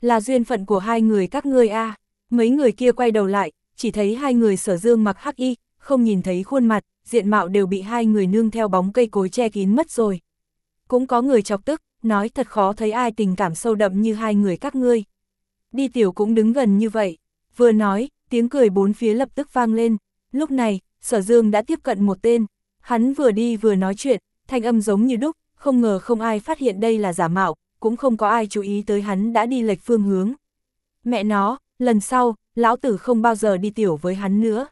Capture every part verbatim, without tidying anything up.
là duyên phận của hai người các ngươi a. À. Mấy người kia quay đầu lại, chỉ thấy hai người Sở Dương mặc hắc y, không nhìn thấy khuôn mặt, diện mạo đều bị hai người nương theo bóng cây cối che kín mất rồi. Cũng có người chọc tức, nói thật khó thấy ai tình cảm sâu đậm như hai người các ngươi. Đi tiểu cũng đứng gần như vậy. Vừa nói, tiếng cười bốn phía lập tức vang lên. Lúc này, Sở Dương đã tiếp cận một tên. Hắn vừa đi vừa nói chuyện, thanh âm giống như đúc, không ngờ không ai phát hiện đây là giả mạo, cũng không có ai chú ý tới hắn đã đi lệch phương hướng. Mẹ nó, lần sau, lão tử không bao giờ đi tiểu với hắn nữa.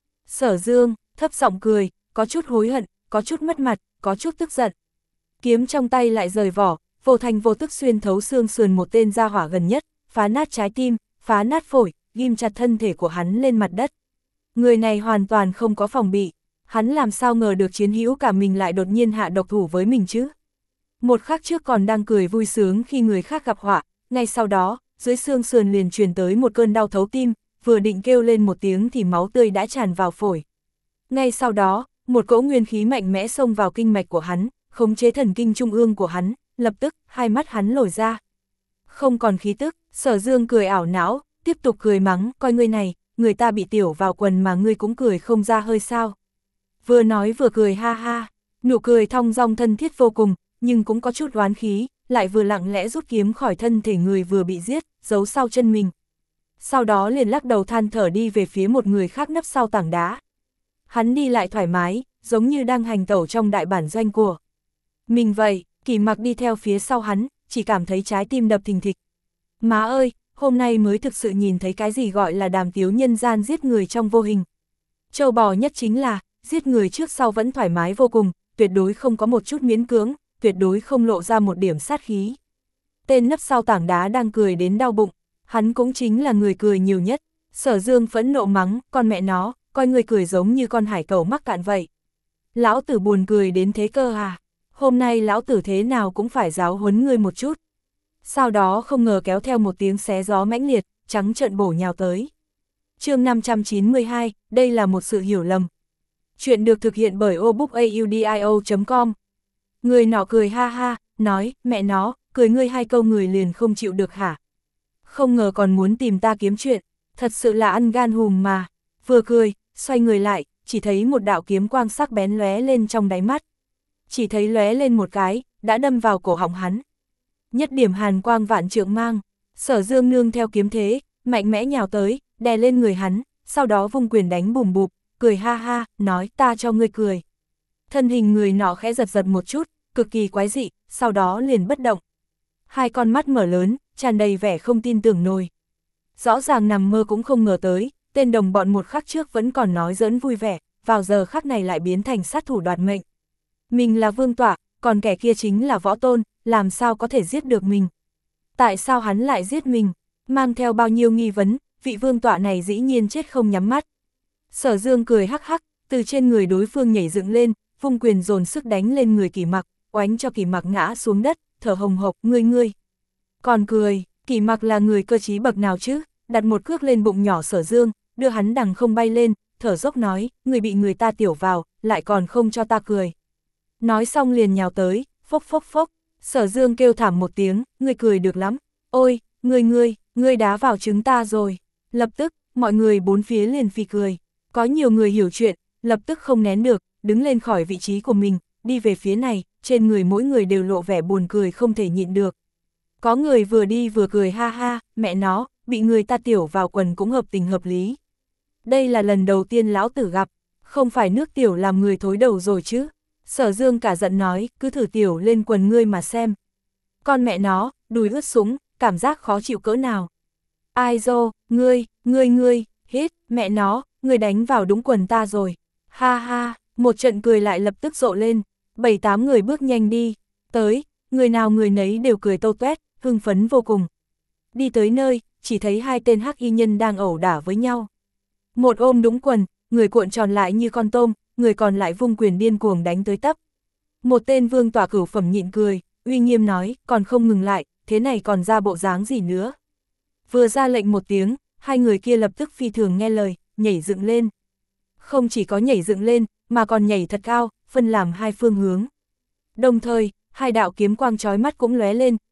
Sở Dương, thấp giọng cười, có chút hối hận, có chút mất mặt, có chút tức giận. Kiếm trong tay lại rời vỏ, vô thành vô tức xuyên thấu xương sườn một tên gia hỏa gần nhất, phá nát trái tim, phá nát phổi, ghim chặt thân thể của hắn lên mặt đất. Người này hoàn toàn không có phòng bị, hắn làm sao ngờ được chiến hữu cả mình lại đột nhiên hạ độc thủ với mình chứ. Một khắc trước còn đang cười vui sướng khi người khác gặp họa, ngay sau đó, dưới xương sườn liền truyền tới một cơn đau thấu tim, vừa định kêu lên một tiếng thì máu tươi đã tràn vào phổi. Ngay sau đó, một cỗ nguyên khí mạnh mẽ xông vào kinh mạch của hắn, khống chế thần kinh trung ương của hắn, lập tức, hai mắt hắn lồi ra. Không còn khí tức, Sở Dương cười ảo não, tiếp tục cười mắng, coi ngươi này, người ta bị tiểu vào quần mà ngươi cũng cười không ra hơi sao. Vừa nói vừa cười ha ha, nụ cười thong dong thân thiết vô cùng, nhưng cũng có chút oán khí, lại vừa lặng lẽ rút kiếm khỏi thân thể người vừa bị giết, giấu sau chân mình. Sau đó liền lắc đầu than thở đi về phía một người khác nấp sau tảng đá. Hắn đi lại thoải mái, giống như đang hành tẩu trong đại bản doanh của mình vậy. Kỳ Mặc đi theo phía sau hắn, chỉ cảm thấy trái tim đập thình thịch. Má ơi, hôm nay mới thực sự nhìn thấy cái gì gọi là đàm tiếu nhân gian giết người trong vô hình. Trâu bò nhất chính là, giết người trước sau vẫn thoải mái vô cùng, tuyệt đối không có một chút miễn cưỡng, tuyệt đối không lộ ra một điểm sát khí. Tên nấp sau tảng đá đang cười đến đau bụng, hắn cũng chính là người cười nhiều nhất. Sở Dương phẫn nộ mắng, con mẹ nó, coi người cười giống như con hải cẩu mắc cạn vậy. Lão tử buồn cười đến thế cơ à, hôm nay lão tử thế nào cũng phải giáo huấn ngươi một chút. Sau đó không ngờ kéo theo một tiếng xé gió mãnh liệt, trắng trợn bổ nhào tới. Chương năm trăm chín mươi hai, đây là một sự hiểu lầm. Chuyện được thực hiện bởi obookaudio chấm com. Người nọ cười ha ha, nói, mẹ nó, cười ngươi hai câu người liền không chịu được hả? Không ngờ còn muốn tìm ta kiếm chuyện, thật sự là ăn gan hùm mà. Vừa cười, xoay người lại, chỉ thấy một đạo kiếm quang sắc bén lóe lên trong đáy mắt. Chỉ thấy lóe lên một cái, đã đâm vào cổ họng hắn. Nhất điểm hàn quang vạn trượng mang, Sở Dương nương theo kiếm thế, mạnh mẽ nhào tới, đè lên người hắn, sau đó vung quyền đánh bùm bụp, cười ha ha, nói ta cho ngươi cười. Thân hình người nọ khẽ giật giật một chút, cực kỳ quái dị, sau đó liền bất động. Hai con mắt mở lớn, tràn đầy vẻ không tin tưởng nổi. Rõ ràng nằm mơ cũng không ngờ tới, tên đồng bọn một khắc trước vẫn còn nói giỡn vui vẻ, vào giờ khắc này lại biến thành sát thủ đoạt mệnh. Mình là Vương Tọa, còn kẻ kia chính là Võ Tôn, làm sao có thể giết được mình? Tại sao hắn lại giết mình? Mang theo bao nhiêu nghi vấn, vị Vương Tọa này dĩ nhiên chết không nhắm mắt. Sở Dương cười hắc hắc, từ trên người đối phương nhảy dựng lên, vung quyền dồn sức đánh lên người Kỳ Mặc, oánh cho Kỳ Mặc ngã xuống đất, thở hồng hộc, ngươi ngươi. Còn cười, Kỳ Mặc là người cơ trí bậc nào chứ, đặt một cước lên bụng nhỏ Sở Dương, đưa hắn đằng không bay lên, thở dốc nói, người bị người ta tiểu vào, lại còn không cho ta cười. Nói xong liền nhào tới, phốc phốc phốc, Sở Dương kêu thảm một tiếng, ngươi cười được lắm, ôi, ngươi ngươi, ngươi đá vào trứng ta rồi. Lập tức, mọi người bốn phía liền phì cười, có nhiều người hiểu chuyện, lập tức không nén được, đứng lên khỏi vị trí của mình, đi về phía này, trên người mỗi người đều lộ vẻ buồn cười không thể nhịn được. Có người vừa đi vừa cười ha ha, mẹ nó, bị người ta tiểu vào quần cũng hợp tình hợp lý. Đây là lần đầu tiên lão tử gặp, không phải nước tiểu làm người thối đầu rồi chứ. Sở Dương cả giận nói, cứ thử tiểu lên quần ngươi mà xem. Con mẹ nó, đùi ướt sũng, cảm giác khó chịu cỡ nào. Ai dô, ngươi, ngươi ngươi, hít, mẹ nó, ngươi đánh vào đúng quần ta rồi. Ha ha, một trận cười lại lập tức rộ lên, bảy tám người bước nhanh đi, tới, người nào người nấy đều cười tâu tuét, hưng phấn vô cùng. Đi tới nơi, chỉ thấy hai tên hắc y nhân đang ẩu đả với nhau. Một ôm đúng quần, người cuộn tròn lại như con tôm, người còn lại vung quyền điên cuồng đánh tới tấp. Một tên Vương Tọa cửu phẩm nhịn cười, uy nghiêm nói, còn không ngừng lại, thế này còn ra bộ dáng gì nữa. Vừa ra lệnh một tiếng, hai người kia lập tức phi thường nghe lời, nhảy dựng lên. Không chỉ có nhảy dựng lên, mà còn nhảy thật cao, phân làm hai phương hướng. Đồng thời, hai đạo kiếm quang chói mắt cũng lóe lên,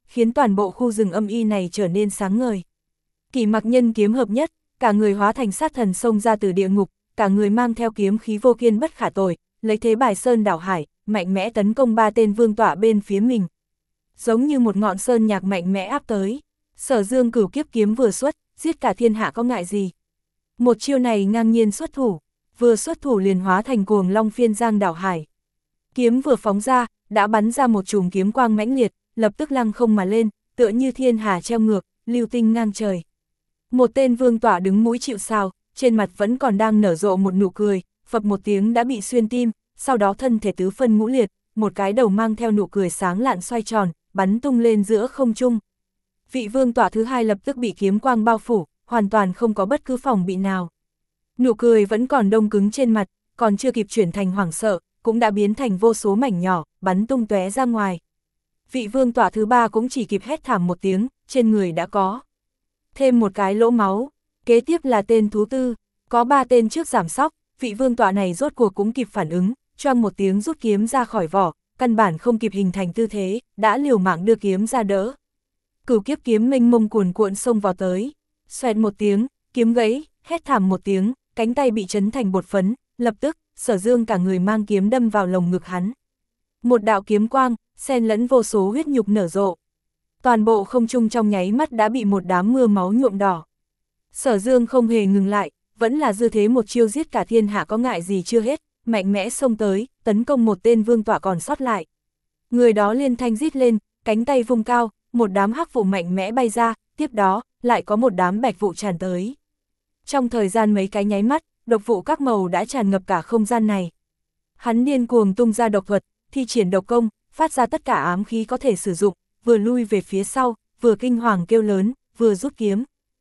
khiến toàn bộ khu rừng âm y này trở nên sáng ngời. Kỷ Mặc nhân kiếm hợp nhất, cả người hóa thành sát thần xông ra từ địa ngục, cả người mang theo kiếm khí vô kiên bất khả tồi, lấy thế bài sơn đảo hải, mạnh mẽ tấn công ba tên vương tọa bên phía mình. Giống như một ngọn sơn nhạc mạnh mẽ áp tới, Sở Dương cửu kiếp kiếm vừa xuất, giết cả thiên hạ có ngại gì. Một chiêu này ngang nhiên xuất thủ, vừa xuất thủ liền hóa thành cuồng long phiên giang đảo hải. Kiếm vừa phóng ra, đã bắn ra một chùm kiếm quang mãnh liệt, lập tức lăng không mà lên, tựa như thiên hà treo ngược, lưu tinh ngang trời. Một tên vương tọa đứng mũi chịu sào, trên mặt vẫn còn đang nở rộ một nụ cười, phập một tiếng đã bị xuyên tim, sau đó thân thể tứ phân ngũ liệt, một cái đầu mang theo nụ cười sáng lạn xoay tròn, bắn tung lên giữa không trung. Vị vương tọa thứ hai lập tức bị kiếm quang bao phủ, hoàn toàn không có bất cứ phòng bị nào. Nụ cười vẫn còn đông cứng trên mặt, còn chưa kịp chuyển thành hoảng sợ, cũng đã biến thành vô số mảnh nhỏ, bắn tung tóe ra ngoài. Vị vương tọa thứ ba cũng chỉ kịp hét thảm một tiếng, trên người đã có thêm một cái lỗ máu. Kế tiếp là tên thứ tư, có ba tên trước giảm sóc, vị vương tọa này rốt cuộc cũng kịp phản ứng, choang một tiếng rút kiếm ra khỏi vỏ, căn bản không kịp hình thành tư thế, đã liều mạng đưa kiếm ra đỡ. Cửu kiếp kiếm mênh mông cuồn cuộn xông vào tới, xoẹt một tiếng, kiếm gãy, hét thảm một tiếng, cánh tay bị chấn thành bột phấn, lập tức, Sở Dương cả người mang kiếm đâm vào lồng ngực hắn. Một đạo kiếm quang, xen lẫn vô số huyết nhục nở rộ. Toàn bộ không trung trong nháy mắt đã bị một đám mưa máu nhuộm đỏ. Sở Dương không hề ngừng lại, vẫn là dư thế một chiêu giết cả thiên hạ có ngại gì chưa hết, mạnh mẽ xông tới, tấn công một tên vương tọa còn sót lại. Người đó liên thanh rít lên, cánh tay vung cao, một đám hắc vụ mạnh mẽ bay ra, tiếp đó, lại có một đám bạch vụ tràn tới. Trong thời gian mấy cái nháy mắt, độc vụ các màu đã tràn ngập cả không gian này. Hắn điên cuồng tung ra độc thuật, thi triển độc công, phát ra tất cả ám khí có thể sử dụng, vừa lui về phía sau, vừa kinh hoàng kêu lớn, vừa rút kiếm.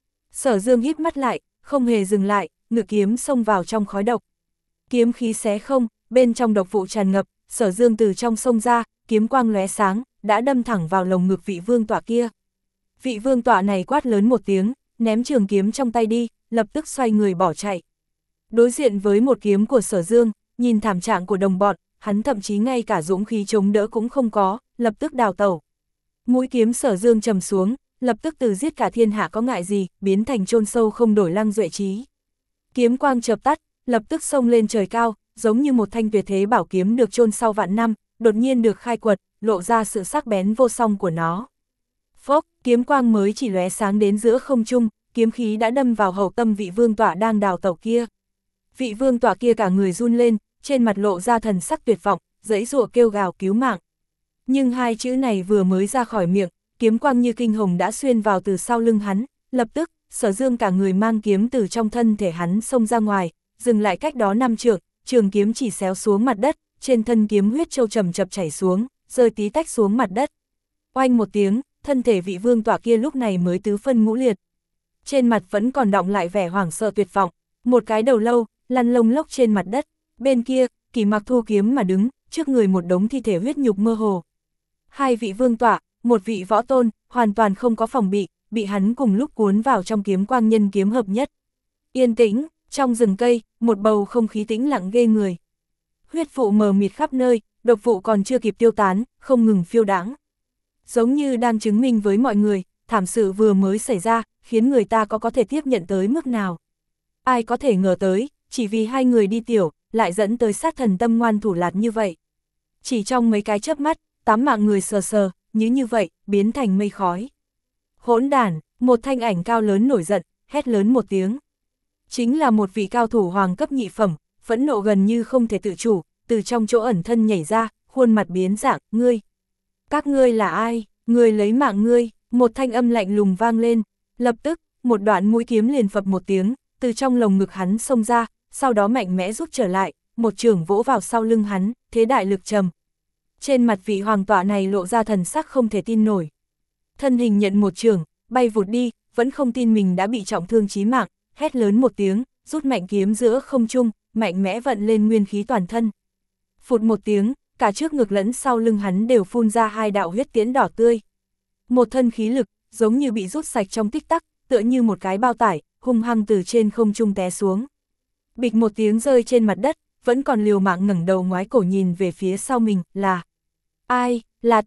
Sở Dương híp mắt lại, không hề dừng lại, ngự kiếm xông vào trong khói độc. Kiếm khí xé không, bên trong độc vụ tràn ngập, Sở Dương từ trong xông ra, kiếm quang lóe sáng, đã đâm thẳng vào lồng ngực vị vương tọa kia. Vị vương tọa này quát lớn một tiếng, ném trường kiếm trong tay đi, lập tức xoay người bỏ chạy. Đối diện với một kiếm của Sở Dương, nhìn thảm trạng của đồng bọn, hắn thậm chí ngay cả dũng khí chống đỡ cũng không có, lập tức đào tẩu. Mũi kiếm Sở Dương trầm xuống, lập tức từ giết cả thiên hạ có ngại gì, biến thành chôn sâu không đổi lăng duệ trí. Kiếm quang chợp tắt, lập tức xông lên trời cao, giống như một thanh tuyệt thế bảo kiếm được chôn sau vạn năm, đột nhiên được khai quật, lộ ra sự sắc bén vô song của nó. Phốc, kiếm quang mới chỉ lóe sáng đến giữa không trung, kiếm khí đã đâm vào hậu tâm vị vương tọa đang đào tẩu kia. Vị vương tọa kia cả người run lên, trên mặt lộ ra thần sắc tuyệt vọng, giãy giụa kêu gào cứu mạng. Nhưng hai chữ này vừa mới ra khỏi miệng, kiếm quang như kinh hồng đã xuyên vào từ sau lưng hắn, lập tức, Sở Dương cả người mang kiếm từ trong thân thể hắn xông ra ngoài, dừng lại cách đó năm trượng, trường kiếm chỉ xéo xuống mặt đất, trên thân kiếm huyết châu trầm chập chảy xuống, rơi tí tách xuống mặt đất. Oanh một tiếng, thân thể vị vương tọa kia lúc này mới tứ phân ngũ liệt. Trên mặt vẫn còn đọng lại vẻ hoảng sợ tuyệt vọng, một cái đầu lâu, lăn lông lốc trên mặt đất, bên kia, Kỷ Mặc thu kiếm mà đứng, trước người một đống thi thể huyết nhục mơ hồ. Hai vị vương tọa, một vị võ tôn, hoàn toàn không có phòng bị, bị hắn cùng lúc cuốn vào trong kiếm quang nhân kiếm hợp nhất. Yên tĩnh, trong rừng cây, một bầu không khí tĩnh lặng ghê người. Huyết vụ mờ mịt khắp nơi, độc vụ còn chưa kịp tiêu tán, không ngừng phiêu đãng. Giống như đang chứng minh với mọi người, thảm sự vừa mới xảy ra, khiến người ta có có thể tiếp nhận tới mức nào. Ai có thể ngờ tới, chỉ vì hai người đi tiểu, lại dẫn tới sát thần tâm ngoan thủ lạt như vậy. Chỉ trong mấy cái chớp mắt, tám mạng người sờ sờ, như như vậy, biến thành mây khói. Hỗn đản, một thanh ảnh cao lớn nổi giận, hét lớn một tiếng. Chính là một vị cao thủ hoàng cấp nhị phẩm, phẫn nộ gần như không thể tự chủ, từ trong chỗ ẩn thân nhảy ra, khuôn mặt biến dạng, ngươi. Các ngươi là ai, người lấy mạng ngươi, một thanh âm lạnh lùng vang lên, lập tức, một đoạn mũi kiếm liền phập một tiếng, từ trong lồng ngực hắn xông ra, sau đó mạnh mẽ rút trở lại, một chưởng vỗ vào sau lưng hắn, thế đại lực trầm. Trên mặt vị hoàng tọa này lộ ra thần sắc không thể tin nổi. Thân hình nhận một chưởng, bay vụt đi, vẫn không tin mình đã bị trọng thương chí mạng, hét lớn một tiếng, rút mạnh kiếm giữa không trung, mạnh mẽ vận lên nguyên khí toàn thân. Phụt một tiếng, cả trước ngực lẫn sau lưng hắn đều phun ra hai đạo huyết tiễn đỏ tươi. Một thân khí lực, giống như bị rút sạch trong tích tắc, tựa như một cái bao tải, hung hăng từ trên không trung té xuống. Bịch một tiếng rơi trên mặt đất, vẫn còn liều mạng ngẩng đầu ngoái cổ nhìn về phía sau mình, là... Ai, là ta,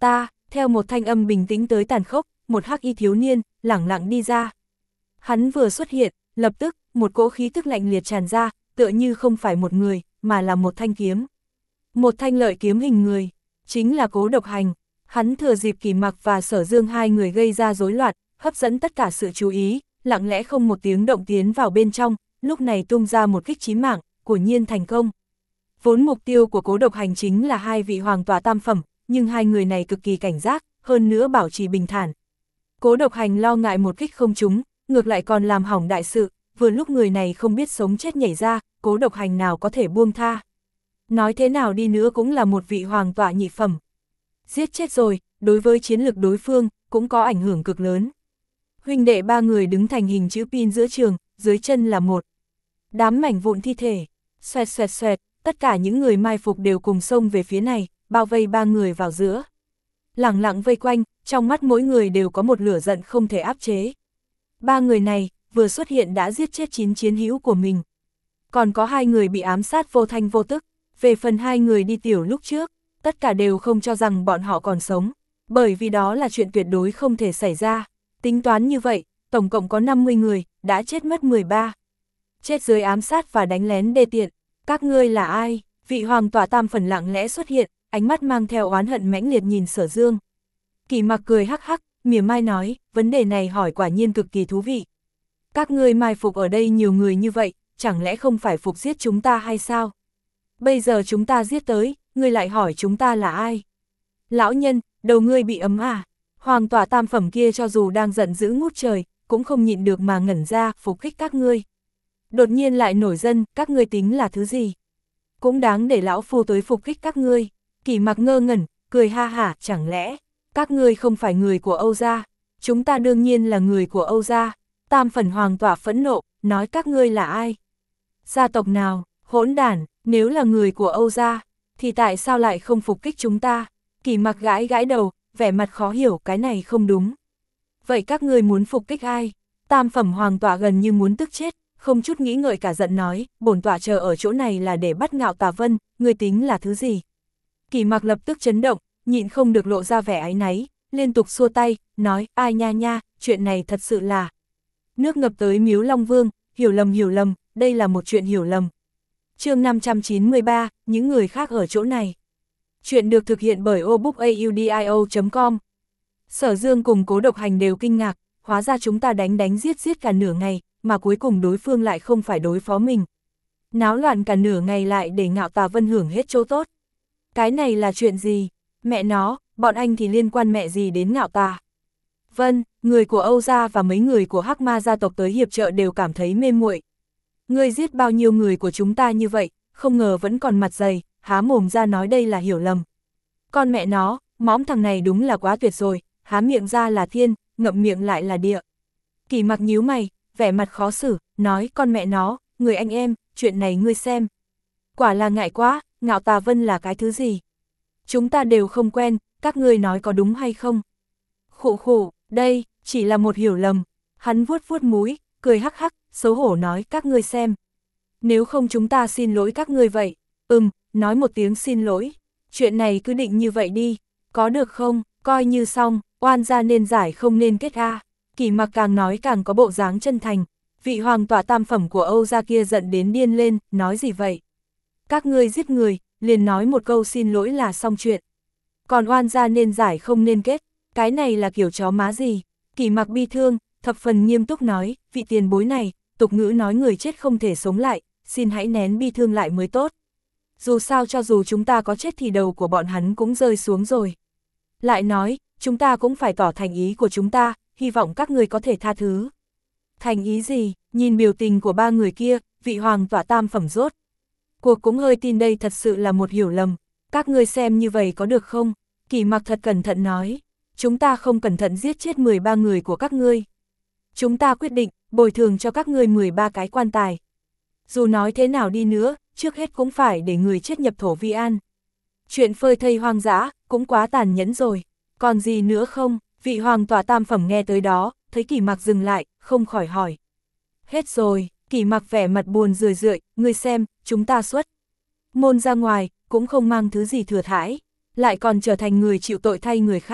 Theo một thanh âm bình tĩnh tới tàn khốc, một hắc y thiếu niên, lẳng lặng đi ra. Hắn vừa xuất hiện, lập tức, một cỗ khí tức lạnh liệt tràn ra, tựa như không phải một người, mà là một thanh kiếm. Một thanh lợi kiếm hình người, chính là Cố Độc Hành. Hắn thừa dịp Kỳ Mặc và Sở Dương hai người gây ra rối loạn, hấp dẫn tất cả sự chú ý, lặng lẽ không một tiếng động tiến vào bên trong, lúc này tung ra một kích chí mạng, của nhiên thành công. Vốn mục tiêu của Cố Độc Hành chính là hai vị hoàng tòa tam phẩm, nhưng hai người này cực kỳ cảnh giác, hơn nữa bảo trì bình thản. Cố Độc Hành lo ngại một kích không trúng, ngược lại còn làm hỏng đại sự, vừa lúc người này không biết sống chết nhảy ra, Cố Độc Hành nào có thể buông tha. Nói thế nào đi nữa cũng là một vị hoàng tọa nhị phẩm. Giết chết rồi, đối với chiến lược đối phương, cũng có ảnh hưởng cực lớn. Huynh đệ ba người đứng thành hình chữ pin giữa trường, dưới chân là một đám mảnh vụn thi thể, xoẹt xoẹt xoẹt, tất cả những người mai phục đều cùng xông về phía này, bao vây ba người vào giữa. Lẳng lặng vây quanh, trong mắt mỗi người đều có một lửa giận không thể áp chế. Ba người này, vừa xuất hiện đã giết chết chín chiến hữu của mình. Còn có hai người bị ám sát vô thanh vô tức, về phần hai người đi tiểu lúc trước, tất cả đều không cho rằng bọn họ còn sống, bởi vì đó là chuyện tuyệt đối không thể xảy ra. Tính toán như vậy, tổng cộng có năm mươi người, đã chết mất mười ba. Chết dưới ám sát và đánh lén đê tiện. Các ngươi là ai? Vị hoàng tọa tam phần lặng lẽ xuất hiện, ánh mắt mang theo oán hận mãnh liệt nhìn Sở Dương. Kỳ Mặc cười hắc hắc, mỉa mai nói, vấn đề này hỏi quả nhiên cực kỳ thú vị. Các ngươi mai phục ở đây nhiều người như vậy, chẳng lẽ không phải phục giết chúng ta hay sao? Bây giờ chúng ta giết tới, ngươi lại hỏi chúng ta là ai? Lão nhân, đầu ngươi bị ấm à? Hoàng tọa tam phẩm kia cho dù đang giận dữ ngút trời, cũng không nhịn được mà ngẩn ra, phục kích các ngươi. Đột nhiên lại nổi dân, các ngươi tính là thứ gì? Cũng đáng để lão phu tới phục kích các ngươi. Kỳ Mặc ngơ ngẩn, cười ha hả, chẳng lẽ các ngươi không phải người của Âu gia? Chúng ta đương nhiên là người của Âu gia. Tam phần hoàng tọa phẫn nộ, nói các ngươi là ai? Gia tộc nào? Hỗn đản, nếu là người của Âu gia, thì tại sao lại không phục kích chúng ta? Kỳ Mặc gãi gãi đầu, vẻ mặt khó hiểu, cái này không đúng. Vậy các ngươi muốn phục kích ai? Tam phẩm hoàng tọa gần như muốn tức chết, không chút nghĩ ngợi cả giận nói, bổn tọa chờ ở chỗ này là để bắt Ngạo Tà Vân, ngươi tính là thứ gì? Kỳ Mặc lập tức chấn động, nhịn không được lộ ra vẻ áy náy, liên tục xua tay, nói, ai nha nha, chuyện này thật sự là nước ngập tới Miếu Long Vương, hiểu lầm hiểu lầm, đây là một chuyện hiểu lầm. Chương năm trăm chín mươi ba, những người khác ở chỗ này. Chuyện được thực hiện bởi obookaudio chấm com. Sở Dương cùng Cố Độc Hành đều kinh ngạc, hóa ra chúng ta đánh đánh giết giết cả nửa ngày, mà cuối cùng đối phương lại không phải đối phó mình. Náo loạn cả nửa ngày lại để Ngạo Tà Vân hưởng hết chỗ tốt. Cái này là chuyện gì? Mẹ nó, bọn anh thì liên quan mẹ gì đến Ngạo Tà? Vân, người của Âu gia và mấy người của Hắc Ma gia tộc tới hiệp trợ đều cảm thấy mê muội. Ngươi giết bao nhiêu người của chúng ta như vậy, không ngờ vẫn còn mặt dày, há mồm ra nói đây là hiểu lầm. Con mẹ nó, mõm thằng này đúng là quá tuyệt rồi, há miệng ra là thiên, ngậm miệng lại là địa. Kỳ Mặc nhíu mày, vẻ mặt khó xử, nói con mẹ nó, người anh em, chuyện này ngươi xem. Quả là ngại quá, Ngạo Tà Vân là cái thứ gì? Chúng ta đều không quen, các ngươi nói có đúng hay không? Khụ khụ, đây, chỉ là một hiểu lầm. Hắn vuốt vuốt mũi, cười hắc hắc, xấu hổ nói các ngươi xem. Nếu không chúng ta xin lỗi các ngươi vậy. Ừm, nói một tiếng xin lỗi. Chuyện này cứ định như vậy đi. Có được không, coi như xong, oan gia nên giải không nên kết a. Kỳ Mặc càng nói càng có bộ dáng chân thành. Vị hoàng tọa tam phẩm của Âu gia kia giận đến điên lên, nói gì vậy? Các ngươi giết người, liền nói một câu xin lỗi là xong chuyện. Còn oan gia nên giải không nên kết, cái này là kiểu chó má gì? Kỳ Mặc bi thương, thập phần nghiêm túc nói, vị tiền bối này, tục ngữ nói người chết không thể sống lại, xin hãy nén bi thương lại mới tốt. Dù sao cho dù chúng ta có chết thì đầu của bọn hắn cũng rơi xuống rồi. Lại nói, chúng ta cũng phải tỏ thành ý của chúng ta, hy vọng các người có thể tha thứ. Thành ý gì? Nhìn biểu tình của ba người kia, vị hoàng tọa tam phẩm rốt cuộc cũng hơi tin đây thật sự là một hiểu lầm. Các ngươi xem như vậy có được không? Kỳ Mặc thật cẩn thận nói, chúng ta không cẩn thận giết chết mười ba người của các ngươi. Chúng ta quyết định, bồi thường cho các ngươi mười ba cái quan tài. Dù nói thế nào đi nữa, trước hết cũng phải để người chết nhập thổ vi an. Chuyện phơi thây hoang dã, cũng quá tàn nhẫn rồi. Còn gì nữa không? Vị hoàng tọa tam phẩm nghe tới đó, thấy Kỳ Mặc dừng lại, không khỏi hỏi. Hết rồi, Kỳ Mặc vẻ mặt buồn rười rượi, ngươi xem, chúng ta xuất môn ra ngoài, cũng không mang thứ gì thừa thãi, lại còn trở thành người chịu tội thay người khác,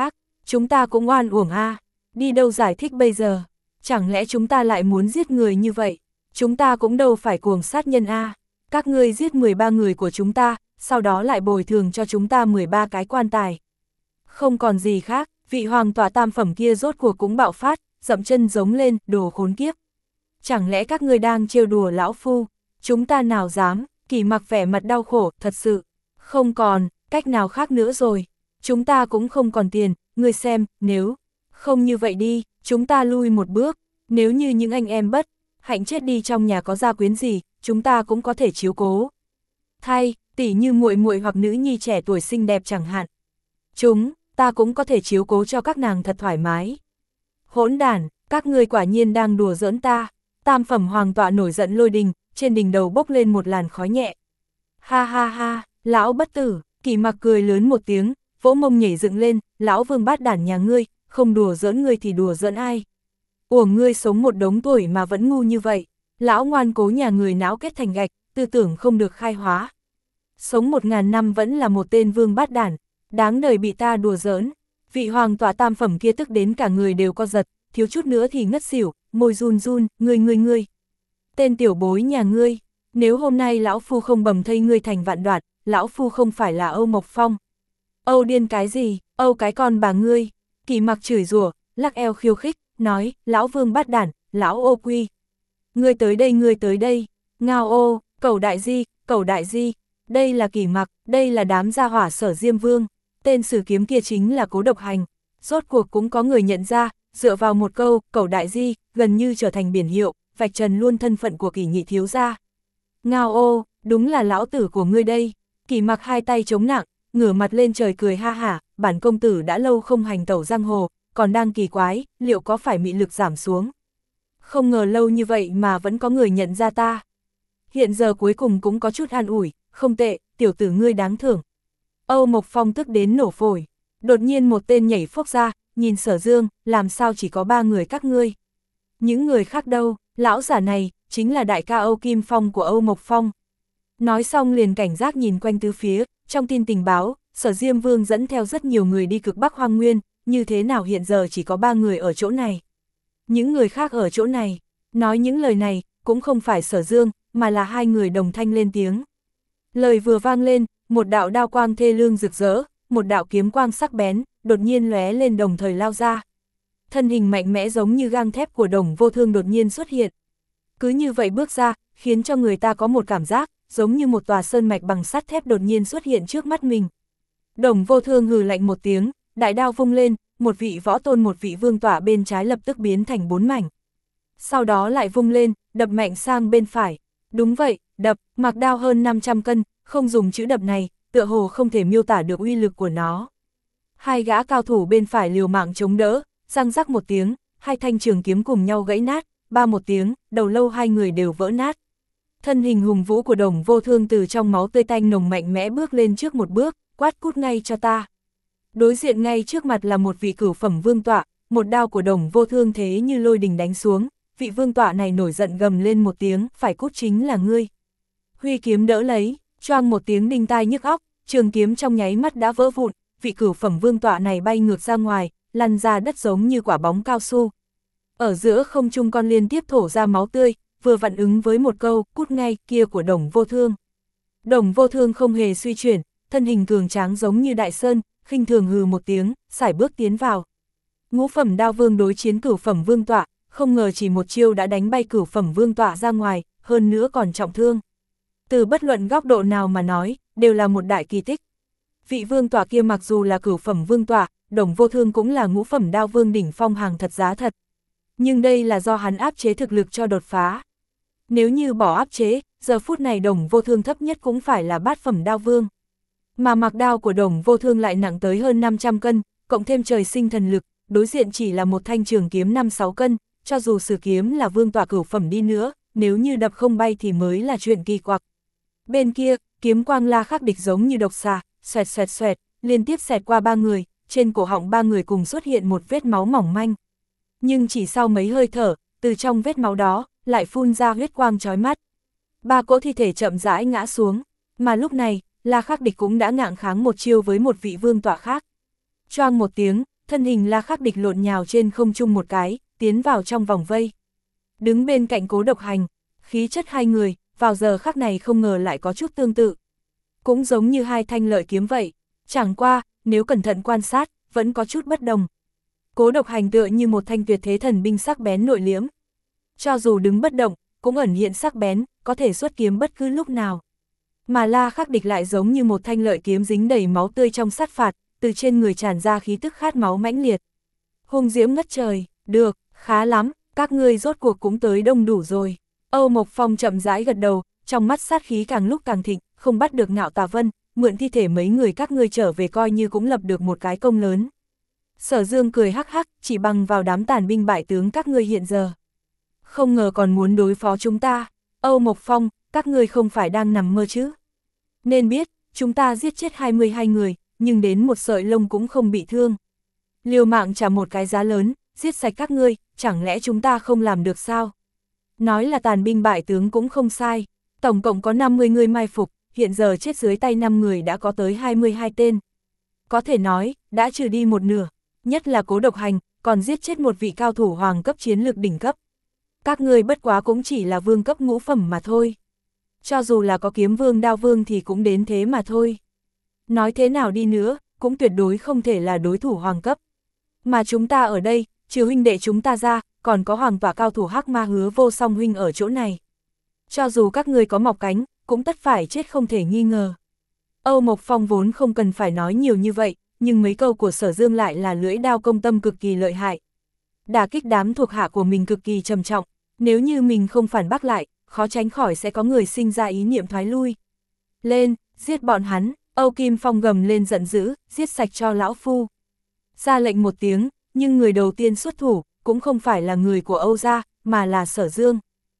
chúng ta cũng oan uổng a, đi đâu giải thích bây giờ, chẳng lẽ chúng ta lại muốn giết người như vậy, chúng ta cũng đâu phải cuồng sát nhân a, các ngươi giết mười ba người của chúng ta, sau đó lại bồi thường cho chúng ta mười ba cái quan tài. Không còn gì khác, vị hoàng tọa tam phẩm kia rốt cuộc cũng bạo phát, dậm chân giống lên, đồ khốn kiếp. Chẳng lẽ các ngươi đang trêu đùa lão phu, chúng ta nào dám, Kỳ Mặc vẻ mặt đau khổ, thật sự, không còn, cách nào khác nữa rồi, chúng ta cũng không còn tiền, ngươi xem, nếu, không như vậy đi, chúng ta lui một bước, nếu như những anh em bất, hạnh chết đi trong nhà có gia quyến gì, chúng ta cũng có thể chiếu cố. Thay, tỉ như muội muội hoặc nữ nhi trẻ tuổi xinh đẹp chẳng hạn. Chúng, ta cũng có thể chiếu cố cho các nàng thật thoải mái. Hỗn đản, các ngươi quả nhiên đang đùa giỡn ta. Tam phẩm hoàng tọa nổi giận lôi đình, trên đỉnh đầu bốc lên một làn khói nhẹ. Ha ha ha, lão bất tử, Kỳ Mặc cười lớn một tiếng, vỗ mông nhảy dựng lên, lão vương bát đản nhà ngươi, không đùa giỡn ngươi thì đùa giỡn ai. Uổng ngươi sống một đống tuổi mà vẫn ngu như vậy, lão ngoan cố nhà người não kết thành gạch, tư tưởng không được khai hóa. Sống một ngàn năm vẫn là một tên vương bát đản, đáng đời bị ta đùa giỡn. Vị hoàng tọa tam phẩm kia tức đến cả người đều co giật, thiếu chút nữa thì ngất xỉu, môi run run, ngươi ngươi ngươi. Tên tiểu bối nhà ngươi, nếu hôm nay lão phu không bầm thây ngươi thành vạn đoạn, lão phu không phải là Âu Mộc Phong. Âu điên cái gì, Âu cái con bà ngươi. Kỳ Mặc chửi rủa, lắc eo khiêu khích, nói, lão vương bát đản, lão ô quy. Ngươi tới đây, ngươi tới đây, ngao ô, cẩu đại di, cẩu đại di, đây là Kỳ Mặc, đây là đám gia hỏa Sở Diêm Vương, tên sử kiếm kia chính là Cố Độc Hành. Rốt cuộc cũng có người nhận ra, dựa vào một câu, cẩu đại di, gần như trở thành biển hiệu, vạch trần luôn thân phận của Kỳ nhị thiếu gia. Ngao ô, đúng là lão tử của ngươi đây. Kỳ Mặc hai tay chống nặng, ngửa mặt lên trời cười ha hả, bản công tử đã lâu không hành tẩu giang hồ, còn đang kỳ quái, liệu có phải mị lực giảm xuống. Không ngờ lâu như vậy mà vẫn có người nhận ra ta. Hiện giờ cuối cùng cũng có chút an ủi, không tệ, tiểu tử ngươi đáng thưởng. Âu Mộc Phong tức đến nổ phổi, đột nhiên một tên nhảy phốc ra, nhìn Sở Dương, làm sao chỉ có ba người các ngươi. Những người khác đâu, lão giả này, chính là đại ca Âu Kim Phong của Âu Mộc Phong. Nói xong liền cảnh giác nhìn quanh tứ phía, trong tin tình báo, Sở Diêm Vương dẫn theo rất nhiều người đi cực Bắc Hoang Nguyên, như thế nào hiện giờ chỉ có ba người ở chỗ này. Những người khác ở chỗ này, nói những lời này, cũng không phải Sở Dương, mà là hai người đồng thanh lên tiếng. Lời vừa vang lên, một đạo đao quang thê lương rực rỡ, một đạo kiếm quang sắc bén, đột nhiên lóe lên đồng thời lao ra. Thân hình mạnh mẽ giống như gang thép của Đồng Vô Thương đột nhiên xuất hiện. Cứ như vậy bước ra, khiến cho người ta có một cảm giác, giống như một tòa sơn mạch bằng sắt thép đột nhiên xuất hiện trước mắt mình. Đồng Vô Thương hừ lạnh một tiếng, đại đao vung lên, một vị võ tôn một vị vương tỏa bên trái lập tức biến thành bốn mảnh. Sau đó lại vung lên, đập mạnh sang bên phải. Đúng vậy, đập, mặc đao hơn năm trăm cân, không dùng chữ đập này, tựa hồ không thể miêu tả được uy lực của nó. Hai gã cao thủ bên phải liều mạng chống đỡ, răng rắc một tiếng, hai thanh trường kiếm cùng nhau gãy nát, ba một tiếng, đầu lâu hai người đều vỡ nát. Thân hình hùng vũ của Đồng Vô Thương từ trong máu tươi tanh nồng mạnh mẽ bước lên trước một bước, quát cút ngay cho ta. Đối diện ngay trước mặt là một vị cửu phẩm vương tọa, một đao của Đồng Vô Thương thế như lôi đình đánh xuống, vị vương tọa này nổi giận gầm lên một tiếng, phải cút chính là ngươi. Huy kiếm đỡ lấy, choang một tiếng đinh tai nhức óc, trường kiếm trong nháy mắt đã vỡ vụn, vị cửu phẩm vương tọa này bay ngược ra ngoài, lăn ra đất giống như quả bóng cao su. Ở giữa không trung con liên tiếp thổ ra máu tươi, vừa vặn ứng với một câu, cút ngay, kia của Đồng Vô Thương. Đồng Vô Thương không hề suy chuyển, thân hình cường tráng giống như đại sơn, khinh thường hừ một tiếng, sải bước tiến vào. Ngũ phẩm đao vương đối chiến cửu phẩm vương tọa, không ngờ chỉ một chiêu đã đánh bay cửu phẩm vương tọa ra ngoài, hơn nữa còn trọng thương. Từ bất luận góc độ nào mà nói, đều là một đại kỳ tích. Vị vương tọa kia mặc dù là cửu phẩm vương tọa, Đồng Vô Thương cũng là ngũ phẩm đao vương đỉnh phong hàng thật giá thật. Nhưng đây là do hắn áp chế thực lực cho đột phá. Nếu như bỏ áp chế, giờ phút này Đồng Vô Thương thấp nhất cũng phải là bát phẩm đao vương. Mà mặc đao của Đồng Vô Thương lại nặng tới hơn năm trăm cân, cộng thêm trời sinh thần lực, đối diện chỉ là một thanh trường kiếm năm sáu cân, cho dù sử kiếm là vương tọa cửu phẩm đi nữa, nếu như đập không bay thì mới là chuyện kỳ quặc. Bên kia, kiếm quang la khắc địch giống như độc xà, xoẹt xoẹt xoẹt, liên tiếp xẹt qua ba người, trên cổ họng ba người cùng xuất hiện một vết máu mỏng manh. Nhưng chỉ sau mấy hơi thở, từ trong vết máu đó, lại phun ra huyết quang chói mắt. Ba cỗ thi thể chậm rãi ngã xuống, mà lúc này, la khắc địch cũng đã ngạng kháng một chiêu với một vị vương tọa khác. Choang một tiếng, thân thân hình La Khắc Địch lộn nhào trên không trung một cái, tiến vào trong vòng vây. Đứng bên cạnh Cố Độc Hành, khí chất hai người, vào giờ khắc này không ngờ lại có chút tương tự. Cũng giống như hai thanh lợi kiếm vậy, chẳng qua, nếu cẩn thận quan sát, vẫn có chút bất đồng. Cố Độc Hành tựa như một thanh tuyệt thế thần binh sắc bén nội liễm. Cho dù đứng bất động, cũng ẩn hiện sắc bén, có thể xuất kiếm bất cứ lúc nào. Mà La Khắc Địch lại giống như một thanh lợi kiếm dính đầy máu tươi trong sát phạt, từ trên người tràn ra khí tức khát máu mãnh liệt. Hung diễm ngất trời, được, khá lắm, các ngươi rốt cuộc cũng tới đông đủ rồi. Âu Mộc Phong chậm rãi gật đầu, trong mắt sát khí càng lúc càng thịnh, không bắt được Ngạo Tà Vân, mượn thi thể mấy người các ngươi trở về coi như cũng lập được một cái công lớn. Sở Dương cười hắc hắc, chỉ bằng vào đám tàn binh bại tướng các ngươi hiện giờ. Không ngờ còn muốn đối phó chúng ta. Âu Mộc Phong, các ngươi không phải đang nằm mơ chứ? Nên biết, chúng ta giết chết hai mươi hai người, nhưng đến một sợi lông cũng không bị thương. Liều mạng trả một cái giá lớn, giết sạch các ngươi, chẳng lẽ chúng ta không làm được sao? Nói là tàn binh bại tướng cũng không sai, tổng cộng có năm mươi người mai phục, hiện giờ chết dưới tay năm người đã có tới hai mươi hai tên. Có thể nói, đã trừ đi một nửa, nhất là Cố Độc Hành, còn giết chết một vị cao thủ hoàng cấp chiến lược đỉnh cấp. Các ngươi bất quá cũng chỉ là vương cấp ngũ phẩm mà thôi. Cho dù là có kiếm vương đao vương thì cũng đến thế mà thôi. Nói thế nào đi nữa, cũng tuyệt đối không thể là đối thủ hoàng cấp. Mà chúng ta ở đây, trừ huynh đệ chúng ta ra, còn có hoàng tỏa cao thủ Hắc Ma Hứa Vô Song huynh ở chỗ này. Cho dù các ngươi có mọc cánh, cũng tất phải chết không thể nghi ngờ. Âu Mộc Phong vốn không cần phải nói nhiều như vậy, nhưng mấy câu của Sở Dương lại là lưỡi đao công tâm cực kỳ lợi hại. Đả kích đám thuộc hạ của mình cực kỳ trầm trọng, nếu như mình không phản bác lại, khó tránh khỏi sẽ có người sinh ra ý niệm thoái lui. Lên, giết bọn hắn, Âu Kim Phong gầm lên giận dữ, giết sạch cho lão phu. Ra lệnh một tiếng, nhưng người đầu tiên xuất thủ, cũng không phải là người của Âu gia, mà là Sở Dương.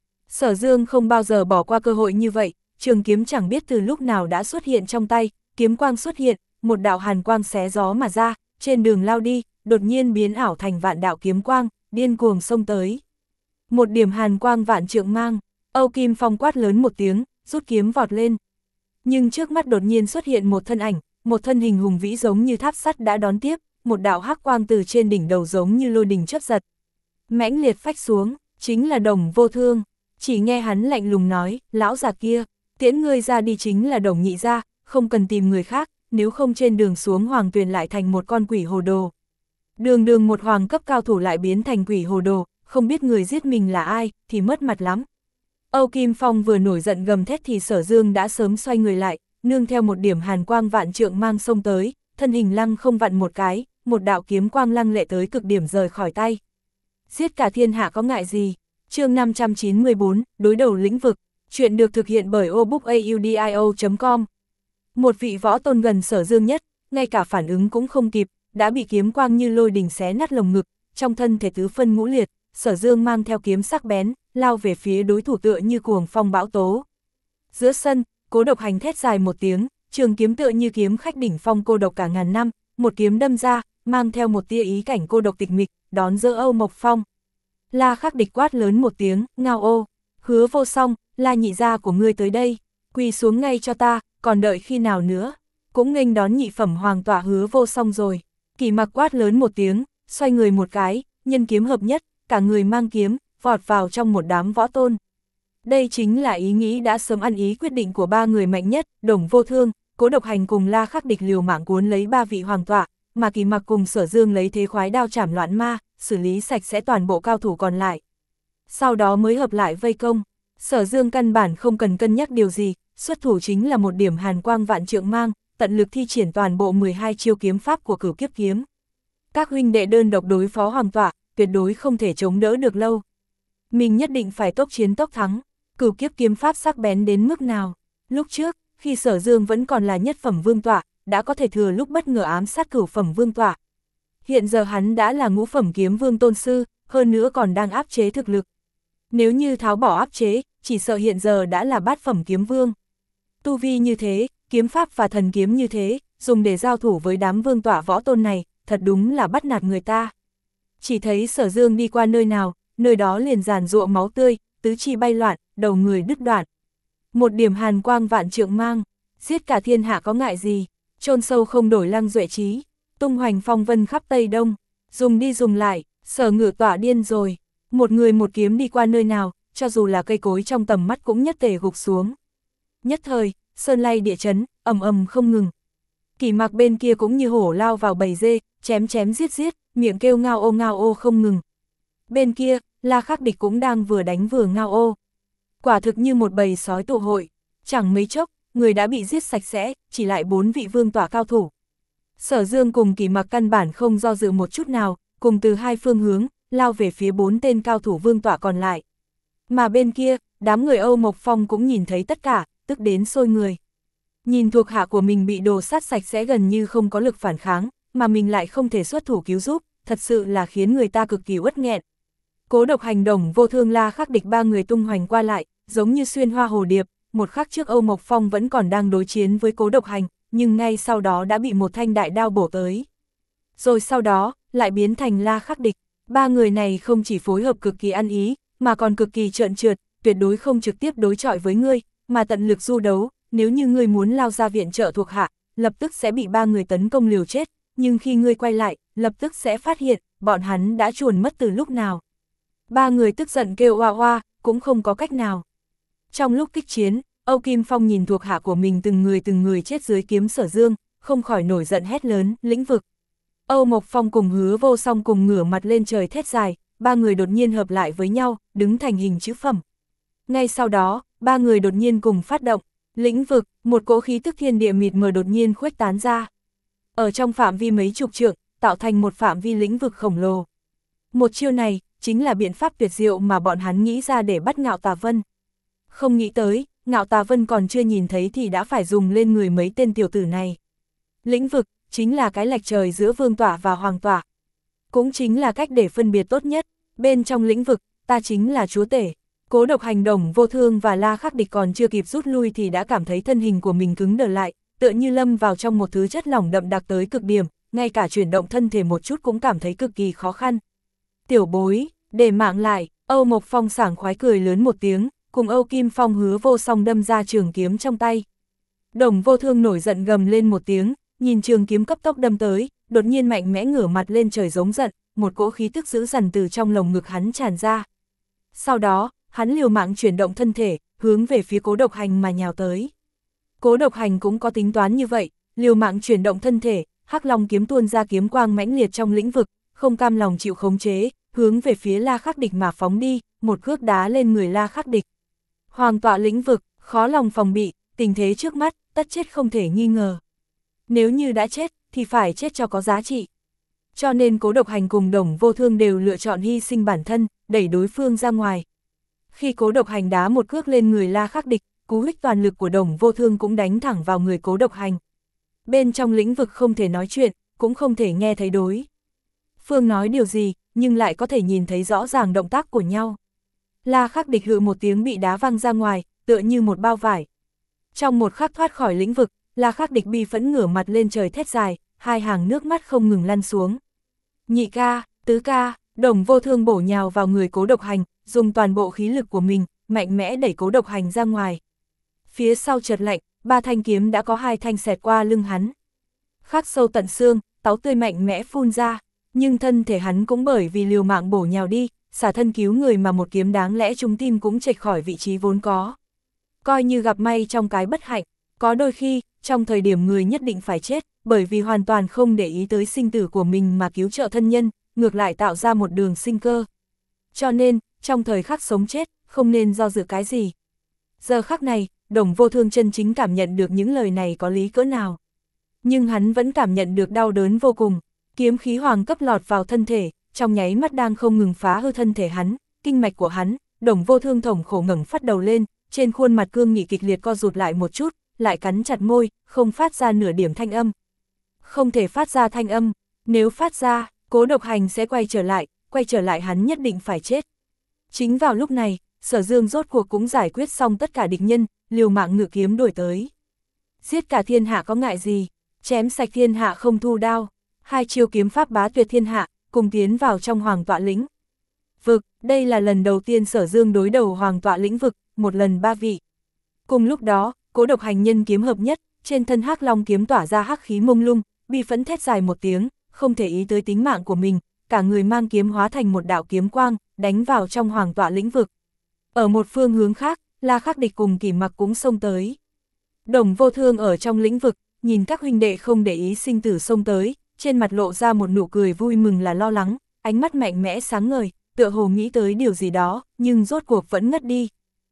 Sở Dương không bao giờ bỏ qua cơ hội như vậy, trường kiếm chẳng biết từ lúc nào đã xuất hiện trong tay, kiếm quang xuất hiện, một đạo hàn quang xé gió mà ra, trên đường lao đi, đột nhiên biến ảo thành vạn đạo kiếm quang, điên cuồng xông tới. Một điểm hàn quang vạn trượng mang, Âu Kim Phong quát lớn một tiếng, rút kiếm vọt lên. Nhưng trước mắt đột nhiên xuất hiện một thân ảnh, một thân hình hùng vĩ giống như tháp sắt đã đón tiếp, một đạo hắc quang từ trên đỉnh đầu giống như lôi đình chớp giật. Mãnh liệt phách xuống, chính là Đồng Vô Thương. Chỉ nghe hắn lạnh lùng nói, lão già kia, tiễn ngươi ra đi chính là Đồng nhị gia, không cần tìm người khác, nếu không trên đường xuống hoàng tuyền lại thành một con quỷ hồ đồ. Đường đường một hoàng cấp cao thủ lại biến thành quỷ hồ đồ, không biết người giết mình là ai, thì mất mặt lắm. Âu Kim Phong vừa nổi giận gầm thét thì Sở Dương đã sớm xoay người lại, nương theo một điểm hàn quang vạn trượng mang sông tới, thân hình lăng không vặn một cái, một đạo kiếm quang lăng lệ tới cực điểm rời khỏi tay. Giết cả thiên hạ có ngại gì? Chương năm trăm chín mươi bốn, đối đầu lĩnh vực, chuyện được thực hiện bởi obookaudio chấm com. Một vị võ tôn gần Sở Dương nhất, ngay cả phản ứng cũng không kịp, đã bị kiếm quang như lôi đình xé nát lồng ngực, trong thân thể tứ phân ngũ liệt, Sở Dương mang theo kiếm sắc bén, lao về phía đối thủ tựa như cuồng phong bão tố. Giữa sân, Cố Độc Hành thét dài một tiếng, trường kiếm tựa như kiếm khách đỉnh phong cô độc cả ngàn năm, một kiếm đâm ra, mang theo một tia ý cảnh cô độc tịch mịch, đón dỡ Âu Mộc Phong. La Khắc Địch quát lớn một tiếng, ngao ô, Hứa Vô Song, La nhị gia của ngươi tới đây, quỳ xuống ngay cho ta, còn đợi khi nào nữa, cũng nghênh đón nhị phẩm hoàng tỏa Hứa Vô Song rồi. Kỳ Mặc quát lớn một tiếng, xoay người một cái, nhân kiếm hợp nhất, cả người mang kiếm, vọt vào trong một đám võ tôn. Đây chính là ý nghĩ đã sớm ăn ý quyết định của ba người mạnh nhất, Đồng Vô Thương, Cố Độc Hành cùng La Khắc Địch liều mạng cuốn lấy ba vị hoàng tọa, mà Kỳ Mặc cùng Sở Dương lấy thế khoái đao chảm loạn ma, xử lý sạch sẽ toàn bộ cao thủ còn lại. Sau đó mới hợp lại vây công. Sở Dương căn bản không cần cân nhắc điều gì, xuất thủ chính là một điểm hàn quang vạn trượng mang, tận lực thi triển toàn bộ mười hai chiêu kiếm pháp của Cửu Kiếp kiếm. Các huynh đệ đơn độc đối phó hoàng tọa, tuyệt đối không thể chống đỡ được lâu. Mình nhất định phải tốc chiến tốc thắng. Cửu Kiếp kiếm pháp sắc bén đến mức nào? Lúc trước, khi Sở Dương vẫn còn là nhất phẩm vương tọa, đã có thể thừa lúc bất ngờ ám sát cửu phẩm vương tọa. Hiện giờ hắn đã là ngũ phẩm kiếm vương tôn sư, hơn nữa còn đang áp chế thực lực. Nếu như tháo bỏ áp chế, chỉ sợ hiện giờ đã là bát phẩm kiếm vương. Tu vi như thế, kiếm pháp và thần kiếm như thế, dùng để giao thủ với đám vương tọa võ tôn này, thật đúng là bắt nạt người ta. Chỉ thấy Sở Dương đi qua nơi nào, nơi đó liền giàn giụa máu tươi, tứ chi bay loạn, đầu người đứt đoạn. Một điểm hàn quang vạn trượng mang, giết cả thiên hạ có ngại gì, chôn sâu không đổi Lăng Duệ Trí, tung hoành phong vân khắp Tây Đông, Dùng đi dùng lại, Sở Ngự Tọa điên rồi. Một người một kiếm đi qua nơi nào, cho dù là cây cối trong tầm mắt cũng nhất tề gục xuống. Nhất thời, sơn lay địa chấn, ầm ầm không ngừng. Kỷ Mặc bên kia cũng như hổ lao vào bầy dê, chém chém giết giết, miệng kêu ngao ô ngao ô không ngừng. Bên kia, La Khắc Địch cũng đang vừa đánh vừa ngao ô. Quả thực như một bầy sói tụ hội, chẳng mấy chốc, người đã bị giết sạch sẽ, chỉ lại bốn vị vương tỏa cao thủ. Sở Dương cùng Kỷ Mặc căn bản không do dự một chút nào, cùng từ hai phương hướng, lao về phía bốn tên cao thủ vương tỏa còn lại. Mà bên kia, đám người Âu Mộc Phong cũng nhìn thấy tất cả, tức đến sôi người. Nhìn thuộc hạ của mình bị đồ sát sạch sẽ gần như không có lực phản kháng, mà mình lại không thể xuất thủ cứu giúp, thật sự là khiến người ta cực kỳ uất nghẹn. Cố Độc Hành, Đồng Vô Thương, La Khắc Địch ba người tung hoành qua lại, giống như xuyên hoa hồ điệp, một khắc trước Âu Mộc Phong vẫn còn đang đối chiến với Cố Độc Hành, nhưng ngay sau đó đã bị một thanh đại đao bổ tới. Rồi sau đó, lại biến thành La Khắc Địch, ba người này không chỉ phối hợp cực kỳ ăn ý, mà còn cực kỳ trợn trượt, tuyệt đối không trực tiếp đối chọi với ngươi, mà tận lực du đấu, nếu như ngươi muốn lao ra viện trợ thuộc hạ, lập tức sẽ bị ba người tấn công liều chết, nhưng khi ngươi quay lại, lập tức sẽ phát hiện, bọn hắn đã chuồn mất từ lúc nào. Ba người tức giận kêu oa oa, cũng không có cách nào. Trong lúc kích chiến, Âu Kim Phong nhìn thuộc hạ của mình từng người từng người chết dưới kiếm Sở Dương, không khỏi nổi giận hét lớn, lĩnh vực. Âu Mộc Phong cùng Hứa Vô Song cùng ngửa mặt lên trời thét dài, ba người đột nhiên hợp lại với nhau, đứng thành hình chữ phẩm. Ngay sau đó, ba người đột nhiên cùng phát động, lĩnh vực, một cỗ khí tức thiên địa mịt mờ đột nhiên khuếch tán ra. Ở trong phạm vi mấy chục trượng, tạo thành một phạm vi lĩnh vực khổng lồ. Một chiêu này, chính là biện pháp tuyệt diệu mà bọn hắn nghĩ ra để bắt Ngạo Tà Vân. Không nghĩ tới, Ngạo Tà Vân còn chưa nhìn thấy thì đã phải dùng lên người mấy tên tiểu tử này. Lĩnh vực, chính là cái lệch trời giữa vương tỏa và hoàng tỏa. Cũng chính là cách để phân biệt tốt nhất, bên trong lĩnh vực, ta chính là chúa tể. Cố Độc Hành, Đồng Vô Thương và La Khắc Địch còn chưa kịp rút lui thì đã cảm thấy thân hình của mình cứng đờ lại, tựa như lâm vào trong một thứ chất lỏng đậm đặc tới cực điểm, ngay cả chuyển động thân thể một chút cũng cảm thấy cực kỳ khó khăn. Tiểu bối, để mạng lại, Âu Mộc Phong sảng khoái cười lớn một tiếng, cùng Âu Kim Phong Hứa Vô Song đâm ra trường kiếm trong tay. Đồng Vô Thương nổi giận gầm lên một tiếng, nhìn trường kiếm cấp tốc đâm tới, đột nhiên mạnh mẽ ngửa mặt lên trời giống giận, một cỗ khí tức dữ dằn từ trong lồng ngực hắn tràn ra. Sau đó, hắn liều mạng chuyển động thân thể, hướng về phía Cố Độc Hành mà nhào tới. Cố Độc Hành cũng có tính toán như vậy, liều mạng chuyển động thân thể, Hắc Long kiếm tuôn ra kiếm quang mãnh liệt trong lĩnh vực, không cam lòng chịu khống chế, hướng về phía La Khắc Địch mà phóng đi, một cước đá lên người La Khắc Địch. Hoàng tọa lĩnh vực, khó lòng phòng bị, tình thế trước mắt, tất chết không thể nghi ngờ. Nếu như đã chết, thì phải chết cho có giá trị. Cho nên Cố Độc Hành cùng Đồng Vô Thương đều lựa chọn hy sinh bản thân, đẩy đối phương ra ngoài. Khi Cố Độc Hành đá một cước lên người La Khắc Địch, cú hích toàn lực của Đồng Vô Thương cũng đánh thẳng vào người Cố Độc Hành. Bên trong lĩnh vực không thể nói chuyện, cũng không thể nghe thấy đối phương nói điều gì, nhưng lại có thể nhìn thấy rõ ràng động tác của nhau. La Khắc Địch hự một tiếng bị đá văng ra ngoài, tựa như một bao vải. Trong một khắc thoát khỏi lĩnh vực, La Khắc Địch bi phẫn ngửa mặt lên trời thét dài, hai hàng nước mắt không ngừng lăn xuống. Nhị ca, tứ ca, Đồng Vô Thương bổ nhào vào người Cố Độc Hành, dùng toàn bộ khí lực của mình, mạnh mẽ đẩy Cố Độc Hành ra ngoài. Phía sau chợt lạnh, ba thanh kiếm đã có hai thanh xẹt qua lưng hắn. Khắc sâu tận xương, táu tươi mạnh mẽ phun ra, nhưng thân thể hắn cũng bởi vì liều mạng bổ nhào đi, xả thân cứu người mà một kiếm đáng lẽ trúng tim cũng chệch khỏi vị trí vốn có. Coi như gặp may trong cái bất hạnh, có đôi khi, trong thời điểm người nhất định phải chết, bởi vì hoàn toàn không để ý tới sinh tử của mình mà cứu trợ thân nhân, ngược lại tạo ra một đường sinh cơ. Cho nên, trong thời khắc sống chết, không nên do dự cái gì. Giờ khắc này, Đồng Vô Thương chân chính cảm nhận được những lời này có lý cỡ nào. Nhưng hắn vẫn cảm nhận được đau đớn vô cùng, kiếm khí hoàng cấp lọt vào thân thể, trong nháy mắt đang không ngừng phá hư thân thể hắn, kinh mạch của hắn. Đồng Vô Thương thống khổ ngẩng phát đầu lên, trên khuôn mặt cương nghị kịch liệt co rụt lại một chút, lại cắn chặt môi, không phát ra nửa điểm thanh âm. Không thể phát ra thanh âm, nếu phát ra, Cố Độc Hành sẽ quay trở lại, quay trở lại hắn nhất định phải chết. Chính vào lúc này, Sở Dương rốt cuộc cũng giải quyết xong tất cả địch nhân, liều mạng ngự kiếm đuổi tới. Giết cả thiên hạ có ngại gì, chém sạch thiên hạ không thu đao, hai chiêu kiếm pháp bá tuyệt thiên hạ, cùng tiến vào trong hoàng tọa lĩnh vực. Đây là lần đầu tiên Sở Dương đối đầu hoàng tọa lĩnh vực, một lần ba vị. Cùng lúc đó, Cố Độc Hành nhân kiếm hợp nhất, trên thân Hắc Long kiếm tỏa ra hắc khí mông lung, bi phẫn thét dài một tiếng, không thể ý tới tính mạng của mình, cả người mang kiếm hóa thành một đạo kiếm quang, đánh vào trong hoàng tọa lĩnh vực. Ở một phương hướng khác, La Khắc Địch cùng Kỷ Mặc cũng xông tới. Đồng Vô Thương ở trong lĩnh vực, nhìn các huynh đệ không để ý sinh tử xông tới, trên mặt lộ ra một nụ cười vui mừng là lo lắng, ánh mắt mạnh mẽ sáng ngời, tựa hồ nghĩ tới điều gì đó, nhưng rốt cuộc vẫn ngất đi.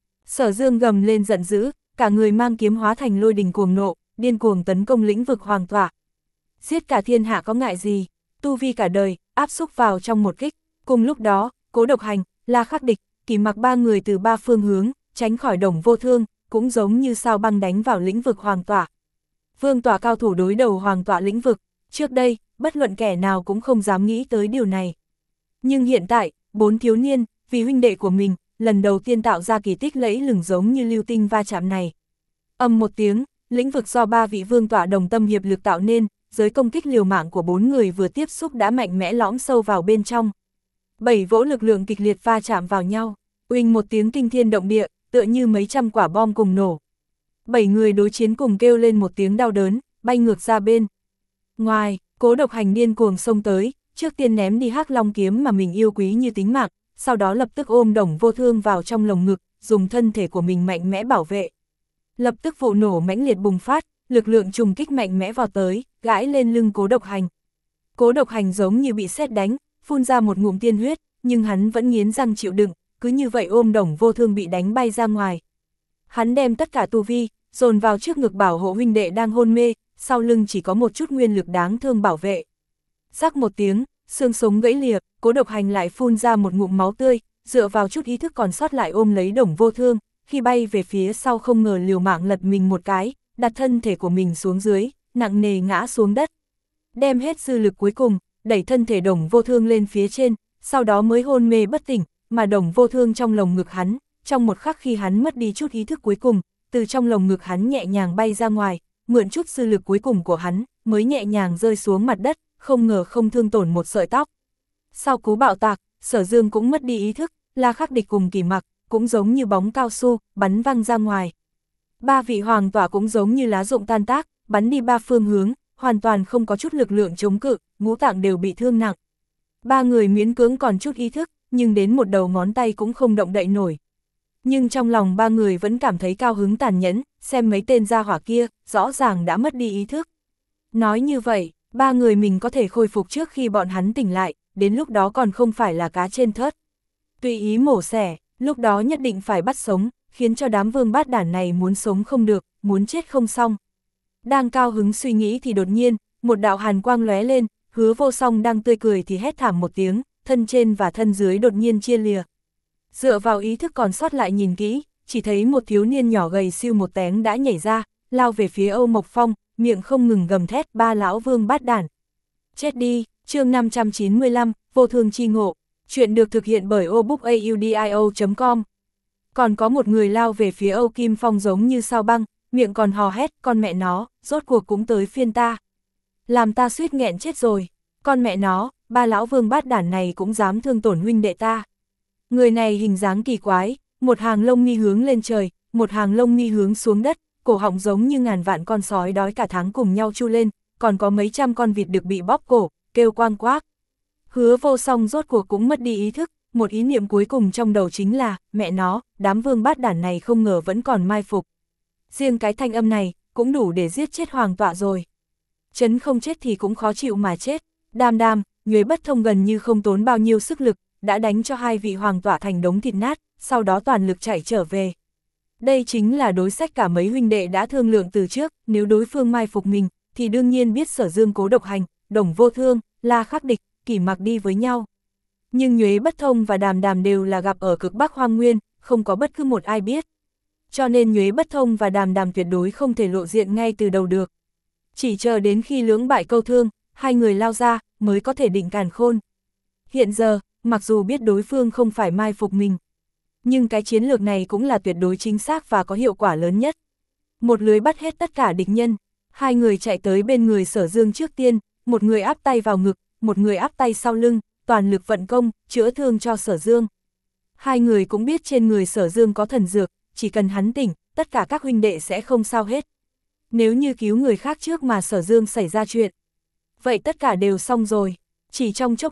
Sở Dương gầm lên giận dữ, cả người mang kiếm hóa thành lôi đình cuồng nộ, điên cuồng tấn công lĩnh vực hoàng tọa. Giết cả thiên hạ có ngại gì, tu vi cả đời, áp xúc vào trong một kích. Cùng lúc đó, Cố Độc Hành, La Khắc Địch, Kỷ Mặc ba người từ ba phương hướng, tránh khỏi Đồng Vô Thương, cũng giống như sao băng đánh vào lĩnh vực hoàng tọa. Vương tọa cao thủ đối đầu hoàng tọa lĩnh vực, trước đây, bất luận kẻ nào cũng không dám nghĩ tới điều này. Nhưng hiện tại, bốn thiếu niên, vì huynh đệ của mình, lần đầu tiên tạo ra kỳ tích lẫy lừng giống như lưu tinh va chạm này. Âm một tiếng, lĩnh vực do ba vị vương tọa đồng tâm hiệp lực tạo nên, giới công kích liều mạng của bốn người vừa tiếp xúc đã mạnh mẽ lõm sâu vào bên trong. Bảy vỗ lực lượng kịch liệt va chạm vào nhau, uỳnh một tiếng kinh thiên động địa, tựa như mấy trăm quả bom cùng nổ. Bảy người đối chiến cùng kêu lên một tiếng đau đớn, bay ngược ra bên ngoài. Cố Độc Hành điên cuồng xông tới, trước tiên ném đi Hắc Long kiếm mà mình yêu quý như tính mạng, sau đó lập tức ôm Đồng Vô Thương vào trong lồng ngực, dùng thân thể của mình mạnh mẽ bảo vệ. Lập tức vụ nổ mãnh liệt bùng phát, lực lượng trùng kích mạnh mẽ vào tới, gãi lên lưng Cố Độc Hành. Cố Độc Hành giống như bị sét đánh, phun ra một ngụm tiên huyết, nhưng hắn vẫn nghiến răng chịu đựng, cứ như vậy ôm Đồng Vô Thương bị đánh bay ra ngoài. Hắn đem tất cả tu vi dồn vào trước ngực bảo hộ huynh đệ đang hôn mê, sau lưng chỉ có một chút nguyên lực đáng thương bảo vệ. Rắc một tiếng, xương sống gãy lìa, Cố Độc Hành lại phun ra một ngụm máu tươi, dựa vào chút ý thức còn sót lại ôm lấy Đồng Vô Thương, khi bay về phía sau không ngờ liều mạng lật mình một cái, đặt thân thể của mình xuống dưới, nặng nề ngã xuống đất. Đem hết dư lực cuối cùng, đẩy thân thể Đồng Vô Thương lên phía trên, sau đó mới hôn mê bất tỉnh, mà Đồng Vô Thương trong lồng ngực hắn, trong một khắc khi hắn mất đi chút ý thức cuối cùng, từ trong lồng ngực hắn nhẹ nhàng bay ra ngoài, mượn chút dư lực cuối cùng của hắn, mới nhẹ nhàng rơi xuống mặt đất, không ngờ không thương tổn một sợi tóc. Sau cú bạo tạc, Sở Dương cũng mất đi ý thức, La Khắc Địch cùng Kỷ Mặc, cũng giống như bóng cao su, bắn văng ra ngoài. Ba vị hoàng tỏa cũng giống như lá rụng tan tác, bắn đi ba phương hướng, hoàn toàn không có chút lực lượng chống cự, ngũ tạng đều bị thương nặng. Ba người miễn cưỡng còn chút ý thức, nhưng đến một đầu ngón tay cũng không động đậy nổi. Nhưng trong lòng ba người vẫn cảm thấy cao hứng tàn nhẫn, xem mấy tên gia hỏa kia, rõ ràng đã mất đi ý thức. Nói như vậy, ba người mình có thể khôi phục trước khi bọn hắn tỉnh lại, đến lúc đó còn không phải là cá trên thớt. Tùy ý mổ xẻ, lúc đó nhất định phải bắt sống, khiến cho đám vương bát đản này muốn sống không được, muốn chết không xong. Đang cao hứng suy nghĩ thì đột nhiên, một đạo hàn quang lóe lên, Hứa Vô Song đang tươi cười thì hét thảm một tiếng, thân trên và thân dưới đột nhiên chia lìa. Dựa vào ý thức còn sót lại nhìn kỹ, chỉ thấy một thiếu niên nhỏ gầy siêu một tén đã nhảy ra, lao về phía Âu Mộc Phong, miệng không ngừng gầm thét ba lão vương bát đản. Chết đi, chương năm trăm chín mươi lăm, Vô Thương chi ngộ, chuyện được thực hiện bởi obookaudio chấm com. Còn có một người lao về phía Âu Kim Phong giống như sao băng, miệng còn hò hét, con mẹ nó, rốt cuộc cũng tới phiên ta. Làm ta suýt nghẹn chết rồi, con mẹ nó, ba lão vương bát đản này cũng dám thương tổn huynh đệ ta. Người này hình dáng kỳ quái, một hàng lông mi hướng lên trời, một hàng lông mi hướng xuống đất, cổ họng giống như ngàn vạn con sói đói cả tháng cùng nhau chu lên, còn có mấy trăm con vịt được bị bóp cổ, kêu quang quác. Hứa Vô Song rốt cuộc cũng mất đi ý thức, một ý niệm cuối cùng trong đầu chính là, mẹ nó, đám vương bát đản này không ngờ vẫn còn mai phục. Riêng cái thanh âm này, cũng đủ để giết chết hoàng tọa rồi. Chấn không chết thì cũng khó chịu mà chết. Đam Đam, Nhuế Bất Thông gần như không tốn bao nhiêu sức lực, đã đánh cho hai vị hoàng tọa thành đống thịt nát, sau đó toàn lực chạy trở về. Đây chính là đối sách cả mấy huynh đệ đã thương lượng từ trước, nếu đối phương mai phục mình, thì đương nhiên biết Sở Dương, Cố Độc Hành, Đồng Vô Thương, La Khắc Địch, Kỷ Mặc đi với nhau. Nhưng Nhuế Bất Thông và Đàm Đàm đều là gặp ở cực Bắc Hoang Nguyên, không có bất cứ một ai biết. Cho nên Nhuế Bất Thông và Đàm Đàm tuyệt đối không thể lộ diện ngay từ đầu được. Chỉ chờ đến khi lưỡng bại câu thương, hai người lao ra, mới có thể định càn khôn. Hiện giờ, mặc dù biết đối phương không phải mai phục mình, nhưng cái chiến lược này cũng là tuyệt đối chính xác và có hiệu quả lớn nhất. Một lưới bắt hết tất cả địch nhân, hai người chạy tới bên người Sở Dương trước tiên, một người áp tay vào ngực, một người áp tay sau lưng, toàn lực vận công, chữa thương cho Sở Dương. Hai người cũng biết trên người Sở Dương có thần dược, chỉ cần hắn tỉnh, tất cả các huynh đệ sẽ không sao hết. Nếu như cứu người khác trước mà Sở Dương xảy ra chuyện, vậy tất cả đều xong rồi. Chỉ trong chốc lát,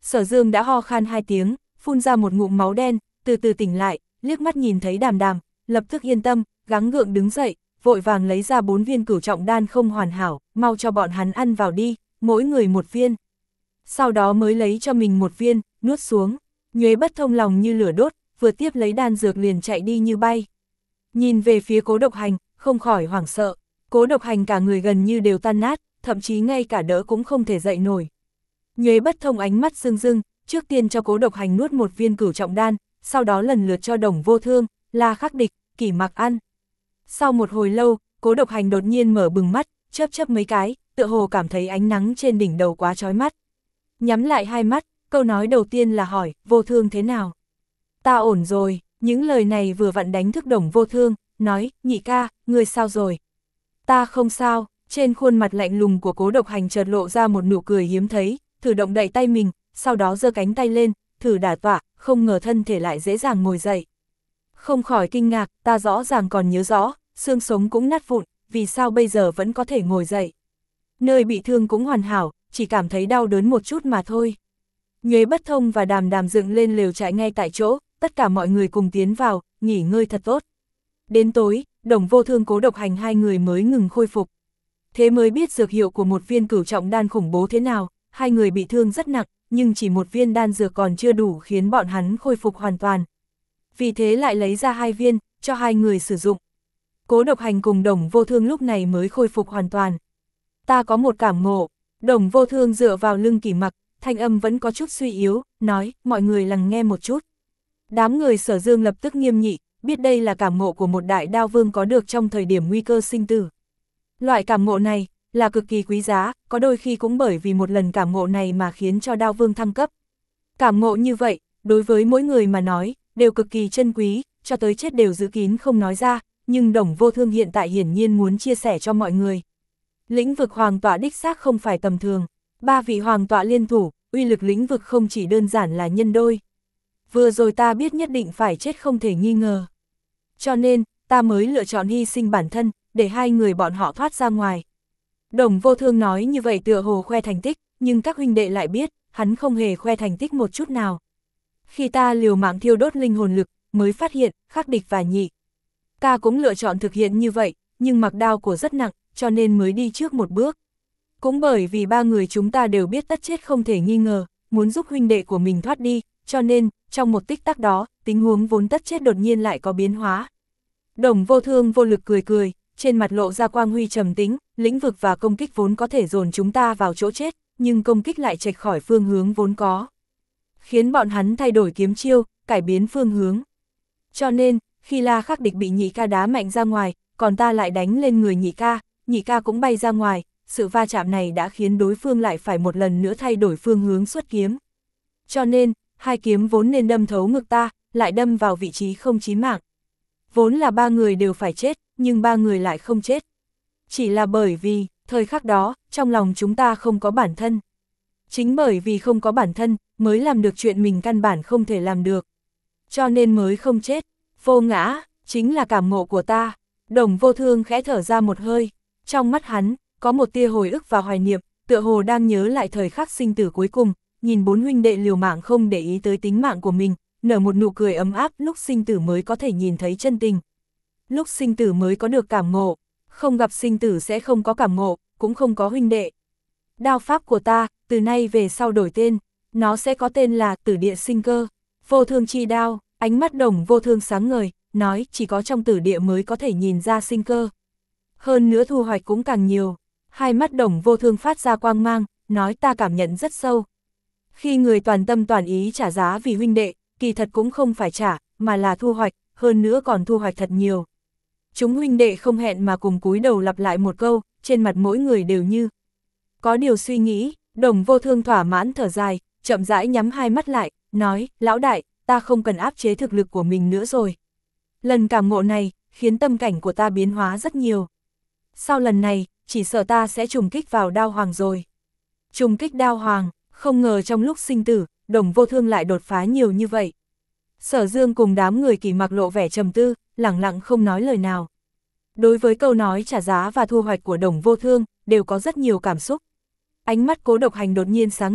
Sở Dương đã ho khan hai tiếng, phun ra một ngụm máu đen, từ từ tỉnh lại, liếc mắt nhìn thấy Đàm Đàm, lập tức yên tâm, gắng gượng đứng dậy, vội vàng lấy ra bốn viên cửu trọng đan không hoàn hảo, mau cho bọn hắn ăn vào đi, mỗi người một viên. Sau đó mới lấy cho mình một viên, nuốt xuống. Nhuế Bất Thông lòng như lửa đốt, vừa tiếp lấy đan dược liền chạy đi như bay. Nhìn về phía Cố Độc Hành, không khỏi hoảng sợ. Cố Độc Hành cả người gần như đều tan nát, thậm chí ngay cả đỡ cũng không thể dậy nổi. Nhuế Bất Thông ánh mắt rưng rưng, trước tiên cho Cố Độc Hành nuốt một viên cửu trọng đan, sau đó lần lượt cho Đồng Vô Thương, La Khắc Địch, Kỷ Mặc ăn. Sau một hồi lâu, Cố Độc Hành đột nhiên mở bừng mắt, chớp chớp mấy cái, tựa hồ cảm thấy ánh nắng trên đỉnh đầu quá chói mắt. Nhắm lại hai mắt, câu nói đầu tiên là hỏi, Vô Thương thế nào? Ta ổn rồi, những lời này vừa vặn đánh thức Đồng Vô Thương, nói, nhị ca, ngươi sao rồi? Ta không sao, trên khuôn mặt lạnh lùng của Cố Độc Hành chợt lộ ra một nụ cười hiếm thấy, thử động đậy tay mình, sau đó giơ cánh tay lên, thử đả tọa, không ngờ thân thể lại dễ dàng ngồi dậy. Không khỏi kinh ngạc, ta rõ ràng còn nhớ rõ, xương sống cũng nát vụn, vì sao bây giờ vẫn có thể ngồi dậy? Nơi bị thương cũng hoàn hảo, chỉ cảm thấy đau đớn một chút mà thôi. Nhuế Bất Thông và Đàm Đàm dựng lên lều trại ngay tại chỗ, tất cả mọi người cùng tiến vào, nghỉ ngơi thật tốt. Đến tối, Đồng Vô Thương Cố Độc Hành hai người mới ngừng khôi phục. Thế mới biết dược hiệu của một viên cửu trọng đan khủng bố thế nào, hai người bị thương rất nặng, nhưng chỉ một viên đan dược còn chưa đủ khiến bọn hắn khôi phục hoàn toàn. Vì thế lại lấy ra hai viên, cho hai người sử dụng. Cố Độc Hành cùng Đồng Vô Thương lúc này mới khôi phục hoàn toàn. Ta có một cảm ngộ. Đồng Vô Thương dựa vào lưng Kỷ Mặc, thanh âm vẫn có chút suy yếu, nói, mọi người lắng nghe một chút. Đám người Sở Dương lập tức nghiêm nghị, biết đây là cảm ngộ của một đại đao vương có được trong thời điểm nguy cơ sinh tử. Loại cảm ngộ này là cực kỳ quý giá, có đôi khi cũng bởi vì một lần cảm ngộ này mà khiến cho đao vương thăng cấp. Cảm ngộ như vậy, đối với mỗi người mà nói, đều cực kỳ chân quý, cho tới chết đều giữ kín không nói ra, nhưng Đồng Vô Thương hiện tại hiển nhiên muốn chia sẻ cho mọi người. Lĩnh vực hoàng tọa đích xác không phải tầm thường, ba vị hoàng tọa liên thủ, uy lực lĩnh vực không chỉ đơn giản là nhân đôi. Vừa rồi ta biết nhất định phải chết không thể nghi ngờ. Cho nên, ta mới lựa chọn hy sinh bản thân, để hai người bọn họ thoát ra ngoài. Đồng Vô Thương nói như vậy tựa hồ khoe thành tích, nhưng các huynh đệ lại biết, hắn không hề khoe thành tích một chút nào. Khi ta liều mạng thiêu đốt linh hồn lực, mới phát hiện, Khắc Địch và Nhị ca cũng lựa chọn thực hiện như vậy, nhưng mặc đao của rất nặng, cho nên mới đi trước một bước. Cũng bởi vì ba người chúng ta đều biết tất chết không thể nghi ngờ, muốn giúp huynh đệ của mình thoát đi, cho nên, trong một tích tắc đó, tình huống vốn tất chết đột nhiên lại có biến hóa. Đồng Vô Thương vô lực cười cười, trên mặt lộ ra quang huy trầm tĩnh, lĩnh vực và công kích vốn có thể dồn chúng ta vào chỗ chết, nhưng công kích lại chệch khỏi phương hướng vốn có. Khiến bọn hắn thay đổi kiếm chiêu, cải biến phương hướng. Cho nên, khi La Khắc Địch bị Nhị ca đá mạnh ra ngoài, còn ta lại đánh lên người Nhị ca, Nhị ca cũng bay ra ngoài, sự va chạm này đã khiến đối phương lại phải một lần nữa thay đổi phương hướng xuất kiếm. Cho nên, hai kiếm vốn nên đâm thấu ngực ta, lại đâm vào vị trí không chí mạng. Vốn là ba người đều phải chết, nhưng ba người lại không chết. Chỉ là bởi vì, thời khắc đó, trong lòng chúng ta không có bản thân. Chính bởi vì không có bản thân, mới làm được chuyện mình căn bản không thể làm được. Cho nên mới không chết. Vô ngã, chính là cảm ngộ của ta. Đồng Vô Thương khẽ thở ra một hơi. Trong mắt hắn, có một tia hồi ức và hoài niệm, tựa hồ đang nhớ lại thời khắc sinh tử cuối cùng, nhìn bốn huynh đệ liều mạng không để ý tới tính mạng của mình, nở một nụ cười ấm áp, lúc sinh tử mới có thể nhìn thấy chân tình. Lúc sinh tử mới có được cảm ngộ, không gặp sinh tử sẽ không có cảm ngộ, cũng không có huynh đệ. Đao pháp của ta, từ nay về sau đổi tên, nó sẽ có tên là Tử Địa Sinh Cơ, Vô Thương Chi Đao. Ánh mắt Đồng Vô Thương sáng ngời, nói chỉ có trong tử địa mới có thể nhìn ra sinh cơ. Hơn nữa thu hoạch cũng càng nhiều. Hai mắt Đồng Vô Thương phát ra quang mang, nói ta cảm nhận rất sâu. Khi người toàn tâm toàn ý trả giá vì huynh đệ, kỳ thật cũng không phải trả, mà là thu hoạch, hơn nữa còn thu hoạch thật nhiều. Chúng huynh đệ không hẹn mà cùng cúi đầu lặp lại một câu, trên mặt mỗi người đều như có điều suy nghĩ. Đồng Vô Thương thỏa mãn thở dài, chậm rãi nhắm hai mắt lại, nói, lão đại, ta không cần áp chế thực lực của mình nữa rồi. Lần cảm ngộ này, khiến tâm cảnh của ta biến hóa rất nhiều. Sau lần này, chỉ sợ ta sẽ trùng kích vào đao hoàng rồi. Trùng kích đao hoàng, không ngờ trong lúc sinh tử, Đồng Vô Thương lại đột phá nhiều như vậy. Sở Dương cùng đám người Kỷ Mặc lộ vẻ trầm tư, lẳng lặng không nói lời nào. Đối với câu nói trả giá và thu hoạch của Đồng Vô Thương, đều có rất nhiều cảm xúc. Ánh mắt Cố Độc Hành đột nhiên sáng ngời,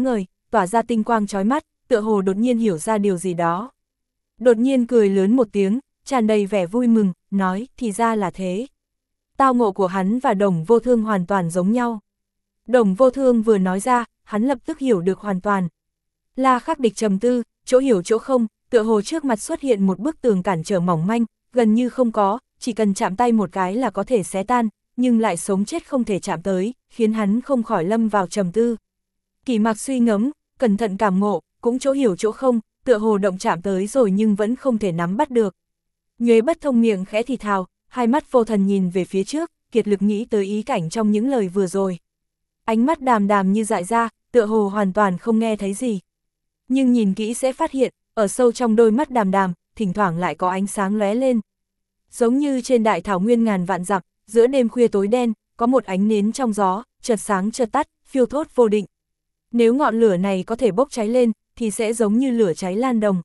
tỏa ra tinh quang chói mắt, tựa hồ đột nhiên hiểu ra điều gì đó. Đột nhiên cười lớn một tiếng, tràn đầy vẻ vui mừng, nói, thì ra là thế. Tao ngộ của hắn và Đồng Vô Thương hoàn toàn giống nhau. Đồng Vô Thương vừa nói ra, hắn lập tức hiểu được hoàn toàn. La Khắc Địch trầm tư, chỗ hiểu chỗ không, tựa hồ trước mặt xuất hiện một bức tường cản trở mỏng manh, gần như không có, chỉ cần chạm tay một cái là có thể xé tan, nhưng lại sống chết không thể chạm tới, khiến hắn không khỏi lâm vào trầm tư. Kỳ Mạc suy ngẫm, cẩn thận cảm ngộ, cũng chỗ hiểu chỗ không, tựa hồ động chạm tới rồi nhưng vẫn không thể nắm bắt được. Nhuế Bất Thông miệng khẽ thì thào, hai mắt vô thần nhìn về phía trước, kiệt lực nghĩ tới ý cảnh trong những lời vừa rồi. Ánh mắt Đàm Đàm như dại ra, tựa hồ hoàn toàn không nghe thấy gì. Nhưng nhìn kỹ sẽ phát hiện, ở sâu trong đôi mắt Đàm Đàm, thỉnh thoảng lại có ánh sáng lóe lên. Giống như trên đại thảo nguyên ngàn vạn dặm, giữa đêm khuya tối đen, có một ánh nến trong gió, chợt sáng chợt tắt, phiêu thốt vô định. Nếu ngọn lửa này có thể bốc cháy lên, thì sẽ giống như lửa cháy lan đồng.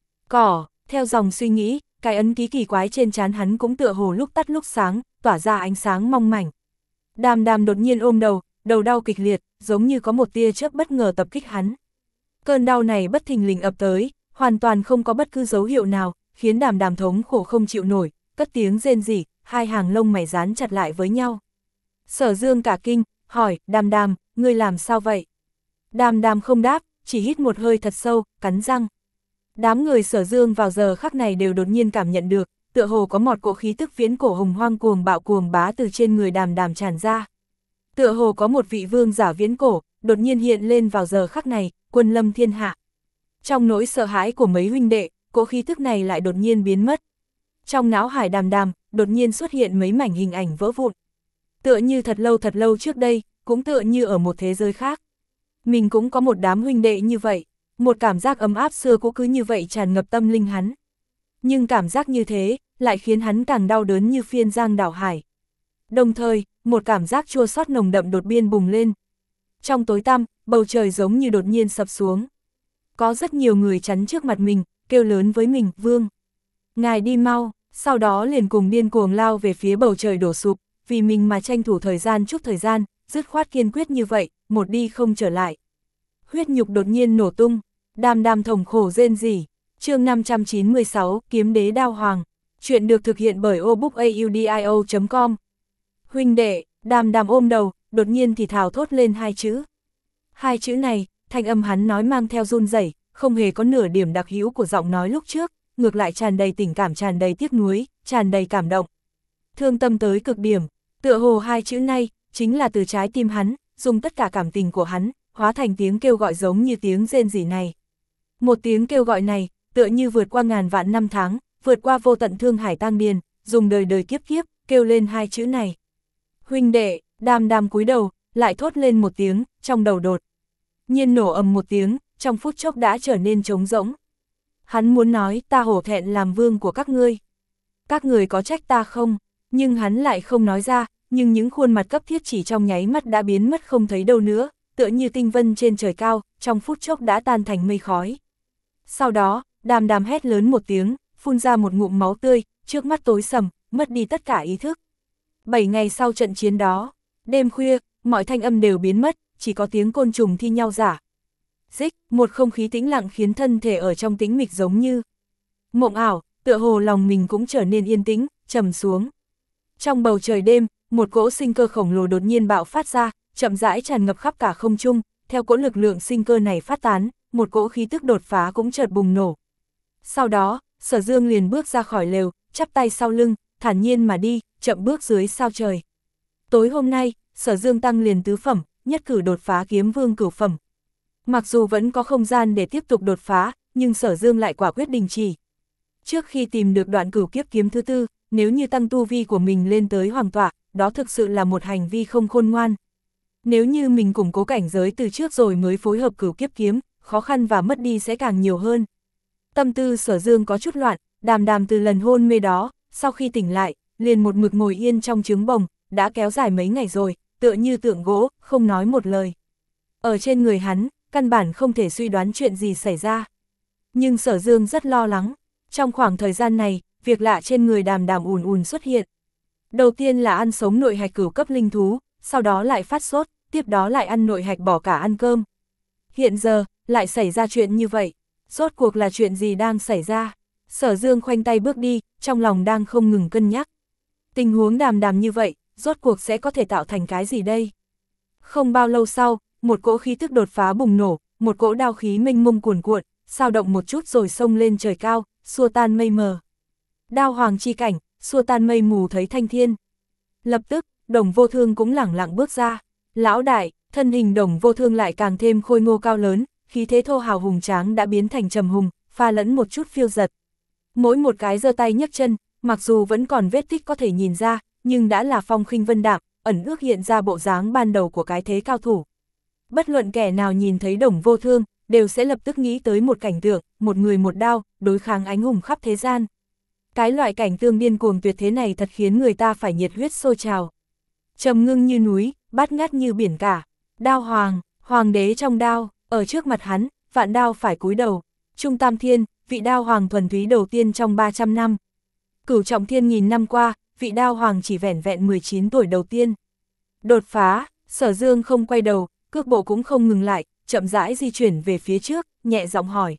Cỏ, theo dòng suy nghĩ, cái ấn ký kỳ quái trên trán hắn cũng tựa hồ lúc tắt lúc sáng, tỏa ra ánh sáng mong mảnh. Đàm Đàm đột nhiên ôm đầu, đầu đau kịch liệt, giống như có một tia chớp bất ngờ tập kích hắn. Cơn đau này bất thình lình ập tới, hoàn toàn không có bất cứ dấu hiệu nào, khiến Đàm Đàm thống khổ không chịu nổi, cất tiếng rên rỉ, hai hàng lông mày dán chặt lại với nhau. Sở Dương cả kinh, hỏi, Đàm Đàm, ngươi làm sao vậy? Đàm Đàm không đáp, chỉ hít một hơi thật sâu, cắn răng. Đám người Sở Dương vào giờ khắc này đều đột nhiên cảm nhận được, tựa hồ có một cỗ khí tức viễn cổ hùng hoang cuồng bạo cuồng bá từ trên người Đàm Đàm tràn ra. Tựa hồ có một vị vương giả viễn cổ, đột nhiên hiện lên vào giờ khắc này, quân lâm thiên hạ. Trong nỗi sợ hãi của mấy huynh đệ, cỗ khí tức này lại đột nhiên biến mất. Trong não hải Đàm Đàm, đột nhiên xuất hiện mấy mảnh hình ảnh vỡ vụn. Tựa như thật lâu thật lâu trước đây, cũng tựa như ở một thế giới khác. Mình cũng có một đám huynh đệ như vậy, một cảm giác ấm áp xưa cũ cứ như vậy tràn ngập tâm linh hắn. Nhưng cảm giác như thế, lại khiến hắn càng đau đớn như phiên giang đảo hải. Đồng thời, một cảm giác chua xót nồng đậm đột biên bùng lên. Trong tối tăm, bầu trời giống như đột nhiên sập xuống. Có rất nhiều người chắn trước mặt mình, kêu lớn với mình, Vương. Ngài đi mau, sau đó liền cùng điên cuồng lao về phía bầu trời đổ sụp, vì mình mà tranh thủ thời gian chút thời gian, dứt khoát kiên quyết như vậy, một đi không trở lại. Huyết nhục đột nhiên nổ tung, Đàm Đàm thống khổ rên rỉ. Chương năm trăm chín mươi sáu, Kiếm Đế Đao Hoàng. Chuyện được thực hiện bởi obookaudio chấm com. Huynh đệ, Đàm Đàm ôm đầu, đột nhiên thì thào thốt lên hai chữ. Hai chữ này, thanh âm hắn nói mang theo run rẩy, không hề có nửa điểm đặc hữu của giọng nói lúc trước, ngược lại tràn đầy tình cảm, tràn đầy tiếc nuối, tràn đầy cảm động. Thương tâm tới cực điểm, tựa hồ hai chữ này, chính là từ trái tim hắn, dùng tất cả cảm tình của hắn, hóa thành tiếng kêu gọi giống như tiếng rên rỉ này. Một tiếng kêu gọi này, tựa như vượt qua ngàn vạn năm tháng, vượt qua vô tận thương hải tang điền, dùng đời đời kiếp kiếp, kêu lên hai chữ này. Huynh đệ, Đàm Đàm cúi đầu, lại thốt lên một tiếng, trong đầu đột nhiên nổ ầm một tiếng, trong phút chốc đã trở nên trống rỗng. Hắn muốn nói, ta hổ thẹn làm vương của các ngươi. Các người có trách ta không? Nhưng hắn lại không nói ra, nhưng những khuôn mặt cấp thiết chỉ trong nháy mắt đã biến mất không thấy đâu nữa, tựa như tinh vân trên trời cao, trong phút chốc đã tan thành mây khói. Sau đó, Đàm Đàm hét lớn một tiếng, phun ra một ngụm máu tươi, trước mắt tối sầm, mất đi tất cả ý thức. Bảy ngày sau trận chiến đó, đêm khuya, mọi thanh âm đều biến mất, chỉ có tiếng côn trùng thi nhau rả. Rích, một không khí tĩnh lặng khiến thân thể ở trong tĩnh mịch giống như mộng ảo, tựa hồ lòng mình cũng trở nên yên tĩnh, trầm xuống. Trong bầu trời đêm, một cỗ sinh cơ khổng lồ đột nhiên bạo phát ra, chậm rãi tràn ngập khắp cả không trung, theo cỗ lực lượng sinh cơ này phát tán, một cỗ khí tức đột phá cũng chợt bùng nổ. Sau đó, Sở Dương liền bước ra khỏi lều, chắp tay sau lưng, thản nhiên mà đi, chậm bước dưới sao trời. Tối hôm nay, Sở Dương tăng liền tứ phẩm, nhất cử đột phá kiếm vương cửu phẩm. Mặc dù vẫn có không gian để tiếp tục đột phá, nhưng Sở Dương lại quả quyết đình chỉ. Trước khi tìm được đoạn cửu kiếp kiếm thứ tư, nếu như tăng tu vi của mình lên tới hoàng tọa, đó thực sự là một hành vi không khôn ngoan. Nếu như mình củng cố cảnh giới từ trước rồi mới phối hợp cửu kiếp kiếm, khó khăn và mất đi sẽ càng nhiều hơn. Tâm tư Sở Dương có chút loạn, Đàm Đàm từ lần hôn mê đó, sau khi tỉnh lại, liền một mực ngồi yên trong trứng bồng, đã kéo dài mấy ngày rồi, tựa như tượng gỗ, không nói một lời. Ở trên người hắn, căn bản không thể suy đoán chuyện gì xảy ra. Nhưng Sở Dương rất lo lắng. Trong khoảng thời gian này, việc lạ trên người Đàm Đàm ùn ùn xuất hiện. Đầu tiên là ăn sống nội hạch cửu cấp linh thú, sau đó lại phát sốt, tiếp đó lại ăn nội hạch bỏ cả ăn cơm. Hiện giờ, lại xảy ra chuyện như vậy, rốt cuộc là chuyện gì đang xảy ra? Sở Dương khoanh tay bước đi, trong lòng đang không ngừng cân nhắc. Tình huống đàm đàm như vậy, rốt cuộc sẽ có thể tạo thành cái gì đây? Không bao lâu sau, một cỗ khí tức đột phá bùng nổ, một cỗ đao khí mênh mông cuồn cuộn, sao động một chút rồi xông lên trời cao, xua tan mây mờ. Đao hoàng chi cảnh, xua tan mây mù thấy thanh thiên. Lập tức, Đồng Vô Thương cũng lẳng lặng bước ra. Lão đại, thân hình Đồng Vô Thương lại càng thêm khôi ngô cao lớn, khí thế thô hào hùng tráng đã biến thành trầm hùng, pha lẫn một chút phiêu giật. Mỗi một cái giơ tay nhấc chân, mặc dù vẫn còn vết tích có thể nhìn ra, nhưng đã là phong khinh vân đạm, ẩn ước hiện ra bộ dáng ban đầu của cái thế cao thủ. Bất luận kẻ nào nhìn thấy Đồng Vô Thương, đều sẽ lập tức nghĩ tới một cảnh tượng, một người một đao, đối kháng ánh hùng khắp thế gian. Cái loại cảnh tương điên cuồng tuyệt thế này thật khiến người ta phải nhiệt huyết sôi trào. Trầm ngưng như núi, bát ngát như biển cả. Đao hoàng, hoàng đế trong đao, ở trước mặt hắn, vạn đao phải cúi đầu. Trung Tam Thiên, vị đao hoàng thuần túy đầu tiên trong ba trăm năm. Cửu Trọng Thiên nghìn năm qua, vị đao hoàng chỉ vẻn vẹn mười chín tuổi đầu tiên. Đột phá, Sở Dương không quay đầu, cước bộ cũng không ngừng lại, chậm rãi di chuyển về phía trước, nhẹ giọng hỏi.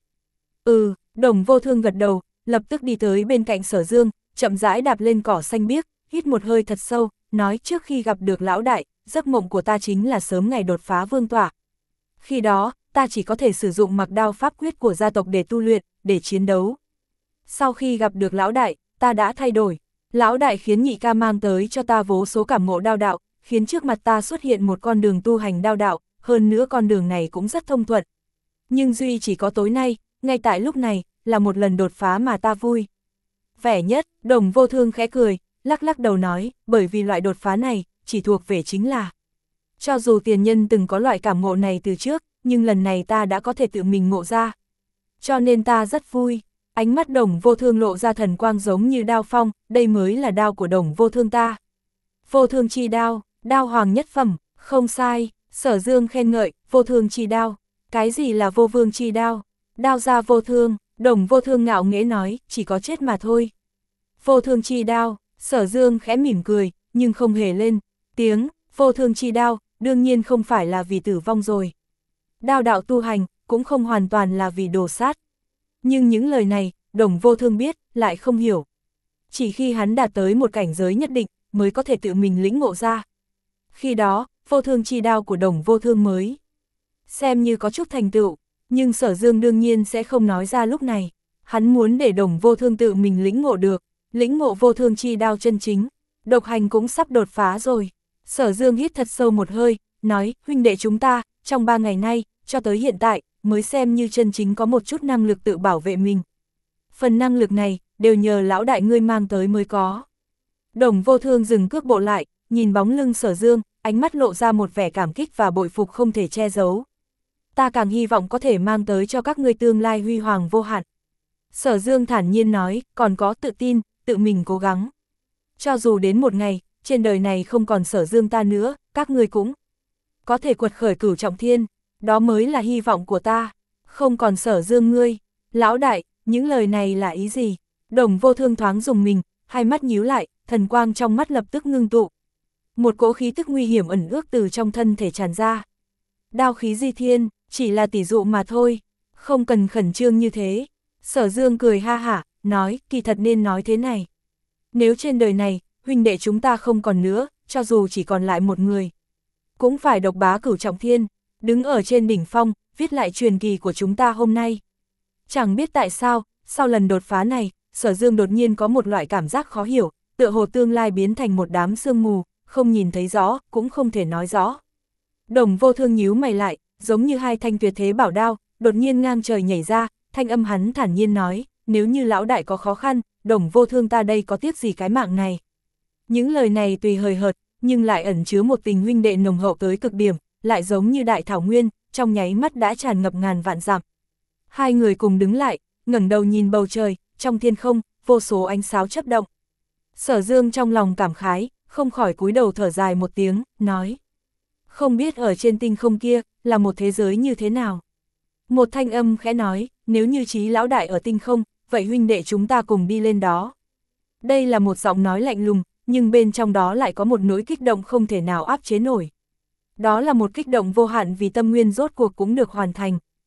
Ừ, Đồng Vô Thương gật đầu, lập tức đi tới bên cạnh Sở Dương, chậm rãi đạp lên cỏ xanh biếc, hít một hơi thật sâu, nói trước khi gặp được lão đại, giấc mộng của ta chính là sớm ngày đột phá vương tọa. Khi đó, ta chỉ có thể sử dụng mặc đao pháp quyết của gia tộc để tu luyện, để chiến đấu. Sau khi gặp được lão đại, ta đã thay đổi. Lão đại khiến nhị ca mang tới cho ta vô số cảm ngộ đao đạo, khiến trước mặt ta xuất hiện một con đường tu hành đao đạo, hơn nữa con đường này cũng rất thông thuận. Nhưng duy chỉ có tối nay, ngay tại lúc này, là một lần đột phá mà ta vui. Vẻ nhất, Đồng Vô Thương khẽ cười, lắc lắc đầu nói, bởi vì loại đột phá này, chỉ thuộc về chính là. Cho dù tiền nhân từng có loại cảm ngộ này từ trước, nhưng lần này ta đã có thể tự mình ngộ ra. Cho nên ta rất vui. Ánh mắt Đồng Vô Thương lộ ra thần quang giống như đao phong, đây mới là đao của Đồng Vô Thương ta. Vô Thương chi đao, đao hoàng nhất phẩm, không sai, Sở Dương khen ngợi, Vô Thương chi đao. Cái gì là vô vương chi đao? Đao ra vô thương, Đồng Vô Thương ngạo nghễ nói, chỉ có chết mà thôi. Vô thương chi đao, Sở Dương khẽ mỉm cười, nhưng không hề lên tiếng, vô thương chi đao, đương nhiên không phải là vì tử vong rồi. Đao đạo tu hành, cũng không hoàn toàn là vì đồ sát. Nhưng những lời này, Đồng Vô Thương biết, lại không hiểu. Chỉ khi hắn đạt tới một cảnh giới nhất định, mới có thể tự mình lĩnh ngộ ra. Khi đó, vô thương chi đao của Đồng Vô Thương mới xem như có chút thành tựu, nhưng Sở Dương đương nhiên sẽ không nói ra lúc này. Hắn muốn để Đồng Vô Thương tự mình lĩnh ngộ được, lĩnh ngộ vô thương chi đao chân chính. Độc hành cũng sắp đột phá rồi. Sở Dương hít thật sâu một hơi, nói, huynh đệ chúng ta, trong ba ngày nay, cho tới hiện tại, mới xem như chân chính có một chút năng lực tự bảo vệ mình. Phần năng lực này, đều nhờ lão đại ngươi mang tới mới có. Đồng Vô Thương dừng cước bộ lại, nhìn bóng lưng Sở Dương, ánh mắt lộ ra một vẻ cảm kích và bội phục không thể che giấu. Ta càng hy vọng có thể mang tới cho các ngươi tương lai huy hoàng vô hạn. Sở Dương thản nhiên nói, còn có tự tin, tự mình cố gắng. Cho dù đến một ngày, trên đời này không còn Sở Dương ta nữa, các ngươi cũng có thể quật khởi Cửu Trọng Thiên, đó mới là hy vọng của ta. Không còn Sở Dương ngươi. Lão đại, những lời này là ý gì? Đồng Vô Thương thoáng dùng mình, hai mắt nhíu lại, thần quang trong mắt lập tức ngưng tụ. Một cỗ khí tức nguy hiểm ẩn ước từ trong thân thể tràn ra. Đao khí di thiên, chỉ là tỷ dụ mà thôi, không cần khẩn trương như thế. Sở Dương cười ha hả, nói, kỳ thật nên nói thế này. Nếu trên đời này, huynh đệ chúng ta không còn nữa, cho dù chỉ còn lại một người, cũng phải độc bá Cửu Trọng Thiên, đứng ở trên đỉnh phong, viết lại truyền kỳ của chúng ta hôm nay. Chẳng biết tại sao, sau lần đột phá này, Sở Dương đột nhiên có một loại cảm giác khó hiểu, tựa hồ tương lai biến thành một đám sương mù, không nhìn thấy rõ, cũng không thể nói rõ. Đồng Vô Thương nhíu mày lại, giống như hai thanh tuyệt thế bảo đao, đột nhiên ngang trời nhảy ra, thanh âm hắn thản nhiên nói, nếu như lão đại có khó khăn, Đồng Vô Thương ta đây có tiếc gì cái mạng này. Những lời này tùy hời hợt, nhưng lại ẩn chứa một tình huynh đệ nồng hậu tới cực điểm, lại giống như đại thảo nguyên, trong nháy mắt đã tràn ngập ngàn vạn dặm. Hai người cùng đứng lại, ngẩng đầu nhìn bầu trời, trong thiên không, vô số ánh sáo chớp động. Sở Dương trong lòng cảm khái, không khỏi cúi đầu thở dài một tiếng, nói. Không biết ở trên tinh không kia, là một thế giới như thế nào. Một thanh âm khẽ nói, nếu như Chí lão đại ở tinh không, vậy huynh đệ chúng ta cùng đi lên đó. Đây là một giọng nói lạnh lùng, nhưng bên trong đó lại có một nỗi kích động không thể nào áp chế nổi. Đó là một kích động vô hạn vì tâm nguyên rốt cuộc cũng được hoàn thành.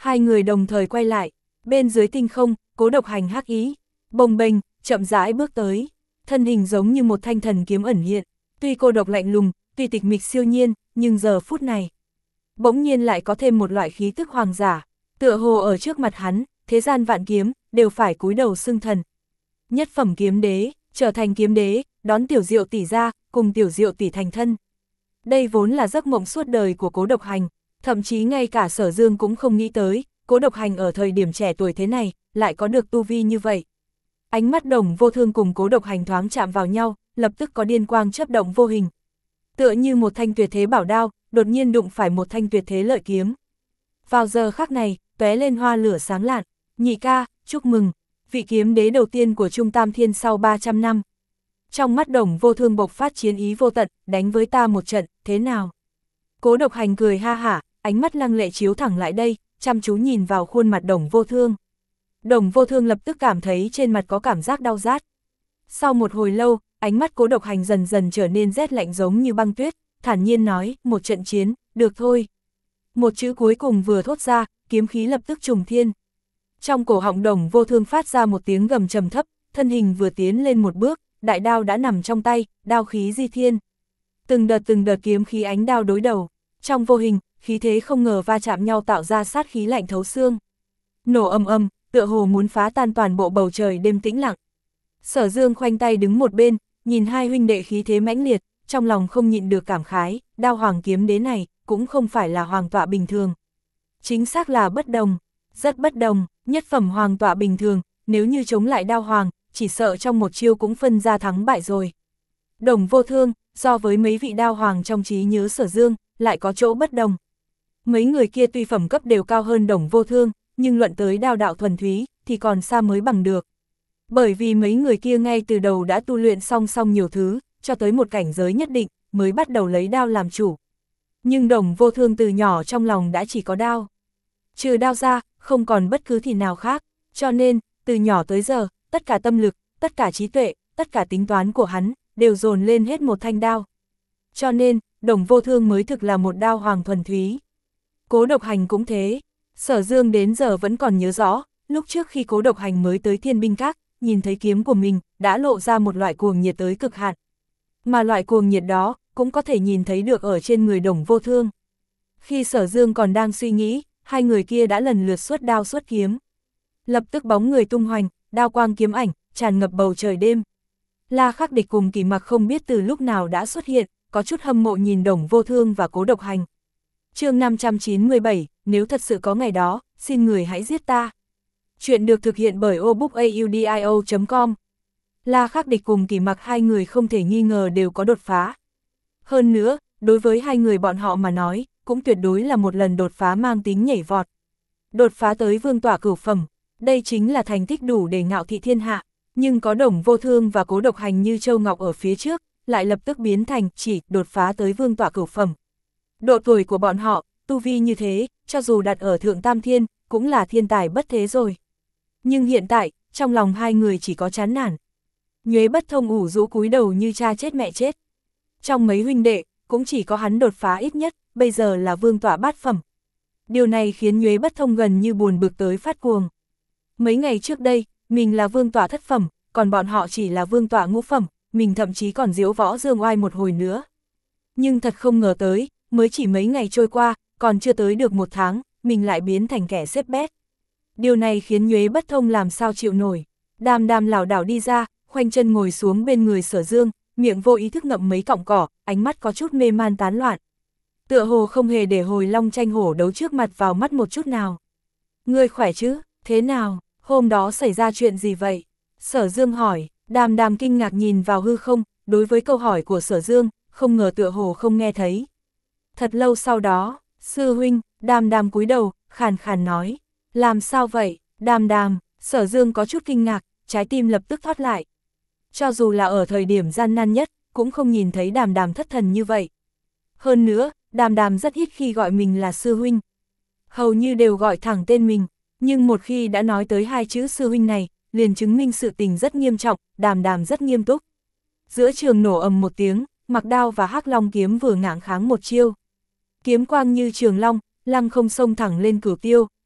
Hai người đồng thời quay lại, bên dưới tinh không, Cố Độc Hành hắc ý, bồng bềnh, chậm rãi bước tới, thân hình giống như một thanh thần kiếm ẩn hiện, tuy cô độc lạnh lùng, tuy tịch mịch siêu nhiên, nhưng giờ phút này, bỗng nhiên lại có thêm một loại khí tức hoàng giả, tựa hồ ở trước mặt hắn, thế gian vạn kiếm, đều phải cúi đầu xưng thần. Nhất phẩm kiếm đế, trở thành kiếm đế, đón Tiểu Diệu tỷ ra, cùng Tiểu Diệu tỷ thành thân. Đây vốn là giấc mộng suốt đời của Cố Độc Hành, thậm chí ngay cả Sở Dương cũng không nghĩ tới, Cố Độc Hành ở thời điểm trẻ tuổi thế này, lại có được tu vi như vậy. Ánh mắt Đồng Vô Thương cùng Cố Độc Hành thoáng chạm vào nhau, lập tức có điên quang chớp động vô hình. Tựa như một thanh tuyệt thế bảo đao, đột nhiên đụng phải một thanh tuyệt thế lợi kiếm. Vào giờ khắc này, tóe lên hoa lửa sáng lạn, nhị ca, chúc mừng, vị kiếm đế đầu tiên của Trung Tam Thiên sau ba trăm năm. Trong mắt Đồng Vô Thương bộc phát chiến ý vô tận, đánh với ta một trận, thế nào? Cố Độc Hành cười ha hả, ánh mắt lăng lệ chiếu thẳng lại đây, chăm chú nhìn vào khuôn mặt Đồng Vô Thương. Đồng Vô Thương lập tức cảm thấy trên mặt có cảm giác đau rát. Sau một hồi lâu, ánh mắt Cố Độc Hành dần dần trở nên rét lạnh giống như băng tuyết, thản nhiên nói, một trận chiến, được thôi. Một chữ cuối cùng vừa thốt ra, kiếm khí lập tức trùng thiên. Trong cổ họng Đồng Vô Thương phát ra một tiếng gầm trầm thấp, thân hình vừa tiến lên một bước, đại đao đã nằm trong tay, đao khí di thiên. Từng đợt từng đợt kiếm khí ánh đao đối đầu, trong vô hình, khí thế không ngờ va chạm nhau tạo ra sát khí lạnh thấu xương. Nổ ầm ầm, tựa hồ muốn phá tan toàn bộ bầu trời đêm tĩnh lặng. Sở Dương khoanh tay đứng một bên, nhìn hai huynh đệ khí thế mãnh liệt, trong lòng không nhịn được cảm khái, đao hoàng kiếm đế này, cũng không phải là hoàng tọa bình thường. Chính xác là bất đồng, rất bất đồng, nhất phẩm hoàng tọa bình thường, nếu như chống lại đao hoàng, chỉ sợ trong một chiêu cũng phân ra thắng bại rồi. Đồng Vô Thương, so với mấy vị đao hoàng trong trí nhớ Sở Dương, lại có chỗ bất đồng. Mấy người kia tuy phẩm cấp đều cao hơn Đồng Vô Thương, nhưng luận tới đao đạo thuần túy, thì còn xa mới bằng được. Bởi vì mấy người kia ngay từ đầu đã tu luyện song song nhiều thứ, cho tới một cảnh giới nhất định, mới bắt đầu lấy đao làm chủ. Nhưng Đồng Vô Thương từ nhỏ trong lòng đã chỉ có đao. Trừ đao ra, không còn bất cứ thì nào khác, cho nên, từ nhỏ tới giờ, tất cả tâm lực, tất cả trí tuệ, tất cả tính toán của hắn, đều dồn lên hết một thanh đao. Cho nên, Đồng Vô Thương mới thực là một đao hoàng thuần túy. Cố Độc Hành cũng thế. Sở Dương đến giờ vẫn còn nhớ rõ, lúc trước khi Cố Độc Hành mới tới Thiên Binh Các, nhìn thấy kiếm của mình, đã lộ ra một loại cuồng nhiệt tới cực hạn. Mà loại cuồng nhiệt đó, cũng có thể nhìn thấy được ở trên người Đồng Vô Thương. Khi Sở Dương còn đang suy nghĩ, hai người kia đã lần lượt xuất đao xuất kiếm. Lập tức bóng người tung hoành, đao quang kiếm ảnh, tràn ngập bầu trời đêm. La Khắc Địch cùng Kỳ Mặc không biết từ lúc nào đã xuất hiện, có chút hâm mộ nhìn Đồng Vô Thương và Cố Độc Hành. Chương năm trăm chín mươi bảy, nếu thật sự có ngày đó, xin người hãy giết ta. Chuyện được thực hiện bởi obookaudio chấm com. La Khắc Địch cùng Kỳ Mặc hai người không thể nghi ngờ đều có đột phá. Hơn nữa, đối với hai người bọn họ mà nói, cũng tuyệt đối là một lần đột phá mang tính nhảy vọt. Đột phá tới vương tọa cửu phẩm, đây chính là thành tích đủ để ngạo thị thiên hạ, nhưng có Đồng Vô Thương và Cố Độc Hành như châu ngọc ở phía trước, lại lập tức biến thành chỉ đột phá tới vương tọa cửu phẩm. Độ tuổi của bọn họ, tu vi như thế, cho dù đặt ở thượng tam thiên, cũng là thiên tài bất thế rồi. Nhưng hiện tại, trong lòng hai người chỉ có chán nản. Nhuế Bất Thông ủ rũ cúi đầu như cha chết mẹ chết. Trong mấy huynh đệ, cũng chỉ có hắn đột phá ít nhất, bây giờ là vương tọa bát phẩm. Điều này khiến Nhuế Bất Thông gần như buồn bực tới phát cuồng. Mấy ngày trước đây, mình là vương tọa thất phẩm, còn bọn họ chỉ là vương tọa ngũ phẩm, mình thậm chí còn diễu võ dương oai một hồi nữa. Nhưng thật không ngờ tới, mới chỉ mấy ngày trôi qua, còn chưa tới được một tháng, mình lại biến thành kẻ xếp bét. Điều này khiến Nhuế Bất Thông làm sao chịu nổi. Đàm Đàm lảo đảo đi ra, khoanh chân ngồi xuống bên người Sở Dương, miệng vô ý thức ngậm mấy cọng cỏ, ánh mắt có chút mê man tán loạn. Tựa hồ không hề để hồi long tranh hổ đấu trước mặt vào mắt một chút nào. Ngươi khỏe chứ, thế nào, hôm đó xảy ra chuyện gì vậy? Sở Dương hỏi. Đàm Đàm kinh ngạc nhìn vào hư không, đối với câu hỏi của Sở Dương, không ngờ tựa hồ không nghe thấy. Thật lâu sau đó, sư huynh, Đàm Đàm cúi đầu, khàn khàn nói. Làm sao vậy, Đàm Đàm? Sở Dương có chút kinh ngạc, trái tim lập tức thoát lại. Cho dù là ở thời điểm gian nan nhất, cũng không nhìn thấy Đàm Đàm thất thần như vậy. Hơn nữa, Đàm Đàm rất ít khi gọi mình là sư huynh. Hầu như đều gọi thẳng tên mình, nhưng một khi đã nói tới hai chữ sư huynh này, liền chứng minh sự tình rất nghiêm trọng, Đàm Đàm rất nghiêm túc. Giữa trường nổ ầm một tiếng, Mặc Đao và Hắc Long kiếm vừa ngáng kháng một chiêu. Kiếm quang như trường long, lăng không xông thẳng lên Cửu Tiêu,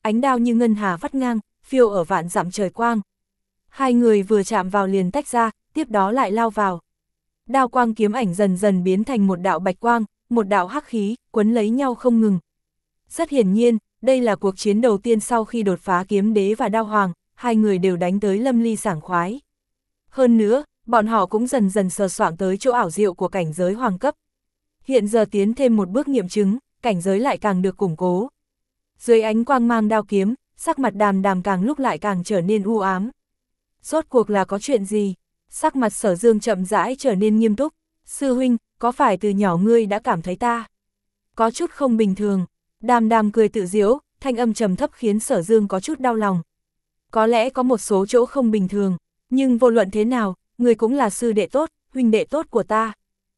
ánh đao như ngân hà vắt ngang, phiêu ở vạn dặm trời quang. Hai người vừa chạm vào liền tách ra, tiếp đó lại lao vào. Đao quang kiếm ảnh dần dần biến thành một đạo bạch quang, một đạo hắc khí, quấn lấy nhau không ngừng. Rất hiển nhiên, đây là cuộc chiến đầu tiên sau khi đột phá kiếm đế và đao hoàng, hai người đều đánh tới lâm ly sảng khoái. Hơn nữa, bọn họ cũng dần dần sờ soạng tới chỗ ảo diệu của cảnh giới hoàng cấp. Hiện giờ tiến thêm một bước nghiệm chứng, cảnh giới lại càng được củng cố. Dưới ánh quang mang đao kiếm, sắc mặt Đàm Đàm càng lúc lại càng trở nên u ám. Rốt cuộc là có chuyện gì? Sắc mặt Sở Dương chậm rãi trở nên nghiêm túc. Sư huynh, có phải từ nhỏ ngươi đã cảm thấy ta có chút không bình thường? Đàm Đàm cười tự giễu, thanh âm trầm thấp khiến Sở Dương có chút đau lòng. Có lẽ có một số chỗ không bình thường, nhưng vô luận thế nào, ngươi cũng là sư đệ tốt, huynh đệ tốt của ta.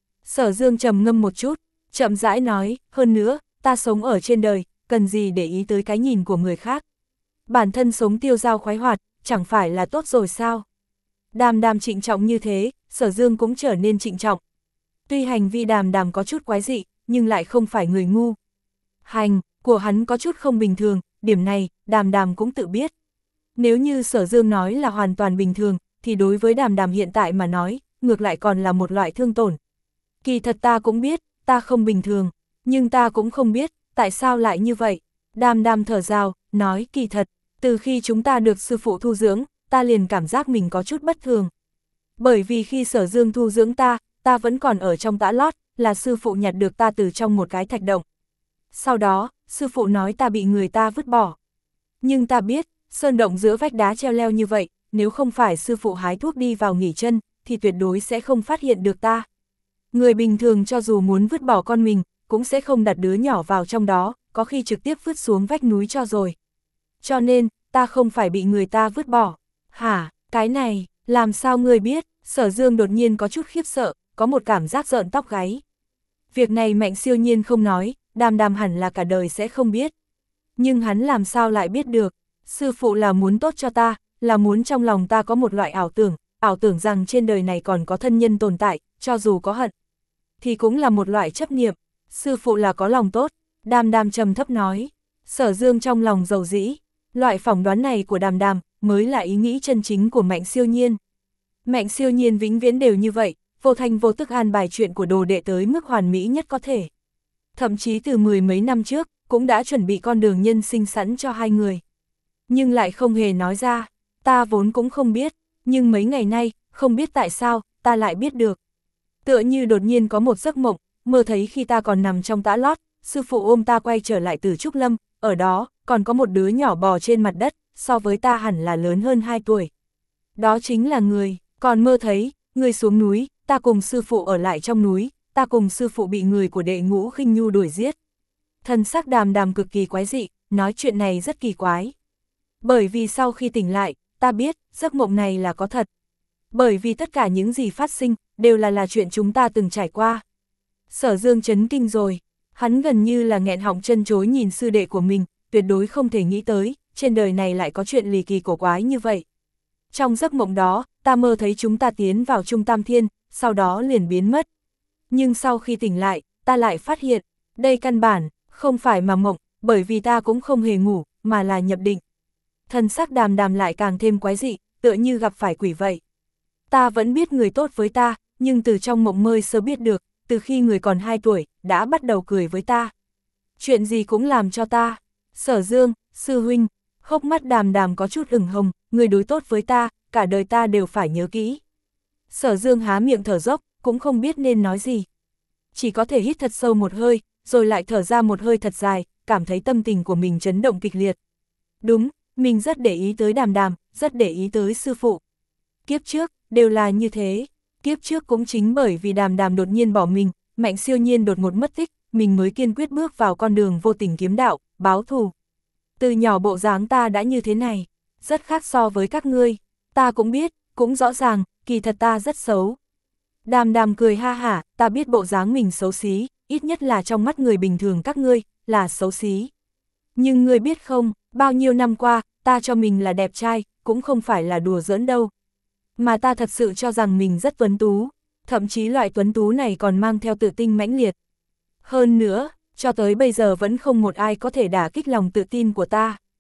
Sở Dương trầm ngâm một chút, chậm rãi nói, hơn nữa, ta sống ở trên đời, cần gì để ý tới cái nhìn của người khác. Bản thân sống tiêu dao khoái hoạt, chẳng phải là tốt rồi sao? Đàm Đàm trịnh trọng như thế, Sở Dương cũng trở nên trịnh trọng. Tuy hành vi Đàm Đàm có chút quái dị, nhưng lại không phải người ngu. Hành của hắn có chút không bình thường, điểm này, Đàm Đàm cũng tự biết. Nếu như Sở Dương nói là hoàn toàn bình thường, thì đối với Đàm Đàm hiện tại mà nói, ngược lại còn là một loại thương tổn. Kỳ thật ta cũng biết, ta không bình thường, nhưng ta cũng không biết, tại sao lại như vậy. Đàm Đàm thở dài, nói kỳ thật, từ khi chúng ta được sư phụ thu dưỡng, ta liền cảm giác mình có chút bất thường. Bởi vì khi Sở Dương thu dưỡng ta, ta vẫn còn ở trong tã lót, là sư phụ nhặt được ta từ trong một cái thạch động. Sau đó, sư phụ nói ta bị người ta vứt bỏ. Nhưng ta biết, sơn động giữa vách đá treo leo như vậy, nếu không phải sư phụ hái thuốc đi vào nghỉ chân, thì tuyệt đối sẽ không phát hiện được ta. Người bình thường cho dù muốn vứt bỏ con mình, cũng sẽ không đặt đứa nhỏ vào trong đó, có khi trực tiếp vứt xuống vách núi cho rồi. Cho nên, ta không phải bị người ta vứt bỏ. Hả, cái này, làm sao ngươi biết? Sở Dương đột nhiên có chút khiếp sợ, có một cảm giác rợn tóc gáy. Việc này Mạnh Siêu Nhiên không nói, Đàm Đàm hẳn là cả đời sẽ không biết. Nhưng hắn làm sao lại biết được? Sư phụ là muốn tốt cho ta, là muốn trong lòng ta có một loại ảo tưởng, ảo tưởng rằng trên đời này còn có thân nhân tồn tại, cho dù có hận, thì cũng là một loại chấp niệm. Sư phụ là có lòng tốt, Đàm Đàm trầm thấp nói. Sở Dương trong lòng dầu dĩ, loại phỏng đoán này của Đàm Đàm mới là ý nghĩ chân chính của Mạnh Siêu Nhiên. Mạnh Siêu Nhiên vĩnh viễn đều như vậy, vô thanh vô tức an bài chuyện của đồ đệ tới mức hoàn mỹ nhất có thể. Thậm chí từ mười mấy năm trước, cũng đã chuẩn bị con đường nhân sinh sẵn cho hai người. Nhưng lại không hề nói ra, ta vốn cũng không biết, nhưng mấy ngày nay, không biết tại sao, ta lại biết được. Tựa như đột nhiên có một giấc mộng, mơ thấy khi ta còn nằm trong tã lót, sư phụ ôm ta quay trở lại từ Trúc Lâm, ở đó, còn có một đứa nhỏ bò trên mặt đất, so với ta hẳn là lớn hơn hai tuổi. Đó chính là người, còn mơ thấy, người xuống núi, ta cùng sư phụ ở lại trong núi, ta cùng sư phụ bị người của đệ Ngũ Khinh Nhu đuổi giết. Thần sắc Đàm Đàm cực kỳ quái dị, nói chuyện này rất kỳ quái. Bởi vì sau khi tỉnh lại, ta biết, giấc mộng này là có thật. Bởi vì tất cả những gì phát sinh, đều là là chuyện chúng ta từng trải qua. Sở Dương chấn kinh rồi, hắn gần như là nghẹn họng chân chối nhìn sư đệ của mình, tuyệt đối không thể nghĩ tới, trên đời này lại có chuyện lì kỳ cổ quái như vậy. Trong giấc mộng đó, ta mơ thấy chúng ta tiến vào Trung Tam Thiên, sau đó liền biến mất. Nhưng sau khi tỉnh lại, ta lại phát hiện, đây căn bản, không phải mà mộng, bởi vì ta cũng không hề ngủ, mà là nhập định. Thần sắc Đàm Đàm lại càng thêm quái dị, tựa như gặp phải quỷ vậy. Ta vẫn biết người tốt với ta, nhưng từ trong mộng mơ sớm biết được, từ khi người còn hai tuổi, đã bắt đầu cười với ta. Chuyện gì cũng làm cho ta. Sở Dương, sư huynh, hốc mắt Đàm Đàm có chút ửng hồng, người đối tốt với ta, cả đời ta đều phải nhớ kỹ. Sở Dương há miệng thở dốc, cũng không biết nên nói gì. Chỉ có thể hít thật sâu một hơi, rồi lại thở ra một hơi thật dài, cảm thấy tâm tình của mình chấn động kịch liệt. Đúng, mình rất để ý tới Đàm Đàm, rất để ý tới sư phụ. Kiếp trước, đều là như thế. Kiếp trước cũng chính bởi vì Đàm Đàm đột nhiên bỏ mình, Mạnh Siêu Nhiên đột ngột mất tích, mình mới kiên quyết bước vào con đường vô tình kiếm đạo, báo thù. Từ nhỏ bộ dáng ta đã như thế này, rất khác so với các ngươi. Ta cũng biết, cũng rõ ràng, kỳ thật ta rất xấu. Đàm Đàm cười ha hả, ta biết bộ dáng mình xấu xí, ít nhất là trong mắt người bình thường các ngươi, là xấu xí. Nhưng ngươi biết không, bao nhiêu năm qua, ta cho mình là đẹp trai, cũng không phải là đùa giỡn đâu. Mà ta thật sự cho rằng mình rất tuấn tú, thậm chí loại tuấn tú này còn mang theo tự tin mãnh liệt. Hơn nữa, cho tới bây giờ vẫn không một ai có thể đả kích lòng tự tin của ta.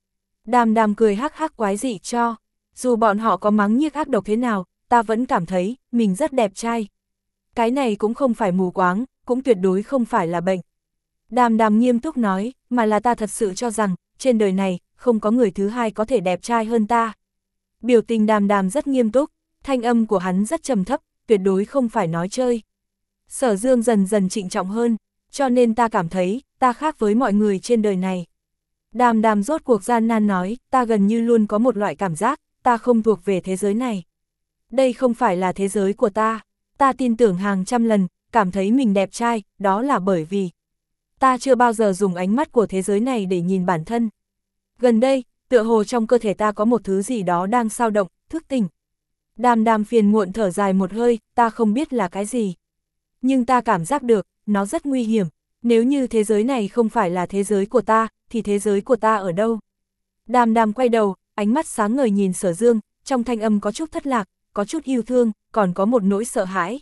Đàm Đàm cười hắc hắc quái dị cho, dù bọn họ có mắng nhiếc ác độc thế nào, ta vẫn cảm thấy, mình rất đẹp trai. Cái này cũng không phải mù quáng, cũng tuyệt đối không phải là bệnh. Đàm Đàm nghiêm túc nói, mà là ta thật sự cho rằng, trên đời này, không có người thứ hai có thể đẹp trai hơn ta. Biểu tình Đàm Đàm rất nghiêm túc, thanh âm của hắn rất trầm thấp, tuyệt đối không phải nói chơi. Sở Dương dần dần trịnh trọng hơn, cho nên ta cảm thấy, ta khác với mọi người trên đời này. Đàm Đàm rốt cuộc gian nan nói, ta gần như luôn có một loại cảm giác, ta không thuộc về thế giới này. Đây không phải là thế giới của ta, ta tin tưởng hàng trăm lần, cảm thấy mình đẹp trai, đó là bởi vì ta chưa bao giờ dùng ánh mắt của thế giới này để nhìn bản thân. Gần đây, tựa hồ trong cơ thể ta có một thứ gì đó đang xao động, thức tỉnh. Đàm Đàm phiền muộn thở dài một hơi, ta không biết là cái gì. Nhưng ta cảm giác được, nó rất nguy hiểm. Nếu như thế giới này không phải là thế giới của ta, thì thế giới của ta ở đâu? Đàm Đàm quay đầu, ánh mắt sáng ngời nhìn Sở Dương, trong thanh âm có chút thất lạc, có chút yêu thương, còn có một nỗi sợ hãi.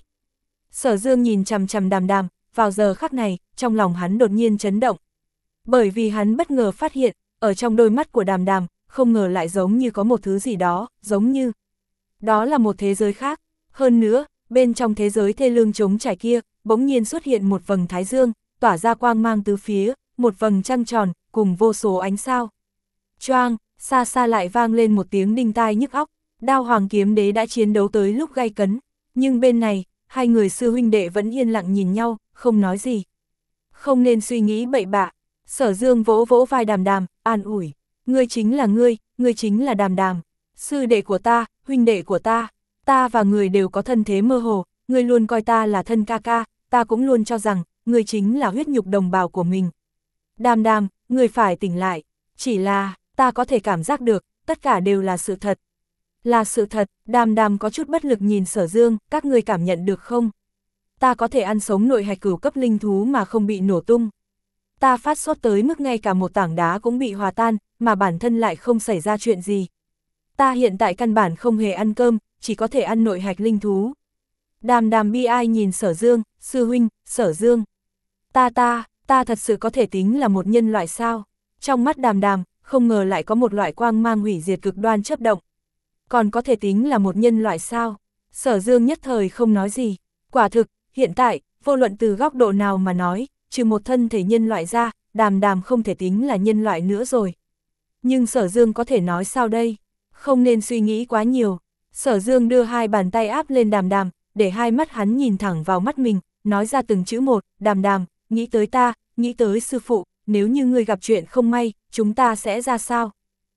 Sở Dương nhìn chằm chằm Đàm Đàm, vào giờ khắc này, trong lòng hắn đột nhiên chấn động. Bởi vì hắn bất ngờ phát hiện, ở trong đôi mắt của Đàm Đàm, không ngờ lại giống như có một thứ gì đó, giống như đó là một thế giới khác. Hơn nữa, bên trong thế giới thê lương trống trải kia, bỗng nhiên xuất hiện một vầng thái dương, tỏa ra quang mang tứ phía, một vầng trăng tròn, cùng vô số ánh sao. Choang, xa xa lại vang lên một tiếng đinh tai nhức óc, Đao Hoàng Kiếm Đế đã chiến đấu tới lúc gay cấn, nhưng bên này, hai người sư huynh đệ vẫn yên lặng nhìn nhau, không nói gì. Không nên suy nghĩ bậy bạ. Sở Dương vỗ vỗ vai Đàm Đàm, an ủi, ngươi chính là ngươi, ngươi chính là Đàm Đàm, sư đệ của ta, huynh đệ của ta, ta và người đều có thân thế mơ hồ, ngươi luôn coi ta là thân ca ca, ta cũng luôn cho rằng, ngươi chính là huyết nhục đồng bào của mình. Đàm Đàm, ngươi phải tỉnh lại, chỉ là, ta có thể cảm giác được, tất cả đều là sự thật. Là sự thật, Đàm Đàm có chút bất lực nhìn Sở Dương, các ngươi cảm nhận được không? Ta có thể ăn sống nội hạch cửu cấp linh thú mà không bị nổ tung. Ta phát sốt tới mức ngay cả một tảng đá cũng bị hòa tan, mà bản thân lại không xảy ra chuyện gì. Ta hiện tại căn bản không hề ăn cơm, chỉ có thể ăn nội hạch linh thú. Đàm Đàm bi ai nhìn Sở Dương, sư huynh, Sở Dương. Ta ta, ta thật sự có thể tính là một nhân loại sao? Trong mắt Đàm Đàm, không ngờ lại có một loại quang mang hủy diệt cực đoan chớp động. Còn có thể tính là một nhân loại sao? Sở Dương nhất thời không nói gì. Quả thực, hiện tại, vô luận từ góc độ nào mà nói, trừ một thân thể nhân loại ra, Đàm Đàm không thể tính là nhân loại nữa rồi. Nhưng Sở Dương có thể nói sao đây? Không nên suy nghĩ quá nhiều. Sở Dương đưa hai bàn tay áp lên Đàm Đàm, để hai mắt hắn nhìn thẳng vào mắt mình, nói ra từng chữ một, Đàm Đàm, nghĩ tới ta, nghĩ tới sư phụ, nếu như ngươi gặp chuyện không may, chúng ta sẽ ra sao?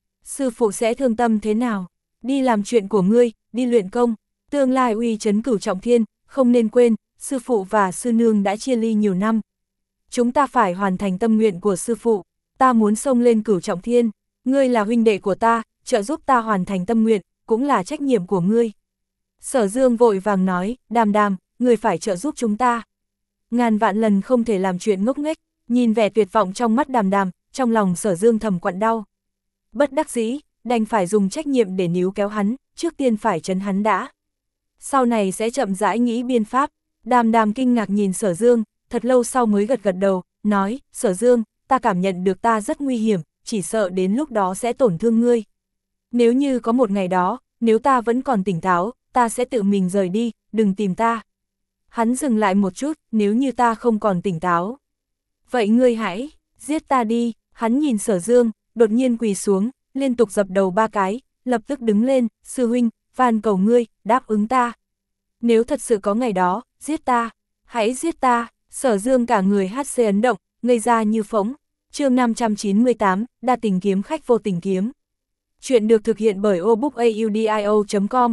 Sư phụ sẽ thương tâm thế nào? Đi làm chuyện của ngươi, đi luyện công, tương lai uy chấn cửu trọng thiên, không nên quên, sư phụ và sư nương đã chia ly nhiều năm. Chúng ta phải hoàn thành tâm nguyện của sư phụ, ta muốn xông lên cửu trọng thiên, ngươi là huynh đệ của ta, trợ giúp ta hoàn thành tâm nguyện, cũng là trách nhiệm của ngươi. Sở Dương vội vàng nói, Đàm Đàm, ngươi phải trợ giúp chúng ta. Ngàn vạn lần không thể làm chuyện ngốc nghếch, nhìn vẻ tuyệt vọng trong mắt Đàm Đàm, trong lòng Sở Dương thầm quặn đau. Bất đắc dĩ, đành phải dùng trách nhiệm để níu kéo hắn, trước tiên phải trấn hắn đã. Sau này sẽ chậm rãi nghĩ biên pháp. Đàm Đàm kinh ngạc nhìn Sở Dương, thật lâu sau mới gật gật đầu, nói, Sở Dương, ta cảm nhận được ta rất nguy hiểm, chỉ sợ đến lúc đó sẽ tổn thương ngươi. Nếu như có một ngày đó, nếu ta vẫn còn tỉnh táo, ta sẽ tự mình rời đi, đừng tìm ta. Hắn dừng lại một chút, nếu như ta không còn tỉnh táo. Vậy ngươi hãy, giết ta đi. Hắn nhìn Sở Dương, đột nhiên quỳ xuống, liên tục dập đầu ba cái, lập tức đứng lên, sư huynh, van cầu ngươi, đáp ứng ta. Nếu thật sự có ngày đó, giết ta, hãy giết ta. Sở Dương cả người hát xê ấn động, ngây ra như phỗng. Chương năm trăm chín mươi tám, đa tình kiếm khách vô tình kiếm. Chuyện được thực hiện bởi obookaudio chấm com.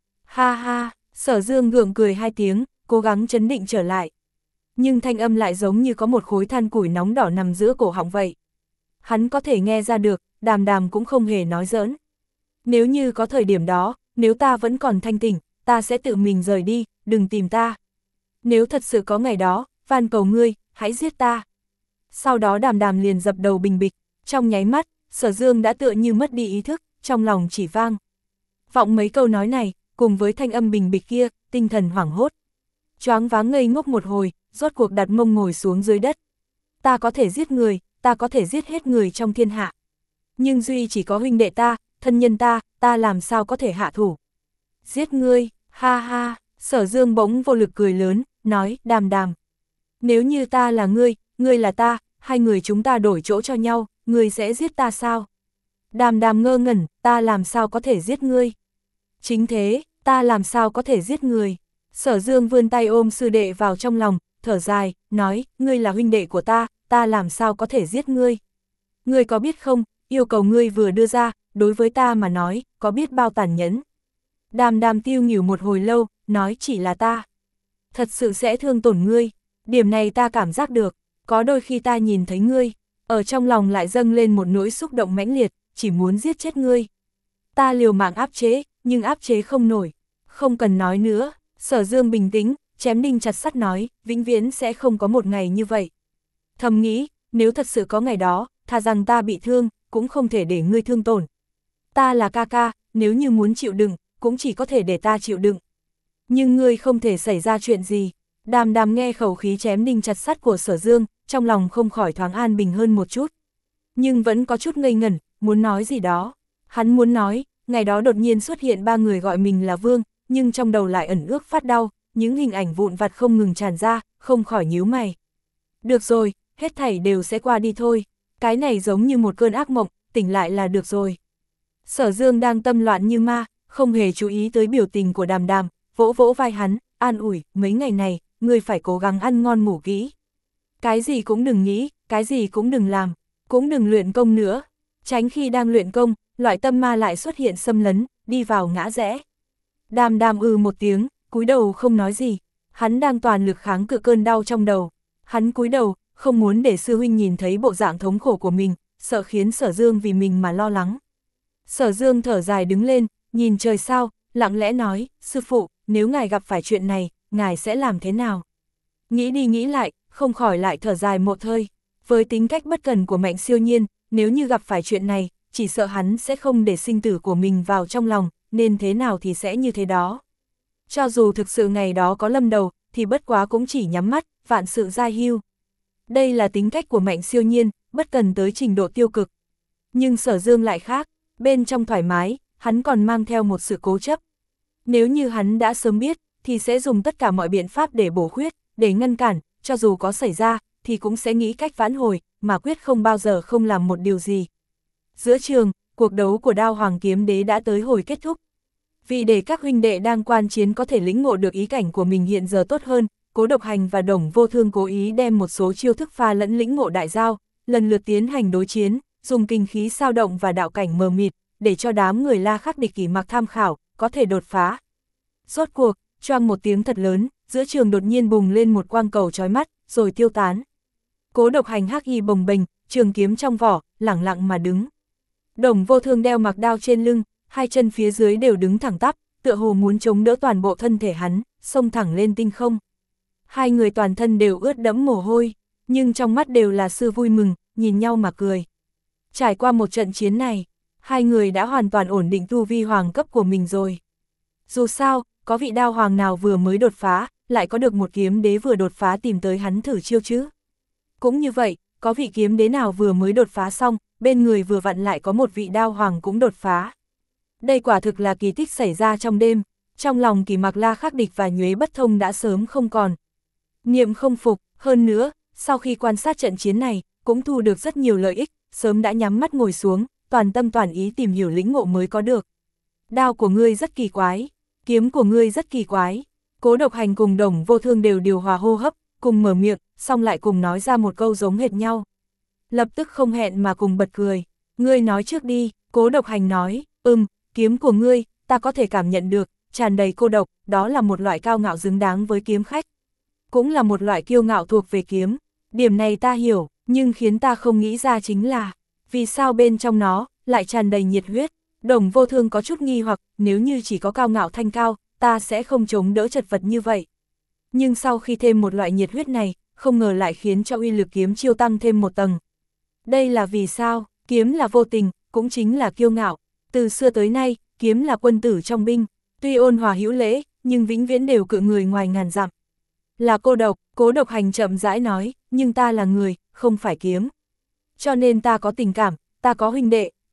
Ha ha, Sở Dương gượng cười hai tiếng, cố gắng trấn định trở lại. Nhưng thanh âm lại giống như có một khối than củi nóng đỏ nằm giữa cổ họng vậy. Hắn có thể nghe ra được, Đàm Đàm cũng không hề nói giỡn. Nếu như có thời điểm đó, nếu ta vẫn còn thanh tỉnh, ta sẽ tự mình rời đi, đừng tìm ta. Nếu thật sự có ngày đó, van cầu ngươi, hãy giết ta. Sau đó Đàm Đàm liền dập đầu bình bịch, trong nháy mắt, Sở Dương đã tựa như mất đi ý thức, trong lòng chỉ vang vọng mấy câu nói này, cùng với thanh âm bình bịch kia, tinh thần hoảng hốt. Choáng váng ngây ngốc một hồi, rốt cuộc đặt mông ngồi xuống dưới đất. Ta có thể giết người, ta có thể giết hết người trong thiên hạ. Nhưng duy chỉ có huynh đệ ta, thân nhân ta, ta làm sao có thể hạ thủ. Giết ngươi, ha ha, Sở Dương bỗng vô lực cười lớn, nói, Đàm Đàm. Nếu như ta là ngươi, ngươi là ta, hai người chúng ta đổi chỗ cho nhau, ngươi sẽ giết ta sao? Đàm Đàm ngơ ngẩn, ta làm sao có thể giết ngươi? Chính thế, ta làm sao có thể giết người? Sở Dương vươn tay ôm sư đệ vào trong lòng, thở dài, nói, ngươi là huynh đệ của ta, ta làm sao có thể giết ngươi? Ngươi có biết không, yêu cầu ngươi vừa đưa ra, đối với ta mà nói, có biết bao tàn nhẫn? Đàm Đàm tiêu nghỉu một hồi lâu, nói chỉ là ta. Thật sự sẽ thương tổn ngươi, điểm này ta cảm giác được, có đôi khi ta nhìn thấy ngươi, ở trong lòng lại dâng lên một nỗi xúc động mãnh liệt, chỉ muốn giết chết ngươi. Ta liều mạng áp chế, nhưng áp chế không nổi, không cần nói nữa. Sở Dương bình tĩnh, chém đinh chặt sắt nói, vĩnh viễn sẽ không có một ngày như vậy. Thầm nghĩ, nếu thật sự có ngày đó, thà rằng ta bị thương, cũng không thể để ngươi thương tổn. Ta là ca ca, nếu như muốn chịu đựng, cũng chỉ có thể để ta chịu đựng. Nhưng ngươi không thể xảy ra chuyện gì. Đàm Đàm nghe khẩu khí chém đinh chặt sắt của Sở Dương, trong lòng không khỏi thoáng an bình hơn một chút. Nhưng vẫn có chút ngây ngẩn, muốn nói gì đó. Hắn muốn nói, ngày đó đột nhiên xuất hiện ba người gọi mình là Vương, nhưng trong đầu lại ẩn ước phát đau, những hình ảnh vụn vặt không ngừng tràn ra, không khỏi nhíu mày. Được rồi, hết thảy đều sẽ qua đi thôi, cái này giống như một cơn ác mộng, tỉnh lại là được rồi. Sở Dương đang tâm loạn như ma, không hề chú ý tới biểu tình của Đàm Đàm, vỗ vỗ vai hắn, an ủi, mấy ngày này, ngươi phải cố gắng ăn ngon ngủ kỹ. Cái gì cũng đừng nghĩ, cái gì cũng đừng làm, cũng đừng luyện công nữa, tránh khi đang luyện công, loại tâm ma lại xuất hiện xâm lấn, đi vào ngã rẽ. Đàm Đàm ư một tiếng, cúi đầu không nói gì, hắn đang toàn lực kháng cự cơn đau trong đầu. Hắn cúi đầu, không muốn để sư huynh nhìn thấy bộ dạng thống khổ của mình, sợ khiến Sở Dương vì mình mà lo lắng. Sở Dương thở dài đứng lên, nhìn trời sao, lặng lẽ nói, sư phụ, nếu ngài gặp phải chuyện này, ngài sẽ làm thế nào? Nghĩ đi nghĩ lại, không khỏi lại thở dài một hơi. Với tính cách bất cần của Mạnh Siêu Nhiên, nếu như gặp phải chuyện này, chỉ sợ hắn sẽ không để sinh tử của mình vào trong lòng, nên thế nào thì sẽ như thế đó. Cho dù thực sự ngày đó có lâm đầu, thì bất quá cũng chỉ nhắm mắt, vạn sự giai hưu. Đây là tính cách của Mạnh Siêu Nhiên, bất cần tới trình độ tiêu cực. Nhưng Sở Dương lại khác, bên trong thoải mái, hắn còn mang theo một sự cố chấp. Nếu như hắn đã sớm biết, thì sẽ dùng tất cả mọi biện pháp để bổ khuyết, để ngăn cản, cho dù có xảy ra, thì cũng sẽ nghĩ cách vãn hồi, mà quyết không bao giờ không làm một điều gì. Giữa trường, cuộc đấu của Đao Hoàng Kiếm Đế đã tới hồi kết thúc. Vì để các huynh đệ đang quan chiến có thể lĩnh ngộ được ý cảnh của mình hiện giờ tốt hơn, Cố Độc Hành và Đồng Vô Thương cố ý đem một số chiêu thức pha lẫn lĩnh ngộ đại giao, lần lượt tiến hành đối chiến, dùng kinh khí sao động và đạo cảnh mờ mịt, để cho đám người La Khắc địch kỷ mặc tham khảo, có thể đột phá. Rốt cuộc, choang một tiếng thật lớn, giữa trường đột nhiên bùng lên một quang cầu chói mắt, rồi tiêu tán. Cố Độc Hành hắc y bồng bềnh, trường kiếm trong vỏ, lẳng lặng mà đứng. Đồng Vô Thương đeo mặc đao trên lưng, hai chân phía dưới đều đứng thẳng tắp, tựa hồ muốn chống đỡ toàn bộ thân thể hắn, xông thẳng lên tinh không. Hai người toàn thân đều ướt đẫm mồ hôi, nhưng trong mắt đều là sự vui mừng, nhìn nhau mà cười. Trải qua một trận chiến này, hai người đã hoàn toàn ổn định tu vi hoàng cấp của mình rồi. Dù sao, có vị đao hoàng nào vừa mới đột phá, lại có được một kiếm đế vừa đột phá tìm tới hắn thử chiêu chứ. Cũng như vậy, có vị kiếm đế nào vừa mới đột phá xong, bên người vừa vặn lại có một vị đao hoàng cũng đột phá. Đây quả thực là kỳ tích xảy ra trong đêm, trong lòng Kỳ Mặc La Khắc địch và Nhuế Bất Thông đã sớm không còn. Niệm không phục, hơn nữa, sau khi quan sát trận chiến này, cũng thu được rất nhiều lợi ích, sớm đã nhắm mắt ngồi xuống, toàn tâm toàn ý tìm hiểu lĩnh ngộ mới có được. Đao của ngươi rất kỳ quái, kiếm của ngươi rất kỳ quái. Cố Độc Hành cùng Đồng Vô Thương đều điều hòa hô hấp, cùng mở miệng, xong lại cùng nói ra một câu giống hệt nhau. Lập tức không hẹn mà cùng bật cười. Ngươi nói trước đi, Cố Độc Hành nói, ừm, kiếm của ngươi, ta có thể cảm nhận được, tràn đầy cô độc, đó là một loại cao ngạo xứng đáng với kiếm khách. Cũng là một loại kiêu ngạo thuộc về kiếm. Điểm này ta hiểu, nhưng khiến ta không nghĩ ra chính là, vì sao bên trong nó lại tràn đầy nhiệt huyết. Đồng Vô Thương có chút nghi hoặc, nếu như chỉ có cao ngạo thanh cao, ta sẽ không chống đỡ chật vật như vậy. Nhưng sau khi thêm một loại nhiệt huyết này, không ngờ lại khiến cho uy lực kiếm chiêu tăng thêm một tầng. Đây là vì sao? Kiếm là vô tình, cũng chính là kiêu ngạo. Từ xưa tới nay, kiếm là quân tử trong binh, tuy ôn hòa hữu lễ, nhưng vĩnh viễn đều cự người ngoài ngàn dặm. Là cô độc, Cố Độc Hành chậm rãi nói, nhưng ta là người, không phải kiếm. Cho nên ta có tình cảm, ta có huynh đệ,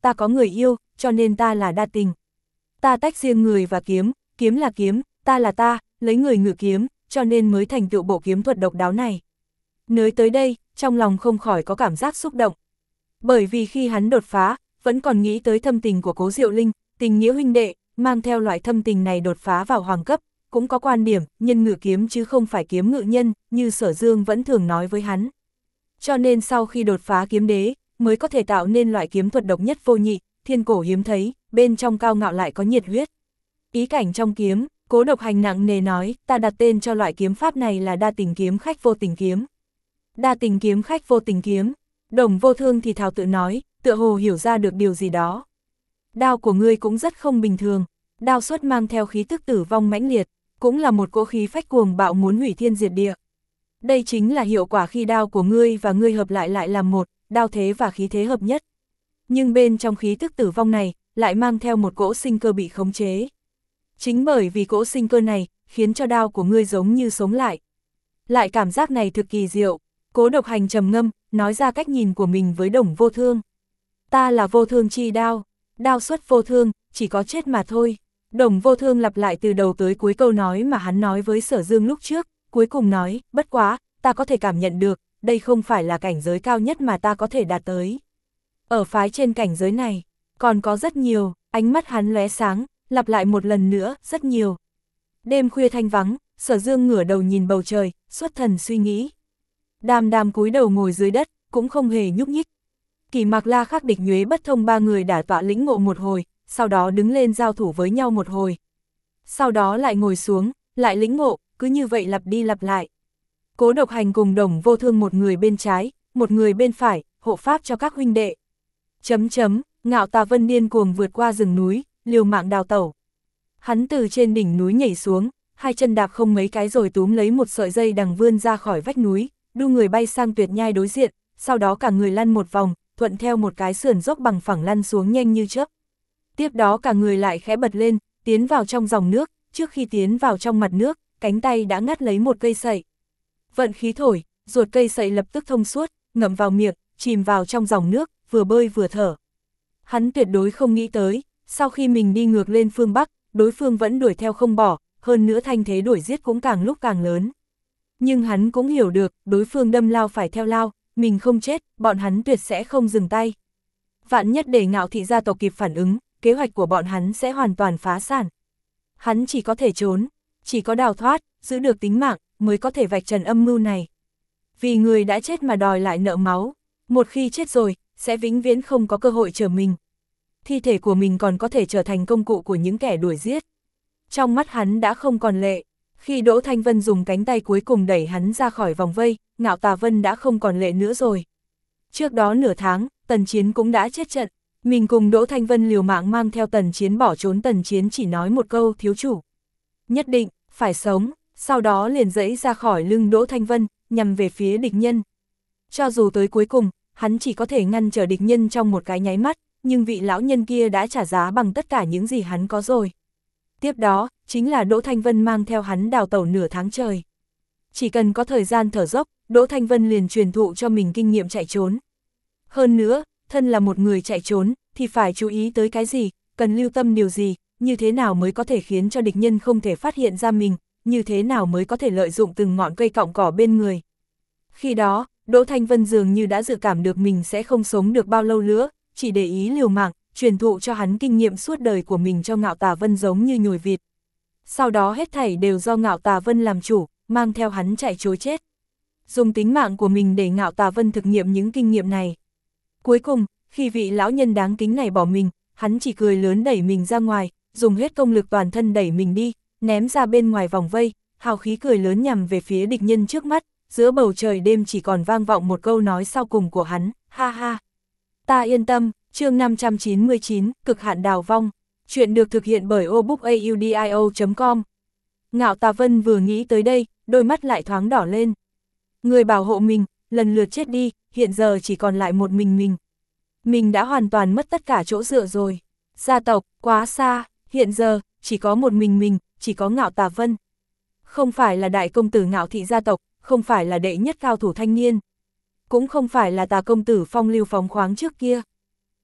ta có người yêu, cho nên ta là đa tình. Ta tách riêng người và kiếm, kiếm là kiếm, ta là ta, lấy người ngự kiếm, cho nên mới thành tựu bộ kiếm thuật độc đáo này. Nói tới đây, trong lòng không khỏi có cảm giác xúc động. Bởi vì khi hắn đột phá, vẫn còn nghĩ tới thâm tình của Cố Diệu Linh, tình nghĩa huynh đệ, mang theo loại thâm tình này đột phá vào hoàng cấp, cũng có quan điểm, nhân ngự kiếm chứ không phải kiếm ngự nhân, như Sở Dương vẫn thường nói với hắn. Cho nên sau khi đột phá kiếm đế, mới có thể tạo nên loại kiếm thuật độc nhất vô nhị, thiên cổ hiếm thấy, bên trong cao ngạo lại có nhiệt huyết. Ý cảnh trong kiếm, Cố Độc Hành nặng nề nói, ta đặt tên cho loại kiếm pháp này là đa tình kiếm khách vô tình kiếm. Đa tình kiếm khách vô tình kiếm, Đồng Vô Thương thì thào tự nói, tựa hồ hiểu ra được điều gì đó. Đao của ngươi cũng rất không bình thường, đao xuất mang theo khí tức tử vong mãnh liệt, cũng là một cỗ khí phách cuồng bạo muốn hủy thiên diệt địa. Đây chính là hiệu quả khi đao của ngươi và ngươi hợp lại lại làm một, đao thế và khí thế hợp nhất. Nhưng bên trong khí tức tử vong này, lại mang theo một cỗ sinh cơ bị khống chế. Chính bởi vì cỗ sinh cơ này, khiến cho đao của ngươi giống như sống lại. Lại cảm giác này thực kỳ diệu, Cố Độc Hành trầm ngâm, nói ra cách nhìn của mình với Đồng Vô Thương. Ta là vô thương chi đao, đao xuất vô thương, chỉ có chết mà thôi. Đồng Vô Thương lặp lại từ đầu tới cuối câu nói mà hắn nói với Sở Dương lúc trước, cuối cùng nói, bất quá, ta có thể cảm nhận được, đây không phải là cảnh giới cao nhất mà ta có thể đạt tới. Ở phái trên cảnh giới này, còn có rất nhiều, ánh mắt hắn lóe sáng, lặp lại một lần nữa, rất nhiều. Đêm khuya thanh vắng, Sở Dương ngửa đầu nhìn bầu trời, xuất thần suy nghĩ. Đàm Đàm cúi đầu ngồi dưới đất, cũng không hề nhúc nhích. Kỳ Mạc La Khắc Địch Nhuế Bất Thông ba người đã tọa lĩnh ngộ một hồi, sau đó đứng lên giao thủ với nhau một hồi. Sau đó lại ngồi xuống, lại lĩnh ngộ, cứ như vậy lặp đi lặp lại. Cố Độc Hành cùng Đồng Vô Thương một người bên trái, một người bên phải, hộ pháp cho các huynh đệ. Chấm chấm, Ngạo Tà Vân điên cuồng vượt qua rừng núi, liều mạng đào tẩu. Hắn từ trên đỉnh núi nhảy xuống, hai chân đạp không mấy cái rồi túm lấy một sợi dây đằng vươn ra khỏi vách núi, đu người bay sang tuyệt nhai đối diện, sau đó cả người lăn một vòng, thuận theo một cái sườn dốc bằng phẳng lăn xuống nhanh như chớp. Tiếp đó cả người lại khẽ bật lên, tiến vào trong dòng nước, trước khi tiến vào trong mặt nước, cánh tay đã ngắt lấy một cây sậy. Vận khí thổi, ruột cây sậy lập tức thông suốt, ngậm vào miệng, chìm vào trong dòng nước, vừa bơi vừa thở. Hắn tuyệt đối không nghĩ tới, sau khi mình đi ngược lên phương Bắc, đối phương vẫn đuổi theo không bỏ, hơn nữa thanh thế đuổi giết cũng càng lúc càng lớn. Nhưng hắn cũng hiểu được, đối phương đâm lao phải theo lao, mình không chết, bọn hắn tuyệt sẽ không dừng tay. Vạn nhất để Ngạo thị gia tộc kịp phản ứng, kế hoạch của bọn hắn sẽ hoàn toàn phá sản. Hắn chỉ có thể trốn, chỉ có đào thoát, giữ được tính mạng, mới có thể vạch trần âm mưu này. Vì người đã chết mà đòi lại nợ máu, một khi chết rồi, sẽ vĩnh viễn không có cơ hội trở mình. Thi thể của mình còn có thể trở thành công cụ của những kẻ đuổi giết. Trong mắt hắn đã không còn lệ, khi Đỗ Thanh Vân dùng cánh tay cuối cùng đẩy hắn ra khỏi vòng vây, Ngạo Tà Vân đã không còn lệ nữa rồi. Trước đó nửa tháng, Tần Chiến cũng đã chết trận, mình cùng Đỗ Thanh Vân liều mạng mang theo Tần Chiến bỏ trốn. Tần Chiến chỉ nói một câu, thiếu chủ, nhất định, phải sống, sau đó liền giãy ra khỏi lưng Đỗ Thanh Vân, nhằm về phía địch nhân. Cho dù tới cuối cùng, hắn chỉ có thể ngăn trở địch nhân trong một cái nháy mắt, nhưng vị lão nhân kia đã trả giá bằng tất cả những gì hắn có rồi. Tiếp đó, chính là Đỗ Thanh Vân mang theo hắn đào tẩu nửa tháng trời. Chỉ cần có thời gian thở dốc, Đỗ Thanh Vân liền truyền thụ cho mình kinh nghiệm chạy trốn. Hơn nữa, thân là một người chạy trốn, thì phải chú ý tới cái gì, cần lưu tâm điều gì, như thế nào mới có thể khiến cho địch nhân không thể phát hiện ra mình, như thế nào mới có thể lợi dụng từng ngọn cây cọng cỏ bên người. Khi đó, Đỗ Thanh Vân dường như đã dự cảm được mình sẽ không sống được bao lâu nữa, chỉ để ý liều mạng, truyền thụ cho hắn kinh nghiệm suốt đời của mình cho Ngạo Tà Vân giống như nhồi vịt. Sau đó hết thảy đều do Ngạo Tà Vân làm chủ, mang theo hắn chạy trối chết. Dùng tính mạng của mình để Ngạo Tà Vân thực nghiệm những kinh nghiệm này. Cuối cùng, khi vị lão nhân đáng kính này bỏ mình, hắn chỉ cười lớn đẩy mình ra ngoài, dùng hết công lực toàn thân đẩy mình đi, ném ra bên ngoài vòng vây, hào khí cười lớn nhằm về phía địch nhân trước mắt, giữa bầu trời đêm chỉ còn vang vọng một câu nói sau cùng của hắn, ha ha. Ta yên tâm, chương năm trăm chín mươi chín, cực hạn đào vong, chuyện được thực hiện bởi obookaudio chấm com. Ngạo Tà Vân vừa nghĩ tới đây, đôi mắt lại thoáng đỏ lên. Người bảo hộ mình, lần lượt chết đi, hiện giờ chỉ còn lại một mình mình. Mình đã hoàn toàn mất tất cả chỗ dựa rồi. Gia tộc, quá xa, hiện giờ, chỉ có một mình mình, chỉ có Ngạo Tà Vân. Không phải là đại công tử Ngạo thị gia tộc, không phải là đệ nhất cao thủ thanh niên. Cũng không phải là Tà công tử phong lưu phóng khoáng trước kia.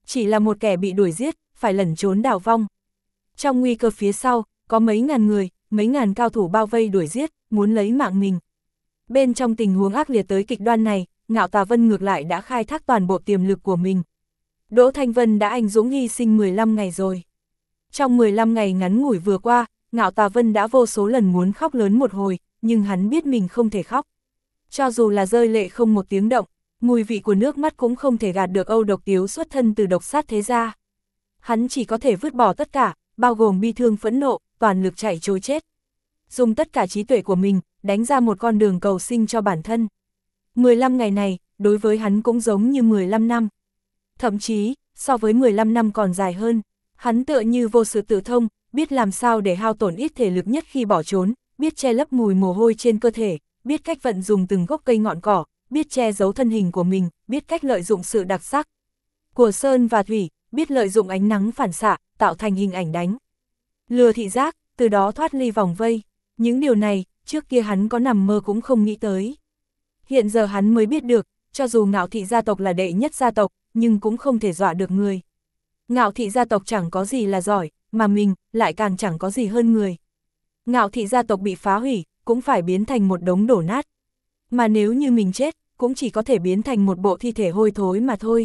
chỉ là một kẻ bị đuổi giết, phải lẩn trốn đào vong. Trong nguy cơ phía sau, có mấy ngàn người, mấy ngàn cao thủ bao vây đuổi giết, muốn lấy mạng mình. Bên trong tình huống ác liệt tới kịch đoan này, Ngạo Tà Vân ngược lại đã khai thác toàn bộ tiềm lực của mình. Đỗ Thanh Vân đã anh dũng hy sinh mười lăm ngày rồi. Trong mười lăm ngày ngắn ngủi vừa qua, Ngạo Tà Vân đã vô số lần muốn khóc lớn một hồi, nhưng hắn biết mình không thể khóc. Cho dù là rơi lệ không một tiếng động, mùi vị của nước mắt cũng không thể gạt được Âu Độc Tiếu xuất thân từ độc sát thế gia. Hắn chỉ có thể vứt bỏ tất cả, bao gồm bi thương phẫn nộ, toàn lực chạy trối chết. Dùng tất cả trí tuệ của mình, đánh ra một con đường cầu sinh cho bản thân. mười lăm ngày này, đối với hắn cũng giống như mười lăm năm. Thậm chí, so với mười lăm năm còn dài hơn, hắn tựa như vô sự tự thông, biết làm sao để hao tổn ít thể lực nhất khi bỏ trốn, biết che lấp mùi mồ hôi trên cơ thể, biết cách vận dùng từng gốc cây ngọn cỏ, biết che giấu thân hình của mình, biết cách lợi dụng sự đặc sắc của sơn và thủy, biết lợi dụng ánh nắng phản xạ, tạo thành hình ảnh đánh lừa thị giác, từ đó thoát ly vòng vây. Những điều này, trước kia hắn có nằm mơ cũng không nghĩ tới. Hiện giờ hắn mới biết được, cho dù Ngạo thị gia tộc là đệ nhất gia tộc, nhưng cũng không thể dọa được người. Ngạo thị gia tộc chẳng có gì là giỏi, mà mình lại càng chẳng có gì hơn người. Ngạo thị gia tộc bị phá hủy, cũng phải biến thành một đống đổ nát. Mà nếu như mình chết, cũng chỉ có thể biến thành một bộ thi thể hôi thối mà thôi.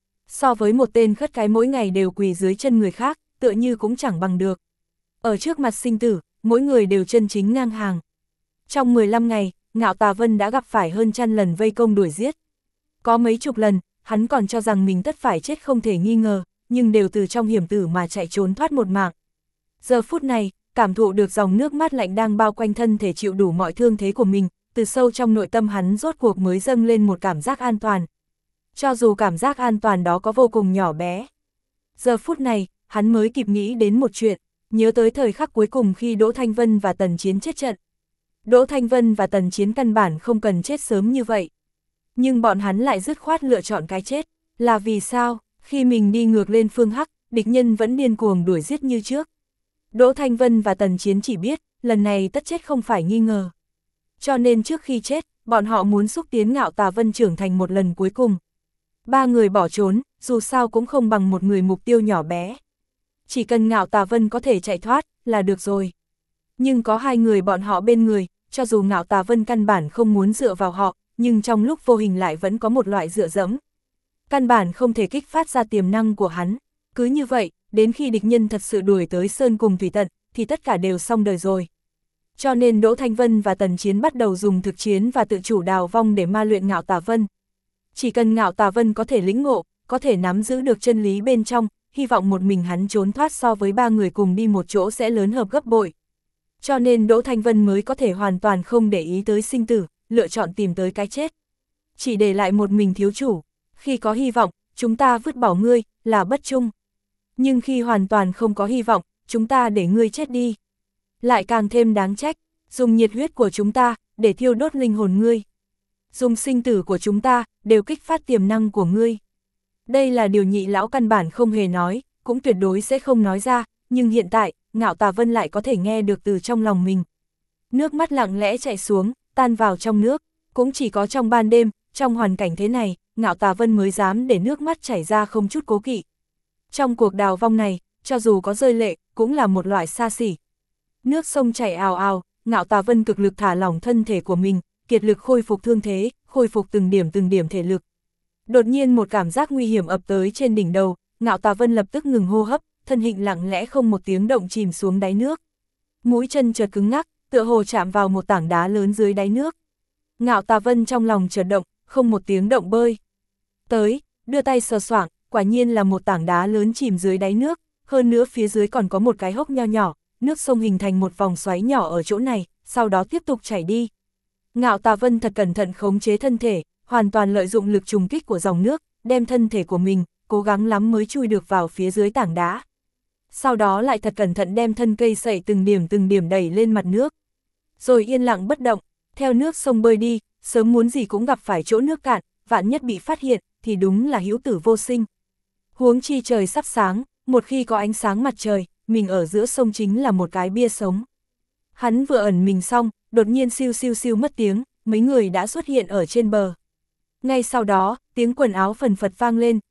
So với một tên khất cái mỗi ngày đều quỳ dưới chân người khác, tựa như cũng chẳng bằng được. Ở trước mặt sinh tử, mỗi người đều chân chính ngang hàng. Trong mười lăm ngày, Ngạo Tà Vân đã gặp phải hơn trăm lần vây công đuổi giết. Có mấy chục lần, hắn còn cho rằng mình tất phải chết không thể nghi ngờ, nhưng đều từ trong hiểm tử mà chạy trốn thoát một mạng. Giờ phút này, cảm thụ được dòng nước mát lạnh đang bao quanh thân thể chịu đủ mọi thương thế của mình, từ sâu trong nội tâm hắn rốt cuộc mới dâng lên một cảm giác an toàn. Cho dù cảm giác an toàn đó có vô cùng nhỏ bé. Giờ phút này, hắn mới kịp nghĩ đến một chuyện, nhớ tới thời khắc cuối cùng khi Đỗ Thanh Vân và Tần Chiến chết trận. Đỗ Thanh Vân và Tần Chiến căn bản không cần chết sớm như vậy. Nhưng bọn hắn lại dứt khoát lựa chọn cái chết, là vì sao? Khi mình đi ngược lên phương Hắc, địch nhân vẫn điên cuồng đuổi giết như trước. Đỗ Thanh Vân và Tần Chiến chỉ biết, lần này tất chết không phải nghi ngờ. Cho nên trước khi chết, bọn họ muốn xúc tiến Ngạo Tà Vân trưởng thành một lần cuối cùng. Ba người bỏ trốn, dù sao cũng không bằng một người mục tiêu nhỏ bé. Chỉ cần Ngạo Tà Vân có thể chạy thoát, là được rồi. Nhưng có hai người bọn họ bên người, cho dù Ngạo Tà Vân căn bản không muốn dựa vào họ, nhưng trong lúc vô hình lại vẫn có một loại dựa dẫm. Căn bản không thể kích phát ra tiềm năng của hắn. Cứ như vậy, đến khi địch nhân thật sự đuổi tới sơn cùng thủy tận, thì tất cả đều xong đời rồi. Cho nên Đỗ Thanh Vân và Tần Chiến bắt đầu dùng thực chiến và tự chủ đào vong để ma luyện Ngạo Tà Vân. Chỉ cần Ngạo Tà Vân có thể lĩnh ngộ, có thể nắm giữ được chân lý bên trong, hy vọng một mình hắn trốn thoát so với ba người cùng đi một chỗ sẽ lớn hợp gấp bội. Cho nên Đỗ Thanh Vân mới có thể hoàn toàn không để ý tới sinh tử, lựa chọn tìm tới cái chết. Chỉ để lại một mình thiếu chủ. Khi có hy vọng, chúng ta vứt bỏ ngươi, là bất trung. Nhưng khi hoàn toàn không có hy vọng, chúng ta để ngươi chết đi. Lại càng thêm đáng trách, dùng nhiệt huyết của chúng ta, để thiêu đốt linh hồn ngươi. Dùng sinh tử của chúng ta, đều kích phát tiềm năng của ngươi. Đây là điều nhị lão căn bản không hề nói, cũng tuyệt đối sẽ không nói ra, nhưng hiện tại, Ngạo Tà Vân lại có thể nghe được từ trong lòng mình. Nước mắt lặng lẽ chạy xuống, tan vào trong nước, cũng chỉ có trong ban đêm, trong hoàn cảnh thế này, Ngạo Tà Vân mới dám để nước mắt chảy ra không chút cố kỵ. Trong cuộc đào vong này, cho dù có rơi lệ, cũng là một loại xa xỉ. Nước sông chảy ào ào, Ngạo Tà Vân cực lực thả lỏng thân thể của mình, kiệt lực khôi phục thương thế, khôi phục từng điểm từng điểm thể lực. Đột nhiên một cảm giác nguy hiểm ập tới trên đỉnh đầu, Ngạo Tà Vân lập tức ngừng hô hấp, thân hình lặng lẽ không một tiếng động chìm xuống đáy nước. Mũi chân chợt cứng ngắc, tựa hồ chạm vào một tảng đá lớn dưới đáy nước. Ngạo Tà Vân trong lòng chợt động, không một tiếng động bơi tới, đưa tay sờ soạng, quả nhiên là một tảng đá lớn chìm dưới đáy nước, hơn nữa phía dưới còn có một cái hốc nho nhỏ, nước sông hình thành một vòng xoáy nhỏ ở chỗ này, sau đó tiếp tục chảy đi. Ngạo Tà Vân thật cẩn thận khống chế thân thể, hoàn toàn lợi dụng lực trùng kích của dòng nước, đem thân thể của mình, cố gắng lắm mới chui được vào phía dưới tảng đá. Sau đó lại thật cẩn thận đem thân cây sậy từng điểm từng điểm đẩy lên mặt nước. Rồi yên lặng bất động, theo nước sông bơi đi, sớm muốn gì cũng gặp phải chỗ nước cạn, vạn nhất bị phát hiện, thì đúng là hữu tử vô sinh. Huống chi trời sắp sáng, một khi có ánh sáng mặt trời, mình ở giữa sông chính là một cái bia sống. Hắn vừa ẩn mình xong, đột nhiên siêu siêu siêu mất tiếng, mấy người đã xuất hiện ở trên bờ. Ngay sau đó, tiếng quần áo phần phật vang lên,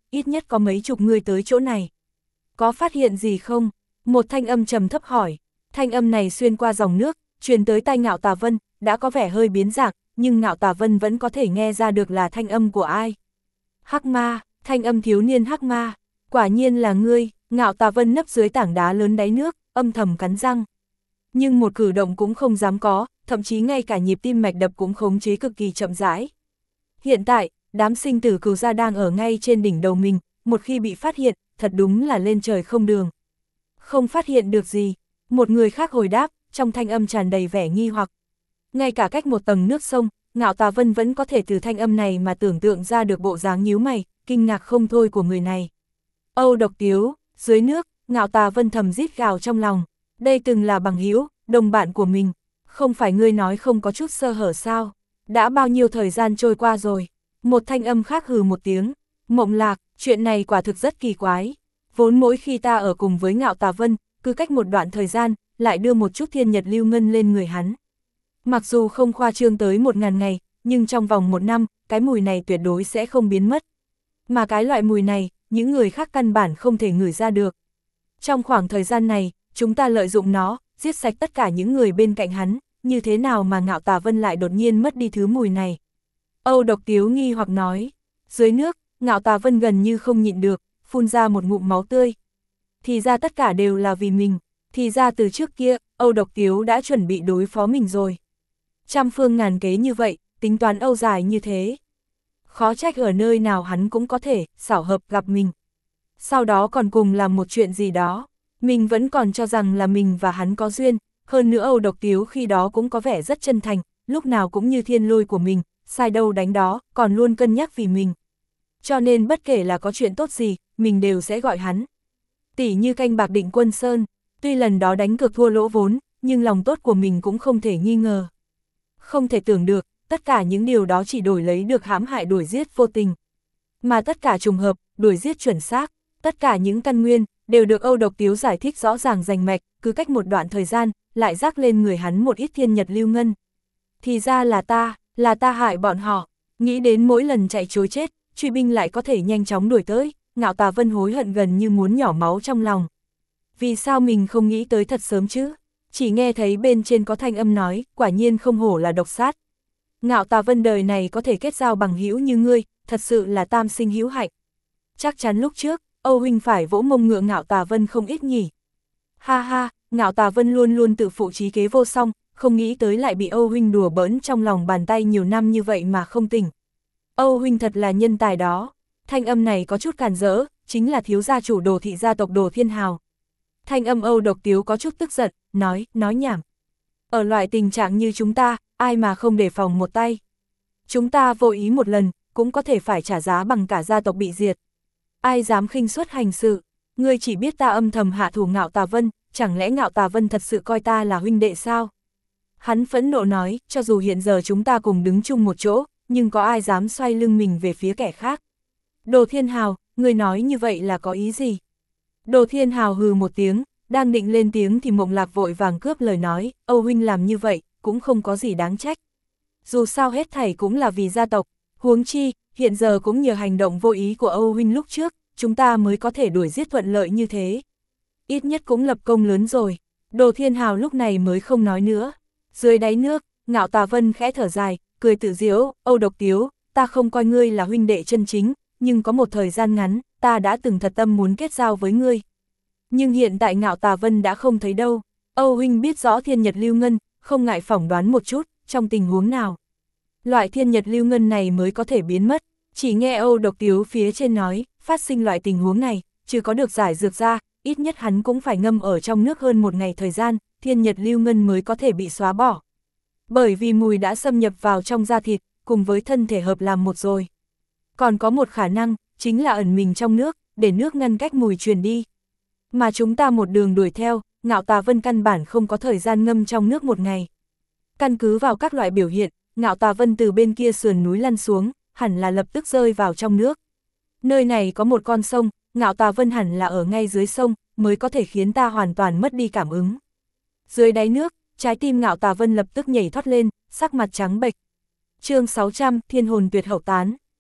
ít nhất có mấy chục người tới chỗ này. Có phát hiện gì không? Một thanh âm trầm thấp hỏi. Thanh âm này xuyên qua dòng nước, truyền tới tai Ngạo Tà Vân, đã có vẻ hơi biến dạng, nhưng Ngạo Tà Vân vẫn có thể nghe ra được là thanh âm của ai. Hắc ma, thanh âm thiếu niên hắc ma, quả nhiên là ngươi. Ngạo Tà Vân nấp dưới tảng đá lớn đáy nước, âm thầm cắn răng. Nhưng một cử động cũng không dám có, thậm chí ngay cả nhịp tim mạch đập cũng khống chế cực kỳ chậm rãi. Hiện tại, đám sinh tử cừu gia đang ở ngay trên đỉnh đầu mình, một khi bị phát hiện, thật đúng là lên trời không đường. Không phát hiện được gì, một người khác hồi đáp, trong thanh âm tràn đầy vẻ nghi hoặc. Ngay cả cách một tầng nước sông, Ngạo Tà Vân vẫn có thể từ thanh âm này mà tưởng tượng ra được bộ dáng nhíu mày, kinh ngạc không thôi của người này. Âu Độc Tiếu, dưới nước, Ngạo Tà Vân thầm rít gào trong lòng, đây từng là bằng hữu, đồng bạn của mình, không phải ngươi nói không có chút sơ hở sao, đã bao nhiêu thời gian trôi qua rồi. Một thanh âm khác hừ một tiếng, Mộng Lạc, chuyện này quả thực rất kỳ quái, vốn mỗi khi ta ở cùng với Ngạo Tà Vân, cứ cách một đoạn thời gian, lại đưa một chút thiên nhật lưu ngân lên người hắn. Mặc dù không khoa trương tới một ngàn ngày, nhưng trong vòng một năm, cái mùi này tuyệt đối sẽ không biến mất. Mà cái loại mùi này, những người khác căn bản không thể ngửi ra được. Trong khoảng thời gian này, chúng ta lợi dụng nó, giết sạch tất cả những người bên cạnh hắn, như thế nào mà Ngạo Tà Vân lại đột nhiên mất đi thứ mùi này. Âu Độc Tiếu nghi hoặc nói, dưới nước, Ngạo Tà Vân gần như không nhịn được, phun ra một ngụm máu tươi. Thì ra tất cả đều là vì mình, thì ra từ trước kia, Âu Độc Tiếu đã chuẩn bị đối phó mình rồi. Trăm phương ngàn kế như vậy, tính toán âu dài như thế. Khó trách ở nơi nào hắn cũng có thể, xảo hợp gặp mình. Sau đó còn cùng làm một chuyện gì đó, mình vẫn còn cho rằng là mình và hắn có duyên, hơn nữa Âu Độc Tiếu khi đó cũng có vẻ rất chân thành, lúc nào cũng như thiên lôi của mình, sai đâu đánh đó, còn luôn cân nhắc vì mình. Cho nên bất kể là có chuyện tốt gì, mình đều sẽ gọi hắn. Tỉ như canh bạc Định Quân Sơn, tuy lần đó đánh cược thua lỗ vốn, nhưng lòng tốt của mình cũng không thể nghi ngờ. Không thể tưởng được, tất cả những điều đó chỉ đổi lấy được hãm hại đuổi giết vô tình. Mà tất cả trùng hợp, đuổi giết chuẩn xác, tất cả những căn nguyên, đều được Âu Độc Tiếu giải thích rõ ràng rành mạch, cứ cách một đoạn thời gian, lại rắc lên người hắn một ít thiên nhật lưu ngân. Thì ra là ta, là ta hại bọn họ, nghĩ đến mỗi lần chạy trối chết, truy binh lại có thể nhanh chóng đuổi tới, Ngạo Tà Vân hối hận gần như muốn nhỏ máu trong lòng. Vì sao mình không nghĩ tới thật sớm chứ? Chỉ nghe thấy bên trên có thanh âm nói, quả nhiên không hổ là độc sát. Ngạo Tà Vân đời này có thể kết giao bằng hữu như ngươi, thật sự là tam sinh hữu hạnh. Chắc chắn lúc trước, Âu huynh phải vỗ mông ngựa Ngạo Tà Vân không ít nhỉ. Ha ha, Ngạo Tà Vân luôn luôn tự phụ trí kế vô song, không nghĩ tới lại bị Âu huynh đùa bỡn trong lòng bàn tay nhiều năm như vậy mà không tỉnh. Âu huynh thật là nhân tài đó. Thanh âm này có chút càn rỡ, chính là thiếu gia chủ Đồ thị gia tộc Đồ Thiên Hào. Thanh âm Âu Độc Tiếu có chút tức giận, nói, nói nhảm. Ở loại tình trạng như chúng ta, ai mà không đề phòng một tay. Chúng ta vô ý một lần, cũng có thể phải trả giá bằng cả gia tộc bị diệt. Ai dám khinh suất hành sự, ngươi chỉ biết ta âm thầm hạ thủ Ngạo Tà Vân, chẳng lẽ Ngạo Tà Vân thật sự coi ta là huynh đệ sao? Hắn phẫn nộ nói, cho dù hiện giờ chúng ta cùng đứng chung một chỗ, nhưng có ai dám xoay lưng mình về phía kẻ khác? Đồ Thiên Hào, ngươi nói như vậy là có ý gì? Đồ Thiên Hào hừ một tiếng, đang định lên tiếng thì Mộng Lạc vội vàng cướp lời nói, Âu huynh làm như vậy, cũng không có gì đáng trách. Dù sao hết thảy cũng là vì gia tộc, huống chi, hiện giờ cũng nhờ hành động vô ý của Âu huynh lúc trước, chúng ta mới có thể đuổi giết thuận lợi như thế. Ít nhất cũng lập công lớn rồi. Đồ Thiên Hào lúc này mới không nói nữa. Dưới đáy nước, Ngạo Tà Vân khẽ thở dài, cười tự giễu, Âu Độc Tiếu, ta không coi ngươi là huynh đệ chân chính, nhưng có một thời gian ngắn, ta đã từng thật tâm muốn kết giao với ngươi. Nhưng hiện tại Ngạo Tà Vân đã không thấy đâu. Âu huynh biết rõ thiên nhật lưu ngân, không ngại phỏng đoán một chút, trong tình huống nào. Loại thiên nhật lưu ngân này mới có thể biến mất. Chỉ nghe Âu Độc Tiếu phía trên nói, phát sinh loại tình huống này, chứ có được giải dược ra, ít nhất hắn cũng phải ngâm ở trong nước hơn một ngày thời gian, thiên nhật lưu ngân mới có thể bị xóa bỏ. Bởi vì mùi đã xâm nhập vào trong da thịt, cùng với thân thể hợp làm một rồi. Còn có một khả năng, chính là ẩn mình trong nước, để nước ngăn cách mùi truyền đi. Mà chúng ta một đường đuổi theo, Ngạo Tà Vân căn bản không có thời gian ngâm trong nước một ngày. Căn cứ vào các loại biểu hiện, Ngạo Tà Vân từ bên kia sườn núi lăn xuống, hẳn là lập tức rơi vào trong nước. Nơi này có một con sông, Ngạo Tà Vân hẳn là ở ngay dưới sông, mới có thể khiến ta hoàn toàn mất đi cảm ứng. Dưới đáy nước, trái tim Ngạo Tà Vân lập tức nhảy thoát lên, sắc mặt trắng bệch. Chương sáu trăm, Thiên hồn tuyệt hậu tán.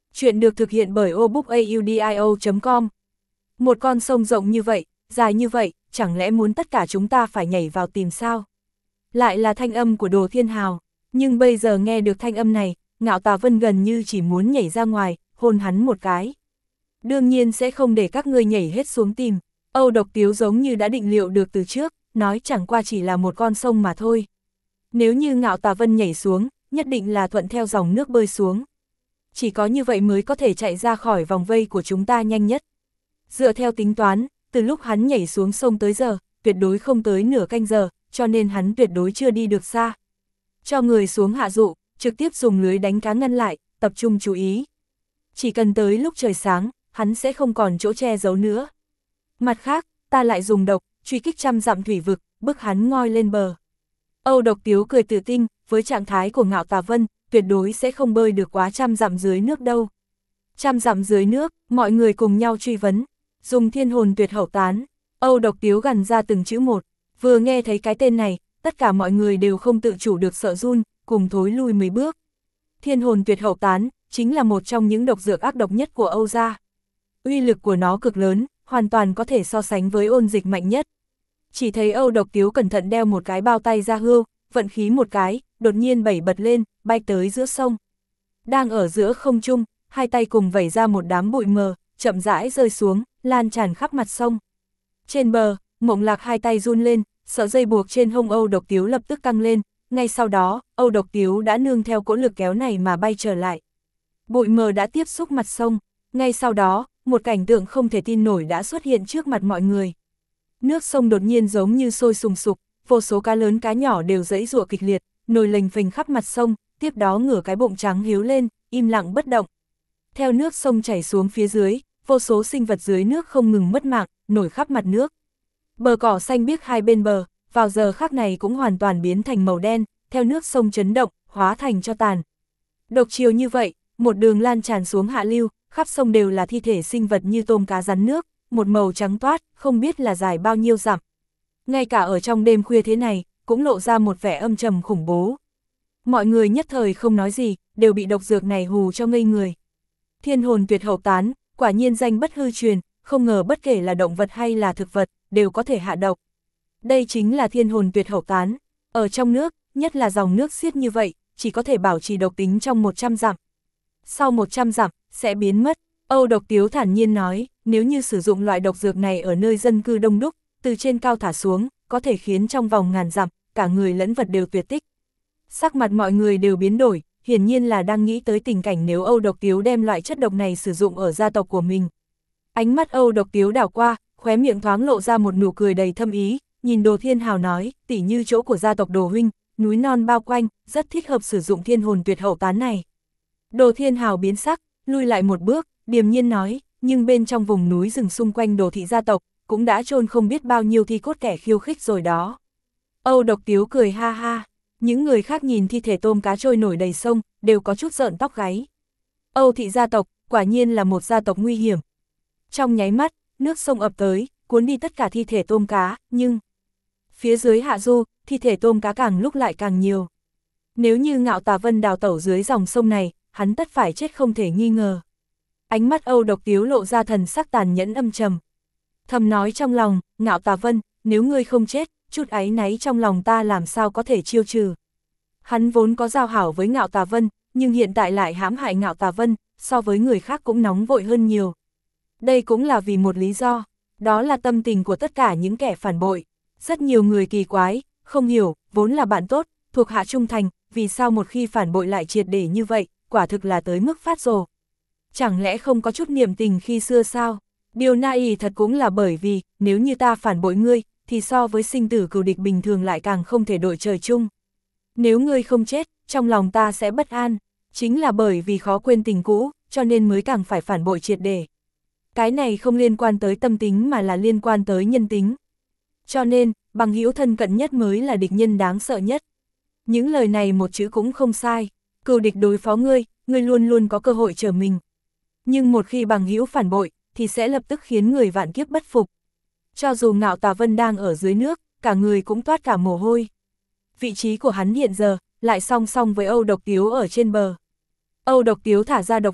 Chuyện được thực hiện bởi obookaudio chấm com. Một con sông rộng như vậy, dài như vậy, chẳng lẽ muốn tất cả chúng ta phải nhảy vào tìm sao? Lại là thanh âm của Đồ Thiên Hào, nhưng bây giờ nghe được thanh âm này, Ngạo Tà Vân gần như chỉ muốn nhảy ra ngoài, hôn hắn một cái. Đương nhiên sẽ không để các ngươi nhảy hết xuống tìm. Âu Độc Tiếu giống như đã định liệu được từ trước, nói chẳng qua chỉ là một con sông mà thôi. Nếu như Ngạo Tà Vân nhảy xuống, nhất định là thuận theo dòng nước bơi xuống. Chỉ có như vậy mới có thể chạy ra khỏi vòng vây của chúng ta nhanh nhất. Dựa theo tính toán, từ lúc hắn nhảy xuống sông tới giờ, tuyệt đối không tới nửa canh giờ, cho nên hắn tuyệt đối chưa đi được xa. Cho người xuống hạ dụ, trực tiếp dùng lưới đánh cá ngăn lại, tập trung chú ý. Chỉ cần tới lúc trời sáng, hắn sẽ không còn chỗ che giấu nữa. Mặt khác, ta lại dùng độc, truy kích trăm dặm thủy vực, bức hắn ngoi lên bờ. Âu Độc Tiếu cười tự tin, với trạng thái của Ngạo Tà Vân, tuyệt đối sẽ không bơi được quá trăm dặm dưới nước đâu. Trăm dặm dưới nước, mọi người cùng nhau truy vấn, dùng thiên hồn tuyệt hậu tán. Âu Độc Tiếu gằn ra từng chữ một, vừa nghe thấy cái tên này, tất cả mọi người đều không tự chủ được sợ run, cùng thối lui mấy bước. Thiên hồn tuyệt hậu tán, chính là một trong những độc dược ác độc nhất của Âu gia. Uy lực của nó cực lớn, hoàn toàn có thể so sánh với ôn dịch mạnh nhất. Chỉ thấy Âu Độc Tiếu cẩn thận đeo một cái bao tay ra hươu, vận khí một cái, đột nhiên vẩy bật lên, bay tới giữa sông. Đang ở giữa không trung, hai tay cùng vẩy ra một đám bụi mờ, chậm rãi rơi xuống, lan tràn khắp mặt sông. Trên bờ, Mộng Lạc hai tay run lên, sợi dây buộc trên hông Âu Độc Tiếu lập tức căng lên, ngay sau đó, Âu Độc Tiếu đã nương theo cỗ lực kéo này mà bay trở lại. Bụi mờ đã tiếp xúc mặt sông, ngay sau đó, một cảnh tượng không thể tin nổi đã xuất hiện trước mặt mọi người. Nước sông đột nhiên giống như sôi sùng sục, vô số cá lớn cá nhỏ đều giãy giụa kịch liệt, nổi lềnh phềnh khắp mặt sông, tiếp đó ngửa cái bụng trắng hiếu lên, im lặng bất động. Theo nước sông chảy xuống phía dưới, vô số sinh vật dưới nước không ngừng mất mạng, nổi khắp mặt nước. Bờ cỏ xanh biếc hai bên bờ, vào giờ khắc này cũng hoàn toàn biến thành màu đen, theo nước sông chấn động, hóa thành tro tàn. Độc chiều như vậy, một đường lan tràn xuống hạ lưu, khắp sông đều là thi thể sinh vật như tôm cá rắn nước, một màu trắng toát, không biết là dài bao nhiêu dặm. Ngay cả ở trong đêm khuya thế này, cũng lộ ra một vẻ âm trầm khủng bố. Mọi người nhất thời không nói gì, đều bị độc dược này hù cho ngây người. Thiên hồn tuyệt hậu tán, quả nhiên danh bất hư truyền, không ngờ bất kể là động vật hay là thực vật, đều có thể hạ độc. Đây chính là thiên hồn tuyệt hậu tán, ở trong nước, nhất là dòng nước xiết như vậy, chỉ có thể bảo trì độc tính trong một trăm dặm. Sau một trăm dặm, sẽ biến mất. Âu Độc Tiếu thản nhiên nói, nếu như sử dụng loại độc dược này ở nơi dân cư đông đúc, từ trên cao thả xuống, có thể khiến trong vòng ngàn dặm, cả người lẫn vật đều tuyệt tích. Sắc mặt mọi người đều biến đổi, hiển nhiên là đang nghĩ tới tình cảnh nếu Âu Độc Tiếu đem loại chất độc này sử dụng ở gia tộc của mình. Ánh mắt Âu Độc Tiếu đảo qua, khóe miệng thoáng lộ ra một nụ cười đầy thâm ý, nhìn Đồ Thiên Hào nói, tỉ như chỗ của gia tộc Đồ huynh, núi non bao quanh, rất thích hợp sử dụng thiên hồn tuyệt hậu tán này. Đồ Thiên Hào biến sắc, lui lại một bước, điềm nhiên nói, nhưng bên trong vùng núi rừng xung quanh Đồ thị gia tộc, cũng đã chôn không biết bao nhiêu thi cốt kẻ khiêu khích rồi đó. Âu Độc Tiếu cười ha ha, những người khác nhìn thi thể tôm cá trôi nổi đầy sông, đều có chút rợn tóc gáy. Âu thị gia tộc, quả nhiên là một gia tộc nguy hiểm. Trong nháy mắt, nước sông ập tới, cuốn đi tất cả thi thể tôm cá, nhưng phía dưới hạ du, thi thể tôm cá càng lúc lại càng nhiều. Nếu như Ngạo Tà Vân đào tẩu dưới dòng sông này, hắn tất phải chết không thể nghi ngờ. Ánh mắt Âu Độc Tiếu lộ ra thần sắc tàn nhẫn âm trầm. Thầm nói trong lòng, Ngạo Tà Vân, nếu ngươi không chết, chút áy náy trong lòng ta làm sao có thể chiêu trừ. Hắn vốn có giao hảo với Ngạo Tà Vân, nhưng hiện tại lại hãm hại Ngạo Tà Vân, so với người khác cũng nóng vội hơn nhiều. Đây cũng là vì một lý do, đó là tâm tình của tất cả những kẻ phản bội. Rất nhiều người kỳ quái, không hiểu, vốn là bạn tốt, thuộc hạ trung thành, vì sao một khi phản bội lại triệt để như vậy, quả thực là tới mức phát rồ. Chẳng lẽ không có chút niềm tình khi xưa sao? Điều naive thật cũng là bởi vì, nếu như ta phản bội ngươi, thì so với sinh tử cừu địch bình thường lại càng không thể đội trời chung. Nếu ngươi không chết, trong lòng ta sẽ bất an, chính là bởi vì khó quên tình cũ, cho nên mới càng phải phản bội triệt để. Cái này không liên quan tới tâm tính mà là liên quan tới nhân tính. Cho nên, bằng hữu thân cận nhất mới là địch nhân đáng sợ nhất. Những lời này một chữ cũng không sai, cừu địch đối phó ngươi, ngươi luôn luôn có cơ hội trở mình. Nhưng một khi bằng hữu phản bội, thì sẽ lập tức khiến người vạn kiếp bất phục. Cho dù Ngạo Tà Vân đang ở dưới nước, cả người cũng toát cả mồ hôi. Vị trí của hắn hiện giờ, lại song song với Âu Độc Tiếu ở trên bờ. Âu Độc Tiếu thả ra độc vụ,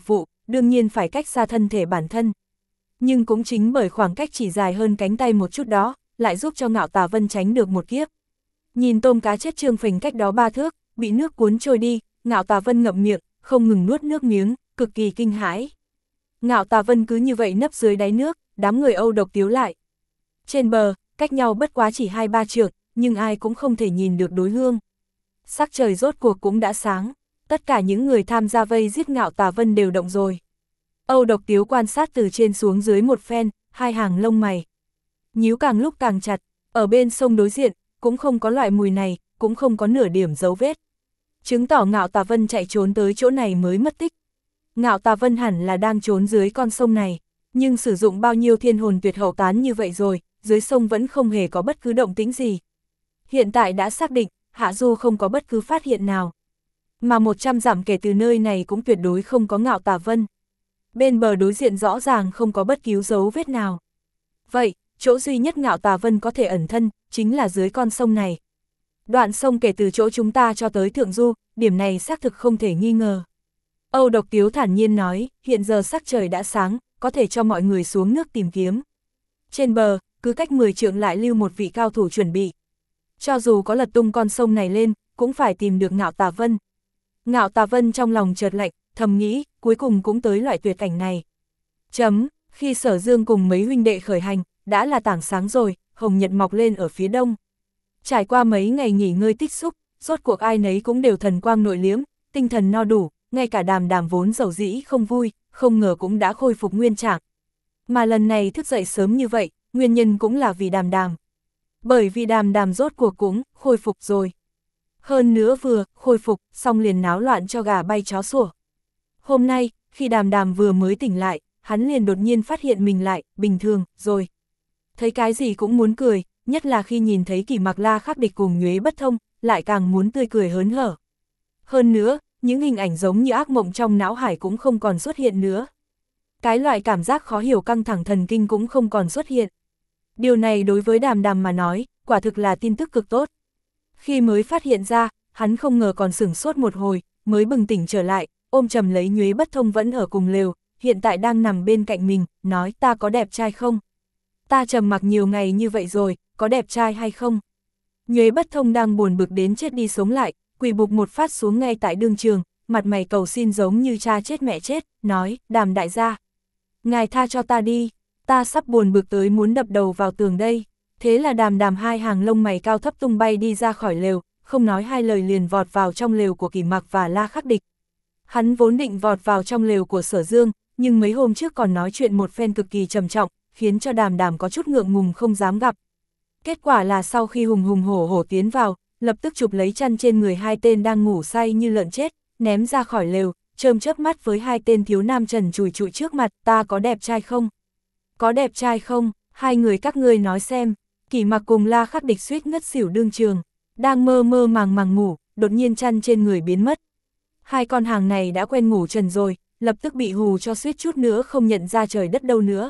đương nhiên phải cách xa thân thể bản thân. Nhưng cũng chính bởi khoảng cách chỉ dài hơn cánh tay một chút đó, lại giúp cho Ngạo Tà Vân tránh được một kiếp. Nhìn tôm cá chết trương phình cách đó ba thước, bị nước cuốn trôi đi, Ngạo Tà Vân ngậm miệng, không ngừng nuốt nước miếng, cực kỳ kinh hãi. Ngạo Tà Vân cứ như vậy nấp dưới đáy nước, đám người Âu Độc Tiếu lại. Trên bờ, cách nhau bất quá chỉ hai ba trượng, nhưng ai cũng không thể nhìn được đối phương. Sắc trời rốt cuộc cũng đã sáng, tất cả những người tham gia vây giết Ngạo Tà Vân đều động rồi. Âu Độc Tiếu quan sát từ trên xuống dưới một phen, hai hàng lông mày nhíu càng lúc càng chặt, ở bên sông đối diện, cũng không có loại mùi này, cũng không có nửa điểm dấu vết. Chứng tỏ Ngạo Tà Vân chạy trốn tới chỗ này mới mất tích. Ngạo Tà Vân hẳn là đang trốn dưới con sông này, nhưng sử dụng bao nhiêu thiên hồn tuyệt hậu tán như vậy rồi, dưới sông vẫn không hề có bất cứ động tĩnh gì. Hiện tại đã xác định, Hạ Du không có bất cứ phát hiện nào. Mà một trăm dặm kể từ nơi này cũng tuyệt đối không có Ngạo Tà Vân. Bên bờ đối diện rõ ràng không có bất cứ dấu vết nào. Vậy, chỗ duy nhất Ngạo Tà Vân có thể ẩn thân, chính là dưới con sông này. Đoạn sông kể từ chỗ chúng ta cho tới Thượng Du, điểm này xác thực không thể nghi ngờ. Âu Độc Tiếu thản nhiên nói, hiện giờ sắc trời đã sáng, có thể cho mọi người xuống nước tìm kiếm. Trên bờ, cứ cách mười trượng lại lưu một vị cao thủ chuẩn bị. Cho dù có lật tung con sông này lên, cũng phải tìm được Ngạo Tà Vân. Ngạo Tà Vân trong lòng chợt lạnh, thầm nghĩ, cuối cùng cũng tới loại tuyệt cảnh này. Chấm, khi Sở Dương cùng mấy huynh đệ khởi hành, đã là tảng sáng rồi, hồng nhật mọc lên ở phía đông. Trải qua mấy ngày nghỉ ngơi tích xúc, rốt cuộc ai nấy cũng đều thần quang nội liếm, tinh thần no đủ, ngay cả Đàm Đàm vốn dầu dĩ không vui, không ngờ cũng đã khôi phục nguyên trạng. Mà lần này thức dậy sớm như vậy, nguyên nhân cũng là vì Đàm Đàm. Bởi vì Đàm Đàm rốt cuộc cũng khôi phục rồi. Hơn nữa vừa khôi phục, xong liền náo loạn cho gà bay chó sủa. Hôm nay, khi Đàm Đàm vừa mới tỉnh lại, hắn liền đột nhiên phát hiện mình lại, bình thường, rồi. Thấy cái gì cũng muốn cười, nhất là khi nhìn thấy Kỷ Mặc La Khắc Địch cùng Nhuế Bất Thông, lại càng muốn tươi cười hớn hở. Hơn nữa, những hình ảnh giống như ác mộng trong não hải cũng không còn xuất hiện nữa. Cái loại cảm giác khó hiểu căng thẳng thần kinh cũng không còn xuất hiện. Điều này đối với Đàm Đàm mà nói, quả thực là tin tức cực tốt. Khi mới phát hiện ra, hắn không ngờ còn sửng sốt một hồi, mới bừng tỉnh trở lại, ôm chầm lấy Nhuế Bất Thông vẫn ở cùng lều, hiện tại đang nằm bên cạnh mình, nói ta có đẹp trai không? Ta trầm mặc nhiều ngày như vậy rồi, có đẹp trai hay không? Nhuế Bất Thông đang buồn bực đến chết đi sống lại, quỳ bục một phát xuống ngay tại đương trường, mặt mày cầu xin giống như cha chết mẹ chết, nói, Đàm đại gia. Ngài tha cho ta đi, ta sắp buồn bực tới muốn đập đầu vào tường đây. Thế là Đàm Đàm hai hàng lông mày cao thấp tung bay đi ra khỏi lều, không nói hai lời liền vọt vào trong lều của Kỷ Mặc và La Khắc Địch. Hắn vốn định vọt vào trong lều của Sở Dương, nhưng mấy hôm trước còn nói chuyện một phen cực kỳ trầm trọng, khiến cho Đàm Đàm có chút ngượng ngùng không dám gặp. Kết quả là sau khi hùng hùng hổ hổ tiến vào, lập tức chụp lấy chăn trên người hai tên đang ngủ say như lợn chết, ném ra khỏi lều, chớm chớp mắt với hai tên thiếu nam trần trùi trụi trước mặt, ta có đẹp trai không? Có đẹp trai không? Hai người các ngươi nói xem. Kỷ Mặc cùng La Khắc Địch suýt ngất xỉu đương trường, đang mơ mơ màng màng ngủ, đột nhiên chăn trên người biến mất. Hai con hàng này đã quen ngủ trần rồi, lập tức bị hù cho suýt chút nữa không nhận ra trời đất đâu nữa.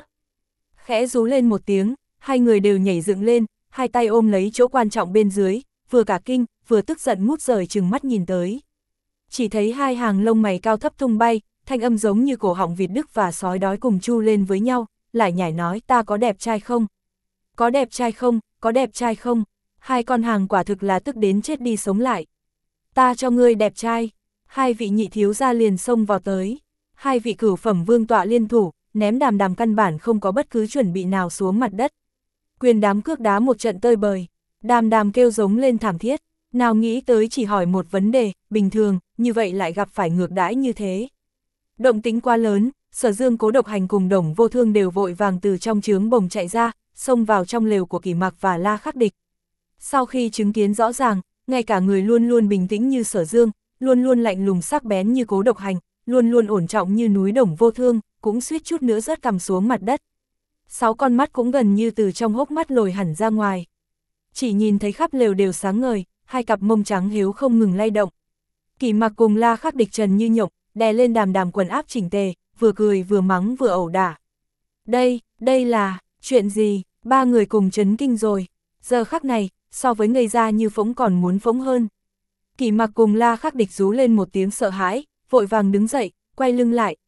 Khẽ rú lên một tiếng, hai người đều nhảy dựng lên, hai tay ôm lấy chỗ quan trọng bên dưới, vừa cả kinh, vừa tức giận ngút rời trừng mắt nhìn tới. Chỉ thấy hai hàng lông mày cao thấp tung bay, thanh âm giống như cổ họng vịt Đức và sói đói cùng chu lên với nhau, lại nhảy nói ta có đẹp trai không? Có đẹp trai không? Có đẹp trai không? Hai con hàng quả thực là tức đến chết đi sống lại. Ta cho ngươi đẹp trai. Hai vị nhị thiếu gia liền xông vào tới. Hai vị cửu phẩm vương tọa liên thủ, ném Đàm Đàm căn bản không có bất cứ chuẩn bị nào xuống mặt đất. Quyền đám cước đá một trận tơi bời. Đàm Đàm kêu giống lên thảm thiết. Nào nghĩ tới chỉ hỏi một vấn đề, bình thường, như vậy lại gặp phải ngược đãi như thế. Động tính quá lớn, Sở Dương Cố Độc Hành cùng Đồng Vô Thương đều vội vàng từ trong trướng bồng chạy ra, xông vào trong lều của Kỷ Mặc và La Khắc Địch. Sau khi chứng kiến rõ ràng, ngay cả người luôn luôn bình tĩnh như Sở Dương, luôn luôn lạnh lùng sắc bén như Cố Độc Hành, luôn luôn ổn trọng như núi Đồng Vô Thương, cũng suýt chút nữa rớt cằm xuống mặt đất. Sáu con mắt cũng gần như từ trong hốc mắt lồi hẳn ra ngoài. Chỉ nhìn thấy khắp lều đều sáng ngời, hai cặp mông trắng hiếu không ngừng lay động. Kỷ Mặc cùng La Khắc Địch trần như nhộng, đè lên Đàm Đàm quần áp chỉnh tề, vừa cười vừa mắng vừa ẩu đả. Đây, đây là, chuyện gì, ba người cùng chấn kinh rồi. Giờ khắc này, so với ngây ra như phỗng còn muốn phỗng hơn. Kỷ Mặc cùng La Khắc Địch rú lên một tiếng sợ hãi, vội vàng đứng dậy, quay lưng lại,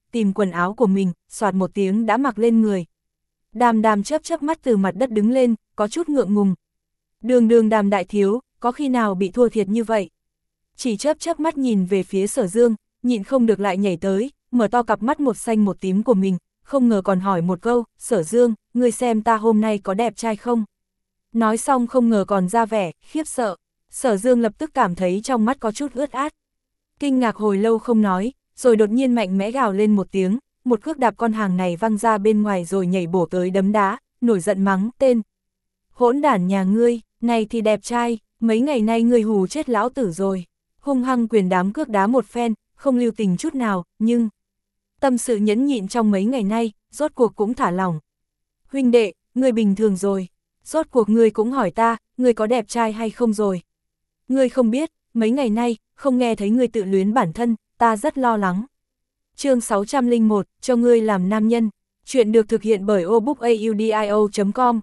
tìm quần áo của mình, soạt một tiếng đã mặc lên người. Đàm Đàm chớp chớp mắt từ mặt đất đứng lên, có chút ngượng ngùng. Đường đường Đàm đại thiếu, có khi nào bị thua thiệt như vậy? Chỉ chớp chớp mắt nhìn về phía Sở Dương, nhịn không được lại nhảy tới, mở to cặp mắt một xanh một tím của mình, không ngờ còn hỏi một câu, Sở Dương, ngươi xem ta hôm nay có đẹp trai không? Nói xong không ngờ còn ra vẻ, khiếp sợ. Sở Dương lập tức cảm thấy trong mắt có chút ướt át. Kinh ngạc hồi lâu không nói, rồi đột nhiên mạnh mẽ gào lên một tiếng, một cước đạp con hàng này văng ra bên ngoài rồi nhảy bổ tới đấm đá, nổi giận mắng tên. Hỗn đản nhà ngươi, này thì đẹp trai, mấy ngày nay ngươi hù chết lão tử rồi. Hung hăng quyền đám cước đá một phen, không lưu tình chút nào, nhưng tâm sự nhẫn nhịn trong mấy ngày nay, rốt cuộc cũng thả lỏng. Huynh đệ, ngươi bình thường rồi, rốt cuộc ngươi cũng hỏi ta, ngươi có đẹp trai hay không rồi. Ngươi không biết, mấy ngày nay, không nghe thấy ngươi tự luyến bản thân, ta rất lo lắng. Chương sáu trăm lẻ một, cho ngươi làm nam nhân. Chuyện được thực hiện bởi obookaudio chấm com.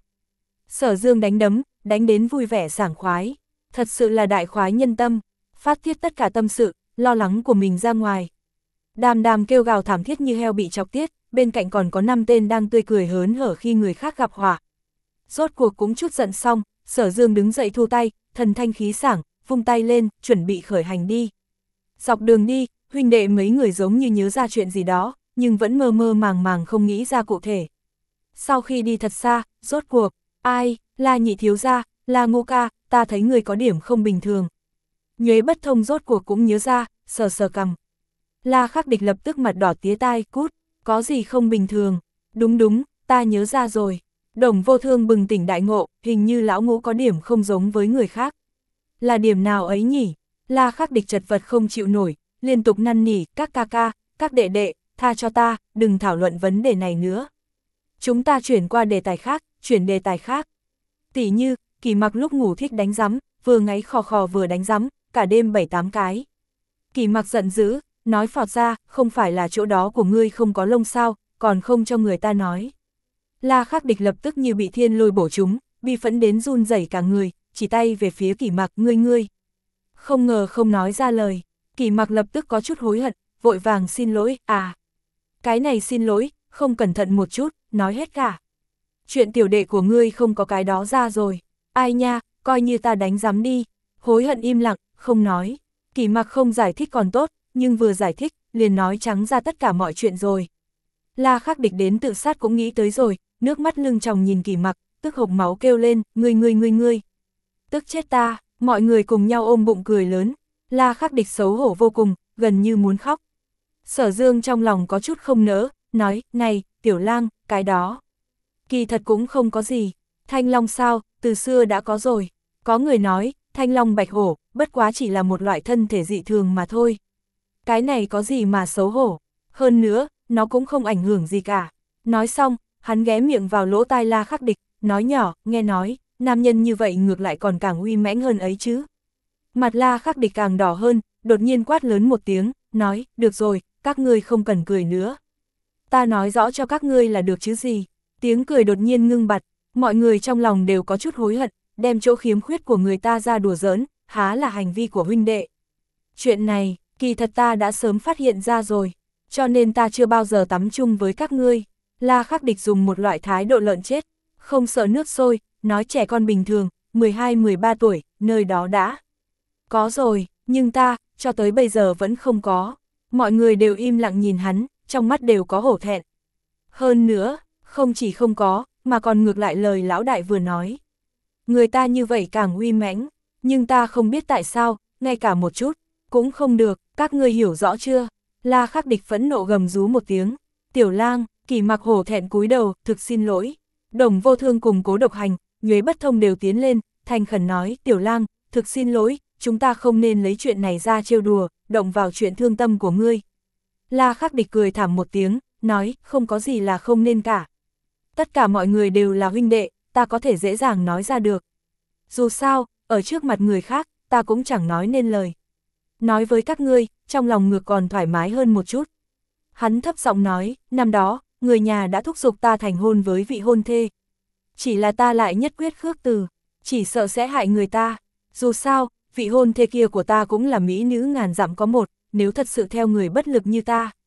Sở Dương đánh đấm, đánh đến vui vẻ sảng khoái. Thật sự là đại khoái nhân tâm, phát tiết tất cả tâm sự, lo lắng của mình ra ngoài. Đàm Đàm kêu gào thảm thiết như heo bị chọc tiết, bên cạnh còn có năm tên đang tươi cười hớn hở khi người khác gặp họa. Rốt cuộc cũng chút giận xong, Sở Dương đứng dậy thu tay, thần thanh khí sảng, vung tay lên, chuẩn bị khởi hành đi. Dọc đường đi, huynh đệ mấy người giống như nhớ ra chuyện gì đó, nhưng vẫn mơ mơ màng màng không nghĩ ra cụ thể. Sau khi đi thật xa, rốt cuộc, ai, La nhị thiếu gia, La Ngô ca, ta thấy người có điểm không bình thường. Nhuế Bất Thông rốt cuộc cũng nhớ ra, sờ sờ cằm. La Khắc Địch lập tức mặt đỏ tía tai, cút, có gì không bình thường, đúng đúng, ta nhớ ra rồi. Đồng Vô Thương bừng tỉnh đại ngộ, hình như lão Ngũ có điểm không giống với người khác. Là điểm nào ấy nhỉ? La Khắc Địch chật vật không chịu nổi, liên tục năn nỉ, các ca ca, các đệ đệ, tha cho ta, đừng thảo luận vấn đề này nữa. Chúng ta chuyển qua đề tài khác, chuyển đề tài khác. Tỉ như, Kỳ Mặc lúc ngủ thích đánh rắm, vừa ngáy khò khò vừa đánh rắm, cả đêm bảy tám cái. Kỳ Mặc giận dữ, nói phọt ra, không phải là chỗ đó của ngươi không có lông sao, còn không cho người ta nói. La Khắc Địch lập tức như bị thiên lôi bổ trúng, bi phẫn đến run rẩy cả người, chỉ tay về phía Kỳ Mặc, ngươi ngươi. Không ngờ không nói ra lời, Kỳ Mặc lập tức có chút hối hận, vội vàng xin lỗi, à. Cái này xin lỗi, không cẩn thận một chút, nói hết cả. Chuyện tiểu đệ của ngươi không có cái đó ra rồi, ai nha, coi như ta đánh giám đi. Hối hận im lặng, không nói. Kỳ Mặc không giải thích còn tốt, nhưng vừa giải thích, liền nói trắng ra tất cả mọi chuyện rồi. La Khắc Địch đến tự sát cũng nghĩ tới rồi, nước mắt lưng tròng nhìn Kỳ Mặc, tức hộc máu kêu lên, ngươi ngươi ngươi ngươi. Tức chết ta, mọi người cùng nhau ôm bụng cười lớn. La Khắc Địch xấu hổ vô cùng, gần như muốn khóc. Sở Dương trong lòng có chút không nỡ, nói, này, tiểu lang, cái đó. Kỳ thật cũng không có gì, thanh long sao, từ xưa đã có rồi. Có người nói, thanh long bạch hổ, bất quá chỉ là một loại thân thể dị thường mà thôi. Cái này có gì mà xấu hổ, hơn nữa, nó cũng không ảnh hưởng gì cả. Nói xong, hắn ghé miệng vào lỗ tai La Khắc Địch, nói nhỏ, nghe nói, nam nhân như vậy ngược lại còn càng uy mãnh hơn ấy chứ. Mặt La Khắc Địch càng đỏ hơn, đột nhiên quát lớn một tiếng, nói, được rồi, các ngươi không cần cười nữa. Ta nói rõ cho các ngươi là được chứ gì. Tiếng cười đột nhiên ngưng bặt, mọi người trong lòng đều có chút hối hận, đem chỗ khiếm khuyết của người ta ra đùa giỡn, há là hành vi của huynh đệ. Chuyện này, kỳ thật ta đã sớm phát hiện ra rồi, cho nên ta chưa bao giờ tắm chung với các ngươi. La Khắc Địch dùng một loại thái độ lợn chết, không sợ nước sôi, nói trẻ con bình thường, mười hai mười ba tuổi, nơi đó đã có rồi, nhưng ta, cho tới bây giờ vẫn không có. Mọi người đều im lặng nhìn hắn, trong mắt đều có hổ thẹn. Hơn nữa, không chỉ không có, mà còn ngược lại lời lão đại vừa nói. Người ta như vậy càng uy mãnh, nhưng ta không biết tại sao, ngay cả một chút, cũng không được, các ngươi hiểu rõ chưa? La Khắc Địch phẫn nộ gầm rú một tiếng. Tiểu lang, Kỳ Mặc hổ thẹn cúi đầu, thực xin lỗi. Đồng Vô Thương cùng Cố Độc Hành, Nhuế Bất Thông đều tiến lên, thành khẩn nói, tiểu lang, thực xin lỗi, chúng ta không nên lấy chuyện này ra trêu đùa, động vào chuyện thương tâm của ngươi. La Khắc Địch cười thảm một tiếng, nói, không có gì là không nên cả. Tất cả mọi người đều là huynh đệ, ta có thể dễ dàng nói ra được. Dù sao, ở trước mặt người khác, ta cũng chẳng nói nên lời. Nói với các ngươi, trong lòng ngược còn thoải mái hơn một chút. Hắn thấp giọng nói, năm đó, người nhà đã thúc giục ta thành hôn với vị hôn thê. Chỉ là ta lại nhất quyết khước từ, chỉ sợ sẽ hại người ta. Dù sao, vị hôn thê kia của ta cũng là mỹ nữ ngàn dặm có một, nếu thật sự theo người bất lực như ta.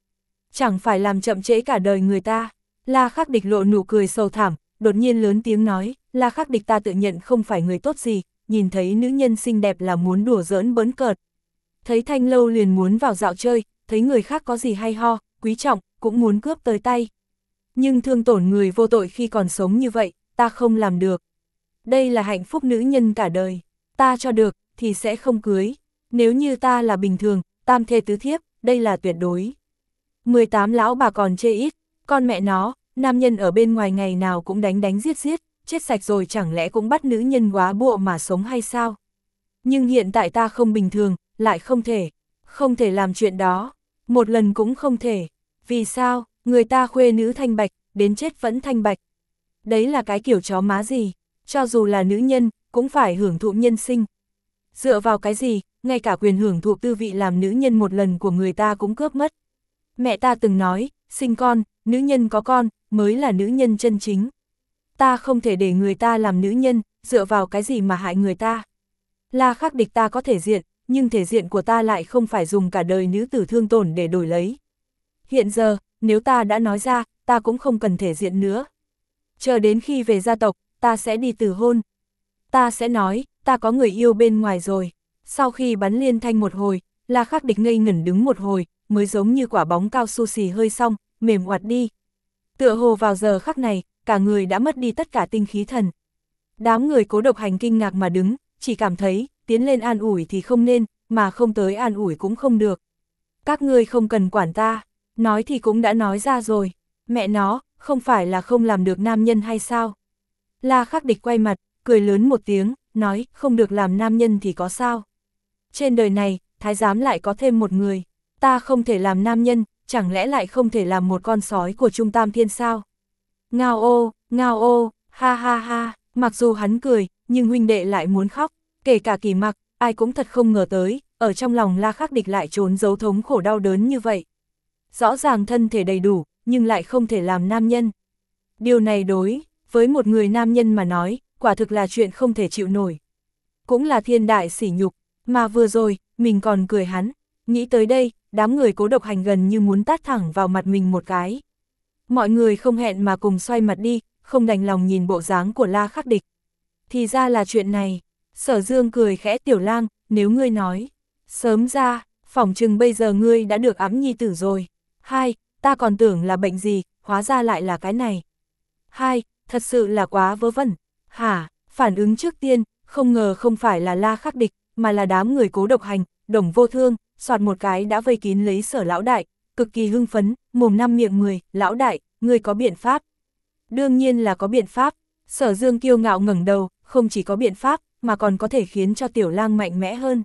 chẳng phải làm chậm trễ cả đời người ta. La Khắc Địch lộ nụ cười sầu thảm, đột nhiên lớn tiếng nói, La Khắc Địch ta tự nhận không phải người tốt gì, nhìn thấy nữ nhân xinh đẹp là muốn đùa giỡn bỡn cợt. Thấy thanh lâu liền muốn vào dạo chơi, thấy người khác có gì hay ho, quý trọng, cũng muốn cướp tới tay. Nhưng thương tổn người vô tội khi còn sống như vậy, ta không làm được. Đây là hạnh phúc nữ nhân cả đời, ta cho được, thì sẽ không cưới. Nếu như ta là bình thường, tam thê tứ thiếp, đây là tuyệt đối. mười tám lão bà còn chê ít, con mẹ nó, nam nhân ở bên ngoài ngày nào cũng đánh đánh giết giết, chết sạch rồi chẳng lẽ cũng bắt nữ nhân góa bụa mà sống hay sao? Nhưng hiện tại ta không bình thường, lại không thể, không thể làm chuyện đó, một lần cũng không thể. Vì sao, người ta khuê nữ thanh bạch, đến chết vẫn thanh bạch. Đấy là cái kiểu chó má gì, cho dù là nữ nhân, cũng phải hưởng thụ nhân sinh. Dựa vào cái gì, ngay cả quyền hưởng thụ tư vị làm nữ nhân một lần của người ta cũng cướp mất. Mẹ ta từng nói, sinh con, nữ nhân có con, mới là nữ nhân chân chính. Ta không thể để người ta làm nữ nhân, dựa vào cái gì mà hại người ta. La Khắc Địch ta có thể diện, nhưng thể diện của ta lại không phải dùng cả đời nữ tử thương tổn để đổi lấy. Hiện giờ, nếu ta đã nói ra, ta cũng không cần thể diện nữa. Chờ đến khi về gia tộc, ta sẽ đi từ hôn. Ta sẽ nói, ta có người yêu bên ngoài rồi. Sau khi bắn liên thanh một hồi, La Khắc Địch ngây ngẩn đứng một hồi, mới giống như quả bóng cao su xì hơi xong, mềm oặt đi. Tựa hồ vào giờ khắc này, cả người đã mất đi tất cả tinh khí thần. Đám người Cố Độc Hành kinh ngạc mà đứng, chỉ cảm thấy, tiến lên an ủi thì không nên, mà không tới an ủi cũng không được. Các ngươi không cần quản ta, nói thì cũng đã nói ra rồi, mẹ nó, không phải là không làm được nam nhân hay sao? La Khắc Địch quay mặt, cười lớn một tiếng, nói, không được làm nam nhân thì có sao? Trên đời này, thái giám lại có thêm một người, ta không thể làm nam nhân, chẳng lẽ lại không thể làm một con sói của Trung Tam Thiên sao? Ngao ô, ngao ô, ha ha ha, mặc dù hắn cười, nhưng huynh đệ lại muốn khóc, kể cả Kỳ Mặc, ai cũng thật không ngờ tới, ở trong lòng La Khắc Địch lại trốn giấu thống khổ đau đớn như vậy. Rõ ràng thân thể đầy đủ, nhưng lại không thể làm nam nhân. Điều này đối với một người nam nhân mà nói, quả thực là chuyện không thể chịu nổi. Cũng là thiên đại sỉ nhục, mà vừa rồi, mình còn cười hắn. Nghĩ tới đây, đám người Cố Độc Hành gần như muốn tát thẳng vào mặt mình một cái. Mọi người không hẹn mà cùng xoay mặt đi, không đành lòng nhìn bộ dáng của La Khắc Địch. Thì ra là chuyện này. Sở Dương cười khẽ, Tiểu Lang, nếu ngươi nói, sớm ra, phỏng chừng bây giờ ngươi đã được ẵm nhi tử rồi. Hai, ta còn tưởng là bệnh gì, hóa ra lại là cái này. Hai, thật sự là quá vớ vẩn. Hả, phản ứng trước tiên, không ngờ không phải là La Khắc Địch, mà là đám người Cố Độc Hành, Đồng Vô Thương, soạt một cái đã vây kín lấy Sở lão đại, cực kỳ hưng phấn, mồm năm miệng mười, lão đại, ngươi có biện pháp? Đương nhiên là có biện pháp. Sở Dương kiêu ngạo ngẩng đầu, không chỉ có biện pháp, mà còn có thể khiến cho Tiểu Lang mạnh mẽ hơn.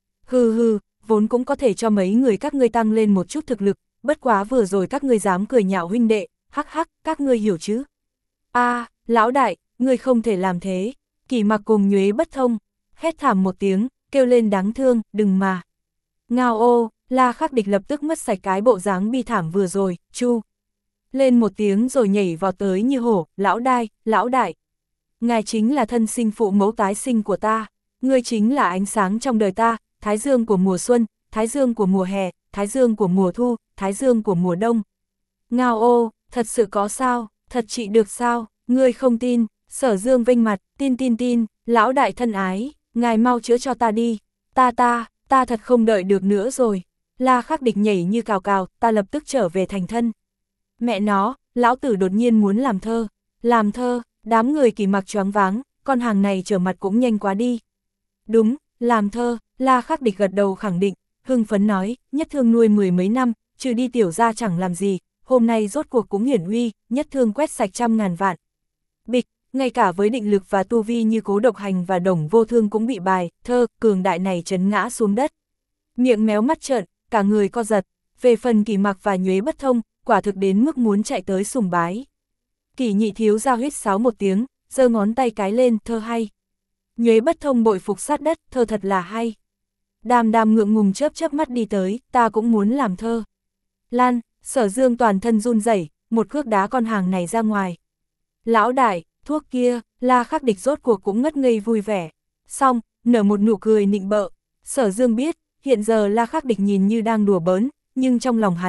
Hừ hừ, vốn cũng có thể cho mấy người các ngươi tăng lên một chút thực lực, bất quá vừa rồi các ngươi dám cười nhạo huynh đệ, hắc hắc, các ngươi hiểu chứ? A, à, lão đại, ngươi không thể làm thế. Kỳ Mặc cùng Nhuế Bất Thông, hét thảm một tiếng, kêu lên đáng thương, đừng mà. Ngao ô, La Khắc Địch lập tức mất sạch cái bộ dáng bi thảm vừa rồi, chu lên một tiếng rồi nhảy vào tới như hổ, lão đai, lão đại. Ngài chính là thân sinh phụ mẫu tái sinh của ta, ngươi chính là ánh sáng trong đời ta, thái dương của mùa xuân, thái dương của mùa hè, thái dương của mùa thu, thái dương của mùa đông. Ngao ô, thật sự có sao, thật trị được sao, ngươi không tin? Sở Dương vênh mặt, tin tin tin, lão đại thân ái, ngài mau chữa cho ta đi, ta ta, ta thật không đợi được nữa rồi. La Khắc Địch nhảy như cào cào, ta lập tức trở về thành thân. Mẹ nó, lão tử đột nhiên muốn làm thơ, làm thơ, đám người Kỳ Mặc choáng váng, con hàng này trở mặt cũng nhanh quá đi. Đúng, làm thơ, La Khắc Địch gật đầu khẳng định, hưng phấn nói, Nhất Thương nuôi mười mấy năm, trừ đi tiểu ra chẳng làm gì, hôm nay rốt cuộc cũng hiển uy, Nhất Thương quét sạch trăm ngàn vạn. Bịch, ngay cả với định lực và tu vi như Cố Độc Hành và Đồng Vô Thương cũng bị bài, thơ, cường đại này chấn ngã xuống đất. Miệng méo mắt trợn, cả người co giật, về phần Kỳ Mặc và Nhuế Bất Thông, quả thực đến mức muốn chạy tới sùng bái. Kỳ nhị thiếu ra huýt sáo một tiếng, giơ ngón tay cái lên, thơ hay. Nhuế Bất Thông bội phục sát đất, thơ thật là hay. Đàm Đàm ngượng ngùng chớp chớp mắt đi tới, ta cũng muốn làm thơ. Lan, Sở Dương toàn thân run rẩy, một cước đá con hàng này ra ngoài. Lão đại, thuốc kia, La Khắc Địch rốt cuộc cũng ngất ngây vui vẻ. Xong, nở một nụ cười nịnh bợ. Sở Dương biết, hiện giờ La Khắc Địch nhìn như đang đùa bỡn, nhưng trong lòng hắn,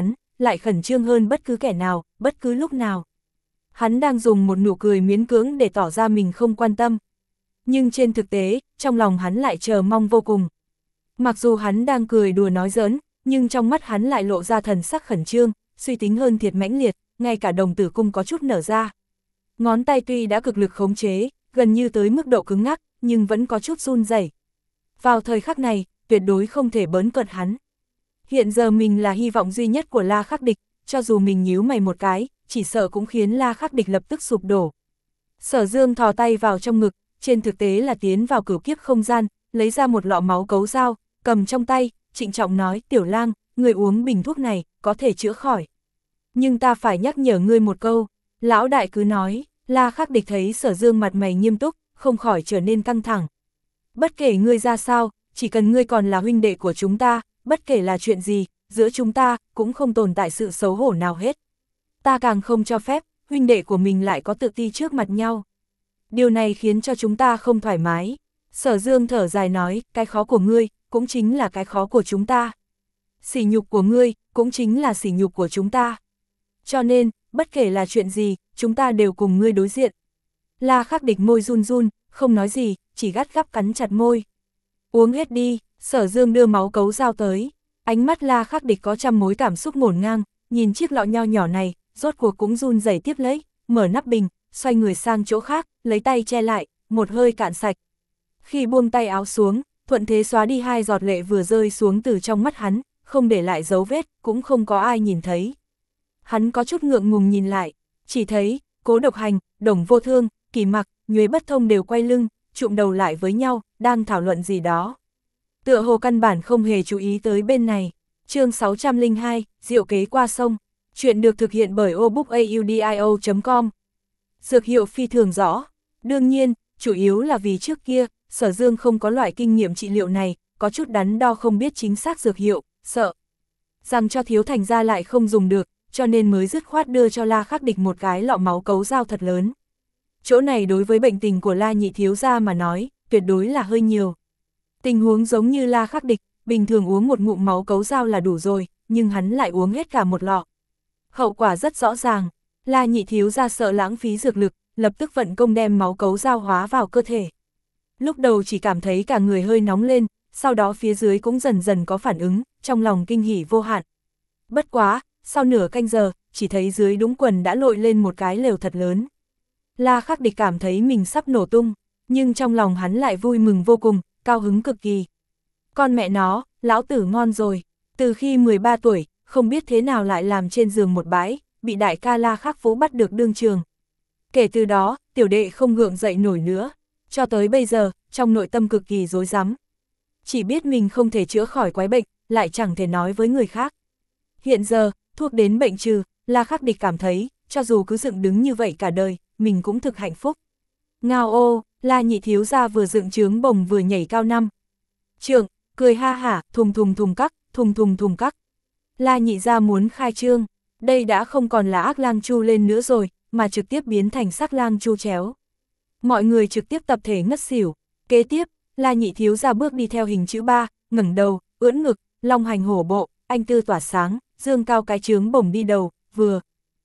lại khẩn trương hơn bất cứ kẻ nào, bất cứ lúc nào. Hắn đang dùng một nụ cười miễn cưỡng để tỏ ra mình không quan tâm. Nhưng trên thực tế, trong lòng hắn lại chờ mong vô cùng. Mặc dù hắn đang cười đùa nói giỡn, nhưng trong mắt hắn lại lộ ra thần sắc khẩn trương, suy tính hơn thiệt mãnh liệt, ngay cả đồng tử cung có chút nở ra. Ngón tay tuy đã cực lực khống chế, gần như tới mức độ cứng ngắc, nhưng vẫn có chút run rẩy. Vào thời khắc này, tuyệt đối không thể bỡn cợt hắn. Hiện giờ mình là hy vọng duy nhất của La Khắc Địch, cho dù mình nhíu mày một cái, chỉ sợ cũng khiến La Khắc Địch lập tức sụp đổ. Sở Dương thò tay vào trong ngực, trên thực tế là tiến vào cửu kiếp không gian, lấy ra một lọ máu cấu dao, cầm trong tay, trịnh trọng nói, Tiểu Lang, người uống bình thuốc này, có thể chữa khỏi. Nhưng ta phải nhắc nhở ngươi một câu, lão đại cứ nói. La Khắc Địch thấy Sở Dương mặt mày nghiêm túc, không khỏi trở nên căng thẳng. Bất kể ngươi ra sao, chỉ cần ngươi còn là huynh đệ của chúng ta, bất kể là chuyện gì, giữa chúng ta, cũng không tồn tại sự xấu hổ nào hết. Ta càng không cho phép, huynh đệ của mình lại có tự ti trước mặt nhau. Điều này khiến cho chúng ta không thoải mái. Sở Dương thở dài nói, cái khó của ngươi, cũng chính là cái khó của chúng ta. Sỉ nhục của ngươi, cũng chính là sỉ nhục của chúng ta. Cho nên, bất kể là chuyện gì, chúng ta đều cùng ngươi đối diện. La Khắc Địch môi run run, không nói gì, chỉ gắt gắp cắn chặt môi. Uống hết đi, Sở Dương đưa máu cấu dao tới. Ánh mắt La Khắc Địch có trăm mối cảm xúc ngổn ngang, nhìn chiếc lọ nho nhỏ này, rốt cuộc cũng run rẩy tiếp lấy, mở nắp bình, xoay người sang chỗ khác, lấy tay che lại, một hơi cạn sạch. Khi buông tay áo xuống, thuận thế xóa đi hai giọt lệ vừa rơi xuống từ trong mắt hắn, không để lại dấu vết, cũng không có ai nhìn thấy. Hắn có chút ngượng ngùng nhìn lại, chỉ thấy, Cố Độc Hành, Đồng Vô Thương, Kỳ Mặc, Nhuế Bất Thông đều quay lưng, chụm đầu lại với nhau, đang thảo luận gì đó. Tựa hồ căn bản không hề chú ý tới bên này. Chương sáu trăm lẻ hai, Diệu kế qua sông. Chuyện được thực hiện bởi obookaudio chấm com. Dược hiệu phi thường rõ. Đương nhiên, chủ yếu là vì trước kia, Sở Dương không có loại kinh nghiệm trị liệu này, có chút đắn đo không biết chính xác dược hiệu, sợ rằng cho thiếu thành ra lại không dùng được, cho nên mới dứt khoát đưa cho La Khắc Địch một cái lọ máu cấu dao thật lớn. Chỗ này đối với bệnh tình của La nhị thiếu gia mà nói, tuyệt đối là hơi nhiều. Tình huống giống như La Khắc Địch, bình thường uống một ngụm máu cấu dao là đủ rồi, nhưng hắn lại uống hết cả một lọ. Hậu quả rất rõ ràng, La nhị thiếu gia sợ lãng phí dược lực, lập tức vận công đem máu cấu dao hóa vào cơ thể. Lúc đầu chỉ cảm thấy cả người hơi nóng lên, sau đó phía dưới cũng dần dần có phản ứng, trong lòng kinh hỉ vô hạn. Bất quá, sau nửa canh giờ, chỉ thấy dưới đũng quần đã lội lên một cái lều thật lớn. La Khắc Địch cảm thấy mình sắp nổ tung, nhưng trong lòng hắn lại vui mừng vô cùng, cao hứng cực kỳ. Con mẹ nó, lão tử ngon rồi, từ khi mười ba tuổi, không biết thế nào lại làm trên giường một bãi, bị đại ca La Khắc Vũ bắt được đương trường. Kể từ đó, tiểu đệ không gượng dậy nổi nữa, cho tới bây giờ, trong nội tâm cực kỳ rối rắm. Chỉ biết mình không thể chữa khỏi quái bệnh, lại chẳng thể nói với người khác. Hiện giờ, thuốc đến bệnh trừ, La Khắc Địch cảm thấy, cho dù cứ dựng đứng như vậy cả đời, mình cũng thực hạnh phúc. Ngao ô, La nhị thiếu gia vừa dựng trướng bồng vừa nhảy cao năm trượng, cười ha hả, thùng thùng thùng cắc, thùng thùng thùng cắc. La nhị gia muốn khai trương, đây đã không còn là ác lang chu lên nữa rồi, mà trực tiếp biến thành sắc lang chu chéo. Mọi người trực tiếp tập thể ngất xỉu. Kế tiếp, La nhị thiếu gia bước đi theo hình chữ ba, ngẩng đầu, ưỡn ngực, long hành hổ bộ, anh tư tỏa sáng, dương cao cái trướng bổng đi đầu, vừa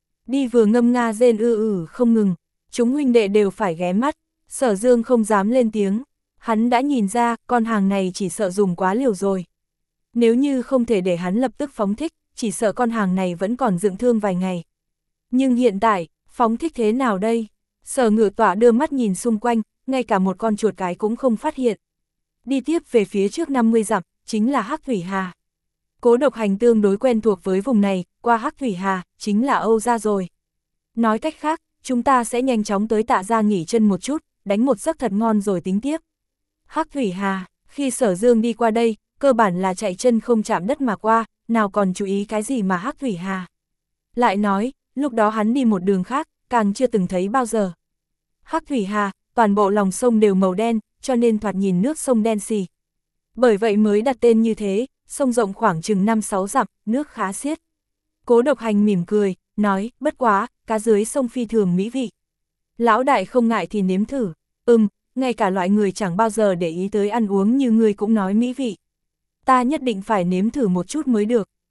đi vừa ngâm nga rên ư ử không ngừng. Chúng huynh đệ đều phải ghé mắt, Sở Dương không dám lên tiếng. Hắn đã nhìn ra, con hàng này chỉ sợ dùng quá liều rồi. Nếu như không thể để hắn lập tức phóng thích, chỉ sợ con hàng này vẫn còn dựng thương vài ngày. Nhưng hiện tại, phóng thích thế nào đây? Sở Ngự Tọa đưa mắt nhìn xung quanh, ngay cả một con chuột cái cũng không phát hiện. Đi tiếp về phía trước năm mươi dặm, chính là Hắc Thủy Hà. Cố Độc Hành tương đối quen thuộc với vùng này, qua Hắc Thủy Hà, chính là Âu gia rồi. Nói cách khác, chúng ta sẽ nhanh chóng tới Tạ gia nghỉ chân một chút, đánh một giấc thật ngon rồi tính tiếp. Hắc Thủy Hà, khi Sở Dương đi qua đây, cơ bản là chạy chân không chạm đất mà qua, nào còn chú ý cái gì mà Hắc Thủy Hà. Lại nói, lúc đó hắn đi một đường khác, càng chưa từng thấy bao giờ. Hắc Thủy Hà, toàn bộ lòng sông đều màu đen, cho nên thoạt nhìn nước sông đen xì. Bởi vậy mới đặt tên như thế, sông rộng khoảng chừng năm sáu dặm, nước khá xiết. Cố Độc Hành mỉm cười, nói, bất quá, cá dưới sông phi thường mỹ vị. Lão đại không ngại thì nếm thử, ừm, ngay cả loại người chẳng bao giờ để ý tới ăn uống như ngươi cũng nói mỹ vị. Ta nhất định phải nếm thử một chút mới được.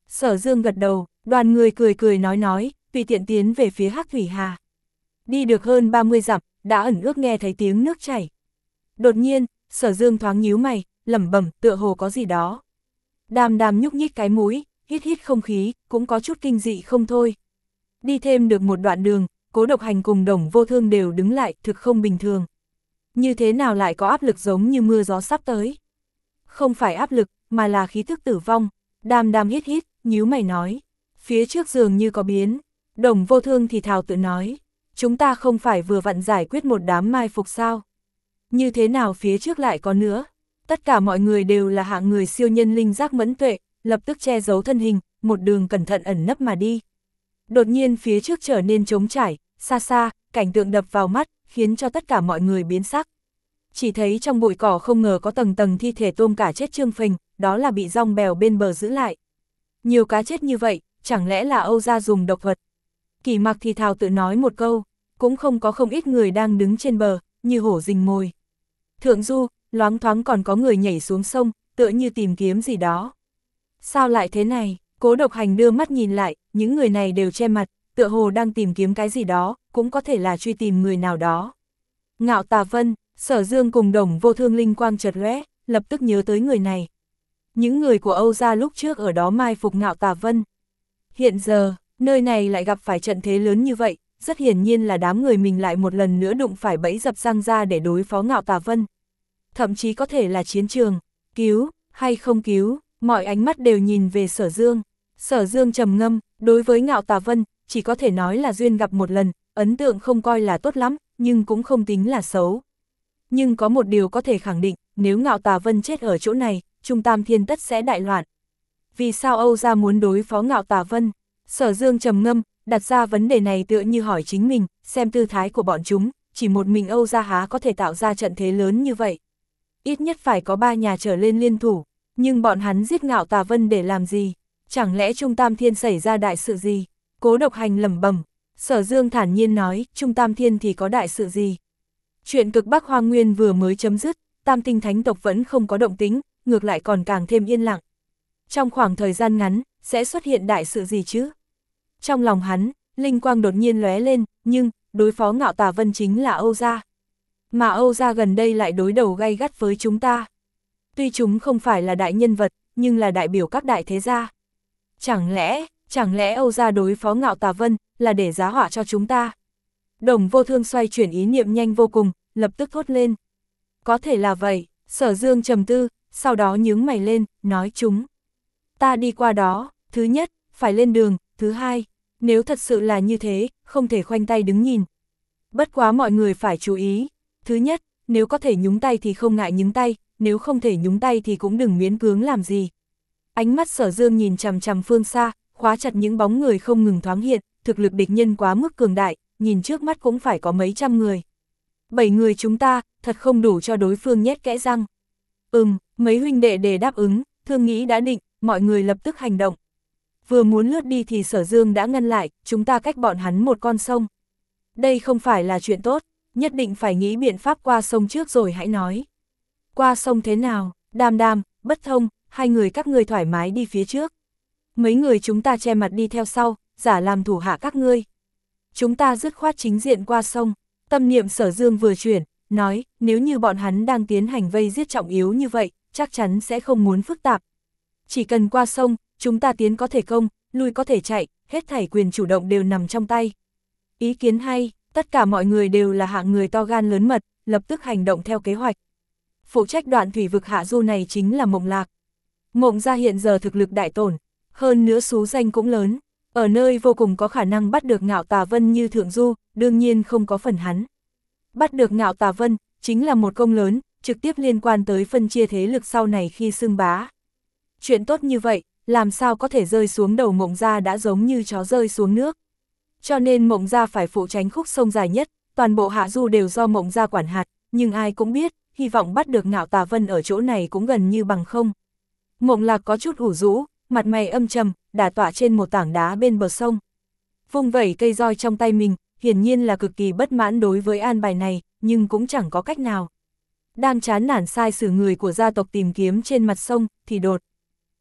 Sở Dương gật đầu, đoàn người cười cười nói nói, tùy tiện tiến về phía Hắc Thủy Hà. Đi được hơn ba mươi dặm, đã ẩn ước nghe thấy tiếng nước chảy. Đột nhiên, Sở Dương thoáng nhíu mày, lẩm bẩm, tựa hồ có gì đó. Đàm Đàm nhúc nhích cái mũi, hít hít không khí, cũng có chút kinh dị không thôi. Đi thêm được một đoạn đường, Cố Độc Hành cùng Đồng Vô Thương đều đứng lại, thực không bình thường. Như thế nào lại có áp lực giống như mưa gió sắp tới? Không phải áp lực, mà là khí thức tử vong. Đàm Đàm hít hít, nhíu mày nói. Phía trước dường như có biến. Đồng Vô Thương thì thào tự nói. Chúng ta không phải vừa vặn giải quyết một đám mai phục sao? Như thế nào phía trước lại có nữa? Tất cả mọi người đều là hạng người siêu nhân linh giác mẫn tuệ, lập tức che giấu thân hình, một đường cẩn thận ẩn nấp mà đi. Đột nhiên phía trước trở nên trống trải, xa xa, cảnh tượng đập vào mắt, khiến cho tất cả mọi người biến sắc. Chỉ thấy trong bụi cỏ không ngờ có tầng tầng thi thể tôm cả chết trương phình, đó là bị rong bèo bên bờ giữ lại. Nhiều cá chết như vậy, chẳng lẽ là Âu gia dùng độc thuật? Kỳ Mặc thì thào tự nói một câu, cũng không có không ít người đang đứng trên bờ, như hổ rình mồi. Thượng du, loáng thoáng còn có người nhảy xuống sông, tựa như tìm kiếm gì đó. Sao lại thế này? Cố Độc Hành đưa mắt nhìn lại, những người này đều che mặt, tựa hồ đang tìm kiếm cái gì đó, cũng có thể là truy tìm người nào đó. Ngạo Tà Vân, Sở Dương cùng Đồng Vô Thương linh quang chợt lóe, lập tức nhớ tới người này. Những người của Âu gia lúc trước ở đó mai phục Ngạo Tà Vân. Hiện giờ, nơi này lại gặp phải trận thế lớn như vậy, rất hiển nhiên là đám người mình lại một lần nữa đụng phải bẫy dập răng ra để đối phó Ngạo Tà Vân. Thậm chí có thể là chiến trường, cứu, hay không cứu, mọi ánh mắt đều nhìn về Sở Dương. Sở Dương trầm ngâm, đối với Ngạo Tà Vân, chỉ có thể nói là duyên gặp một lần, ấn tượng không coi là tốt lắm, nhưng cũng không tính là xấu. Nhưng có một điều có thể khẳng định, nếu Ngạo Tà Vân chết ở chỗ này, Trung Tam Thiên tất sẽ đại loạn. Vì sao Âu gia muốn đối phó Ngạo Tà Vân? Sở Dương trầm ngâm, đặt ra vấn đề này tựa như hỏi chính mình, xem tư thái của bọn chúng, chỉ một mình Âu gia há có thể tạo ra trận thế lớn như vậy. Ít nhất phải có ba nhà trở lên liên thủ, nhưng bọn hắn giết Ngạo Tà Vân để làm gì? Chẳng lẽ Trung Tam Thiên xảy ra đại sự gì? Cố Độc Hành lẩm bẩm. Sở Dương thản nhiên nói, Trung Tam Thiên thì có đại sự gì? Chuyện cực Bắc Hoang Nguyên vừa mới chấm dứt, Tam Tinh Thánh tộc vẫn không có động tĩnh, ngược lại còn càng thêm yên lặng. Trong khoảng thời gian ngắn, sẽ xuất hiện đại sự gì chứ? Trong lòng hắn, linh quang đột nhiên lóe lên, nhưng, đối phó Ngạo Tà Vân chính là Âu gia. Mà Âu gia gần đây lại đối đầu gay gắt với chúng ta. Tuy chúng không phải là đại nhân vật, nhưng là đại biểu các đại thế gia. Chẳng lẽ, chẳng lẽ Âu gia đối phó Ngạo Tà Vân, là để giá họa cho chúng ta? Đồng Vô Thương xoay chuyển ý niệm nhanh vô cùng, lập tức thốt lên. Có thể là vậy, Sở Dương trầm tư, sau đó nhướng mày lên, nói chúng. Ta đi qua đó, thứ nhất, phải lên đường, thứ hai, nếu thật sự là như thế, không thể khoanh tay đứng nhìn. Bất quá mọi người phải chú ý. Thứ nhất, nếu có thể nhúng tay thì không ngại nhúng tay, nếu không thể nhúng tay thì cũng đừng miễn cưỡng làm gì. Ánh mắt Sở Dương nhìn chằm chằm phương xa, khóa chặt những bóng người không ngừng thoáng hiện, thực lực địch nhân quá mức cường đại, nhìn trước mắt cũng phải có mấy trăm người. Bảy người chúng ta, thật không đủ cho đối phương nhét kẽ răng. Ừm, mấy huynh đệ để đáp ứng, thương nghĩ đã định, mọi người lập tức hành động. Vừa muốn lướt đi thì Sở Dương đã ngăn lại, chúng ta cách bọn hắn một con sông. Đây không phải là chuyện tốt, nhất định phải nghĩ biện pháp qua sông trước rồi hãy nói. Qua sông thế nào? Đàm Đàm, Bất Thông, hai người các ngươi thoải mái đi phía trước. Mấy người chúng ta che mặt đi theo sau, giả làm thủ hạ các ngươi. Chúng ta dứt khoát chính diện qua sông. Tâm niệm Sở Dương vừa chuyển, nói, nếu như bọn hắn đang tiến hành vây giết trọng yếu như vậy, chắc chắn sẽ không muốn phức tạp. Chỉ cần qua sông, chúng ta tiến có thể công, lui có thể chạy, hết thảy quyền chủ động đều nằm trong tay. Ý kiến hay, tất cả mọi người đều là hạng người to gan lớn mật, lập tức hành động theo kế hoạch. Phụ trách đoạn thủy vực hạ du này chính là Mộng Lạc. Mộng gia hiện giờ thực lực đại tổn, hơn nữa xú danh cũng lớn, ở nơi vô cùng có khả năng bắt được Ngạo Tà Vân như Thượng Du, đương nhiên không có phần hắn. Bắt được Ngạo Tà Vân, chính là một công lớn, trực tiếp liên quan tới phân chia thế lực sau này khi xưng bá. Chuyện tốt như vậy, làm sao có thể rơi xuống đầu Mộng gia đã giống như chó rơi xuống nước. Cho nên Mộng gia phải phụ tránh khúc sông dài nhất, toàn bộ hạ du đều do Mộng gia quản hạt, nhưng ai cũng biết, hy vọng bắt được Ngạo Tà Vân ở chỗ này cũng gần như bằng không. Mộng Lạc có chút ủ rũ, mặt mày âm trầm, đả tọa trên một tảng đá bên bờ sông. Vung vẩy cây roi trong tay mình, hiển nhiên là cực kỳ bất mãn đối với an bài này, nhưng cũng chẳng có cách nào. Đang chán nản sai sử người của gia tộc tìm kiếm trên mặt sông, thì đột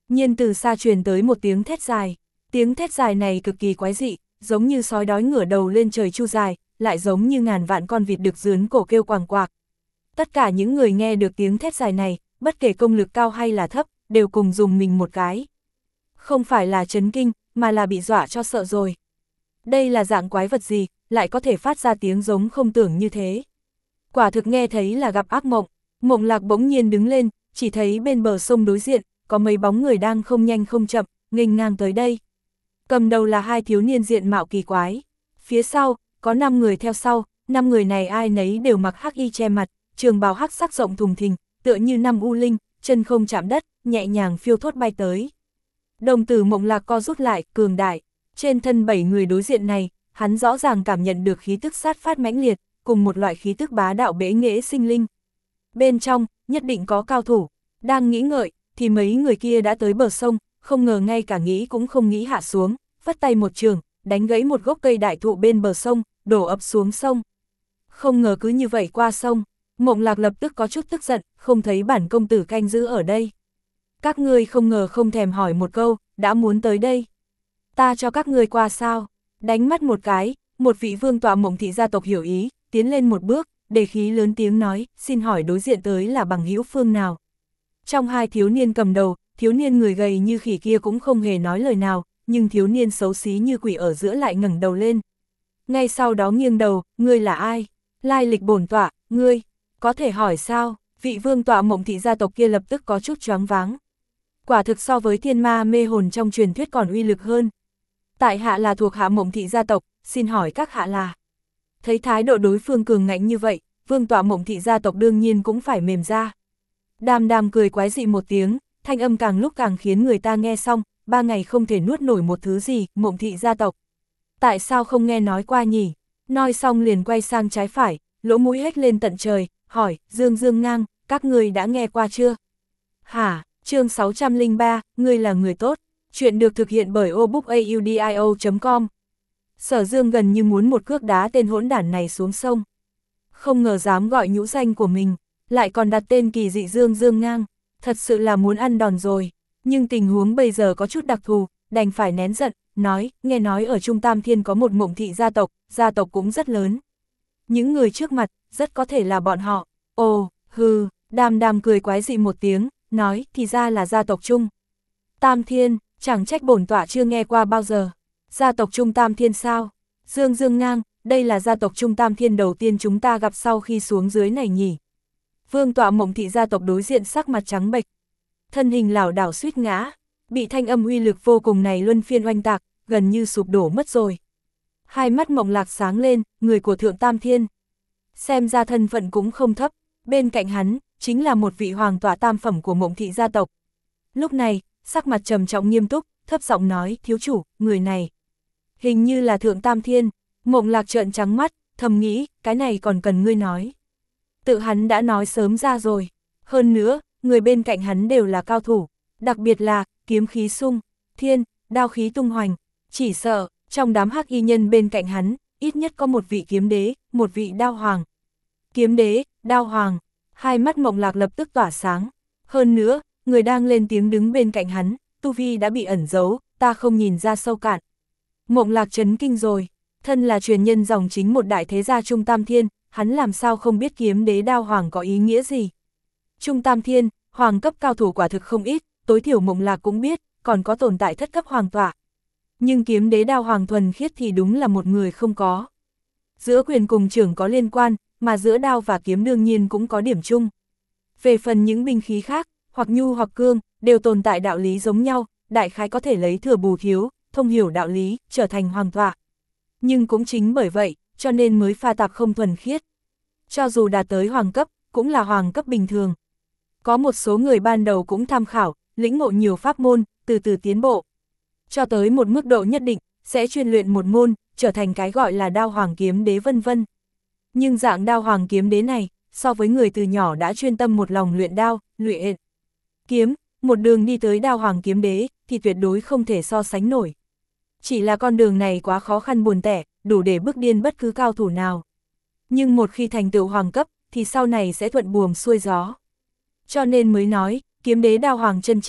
Nhiên từ xa truyền tới một tiếng thét dài, tiếng thét dài này cực kỳ quái dị, giống như sói đói ngửa đầu lên trời chu dài, lại giống như ngàn vạn con vịt được dướn cổ kêu quàng quạc. Tất cả những người nghe được tiếng thét dài này, bất kể công lực cao hay là thấp, đều cùng dùng mình một cái. Không phải là chấn kinh, mà là bị dọa cho sợ rồi. Đây là dạng quái vật gì, lại có thể phát ra tiếng giống không tưởng như thế. Quả thực nghe thấy là gặp ác mộng. Mộng Lạc bỗng nhiên đứng lên, chỉ thấy bên bờ sông đối diện, có mấy bóng người đang không nhanh không chậm, nghênh ngang tới đây. Cầm đầu là hai thiếu niên diện mạo kỳ quái. Phía sau, có năm người theo sau, năm người này ai nấy đều mặc hắc y che mặt, trường bào hắc sắc rộng thùng thình, tựa như năm u linh, chân không chạm đất, nhẹ nhàng phiêu thốt bay tới. Đồng tử Mộng Lạc co rút lại, cường đại. Trên thân bảy người đối diện này, hắn rõ ràng cảm nhận được khí tức sát phát mãnh liệt, cùng một loại khí tức bá đạo bẽ nghễ sinh linh. Bên trong, nhất định có cao thủ. Đang nghĩ ngợi, thì mấy người kia đã tới bờ sông, không ngờ ngay cả nghĩ cũng không nghĩ hạ xuống, phất tay một trường, đánh gãy một gốc cây đại thụ bên bờ sông, đổ ập xuống sông. Không ngờ cứ như vậy qua sông, Mộng Lạc lập tức có chút tức giận, không thấy bản công tử canh giữ ở đây. Các ngươi không ngờ không thèm hỏi một câu, đã muốn tới đây. Ta cho các ngươi qua sao? Đánh mắt một cái, một vị vương tọa Mộng thị gia tộc hiểu ý, tiến lên một bước, đề khí lớn tiếng nói, xin hỏi đối diện tới là bằng hữu phương nào? Trong hai thiếu niên cầm đầu, thiếu niên người gầy như khỉ kia cũng không hề nói lời nào, nhưng thiếu niên xấu xí như quỷ ở giữa lại ngẩng đầu lên. Ngay sau đó nghiêng đầu, ngươi là ai? Lai lịch bổn tọa, ngươi, có thể hỏi sao? Vị vương tọa Mộng thị gia tộc kia lập tức có chút choáng váng. Quả thực so với thiên ma mê hồn trong truyền thuyết còn uy lực hơn. Tại hạ là thuộc hạ Mộng thị gia tộc, xin hỏi các hạ là. Thấy thái độ đối phương cường ngạnh như vậy, vương tọa Mộng thị gia tộc đương nhiên cũng phải mềm ra. Đàm đàm cười quái dị một tiếng, thanh âm càng lúc càng khiến người ta nghe xong, ba ngày không thể nuốt nổi một thứ gì, Mộng thị gia tộc. Tại sao không nghe nói qua nhỉ? Nói xong liền quay sang trái phải, lỗ mũi hếch lên tận trời, hỏi, Dương Dương Ngang, các người đã nghe qua chưa? Hả, chương sáu trăm lẻ ba, ngươi là người tốt. Chuyện được thực hiện bởi obookaudio chấm com. Sở Dương gần như muốn một cước đá tên hỗn đản này xuống sông. Không ngờ dám gọi nhũ danh của mình, lại còn đặt tên kỳ dị Dương Dương Ngang, thật sự là muốn ăn đòn rồi. Nhưng tình huống bây giờ có chút đặc thù, đành phải nén giận, nói, nghe nói ở Trung Tam Thiên có một Mộng thị gia tộc, gia tộc cũng rất lớn. Những người trước mặt, rất có thể là bọn họ. Ồ, hừ, Đàm Đàm cười quái dị một tiếng, nói, thì ra là gia tộc Trung Tam Thiên, chẳng trách bổn tọa chưa nghe qua bao giờ. Gia tộc Trung Tam Thiên sao? Dương Dương Ngang, đây là gia tộc Trung Tam Thiên đầu tiên chúng ta gặp sau khi xuống dưới này nhỉ? Vương tọa Mộng thị gia tộc đối diện sắc mặt trắng bệch, thân hình lảo đảo suýt ngã, bị thanh âm uy lực vô cùng này luân phiên oanh tạc, gần như sụp đổ mất rồi. Hai mắt Mộng Lạc sáng lên, người của Thượng Tam Thiên. Xem ra thân phận cũng không thấp, bên cạnh hắn, chính là một vị hoàng tọa tam phẩm của Mộng thị gia tộc. Lúc này, sắc mặt trầm trọng nghiêm túc, thấp giọng nói, thiếu chủ, người này hình như là Thượng Tam Thiên. Mộng Lạc trợn trắng mắt, thầm nghĩ, cái này còn cần ngươi nói. Tự hắn đã nói sớm ra rồi. Hơn nữa, người bên cạnh hắn đều là cao thủ, đặc biệt là, kiếm khí sung, thiên, đao khí tung hoành. Chỉ sợ, trong đám hắc y nhân bên cạnh hắn, ít nhất có một vị kiếm đế, một vị đao hoàng. Kiếm đế, đao hoàng, hai mắt Mộng Lạc lập tức tỏa sáng. Hơn nữa, người đang lên tiếng đứng bên cạnh hắn, tu vi đã bị ẩn giấu, ta không nhìn ra sâu cạn. Mộng Lạc chấn kinh rồi, thân là truyền nhân dòng chính một đại thế gia Trung Tam Thiên, hắn làm sao không biết kiếm đế đao hoàng có ý nghĩa gì. Trung Tam Thiên, hoàng cấp cao thủ quả thực không ít, tối thiểu Mộng Lạc cũng biết, còn có tồn tại thất cấp hoàng tọa. Nhưng kiếm đế đao hoàng thuần khiết thì đúng là một người không có. Giữa quyền cùng trưởng có liên quan, mà giữa đao và kiếm đương nhiên cũng có điểm chung. Về phần những binh khí khác, hoặc nhu hoặc cương, đều tồn tại đạo lý giống nhau, đại khái có thể lấy thừa bù thiếu, thông hiểu đạo lý, trở thành hoàng tọa. Nhưng cũng chính bởi vậy, cho nên mới pha tạp không thuần khiết. Cho dù đạt tới hoàng cấp, cũng là hoàng cấp bình thường. Có một số người ban đầu cũng tham khảo, lĩnh ngộ nhiều pháp môn, từ từ tiến bộ. Cho tới một mức độ nhất định, sẽ chuyên luyện một môn, trở thành cái gọi là đao hoàng kiếm đế vân vân. Nhưng dạng đao hoàng kiếm đế này, so với người từ nhỏ đã chuyên tâm một lòng luyện đao, luyện kiếm, một đường đi tới đao hoàng kiếm đế, thì tuyệt đối không thể so sánh nổi. Chỉ là con đường này quá khó khăn buồn tẻ, đủ để bước điên bất cứ cao thủ nào. Nhưng một khi thành tựu hoàng cấp, thì sau này sẽ thuận buồm xuôi gió. Cho nên mới nói, kiếm đế đao hoàng chân chính,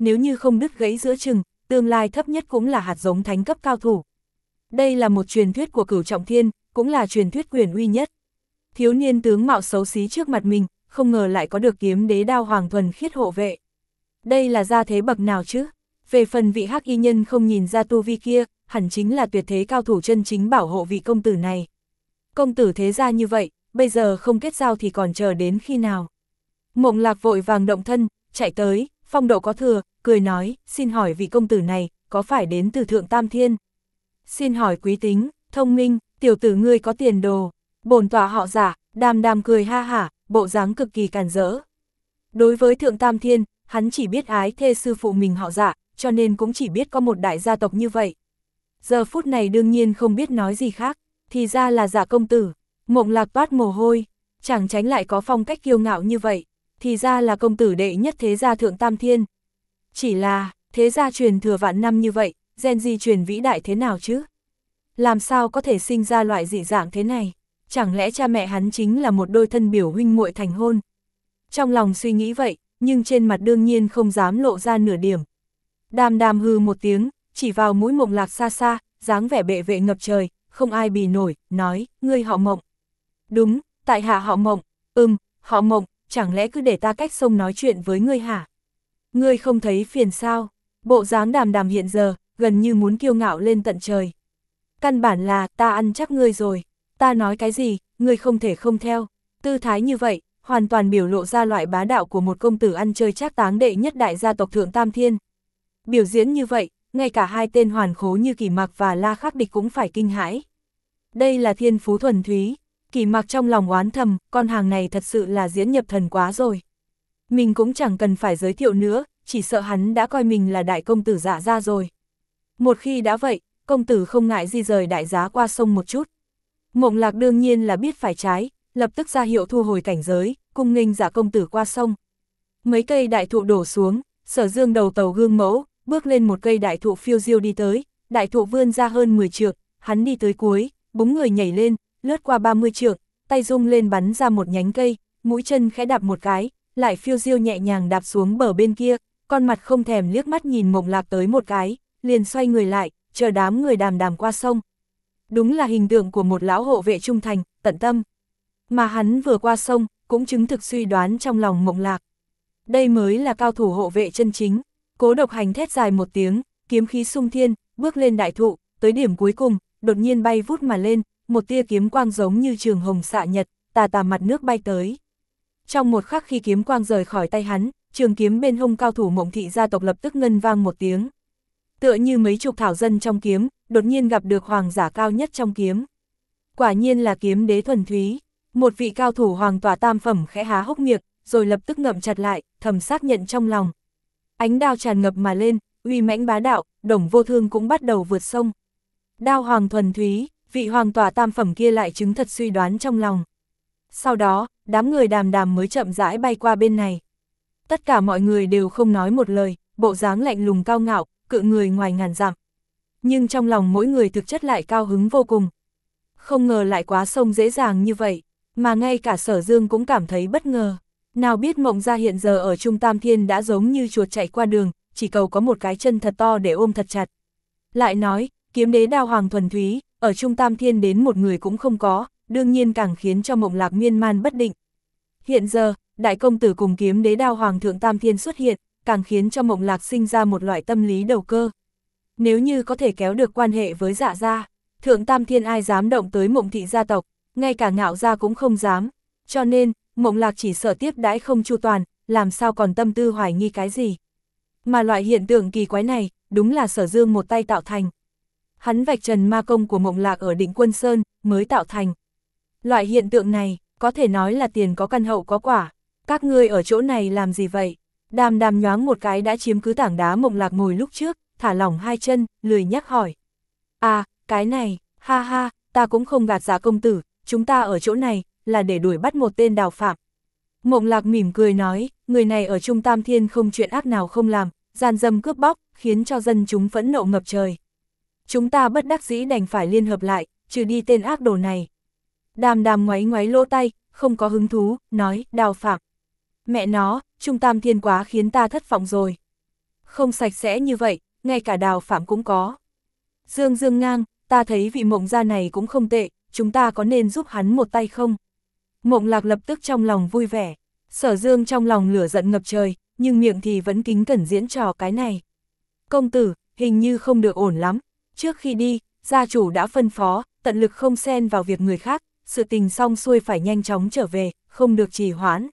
nếu như không đứt gãy giữa chừng, tương lai thấp nhất cũng là hạt giống thánh cấp cao thủ. Đây là một truyền thuyết của Cửu Trọng Thiên, cũng là truyền thuyết quyền uy nhất. Thiếu niên tướng mạo xấu xí trước mặt mình, không ngờ lại có được kiếm đế đao hoàng thuần khiết hộ vệ. Đây là gia thế bậc nào chứ? Về phần vị hắc y nhân không nhìn ra tu vi kia, hẳn chính là tuyệt thế cao thủ chân chính bảo hộ vị công tử này. Công tử thế gia như vậy, bây giờ không kết giao thì còn chờ đến khi nào? Mộng Lạc vội vàng động thân, chạy tới, phong độ có thừa, cười nói, xin hỏi vị công tử này, có phải đến từ Thượng Tam Thiên? Xin hỏi quý tính, thông minh, tiểu tử ngươi có tiền đồ, bổn tọa họ Giả, Đàm Đàm cười ha hả, bộ dáng cực kỳ càn rỡ. Đối với Thượng Tam Thiên, hắn chỉ biết ái thê sư phụ mình họ Giả, cho nên cũng chỉ biết có một đại gia tộc như vậy. Giờ phút này đương nhiên không biết nói gì khác, thì ra là Giả công tử. Mộng Lạc toát mồ hôi, chẳng tránh lại có phong cách kiêu ngạo như vậy, thì ra là công tử đệ nhất thế gia Thượng Tam Thiên. Chỉ là, thế gia truyền thừa vạn năm như vậy, gen di truyền vĩ đại thế nào chứ? Làm sao có thể sinh ra loại dị dạng thế này? Chẳng lẽ cha mẹ hắn chính là một đôi thân biểu huynh muội thành hôn? Trong lòng suy nghĩ vậy, nhưng trên mặt đương nhiên không dám lộ ra nửa điểm. Đàm Đàm hư một tiếng, chỉ vào mũi Mộng Lạc xa xa, dáng vẻ bệ vệ ngập trời, không ai bì nổi, nói, ngươi họ Mộng. Đúng, tại hạ họ Mộng, ừm, họ Mộng, chẳng lẽ cứ để ta cách sông nói chuyện với ngươi hả? Ngươi không thấy phiền sao? Bộ dáng Đàm Đàm hiện giờ, gần như muốn kiêu ngạo lên tận trời. Căn bản là, ta ăn chắc ngươi rồi, ta nói cái gì, ngươi không thể không theo. Tư thái như vậy, hoàn toàn biểu lộ ra loại bá đạo của một công tử ăn chơi trác táng đệ nhất đại gia tộc Thượng Tam Thiên. Biểu diễn như vậy, ngay cả hai tên hoàn khố như Kỷ Mặc và La Khắc Địch cũng phải kinh hãi. Đây là thiên phú thuần túy. Kỷ Mặc trong lòng oán thầm, con hàng này thật sự là diễn nhập thần quá rồi. Mình cũng chẳng cần phải giới thiệu nữa, chỉ sợ hắn đã coi mình là đại công tử Dạ gia rồi. Một khi đã vậy, công tử không ngại di rời đại giá qua sông một chút. Mộng Lạc đương nhiên là biết phải trái, lập tức ra hiệu thu hồi cảnh giới, cung nghênh Dạ công tử qua sông. Mấy cây đại thụ đổ xuống, Sở Dương đầu tàu gương mẫu, bước lên một cây đại thụ phiêu diêu đi tới, đại thụ vươn ra hơn mười trượng, hắn đi tới cuối, búng người nhảy lên, lướt qua ba mươi trượng, tay rung lên bắn ra một nhánh cây, mũi chân khẽ đạp một cái, lại phiêu diêu nhẹ nhàng đạp xuống bờ bên kia, con mặt không thèm liếc mắt nhìn Mộng Lạc tới một cái, liền xoay người lại, chờ đám người Đàm Đàm qua sông. Đúng là hình tượng của một lão hộ vệ trung thành, tận tâm. Mà hắn vừa qua sông, cũng chứng thực suy đoán trong lòng Mộng Lạc. Đây mới là cao thủ hộ vệ chân chính. Cố Độc Hành thét dài một tiếng, kiếm khí sung thiên, bước lên đại thụ, tới điểm cuối cùng, đột nhiên bay vút mà lên, một tia kiếm quang giống như trường hồng xạ nhật, tà tà mặt nước bay tới. Trong một khắc khi kiếm quang rời khỏi tay hắn, trường kiếm bên hông cao thủ Mộng thị gia tộc lập tức ngân vang một tiếng. Tựa như mấy chục thảo dân trong kiếm, đột nhiên gặp được hoàng giả cao nhất trong kiếm. Quả nhiên là kiếm đế thuần túy. Một vị cao thủ hoàng tỏa tam phẩm khẽ há hốc miệng, rồi lập tức ngậm chặt lại, thầm xác nhận trong lòng. Ánh đao tràn ngập mà lên, uy mãnh bá đạo, Đồng Vô Thương cũng bắt đầu vượt sông. Đao hoàng thuần túy, vị hoàng tỏa tam phẩm kia lại chứng thật suy đoán trong lòng. Sau đó, đám người Đàm Đàm mới chậm rãi bay qua bên này. Tất cả mọi người đều không nói một lời, bộ dáng lạnh lùng cao ngạo, cự người ngoài ngàn dặm. Nhưng trong lòng mỗi người thực chất lại cao hứng vô cùng. Không ngờ lại quá sông dễ dàng như vậy, mà ngay cả Sở Dương cũng cảm thấy bất ngờ. Nào biết Mộng gia hiện giờ ở Trung Tam Thiên đã giống như chuột chạy qua đường, chỉ cầu có một cái chân thật to để ôm thật chặt. Lại nói, kiếm đế đao hoàng thuần túy, ở Trung Tam Thiên đến một người cũng không có, đương nhiên càng khiến cho Mộng Lạc miên man bất định. Hiện giờ, đại công tử cùng kiếm đế đao hoàng thượng Tam Thiên xuất hiện, càng khiến cho Mộng Lạc sinh ra một loại tâm lý đầu cơ. Nếu như có thể kéo được quan hệ với Dạ gia, Thượng Tam Thiên ai dám động tới Mộng thị gia tộc, ngay cả Ngạo gia cũng không dám, cho nên, Mộng Lạc chỉ sợ tiếp đãi không chu toàn, làm sao còn tâm tư hoài nghi cái gì. Mà loại hiện tượng kỳ quái này, đúng là Sở Dương một tay tạo thành. Hắn vạch trần ma công của Mộng Lạc ở Định Quân Sơn, mới tạo thành. Loại hiện tượng này, có thể nói là tiền có căn hậu có quả. Các ngươi ở chỗ này làm gì vậy? Đàm Đàm nhoáng một cái đã chiếm cứ tảng đá Mộng Lạc ngồi lúc trước, thả lỏng hai chân, lười nhắc hỏi. À, cái này, ha ha, ta cũng không gạt Dạ công tử, chúng ta ở chỗ này, là để đuổi bắt một tên đào phạm. Mộng Lạc mỉm cười nói, người này ở Trung Tam Thiên không chuyện ác nào không làm, gian dâm cướp bóc, khiến cho dân chúng phẫn nộ ngập trời. Chúng ta bất đắc dĩ đành phải liên hợp lại, trừ đi tên ác đồ này. Đàm Đàm ngoáy ngoáy lỗ tay, không có hứng thú, nói, đào phạm. Mẹ nó, Trung Tam Thiên quá khiến ta thất vọng rồi. Không sạch sẽ như vậy, ngay cả Đào Phạm cũng có. Dương Dương ngang, ta thấy vị Mộng gia này cũng không tệ, chúng ta có nên giúp hắn một tay không? Mộng Lạc lập tức trong lòng vui vẻ, Sở Dương trong lòng lửa giận ngập trời, nhưng miệng thì vẫn kính cẩn diễn trò cái này. Công tử, hình như không được ổn lắm, trước khi đi, gia chủ đã phân phó, tận lực không xen vào việc người khác, sự tình xong xuôi phải nhanh chóng trở về, không được trì hoãn.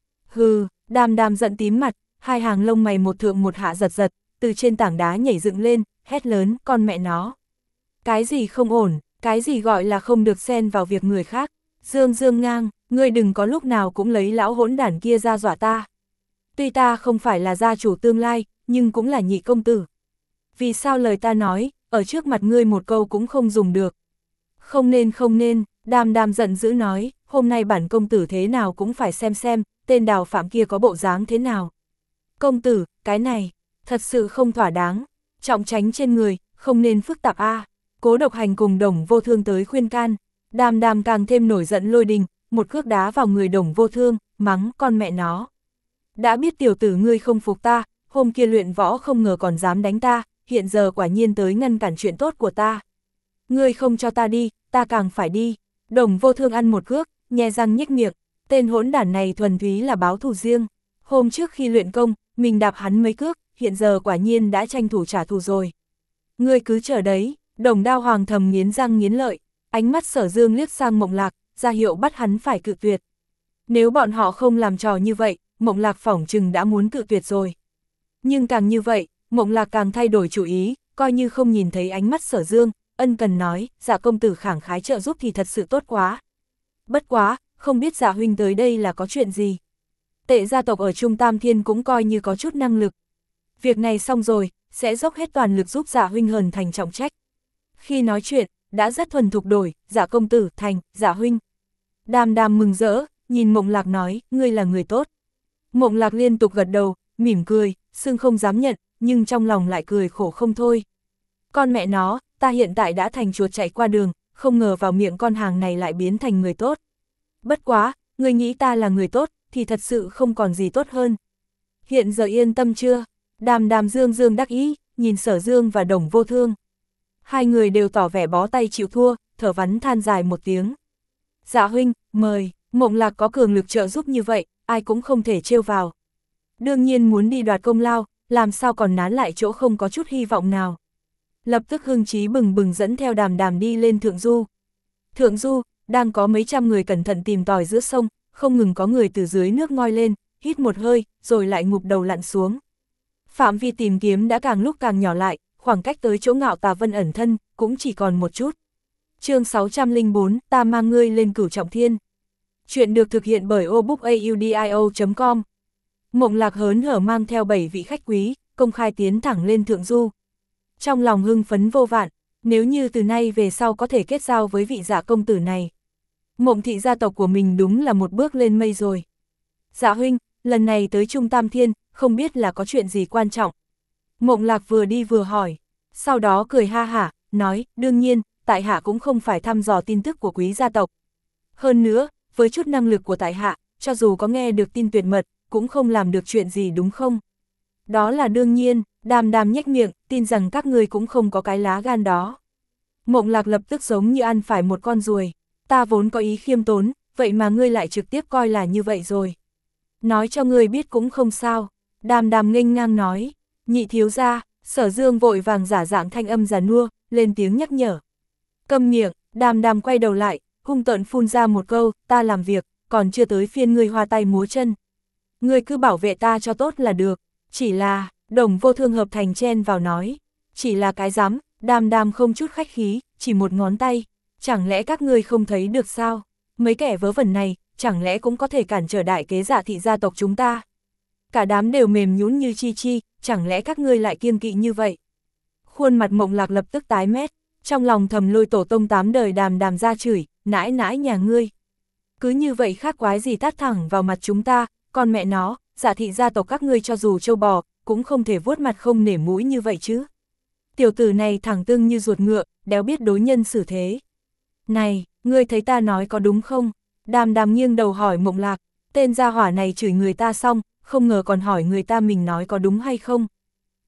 Hừ, Đàm Đàm giận tím mặt, hai hàng lông mày một thượng một hạ giật giật, từ trên tảng đá nhảy dựng lên, hét lớn, con mẹ nó. Cái gì không ổn, cái gì gọi là không được xen vào việc người khác, Dương Dương ngang, ngươi đừng có lúc nào cũng lấy lão hỗn đản kia ra dọa ta. Tuy ta không phải là gia chủ tương lai, nhưng cũng là nhị công tử. Vì sao lời ta nói, ở trước mặt ngươi một câu cũng không dùng được. Không nên không nên, Đàm Đàm giận dữ nói, hôm nay bản công tử thế nào cũng phải xem xem, tên Đào Phạm kia có bộ dáng thế nào. Công tử, cái này, thật sự không thỏa đáng, trọng tránh trên người, không nên phức tạp a. Cố Độc Hành cùng Đồng Vô Thương tới khuyên can, Đàm Đàm càng thêm nổi giận lôi đình, một cước đá vào người Đồng Vô Thương, mắng con mẹ nó. Đã biết tiểu tử ngươi không phục ta, hôm kia luyện võ không ngờ còn dám đánh ta, hiện giờ quả nhiên tới ngăn cản chuyện tốt của ta. Ngươi không cho ta đi, ta càng phải đi. Đồng Vô Thương ăn một cước, nhe răng nhếch miệng, tên hỗn đản này thuần túy là báo thù riêng. Hôm trước khi luyện công, mình đạp hắn mấy cước, hiện giờ quả nhiên đã tranh thủ trả thù rồi. Ngươi cứ chờ đấy, Đồng Đao Hoàng thầm nghiến răng nghiến lợi, ánh mắt Sở Dương liếc sang Mộng Lạc, ra hiệu bắt hắn phải cự tuyệt. Nếu bọn họ không làm trò như vậy, Mộng Lạc phỏng chừng đã muốn cự tuyệt rồi. Nhưng càng như vậy, Mộng Lạc càng thay đổi chủ ý, coi như không nhìn thấy ánh mắt Sở Dương, ân cần nói, dạ công tử khẳng khái trợ giúp thì thật sự tốt quá. Bất quá, không biết dạ huynh tới đây là có chuyện gì. Tệ gia tộc ở Trung Tam Thiên cũng coi như có chút năng lực. Việc này xong rồi, sẽ dốc hết toàn lực giúp dạ huynh hờn thành trọng trách. Khi nói chuyện, đã rất thuần thục đổi, dạ công tử, thành, dạ huynh. Đàm Đàm mừng rỡ, nhìn Mộng Lạc nói, ngươi là người tốt. Mộng Lạc liên tục gật đầu, mỉm cười, xưng không dám nhận, nhưng trong lòng lại cười khổ không thôi. Con mẹ nó, ta hiện tại đã thành chuột chạy qua đường, không ngờ vào miệng con hàng này lại biến thành người tốt. Bất quá, ngươi nghĩ ta là người tốt, thì thật sự không còn gì tốt hơn. Hiện giờ yên tâm chưa? Đàm Đàm dương dương đắc ý, nhìn Sở Dương và Đồng Vô Thương. Hai người đều tỏ vẻ bó tay chịu thua, thở vắn than dài một tiếng. Dạ huynh, mời, Mộng Lạc có cường lực trợ giúp như vậy, ai cũng không thể trêu vào. Đương nhiên muốn đi đoạt công lao, làm sao còn nán lại chỗ không có chút hy vọng nào. Lập tức hưng chí bừng bừng dẫn theo Đàm Đàm đi lên Thượng Du. Thượng Du, đang có mấy trăm người cẩn thận tìm tòi giữa sông, không ngừng có người từ dưới nước ngoi lên, hít một hơi, rồi lại ngụp đầu lặn xuống. Phạm vi tìm kiếm đã càng lúc càng nhỏ lại, khoảng cách tới chỗ Ngạo Tà Vân ẩn thân, cũng chỉ còn một chút. Chương sáu trăm lẻ bốn, ta mang ngươi lên Cửu Trọng Thiên. Chuyện được thực hiện bởi obookaudio chấm com. Mộng Lạc hớn hở mang theo bảy vị khách quý, công khai tiến thẳng lên Thượng Du. Trong lòng hưng phấn vô vạn, nếu như từ nay về sau có thể kết giao với vị dạ công tử này. Mộng thị gia tộc của mình đúng là một bước lên mây rồi. Dạ huynh, lần này tới Trung Tam Thiên, không biết là có chuyện gì quan trọng. Mộng Lạc vừa đi vừa hỏi, sau đó cười ha hả, nói, đương nhiên, tại hạ cũng không phải thăm dò tin tức của quý gia tộc. Hơn nữa, với chút năng lực của tại hạ, cho dù có nghe được tin tuyệt mật, cũng không làm được chuyện gì đúng không? Đó là đương nhiên, Đàm Đàm nhếch miệng, tin rằng các ngươi cũng không có cái lá gan đó. Mộng Lạc lập tức giống như ăn phải một con ruồi, ta vốn có ý khiêm tốn, vậy mà ngươi lại trực tiếp coi là như vậy rồi. Nói cho ngươi biết cũng không sao, Đàm Đàm nghênh ngang nói, nhị thiếu gia, Sở Dương vội vàng giả dạng thanh âm già nua, lên tiếng nhắc nhở. Câm miệng, Đàm Đàm quay đầu lại, hung tợn phun ra một câu, ta làm việc, còn chưa tới phiên ngươi hoa tay múa chân. Ngươi cứ bảo vệ ta cho tốt là được, chỉ là, Đồng Vô Thương hợp thành chen vào nói, chỉ là cái dám, Đàm Đàm không chút khách khí, chỉ một ngón tay, chẳng lẽ các ngươi không thấy được sao, mấy kẻ vớ vẩn này, chẳng lẽ cũng có thể cản trở đại kế Dạ thị gia tộc chúng ta. Cả đám đều mềm nhũn như chi chi, chẳng lẽ các ngươi lại kiêng kỵ như vậy. Khuôn mặt Mộng Lạc lập tức tái mét, trong lòng thầm lôi tổ tông tám đời Đàm Đàm ra chửi, nãi nãi nhà ngươi. Cứ như vậy khác quái gì tát thẳng vào mặt chúng ta, con mẹ nó, Dạ thị gia tộc các ngươi cho dù trâu bò, cũng không thể vuốt mặt không nể mũi như vậy chứ. Tiểu tử này thẳng tưng như ruột ngựa, đéo biết đối nhân xử thế. Này, ngươi thấy ta nói có đúng không? Đàm Đàm nghiêng đầu hỏi Mộng Lạc, tên gia hỏa này chửi người ta xong, không ngờ còn hỏi người ta mình nói có đúng hay không.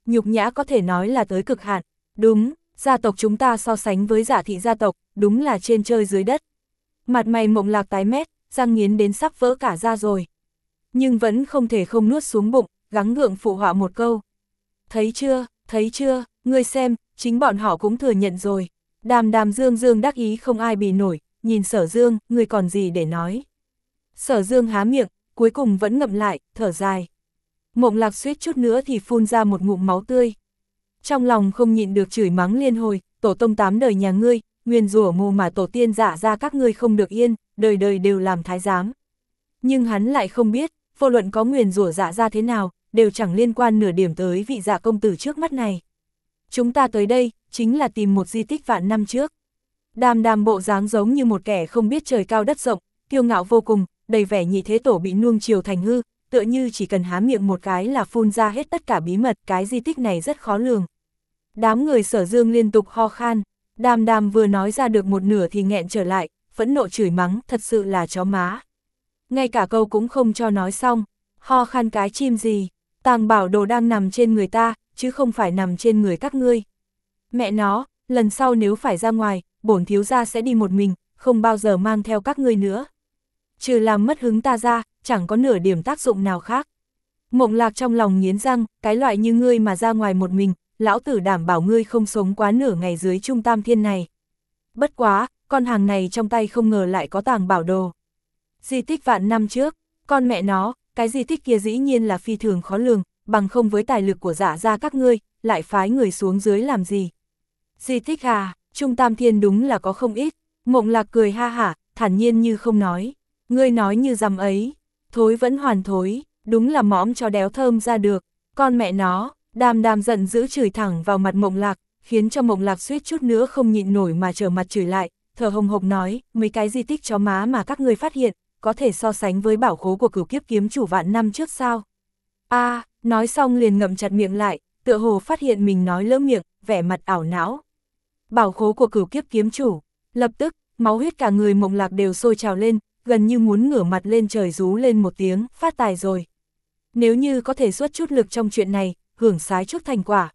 nhục nhã có thể nói là tới cực hạn. Đúng, gia tộc chúng ta so sánh với Dạ thị gia tộc, đúng là trên trời dưới đất. Mặt mày Mộng Lạc tái mét, răng nghiến đến sắp vỡ cả ra rồi. Nhưng vẫn không thể không nuốt xuống bụng, gắng gượng phụ họa một câu. Thấy chưa, thấy chưa, ngươi xem, chính bọn họ cũng thừa nhận rồi. Đàm Đàm Dương Dương đắc ý không ai bì nổi, nhìn Sở Dương, ngươi còn gì để nói. Sở Dương há miệng, cuối cùng vẫn ngậm lại, thở dài. Mộng Lạc suýt chút nữa thì phun ra một ngụm máu tươi. Trong lòng không nhịn được chửi mắng liên hồi, tổ tông tám đời nhà ngươi, nguyền rủa mù mà tổ tiên giả ra các ngươi không được yên, đời đời đều làm thái giám. Nhưng hắn lại không biết, vô luận có nguyền rủa giả ra thế nào, đều chẳng liên quan nửa điểm tới vị Dạ công tử trước mắt này. Chúng ta tới đây, chính là tìm một di tích vạn năm trước. Đàm Đàm bộ dáng giống như một kẻ không biết trời cao đất rộng, kiêu ngạo vô cùng, đầy vẻ nhị thế tổ bị nuông chiều thành hư, tựa như chỉ cần há miệng một cái là phun ra hết tất cả bí mật, cái di tích này rất khó lường. Đám người Sở Dương liên tục ho khan, Đàm Đàm vừa nói ra được một nửa thì nghẹn trở lại, phẫn nộ chửi mắng, thật sự là chó má. Ngay cả câu cũng không cho nói xong, ho khan cái chim gì, tàng bảo đồ đang nằm trên người ta, chứ không phải nằm trên người các ngươi. Mẹ nó, lần sau nếu phải ra ngoài, bổn thiếu gia sẽ đi một mình, không bao giờ mang theo các ngươi nữa. Trừ làm mất hứng ta ra, chẳng có nửa điểm tác dụng nào khác. Mộng Lạc trong lòng nghiến răng, cái loại như ngươi mà ra ngoài một mình, lão tử đảm bảo ngươi không sống quá nửa ngày dưới Trung Tam Thiên này. Bất quá, con hàng này trong tay không ngờ lại có tàng bảo đồ. Di tích vạn năm trước, con mẹ nó, cái di tích kia dĩ nhiên là phi thường khó lường, bằng không với tài lực của Dạ gia các ngươi, lại phái người xuống dưới làm gì. Di tích à, Trung Tam Thiên đúng là có không ít. Mộng Lạc cười ha hả, thản nhiên như không nói. Ngươi nói như dằm ấy, thối vẫn hoàn thối, đúng là mõm cho đéo thơm ra được. Con mẹ nó, Đàm Đàm giận dữ chửi thẳng vào mặt Mộng Lạc, khiến cho Mộng Lạc suýt chút nữa không nhịn nổi mà trở mặt chửi lại, thở hồng hộc nói, mấy cái di tích chó má mà các ngươi phát hiện, có thể so sánh với bảo khố của Cửu Kiếp kiếm chủ vạn năm trước sao? A, à, nói xong liền ngậm chặt miệng lại, tựa hồ phát hiện mình nói lỡ miệng, vẻ mặt ảo não. Bảo khố của Cửu Kiếp kiếm chủ, lập tức, máu huyết cả người Mộng Lạc đều sôi trào lên, gần như muốn ngửa mặt lên trời rú lên một tiếng, phát tài rồi. Nếu như có thể xuất chút lực trong chuyện này, hưởng sái chút thành quả.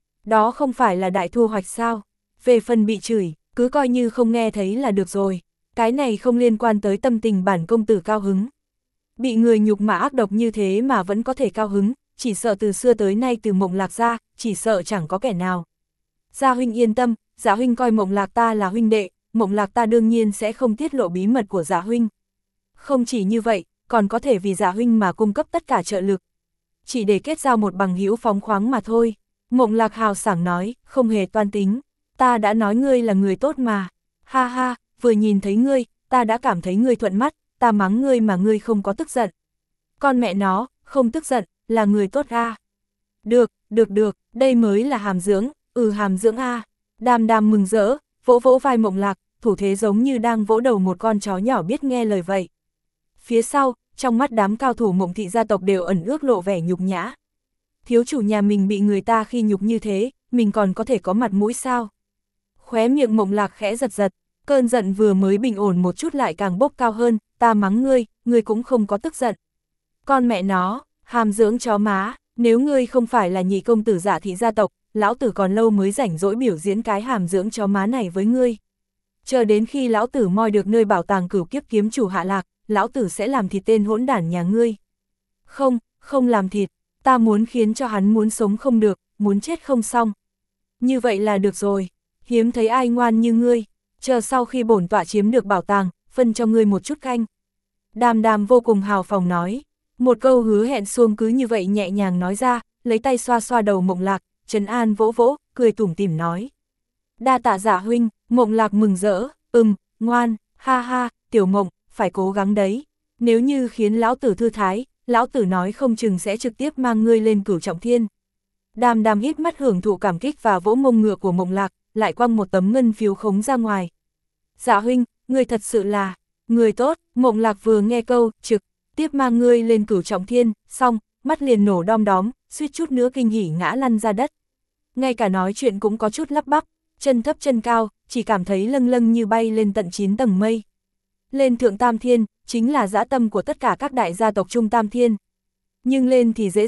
Đó không phải là đại thu hoạch sao? Về phần bị chửi, cứ coi như không nghe thấy là được rồi. Cái này không liên quan tới tâm tình bản công tử cao hứng. Bị người nhục mạ ác độc như thế mà vẫn có thể cao hứng, chỉ sợ từ xưa tới nay từ Mộng Lạc ra, chỉ sợ chẳng có kẻ nào. Gia huynh yên tâm, Dạ huynh coi Mộng Lạc ta là huynh đệ, Mộng Lạc ta đương nhiên sẽ không tiết lộ bí mật của Dạ huynh. Không chỉ như vậy, còn có thể vì Dạ huynh mà cung cấp tất cả trợ lực. Chỉ để kết giao một bằng hữu phóng khoáng mà thôi. Mộng Lạc hào sảng nói, không hề toan tính. Ta đã nói ngươi là người tốt mà. Ha ha, vừa nhìn thấy ngươi, ta đã cảm thấy ngươi thuận mắt, ta mắng ngươi mà ngươi không có tức giận. Con mẹ nó, không tức giận, là người tốt a. Được, được được, đây mới là hàm dưỡng, ừ hàm dưỡng a. Đàm Đàm mừng rỡ, vỗ vỗ vai Mộng Lạc, thủ thế giống như đang vỗ đầu một con chó nhỏ biết nghe lời vậy. Phía sau, trong mắt đám cao thủ Mộng thị gia tộc đều ẩn ước lộ vẻ nhục nhã. Thiếu chủ nhà mình bị người ta khi nhục như thế, mình còn có thể có mặt mũi sao? Khóe miệng Mộng Lạc khẽ giật giật, cơn giận vừa mới bình ổn một chút lại càng bốc cao hơn, ta mắng ngươi, ngươi cũng không có tức giận. Con mẹ nó, hàm dưỡng chó má, nếu ngươi không phải là nhị công tử Dạ thị gia tộc, lão tử còn lâu mới rảnh rỗi biểu diễn cái hàm dưỡng chó má này với ngươi. Chờ đến khi lão tử moi được nơi bảo tàng Cửu Kiếp kiếm chủ hạ lạc, lão tử sẽ làm thịt tên hỗn đản nhà ngươi. Không, không làm thịt, ta muốn khiến cho hắn muốn sống không được, muốn chết không xong. Như vậy là được rồi, hiếm thấy ai ngoan như ngươi, chờ sau khi bổn tọa chiếm được bảo tàng, phân cho ngươi một chút canh. Đàm Đàm vô cùng hào phóng nói, một câu hứa hẹn xuông cứ như vậy nhẹ nhàng nói ra, lấy tay xoa xoa đầu Mộng Lạc, trấn an vỗ vỗ, cười tủm tỉm nói. Đa tạ Dạ huynh, Mộng Lạc mừng rỡ, ừm, ngoan, ha ha, tiểu Mộng, phải cố gắng đấy. Nếu như khiến lão tử thư thái, lão tử nói không chừng sẽ trực tiếp mang ngươi lên Cửu Trọng Thiên. Đàm Đàm hít mắt hưởng thụ cảm kích và vỗ mông ngựa của Mộng Lạc, lại quăng một tấm ngân phiếu khống ra ngoài. Dạ huynh, ngươi thật sự là người tốt. Mộng Lạc vừa nghe câu trực tiếp mang ngươi lên Cửu Trọng Thiên, xong, mắt liền nổ đom đóm, suýt chút nữa kinh hỉ ngã lăn ra đất. Ngay cả nói chuyện cũng có chút lắp bắp, chân thấp chân cao, chỉ cảm thấy lâng lâng như bay lên tận chín tầng mây. Lên Thượng Tam Thiên, chính là dã tâm của tất cả các đại gia tộc Trung Tam Thiên. Nhưng lên thì dễ dàng,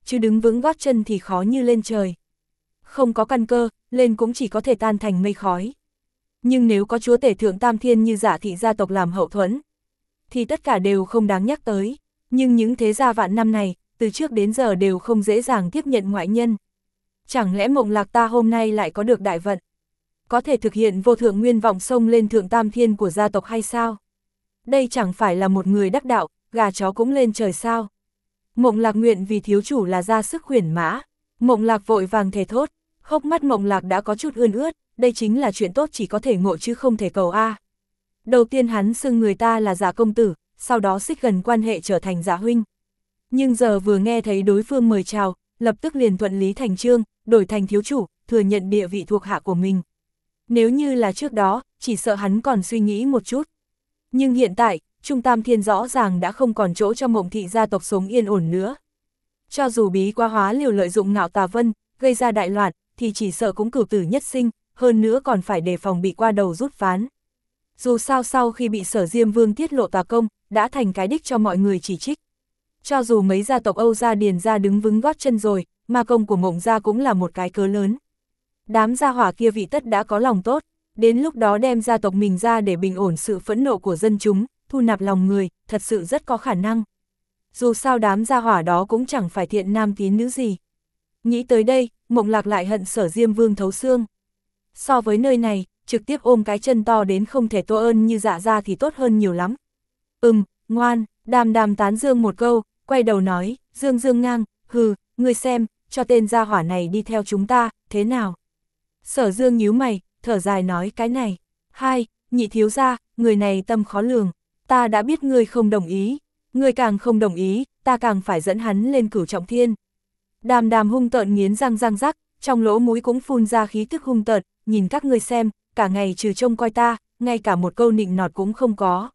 chứ đứng vững gót chân thì khó như lên trời. Không có căn cơ, lên cũng chỉ có thể tan thành mây khói. Nhưng nếu có chúa tể thượng tam thiên như Giả thị gia tộc làm hậu thuẫn, thì tất cả đều không đáng nhắc tới. Nhưng những thế gia vạn năm này, từ trước đến giờ đều không dễ dàng tiếp nhận ngoại nhân. Chẳng lẽ Mộng Lạc ta hôm nay lại có được đại vận? Có thể thực hiện vô thượng nguyên vọng xông lên thượng tam thiên của gia tộc hay sao? Đây chẳng phải là một người đắc đạo, gà chó cũng lên trời sao? Mộng Lạc nguyện vì thiếu chủ là ra sức khuyển mã. Mộng Lạc vội vàng thề thốt, hốc mắt Mộng Lạc đã có chút ươn ướt, đây chính là chuyện tốt chỉ có thể ngộ chứ không thể cầu a. Đầu tiên hắn xưng người ta là Giả công tử, sau đó xích gần quan hệ trở thành Giả huynh. Nhưng giờ vừa nghe thấy đối phương mời chào, lập tức liền thuận lý thành chương, đổi thành thiếu chủ, thừa nhận địa vị thuộc hạ của mình. Nếu như là trước đó, chỉ sợ hắn còn suy nghĩ một chút. Nhưng hiện tại, Trung Tam Thiên rõ ràng đã không còn chỗ cho Mộng thị gia tộc sống yên ổn nữa. Cho dù Bí Quá Hóa liều lợi dụng Ngạo Tà Vân, gây ra đại loạn, thì chỉ sợ cũng cửu tử nhất sinh, hơn nữa còn phải đề phòng bị qua đầu rút ván. Dù sao sau khi bị Sở Diêm Vương tiết lộ tà công, đã thành cái đích cho mọi người chỉ trích. Cho dù mấy gia tộc Âu gia Điền gia đứng vững gót chân rồi, ma công của Mộng gia cũng là một cái cớ lớn. Đám gia hỏa kia vị tất đã có lòng tốt, đến lúc đó đem gia tộc mình ra để bình ổn sự phẫn nộ của dân chúng, thu nạp lòng người, thật sự rất có khả năng. Dù sao đám gia hỏa đó cũng chẳng phải thiện nam tín nữ gì. Nghĩ tới đây, Mộng Lạc lại hận Sở Diêm Vương thấu xương. So với nơi này, trực tiếp ôm cái chân to đến không thể tô ơn như Dạ gia thì tốt hơn nhiều lắm. Ừm, ngoan, Đàm Đàm tán dương một câu, quay đầu nói, Dương Dương ngang, hừ, ngươi xem, cho tên gia hỏa này đi theo chúng ta, thế nào? Sở Dương nhíu mày, thở dài nói cái này. Hai, nhị thiếu gia, người này tâm khó lường, ta đã biết ngươi không đồng ý, ngươi càng không đồng ý, ta càng phải dẫn hắn lên cửu trọng thiên. Đàm Đàm hung tợn nghiến răng răng rắc, trong lỗ mũi cũng phun ra khí tức hung tợn, nhìn các ngươi xem, cả ngày trừ trông coi ta, ngay cả một câu nịnh nọt cũng không có.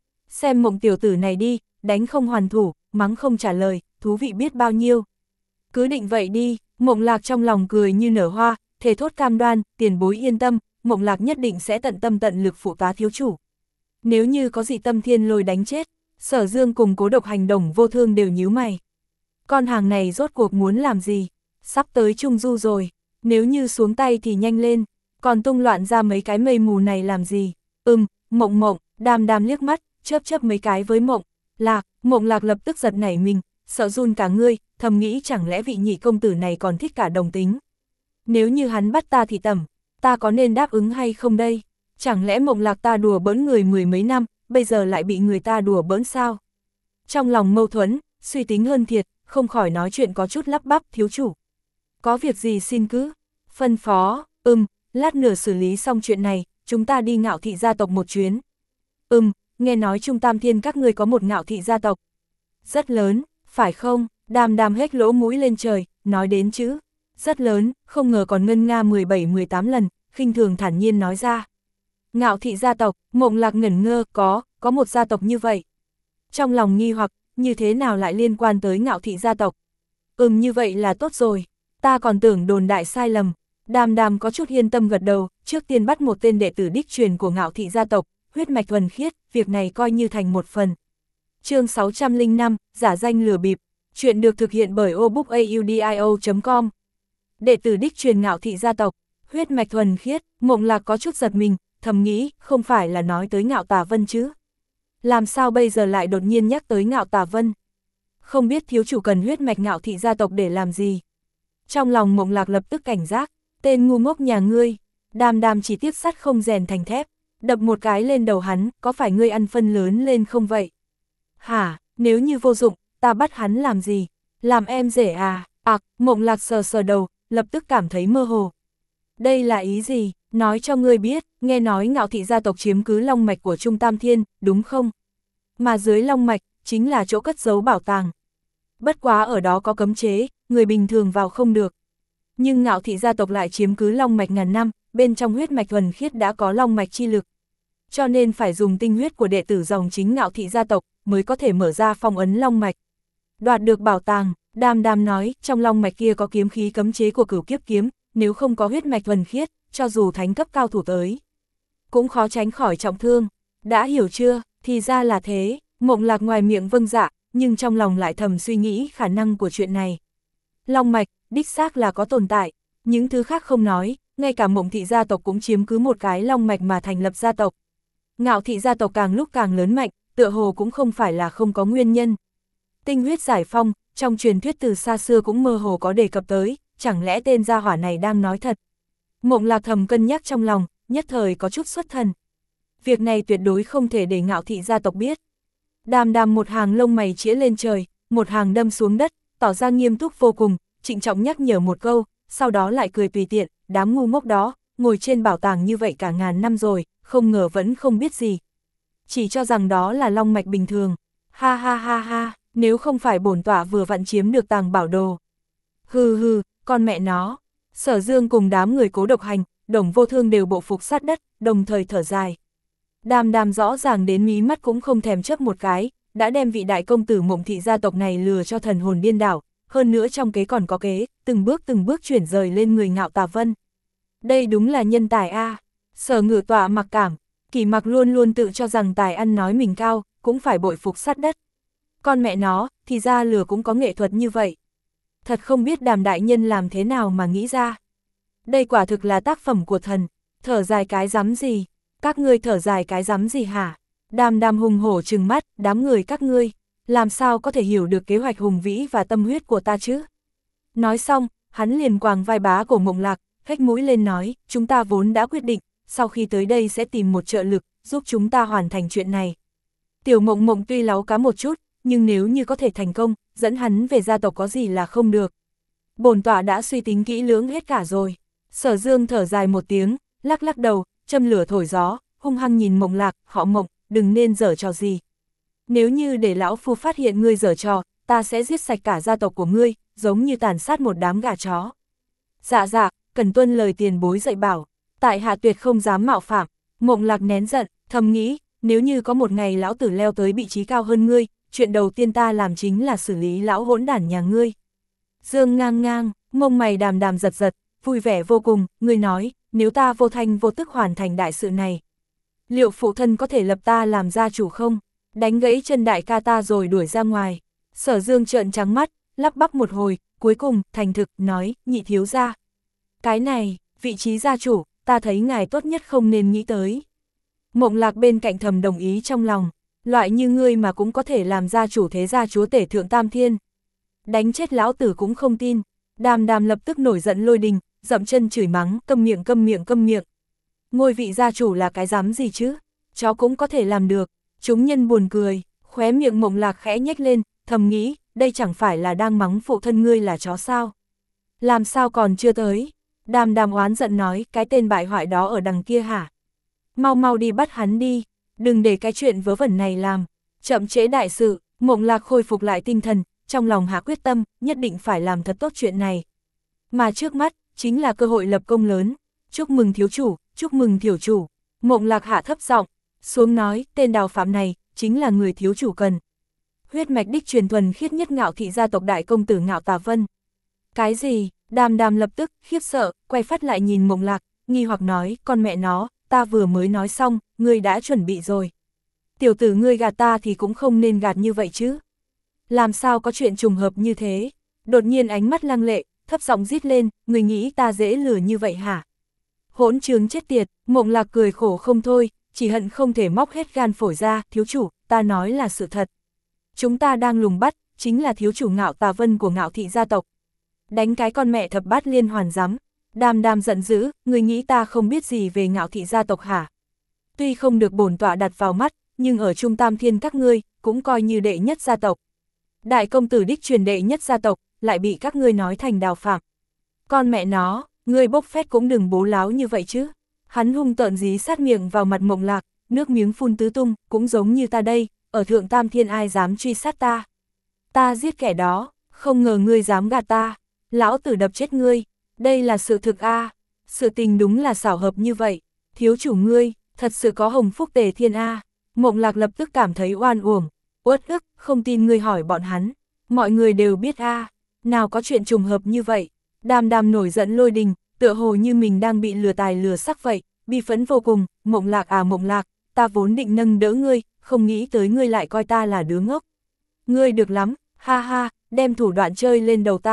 Xem Mộng tiểu tử này đi, đánh không hoàn thủ, mắng không trả lời, thú vị biết bao nhiêu. Cứ định vậy đi, Mộng Lạc trong lòng cười như nở hoa, thề thốt cam đoan, tiền bối yên tâm, Mộng Lạc nhất định sẽ tận tâm tận lực phụ tá thiếu chủ. Nếu như có gì Tâm Thiên Lôi đánh chết, Sở Dương cùng Cố Độc hành động vô thương đều nhíu mày. Con hàng này rốt cuộc muốn làm gì? Sắp tới Trung Du rồi, nếu như xuống tay thì nhanh lên, còn tung loạn ra mấy cái mây mù này làm gì? Ừm, Mộng Mộng, Đàm Đàm liếc mắt, chớp chớp mấy cái với Mộng Lạc. Mộng Lạc lập tức giật nảy mình, sợ run cả người, thầm nghĩ chẳng lẽ vị nhị công tử này còn thích cả đồng tính. Nếu như hắn bắt ta thì tầm, ta có nên đáp ứng hay không đây? Chẳng lẽ Mộng Lạc ta đùa bỡn người mười mấy năm, bây giờ lại bị người ta đùa bỡn sao? Trong lòng mâu thuẫn, suy tính hơn thiệt, không khỏi nói chuyện có chút lắp bắp, thiếu chủ. Có việc gì xin cứ phân phó. Ừm, lát nữa xử lý xong chuyện này, chúng ta đi Ngạo thị gia tộc một chuyến. Ừm, nghe nói Trung Tam Thiên các ngươi có một Ngạo thị gia tộc. Rất lớn, phải không? Đàm Đàm hết lỗ mũi lên trời, nói đến chữ rất lớn, không ngờ còn ngân nga mười bảy mười tám lần, khinh thường thản nhiên nói ra. Ngạo thị gia tộc, Mộng Lạc ngẩn ngơ, có, có một gia tộc như vậy. Trong lòng nghi hoặc, như thế nào lại liên quan tới Ngạo thị gia tộc? Ừm, như vậy là tốt rồi, ta còn tưởng đồn đại sai lầm. Đàm Đàm có chút yên tâm gật đầu, trước tiên bắt một tên đệ tử đích truyền của Ngạo thị gia tộc, huyết mạch thuần khiết, việc này coi như thành một phần. Chương sáu trăm lẻ năm, giả danh lừa bịp, chuyện được thực hiện bởi obookaudio chấm com. Đệ tử đích truyền Ngạo thị gia tộc, huyết mạch thuần khiết, Mộng Lạc có chút giật mình, thầm nghĩ, không phải là nói tới Ngạo Tà Vân chứ? Làm sao bây giờ lại đột nhiên nhắc tới Ngạo Tà Vân? Không biết thiếu chủ cần huyết mạch Ngạo thị gia tộc để làm gì? Trong lòng Mộng Lạc lập tức cảnh giác, tên ngu ngốc nhà ngươi. Đàm Đàm chỉ tiếp sắt không rèn thành thép, đập một cái lên đầu hắn, có phải ngươi ăn phân lớn lên không vậy? Hả, nếu như vô dụng, ta bắt hắn làm gì? Làm em rể à? À, Mộng Lạc sờ sờ đầu, lập tức cảm thấy mơ hồ. Đây là ý gì? Nói cho ngươi biết, nghe nói Ngạo thị gia tộc chiếm cứ long mạch của Trung Tam Thiên, đúng không? Mà dưới long mạch, chính là chỗ cất giấu bảo tàng. Bất quá ở đó có cấm chế, người bình thường vào không được. Nhưng Ngạo thị gia tộc lại chiếm cứ long mạch ngàn năm, bên trong huyết mạch thuần khiết đã có long mạch chi lực. Cho nên phải dùng tinh huyết của đệ tử dòng chính Ngạo thị gia tộc, mới có thể mở ra phong ấn long mạch. Đoạt được bảo tàng, Đàm Đàm nói, trong long mạch kia có kiếm khí cấm chế của Cửu Kiếp kiếm, nếu không có huyết mạch thuần khiết, cho dù thánh cấp cao thủ tới, cũng khó tránh khỏi trọng thương. Đã hiểu chưa? Thì ra là thế. Mộng Lạc ngoài miệng vâng dạ, nhưng trong lòng lại thầm suy nghĩ khả năng của chuyện này. Long mạch, đích xác là có tồn tại, những thứ khác không nói, ngay cả Mộng thị gia tộc cũng chiếm cứ một cái long mạch mà thành lập gia tộc. Ngạo thị gia tộc càng lúc càng lớn mạnh, tựa hồ cũng không phải là không có nguyên nhân. Tinh huyết giải phong, trong truyền thuyết từ xa xưa cũng mơ hồ có đề cập tới, chẳng lẽ tên gia hỏa này đang nói thật. Mộng Lạc thầm cân nhắc trong lòng, nhất thời có chút xuất thần. Việc này tuyệt đối không thể để Ngạo thị gia tộc biết. Đàm Đàm một hàng lông mày chĩa lên trời, một hàng đâm xuống đất, tỏ ra nghiêm túc vô cùng, trịnh trọng nhắc nhở một câu, sau đó lại cười tùy tiện, đám ngu ngốc đó, ngồi trên bảo tàng như vậy cả ngàn năm rồi, không ngờ vẫn không biết gì. Chỉ cho rằng đó là long mạch bình thường. Ha ha ha ha, nếu không phải bổn tọa vừa vặn chiếm được tàng bảo đồ. Hừ hừ, con mẹ nó. Sở Dương cùng đám người Cố Độc Hành, Đồng Vô Thương đều bộ phục sát đất, đồng thời thở dài. Đàm Đàm rõ ràng đến mí mắt cũng không thèm chớp một cái, đã đem vị đại công tử Mộng thị gia tộc này lừa cho thần hồn điên đảo, hơn nữa trong kế còn có kế, từng bước từng bước chuyển rời lên người Ngạo Tà Vân. Đây đúng là nhân tài a. Sở Ngự Tọa mặc cảm, Kỳ Mặc luôn luôn tự cho rằng tài ăn nói mình cao, cũng phải bội phục sát đất. Con mẹ nó, thì ra lừa cũng có nghệ thuật như vậy. Thật không biết Đàm đại nhân làm thế nào mà nghĩ ra. Đây quả thực là tác phẩm của thần, thở dài cái rắm gì, các ngươi thở dài cái rắm gì hả? Đàm Đàm hùng hổ trừng mắt, đám người các ngươi, làm sao có thể hiểu được kế hoạch hùng vĩ và tâm huyết của ta chứ? Nói xong, hắn liền quàng vai bá của Mộng Lạc, hếch mũi lên nói, chúng ta vốn đã quyết định, sau khi tới đây sẽ tìm một trợ lực, giúp chúng ta hoàn thành chuyện này. Tiểu Mộng Mộng tuy láu cá một chút, nhưng nếu như có thể thành công, dẫn hắn về gia tộc có gì là không được. Bổn tọa đã suy tính kỹ lưỡng hết cả rồi. Sở Dương thở dài một tiếng, lắc lắc đầu, châm lửa thổi gió, hung hăng nhìn Mộng Lạc, họ Mộng, đừng nên giở trò gì. Nếu như để lão phu phát hiện ngươi giở trò, ta sẽ giết sạch cả gia tộc của ngươi, giống như tàn sát một đám gà chó. Dạ dạ, cần tuân lời tiền bối dạy bảo, tại hạ tuyệt không dám mạo phạm. Mộng Lạc nén giận, thầm nghĩ, nếu như có một ngày lão tử leo tới vị trí cao hơn ngươi, chuyện đầu tiên ta làm chính là xử lý lão hỗn đản nhà ngươi. Dương ngang ngang, mông mày Đàm Đàm giật giật, vui vẻ vô cùng, ngươi nói, nếu ta vô thanh vô tức hoàn thành đại sự này, liệu phụ thân có thể lập ta làm gia chủ không? Đánh gãy chân đại ca ta rồi đuổi ra ngoài. Sở Dương trợn trắng mắt, lắp bắp một hồi, cuối cùng, thành thực, nói, nhị thiếu gia. Cái này, vị trí gia chủ, ta thấy ngài tốt nhất không nên nghĩ tới. Mộng Lạc bên cạnh thầm đồng ý trong lòng, loại như ngươi mà cũng có thể làm gia chủ thế gia chúa tể thượng tam thiên. Đánh chết lão tử cũng không tin. Đàm Đàm lập tức nổi giận lôi đình, dậm chân chửi mắng, câm miệng câm miệng câm miệng. Ngôi vị gia chủ là cái dám gì chứ, chó cũng có thể làm được. Chúng nhân buồn cười, khóe miệng Mộng Lạc khẽ nhếch lên, thầm nghĩ, đây chẳng phải là đang mắng phụ thân ngươi là chó sao? Làm sao còn chưa tới? Đàm Đàm oán giận nói, cái tên bại hoại đó ở đằng kia hả? Mau mau đi bắt hắn đi, đừng để cái chuyện vớ vẩn này làm, chậm trễ đại sự. Mộng Lạc khôi phục lại tinh thần, trong lòng hạ quyết tâm, nhất định phải làm thật tốt chuyện này. Mà trước mắt, chính là cơ hội lập công lớn. Chúc mừng thiếu chủ, chúc mừng thiếu chủ. Mộng Lạc hạ thấp giọng xuống nói, tên Đào Phạm này, chính là người thiếu chủ cần. Huyết mạch đích truyền thuần khiết nhất Ngạo thị gia tộc đại công tử Ngạo Tà Vân. Cái gì? Đàm Đàm lập tức, khiếp sợ, quay phát lại nhìn Mộng Lạc, nghi hoặc nói, con mẹ nó, ta vừa mới nói xong, ngươi đã chuẩn bị rồi. Tiểu tử ngươi gạt ta thì cũng không nên gạt như vậy chứ. Làm sao có chuyện trùng hợp như thế? Đột nhiên ánh mắt lăng lệ, thấp giọng rít lên, ngươi nghĩ ta dễ lừa như vậy hả? Hỗn trướng chết tiệt. Mộng Lạc cười khổ không thôi, chỉ hận không thể móc hết gan phổi ra, thiếu chủ, ta nói là sự thật. Chúng ta đang lùng bắt, chính là thiếu chủ Ngạo Tà Vân của Ngạo thị gia tộc. Đánh cái con mẹ thập bát liên hoàn giám. Đàm Đàm giận dữ, ngươi nghĩ ta không biết gì về Ngạo thị gia tộc hả? Tuy không được bổn tọa đặt vào mắt, nhưng ở Trung Tam Thiên các ngươi, cũng coi như đệ nhất gia tộc. Đại công tử đích truyền đệ nhất gia tộc, lại bị các ngươi nói thành Đào Phạm. Con mẹ nó, ngươi bốc phét cũng đừng bố láo như vậy chứ. Hắn hung tợn dí sát miệng vào mặt Mộng Lạc, nước miếng phun tứ tung, cũng giống như ta đây, ở Thượng Tam Thiên ai dám truy sát ta. Ta giết kẻ đó, không ngờ ngươi dám gạt ta, lão tử đập chết ngươi, đây là sự thực a. Sự tình đúng là xảo hợp như vậy, thiếu chủ ngươi, thật sự có hồng phúc tề thiên a. Mộng Lạc lập tức cảm thấy oan uổng, uất ức, không tin ngươi hỏi bọn hắn, mọi người đều biết a, nào có chuyện trùng hợp như vậy. Đàm Đàm nổi giận lôi đình, tựa hồ như mình đang bị lừa tài lừa sắc vậy, bi phẫn vô cùng. Mộng Lạc à Mộng Lạc, ta vốn định nâng đỡ ngươi, không nghĩ tới ngươi lại coi ta là đứa ngốc. Ngươi được lắm, ha ha, đem thủ đoạn chơi lên đầu ta.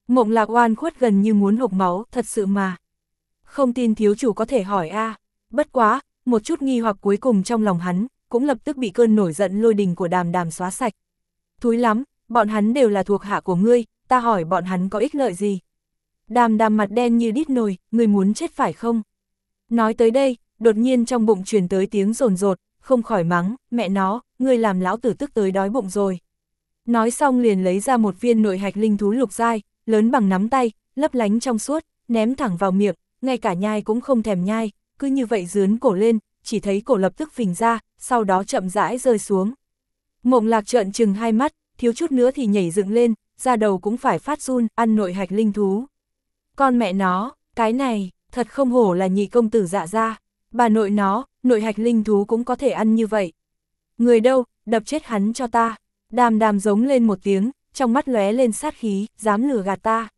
Mộng Lạc oan khuất gần như muốn hộc máu, thật sự mà. Không tin thiếu chủ có thể hỏi a. Bất quá, một chút nghi hoặc cuối cùng trong lòng hắn, cũng lập tức bị cơn nổi giận lôi đình của Đàm Đàm xóa sạch. Thúi lắm, bọn hắn đều là thuộc hạ của ngươi, ta hỏi bọn hắn có ích lợi gì? Đàm Đàm mặt đen như đít nồi, ngươi muốn chết phải không? Nói tới đây, đột nhiên trong bụng truyền tới tiếng rồn rột, không khỏi mắng, mẹ nó, ngươi làm lão tử tức tới đói bụng rồi. Nói xong liền lấy ra một viên nội hạch linh thú lục giai, lớn bằng nắm tay, lấp lánh trong suốt, ném thẳng vào miệng, ngay cả nhai cũng không thèm nhai, cứ như vậy dướn cổ lên, chỉ thấy cổ lập tức phình ra, sau đó chậm rãi rơi xuống. Mộng Lạc trợn trừng hai mắt, thiếu chút nữa thì nhảy dựng lên, da đầu cũng phải phát run, ăn nội hạch linh thú. Con mẹ nó, cái này, thật không hổ là nhị công tử Dạ gia, bà nội nó, nội hạch linh thú cũng có thể ăn như vậy. Người đâu, đập chết hắn cho ta. Đàm Đàm giống lên một tiếng, trong mắt lóe lên sát khí, dám lừa gạt ta.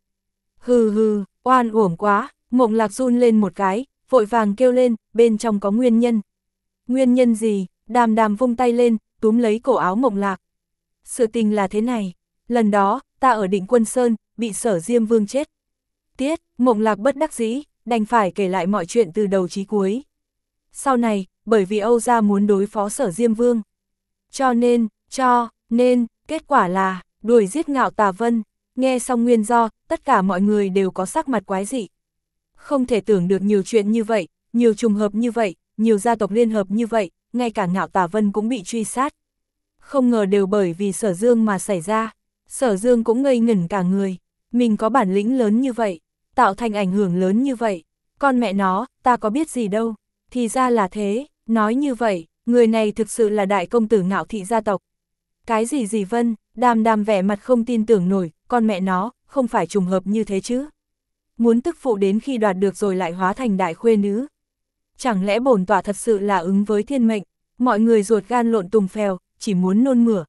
Hừ hừ, oan uổng quá, Mộng Lạc run lên một cái, vội vàng kêu lên, bên trong có nguyên nhân. Nguyên nhân gì? Đàm Đàm vung tay lên, túm lấy cổ áo Mộng Lạc. Sự tình là thế này, lần đó, ta ở Định Quân Sơn, bị Sở Diêm Vương chết. Tiết, Mộng Lạc bất đắc dĩ, đành phải kể lại mọi chuyện từ đầu chí cuối. Sau này, bởi vì Âu gia muốn đối phó Sở Diêm Vương. Cho nên, cho, nên, kết quả là, đuổi giết Ngạo Tà Vân. Nghe xong nguyên do, tất cả mọi người đều có sắc mặt quái dị. Không thể tưởng được nhiều chuyện như vậy, nhiều trùng hợp như vậy, nhiều gia tộc liên hợp như vậy, ngay cả Ngạo Tà Vân cũng bị truy sát. Không ngờ đều bởi vì Sở Dương mà xảy ra. Sở Dương cũng ngây ngẩn cả người. Mình có bản lĩnh lớn như vậy, tạo thành ảnh hưởng lớn như vậy. Con mẹ nó, ta có biết gì đâu. Thì ra là thế, nói như vậy, người này thực sự là đại công tử Ngạo thị gia tộc. Cái gì gì Vân, Đàm Đàm vẻ mặt không tin tưởng nổi, con mẹ nó, không phải trùng hợp như thế chứ. Muốn tức phụ đến khi đoạt được rồi lại hóa thành đại khuê nữ. Chẳng lẽ bổn tọa thật sự là ứng với thiên mệnh, mọi người ruột gan lộn tùng phèo, chỉ muốn nôn mửa.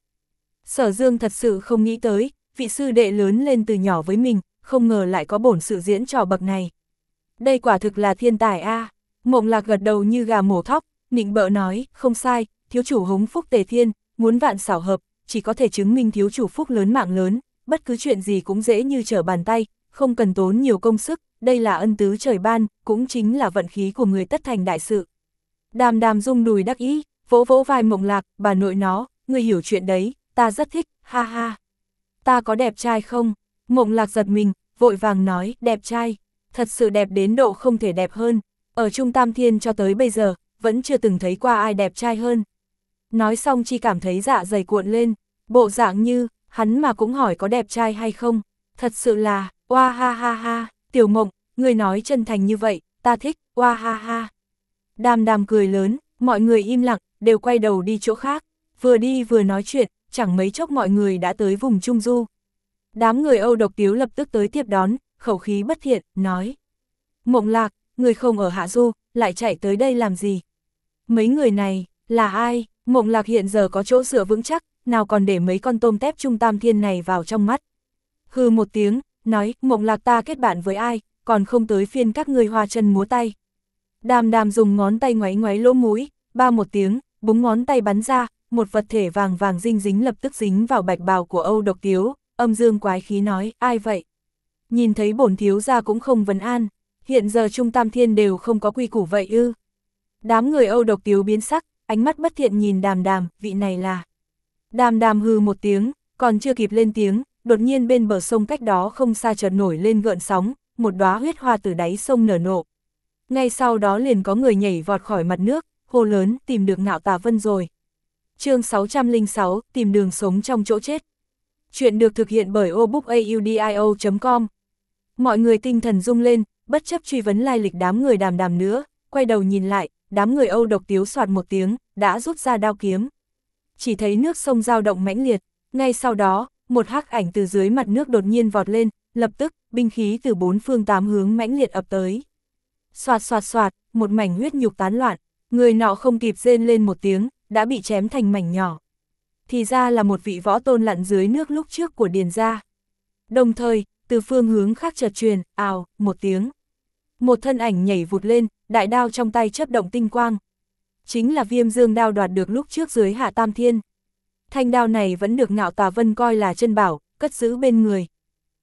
Sở Dương thật sự không nghĩ tới, vị sư đệ lớn lên từ nhỏ với mình, không ngờ lại có bổn sự diễn trò bậc này. Đây quả thực là thiên tài a. À. Mộng Lạc gật đầu như gà mổ thóc, nịnh bợ nói, không sai, thiếu chủ hống phúc tề thiên, muốn vạn xảo hợp, chỉ có thể chứng minh thiếu chủ phúc lớn mạng lớn, bất cứ chuyện gì cũng dễ như trở bàn tay, không cần tốn nhiều công sức, đây là ân tứ trời ban, cũng chính là vận khí của người tất thành đại sự. Đàm Đàm rung đùi đắc ý, vỗ vỗ vai Mộng Lạc, bà nội nó, người hiểu chuyện đấy, ta rất thích, ha ha. Ta có đẹp trai không? Mộng Lạc giật mình, vội vàng nói, đẹp trai, thật sự đẹp đến độ không thể đẹp hơn, ở Trung Tam Thiên cho tới bây giờ, vẫn chưa từng thấy qua ai đẹp trai hơn. Nói xong chỉ cảm thấy dạ dày cuộn lên, bộ dạng như, hắn mà cũng hỏi có đẹp trai hay không, thật sự là, oa ha ha ha, Tiểu Mộng, người nói chân thành như vậy, ta thích, oa ha ha. Đàm Đàm cười lớn, mọi người im lặng, đều quay đầu đi chỗ khác, vừa đi vừa nói chuyện, chẳng mấy chốc mọi người đã tới vùng Trung Du. Đám người Âu Độc Tiếu lập tức tới tiếp đón, khẩu khí bất thiện, nói. Mộng Lạc, người không ở Hạ Du, lại chạy tới đây làm gì? Mấy người này, là ai? Mộng Lạc hiện giờ có chỗ dựa vững chắc, nào còn để mấy con tôm tép Trung Tam Thiên này vào trong mắt. Hừ một tiếng, nói, Mộng Lạc ta kết bạn với ai, còn không tới phiên các người hoa chân múa tay. Đàm Đàm dùng ngón tay ngoáy ngoáy lỗ mũi, ba một tiếng, búng ngón tay bắn ra, một vật thể vàng vàng dinh dính lập tức dính vào bạch bào của Âu Độc Tiếu, âm dương quái khí nói, ai vậy? Nhìn thấy bổn thiếu gia cũng không vấn an, hiện giờ Trung Tam Thiên đều không có quy củ vậy ư. Đám người Âu Độc Tiếu biến sắc, ánh mắt bất thiện nhìn Đàm Đàm, vị này là. Đàm Đàm hừ một tiếng, còn chưa kịp lên tiếng, đột nhiên bên bờ sông cách đó không xa chợt nổi lên gợn sóng, một đóa huyết hoa từ đáy sông nở nộ. Ngay sau đó liền có người nhảy vọt khỏi mặt nước, hô lớn, tìm được Ngạo Tà Vân rồi. Chương sáu trăm lẻ sáu, tìm đường sống trong chỗ chết. Chuyện được thực hiện bởi obookaudio chấm com. Mọi người tinh thần rung lên, bất chấp truy vấn lai lịch đám người Đàm Đàm nữa, quay đầu nhìn lại, đám người Âu Độc Tiếu soạt một tiếng, đã rút ra đao kiếm. Chỉ thấy nước sông dao động mãnh liệt, ngay sau đó, một hắc ảnh từ dưới mặt nước đột nhiên vọt lên, lập tức, binh khí từ bốn phương tám hướng mãnh liệt ập tới. Soạt soạt soạt, một mảnh huyết nhục tán loạn, người nọ không kịp rên lên một tiếng, đã bị chém thành mảnh nhỏ. Thì ra là một vị võ tôn lặn dưới nước lúc trước của Điền gia. Đồng thời, từ phương hướng khác chợt truyền, ào, một tiếng. Một thân ảnh nhảy vụt lên, đại đao trong tay chớp động tinh quang. Chính là Viêm Dương đao đoạt được lúc trước dưới Hạ Tam Thiên. Thanh đao này vẫn được Ngạo Tà Vân coi là chân bảo, cất giữ bên người.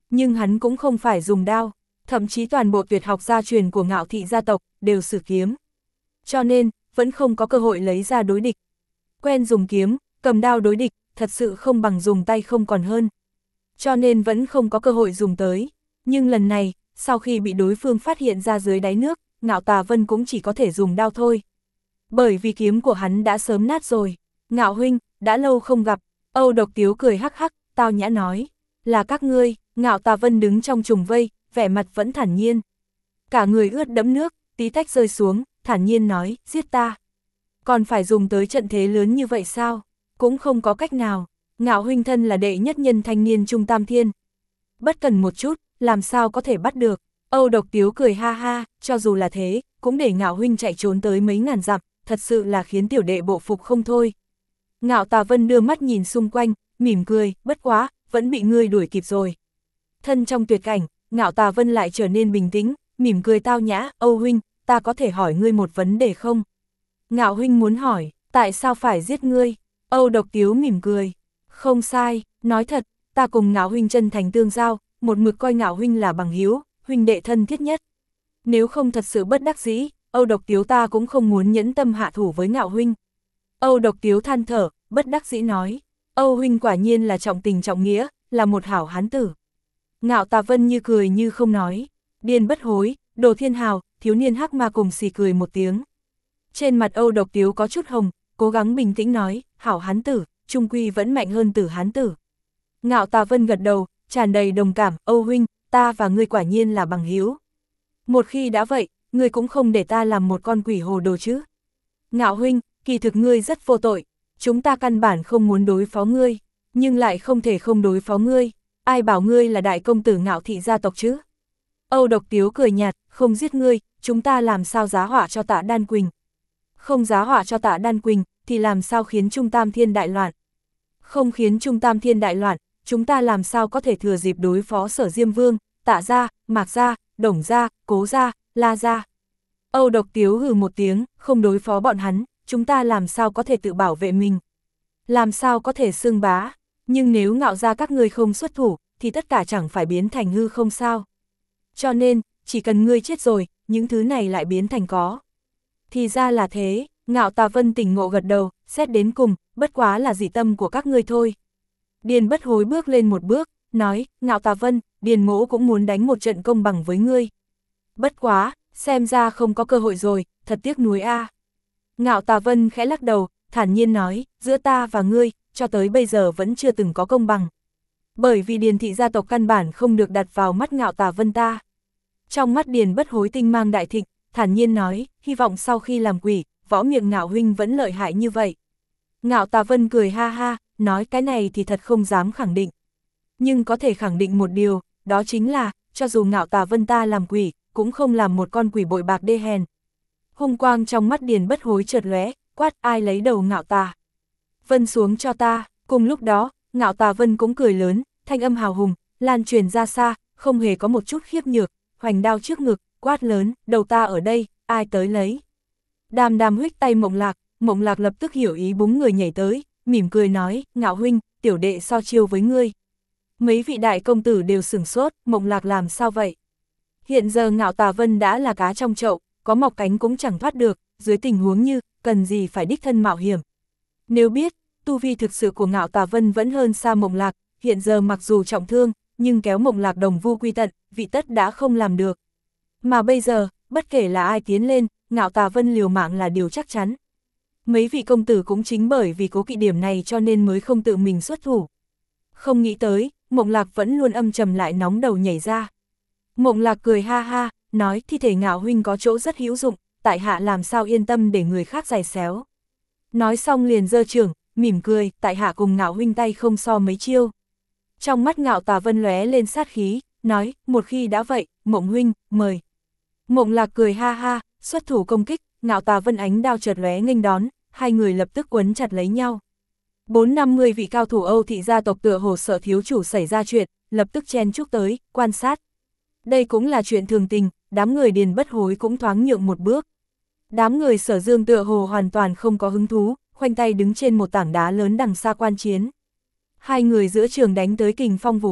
Nhưng hắn cũng không phải dùng đao, thậm chí toàn bộ tuyệt học gia truyền của Ngạo thị gia tộc đều sử kiếm. Cho nên, vẫn không có cơ hội lấy ra đối địch. Quen dùng kiếm, cầm đao đối địch, thật sự không bằng dùng tay không còn hơn. Cho nên vẫn không có cơ hội dùng tới. Nhưng lần này, sau khi bị đối phương phát hiện ra dưới đáy nước, Ngạo Tà Vân cũng chỉ có thể dùng đao thôi. Bởi vì kiếm của hắn đã sớm nát rồi. Ngạo huynh, đã lâu không gặp. Âu Độc Tiếu cười hắc hắc, tao nhã nói. Là các ngươi. Ngạo Tà Vân đứng trong trùng vây, vẻ mặt vẫn thản nhiên. Cả người ướt đẫm nước, tí tách rơi xuống, thản nhiên nói, giết ta. Còn phải dùng tới trận thế lớn như vậy sao? Cũng không có cách nào. Ngạo huynh thân là đệ nhất nhân thanh niên trung tam thiên. Bất cần một chút, làm sao có thể bắt được. Âu Độc Tiếu cười ha ha, cho dù là thế, cũng để Ngạo huynh chạy trốn tới mấy ngàn dặm, thật sự là khiến tiểu đệ bộ phục không thôi. Ngạo Tà Vân đưa mắt nhìn xung quanh, mỉm cười, bất quá, vẫn bị ngươi đuổi kịp rồi. Thân trong tuyệt cảnh, Ngạo Tà Vân lại trở nên bình tĩnh, mỉm cười tao nhã, Âu huynh, ta có thể hỏi ngươi một vấn đề không? Ngạo huynh muốn hỏi, tại sao phải giết ngươi? Âu Độc Tiếu mỉm cười, không sai, nói thật, ta cùng Ngạo huynh chân thành tương giao, một mực coi Ngạo huynh là bằng hữu, huynh đệ thân thiết nhất. Nếu không thật sự bất đắc dĩ, Âu Độc Tiếu ta cũng không muốn nhẫn tâm hạ thủ với Ngạo huynh. Âu Độc Tiếu than thở, bất đắc dĩ nói, Âu huynh quả nhiên là trọng tình trọng nghĩa, là một hảo hán tử. Ngạo Tà Vân như cười như không nói, Điền Bất Hối, Đồ Thiên Hào, thiếu niên hắc ma cùng xì cười một tiếng. Trên mặt Âu Độc Tiếu có chút hồng, cố gắng bình tĩnh nói, hảo hán tử, trung quy vẫn mạnh hơn tử hán tử. Ngạo Tà Vân gật đầu, tràn đầy đồng cảm, Âu huynh, ta và ngươi quả nhiên là bằng hữu. Một khi đã vậy, ngươi cũng không để ta làm một con quỷ hồ đồ chứ. Ngạo huynh, kỳ thực ngươi rất vô tội, chúng ta căn bản không muốn đối phó ngươi, nhưng lại không thể không đối phó ngươi, ai bảo ngươi là đại công tử Ngạo thị gia tộc chứ. Âu Độc Tiếu cười nhạt, không giết ngươi, chúng ta làm sao giá họa cho Tạ Đan Quỳnh. Không giá họa cho Tạ Đan Quỳnh, thì làm sao khiến Trung Tam Thiên đại loạn. Không khiến Trung Tam Thiên đại loạn, chúng ta làm sao có thể thừa dịp đối phó Sở Diêm Vương, Tạ gia, Mạc gia, Đồng gia, Cố gia, La gia. Âu Độc Tiếu hừ một tiếng, không đối phó bọn hắn, chúng ta làm sao có thể tự bảo vệ mình. Làm sao có thể xưng bá, nhưng nếu Ngạo gia các ngươi không xuất thủ, thì tất cả chẳng phải biến thành hư không sao. Cho nên, chỉ cần ngươi chết rồi, những thứ này lại biến thành có. Thì ra là thế, Ngạo Tà Vân tỉnh ngộ gật đầu, xét đến cùng, bất quá là dị tâm của các ngươi thôi. Điền Bất Hối bước lên một bước, nói, Ngạo Tà Vân, Điền mỗ cũng muốn đánh một trận công bằng với ngươi. Bất quá, xem ra không có cơ hội rồi, thật tiếc nuối a. À. Ngạo Tà Vân khẽ lắc đầu, thản nhiên nói, giữa ta và ngươi, cho tới bây giờ vẫn chưa từng có công bằng. Bởi vì Điền thị gia tộc căn bản không được đặt vào mắt Ngạo Tà Vân ta. Trong mắt Điền Bất Hối tinh mang đại thịnh, thản nhiên nói, hy vọng sau khi làm quỷ, võ miệng Ngạo huynh vẫn lợi hại như vậy. Ngạo Tà Vân cười ha ha, nói cái này thì thật không dám khẳng định. Nhưng có thể khẳng định một điều, đó chính là, cho dù Ngạo Tà Vân ta làm quỷ, cũng không làm một con quỷ bội bạc đê hèn. Hung quang trong mắt Điền Bất Hối chợt lóe, quát ai lấy đầu Ngạo Tà Vân xuống cho ta. Cùng lúc đó, Ngạo Tà Vân cũng cười lớn, thanh âm hào hùng, lan truyền ra xa, không hề có một chút khiếp nhược, hoành đao trước ngực, quát lớn, đầu ta ở đây, ai tới lấy. Đàm Đàm huých tay Mộng Lạc, Mộng Lạc lập tức hiểu ý búng người nhảy tới, mỉm cười nói, Ngạo huynh, tiểu đệ so chiêu với ngươi. Mấy vị đại công tử đều sửng sốt, Mộng Lạc làm sao vậy? Hiện giờ Ngạo Tà Vân đã là cá trong chậu, có mọc cánh cũng chẳng thoát được, dưới tình huống như, cần gì phải đích thân mạo hiểm. Nếu biết, tu vi thực sự của Ngạo Tà Vân vẫn hơn xa Mộng Lạc, hiện giờ mặc dù trọng thương, nhưng kéo Mộng Lạc đồng vu quy tận, vị tất đã không làm được. Mà bây giờ, bất kể là ai tiến lên, Ngạo Tà Vân liều mạng là điều chắc chắn. Mấy vị công tử cũng chính bởi vì cố kỵ điểm này cho nên mới không tự mình xuất thủ. Không nghĩ tới, Mộng Lạc vẫn luôn âm trầm lại nóng đầu nhảy ra. Mộng Lạc cười ha ha, nói thi thể Ngạo huynh có chỗ rất hữu dụng, tại hạ làm sao yên tâm để người khác giày xéo. Nói xong liền giơ chưởng, mỉm cười, tại hạ cùng Ngạo huynh tay không so mấy chiêu. Trong mắt Ngạo Tà Vân lóe lên sát khí, nói, một khi đã vậy, Mộng huynh, mời. Mộng Lạc cười ha ha, xuất thủ công kích, Ngạo Tà Vân ánh đao chợt lóe nghênh đón, hai người lập tức quấn chặt lấy nhau. Bốn năm mươi vị cao thủ Âu thị gia tộc tựa hồ sợ thiếu chủ xảy ra chuyện, lập tức chen chúc tới, quan sát. Đây cũng là chuyện thường tình, đám người Điền Bất Hối cũng thoáng nhượng một bước. Đám người Sở Dương tựa hồ hoàn toàn không có hứng thú, khoanh tay đứng trên một tảng đá lớn đằng xa quan chiến. Hai người giữa trường đánh tới kình phong vù vù,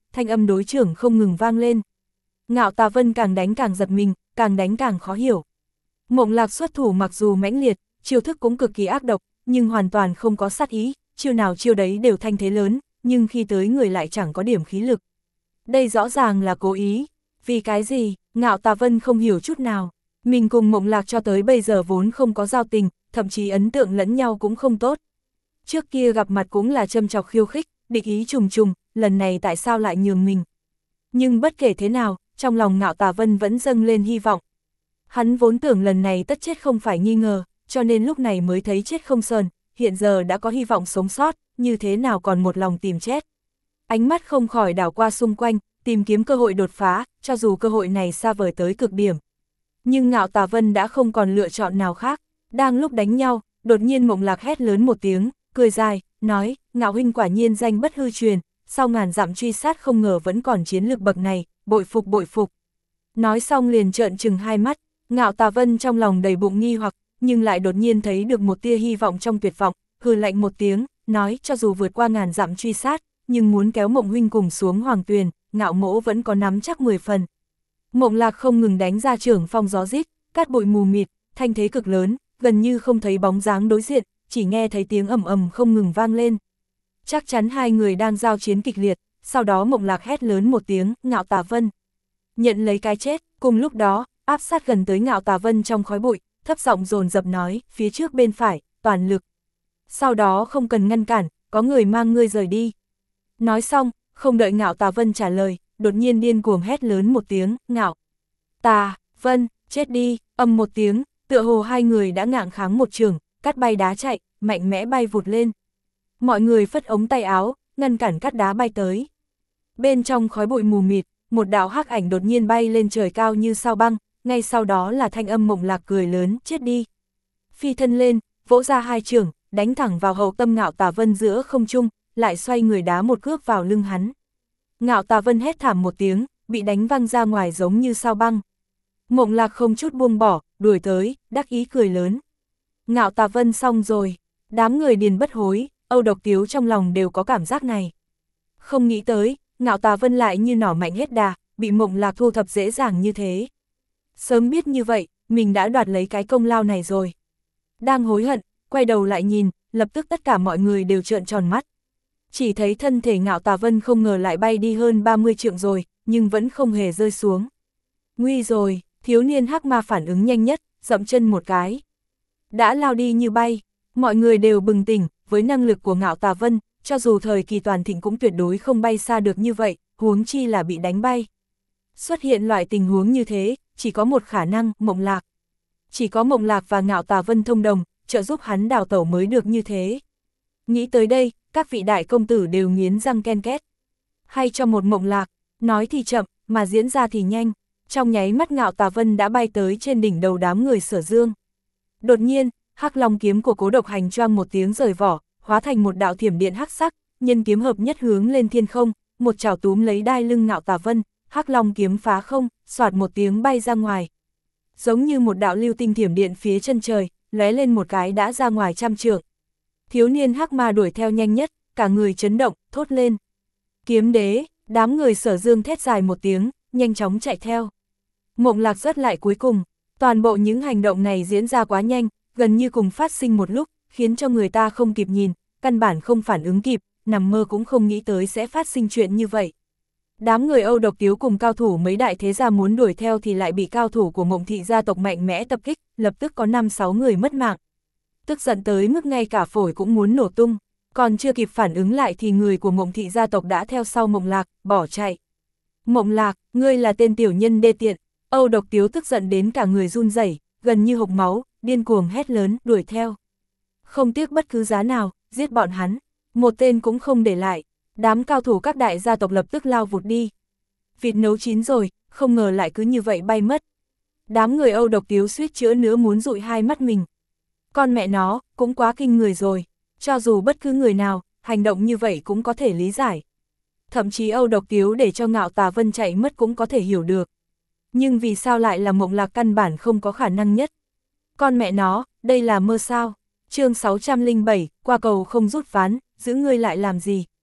thanh âm đối trưởng không ngừng vang lên. Ngạo Tà Vân càng đánh càng giật mình, càng đánh càng khó hiểu. Mộng Lạc xuất thủ mặc dù mãnh liệt, chiêu thức cũng cực kỳ ác độc, nhưng hoàn toàn không có sát ý, chiêu nào chiêu đấy đều thanh thế lớn, nhưng khi tới người lại chẳng có điểm khí lực. Đây rõ ràng là cố ý. Vì cái gì? Ngạo Tà Vân không hiểu chút nào. Mình cùng Mộng Lạc cho tới bây giờ vốn không có giao tình, thậm chí ấn tượng lẫn nhau cũng không tốt. Trước kia gặp mặt cũng là châm chọc khiêu khích, địch ý trùng trùng, lần này tại sao lại nhường mình? Nhưng bất kể thế nào, trong lòng Ngạo Tà Vân vẫn dâng lên hy vọng. Hắn vốn tưởng lần này tất chết không phải nghi ngờ, cho nên lúc này mới thấy chết không sờn, hiện giờ đã có hy vọng sống sót, như thế nào còn một lòng tìm chết. Ánh mắt không khỏi đảo qua xung quanh, tìm kiếm cơ hội đột phá, cho dù cơ hội này xa vời tới cực điểm. Nhưng Ngạo Tà Vân đã không còn lựa chọn nào khác, đang lúc đánh nhau, đột nhiên Mộng Lạc hét lớn một tiếng, cười dài, nói, Ngạo huynh quả nhiên danh bất hư truyền, sau ngàn dặm truy sát không ngờ vẫn còn chiến lược bậc này, bội phục bội phục. Nói xong liền trợn trừng hai mắt, Ngạo Tà Vân trong lòng đầy bụng nghi hoặc, nhưng lại đột nhiên thấy được một tia hy vọng trong tuyệt vọng, hừ lạnh một tiếng, nói cho dù vượt qua ngàn dặm truy sát, nhưng muốn kéo Mộng huynh cùng xuống hoàng tuyền, Ngạo mỗ vẫn có nắm chắc mười phần. Mộng Lạc không ngừng đánh ra trưởng phong gió rít, cát bụi mù mịt, thanh thế cực lớn, gần như không thấy bóng dáng đối diện, chỉ nghe thấy tiếng ầm ầm không ngừng vang lên. Chắc chắn hai người đang giao chiến kịch liệt, sau đó Mộng Lạc hét lớn một tiếng, Ngạo Tà Vân. Nhận lấy cái chết, cùng lúc đó, áp sát gần tới Ngạo Tà Vân trong khói bụi, thấp giọng dồn dập nói, phía trước bên phải, toàn lực. Sau đó không cần ngăn cản, có người mang ngươi rời đi. Nói xong, không đợi Ngạo Tà Vân trả lời, đột nhiên điên cuồng hét lớn một tiếng, Ngạo Tà Vân, chết đi, ầm một tiếng, tựa hồ hai người đã ngạng kháng một trường, cát bay đá chạy, mạnh mẽ bay vụt lên. Mọi người phất ống tay áo, ngăn cản cát đá bay tới. Bên trong khói bụi mù mịt, một đạo hắc ảnh đột nhiên bay lên trời cao như sao băng, ngay sau đó là thanh âm Mộng Lạc cười lớn, chết đi. Phi thân lên, vỗ ra hai trường, đánh thẳng vào hậu tâm Ngạo Tà Vân giữa không trung, lại xoay người đá một cước vào lưng hắn. Ngạo Tà Vân hét thảm một tiếng, bị đánh văng ra ngoài giống như sao băng. Mộng Lạc không chút buông bỏ, đuổi tới, đắc ý cười lớn. Ngạo Tà Vân xong rồi, đám người Điền Bất Hối, Âu Độc Tiếu trong lòng đều có cảm giác này. Không nghĩ tới, Ngạo Tà Vân lại như nỏ mạnh hết đà, bị Mộng Lạc thu thập dễ dàng như thế. Sớm biết như vậy, mình đã đoạt lấy cái công lao này rồi. Đang hối hận, quay đầu lại nhìn, lập tức tất cả mọi người đều trợn tròn mắt. Chỉ thấy thân thể Ngạo Tà Vân không ngờ lại bay đi hơn ba mươi trượng rồi, nhưng vẫn không hề rơi xuống. Nguy rồi, thiếu niên hắc ma phản ứng nhanh nhất, dậm chân một cái. Đã lao đi như bay, mọi người đều bừng tỉnh, với năng lực của Ngạo Tà Vân, cho dù thời kỳ toàn thịnh cũng tuyệt đối không bay xa được như vậy, huống chi là bị đánh bay. Xuất hiện loại tình huống như thế, chỉ có một khả năng, Mộng Lạc. Chỉ có Mộng Lạc và Ngạo Tà Vân thông đồng, trợ giúp hắn đào tẩu mới được như thế. Nghĩ tới đây, các vị đại công tử đều nghiến răng ken két. Hay cho một Mộng Lạc, nói thì chậm, mà diễn ra thì nhanh. Trong nháy mắt Ngạo Tà Vân đã bay tới trên đỉnh đầu đám người Sở Dương. Đột nhiên, hắc long kiếm của Cố Độc Hành choang một tiếng rời vỏ, hóa thành một đạo thiểm điện hắc sắc, nhân kiếm hợp nhất hướng lên thiên không, một chảo túm lấy đai lưng Ngạo Tà Vân, hắc long kiếm phá không, xoạt một tiếng bay ra ngoài. Giống như một đạo lưu tinh thiểm điện phía chân trời, lóe lên một cái đã ra ngoài trăm trượng. Thiếu niên hắc ma đuổi theo nhanh nhất, cả người chấn động, thốt lên. Kiếm đế, đám người Sở Dương thét dài một tiếng, nhanh chóng chạy theo. Mộng Lạc rất lại cuối cùng, toàn bộ những hành động này diễn ra quá nhanh, gần như cùng phát sinh một lúc, khiến cho người ta không kịp nhìn, căn bản không phản ứng kịp, nằm mơ cũng không nghĩ tới sẽ phát sinh chuyện như vậy. Đám người Âu Độc Tiếu cùng cao thủ mấy đại thế gia muốn đuổi theo thì lại bị cao thủ của Mộng thị gia tộc mạnh mẽ tập kích, lập tức có năm sáu người mất mạng. Tức giận tới mức ngay cả phổi cũng muốn nổ tung, còn chưa kịp phản ứng lại thì người của Mộng thị gia tộc đã theo sau Mộng Lạc, bỏ chạy. Mộng Lạc, ngươi là tên tiểu nhân đê tiện. Âu Độc Tiếu tức giận đến cả người run rẩy, gần như hộc máu, điên cuồng hét lớn, đuổi theo. Không tiếc bất cứ giá nào, giết bọn hắn, một tên cũng không để lại. Đám cao thủ các đại gia tộc lập tức lao vụt đi. Vịt nấu chín rồi, không ngờ lại cứ như vậy bay mất. Đám người Âu Độc Tiếu suýt chữa nữa muốn dụi hai mắt mình. Con mẹ nó, cũng quá kinh người rồi. Cho dù bất cứ người nào, hành động như vậy cũng có thể lý giải. Thậm chí Âu Độc Tiếu để cho Ngạo Tà Vân chạy mất cũng có thể hiểu được. Nhưng vì sao lại là Mộng Lạc căn bản không có khả năng nhất? Con mẹ nó, đây là mơ sao? Chương sáu trăm linh bảy, qua cầu không rút ván, giữ ngươi lại làm gì?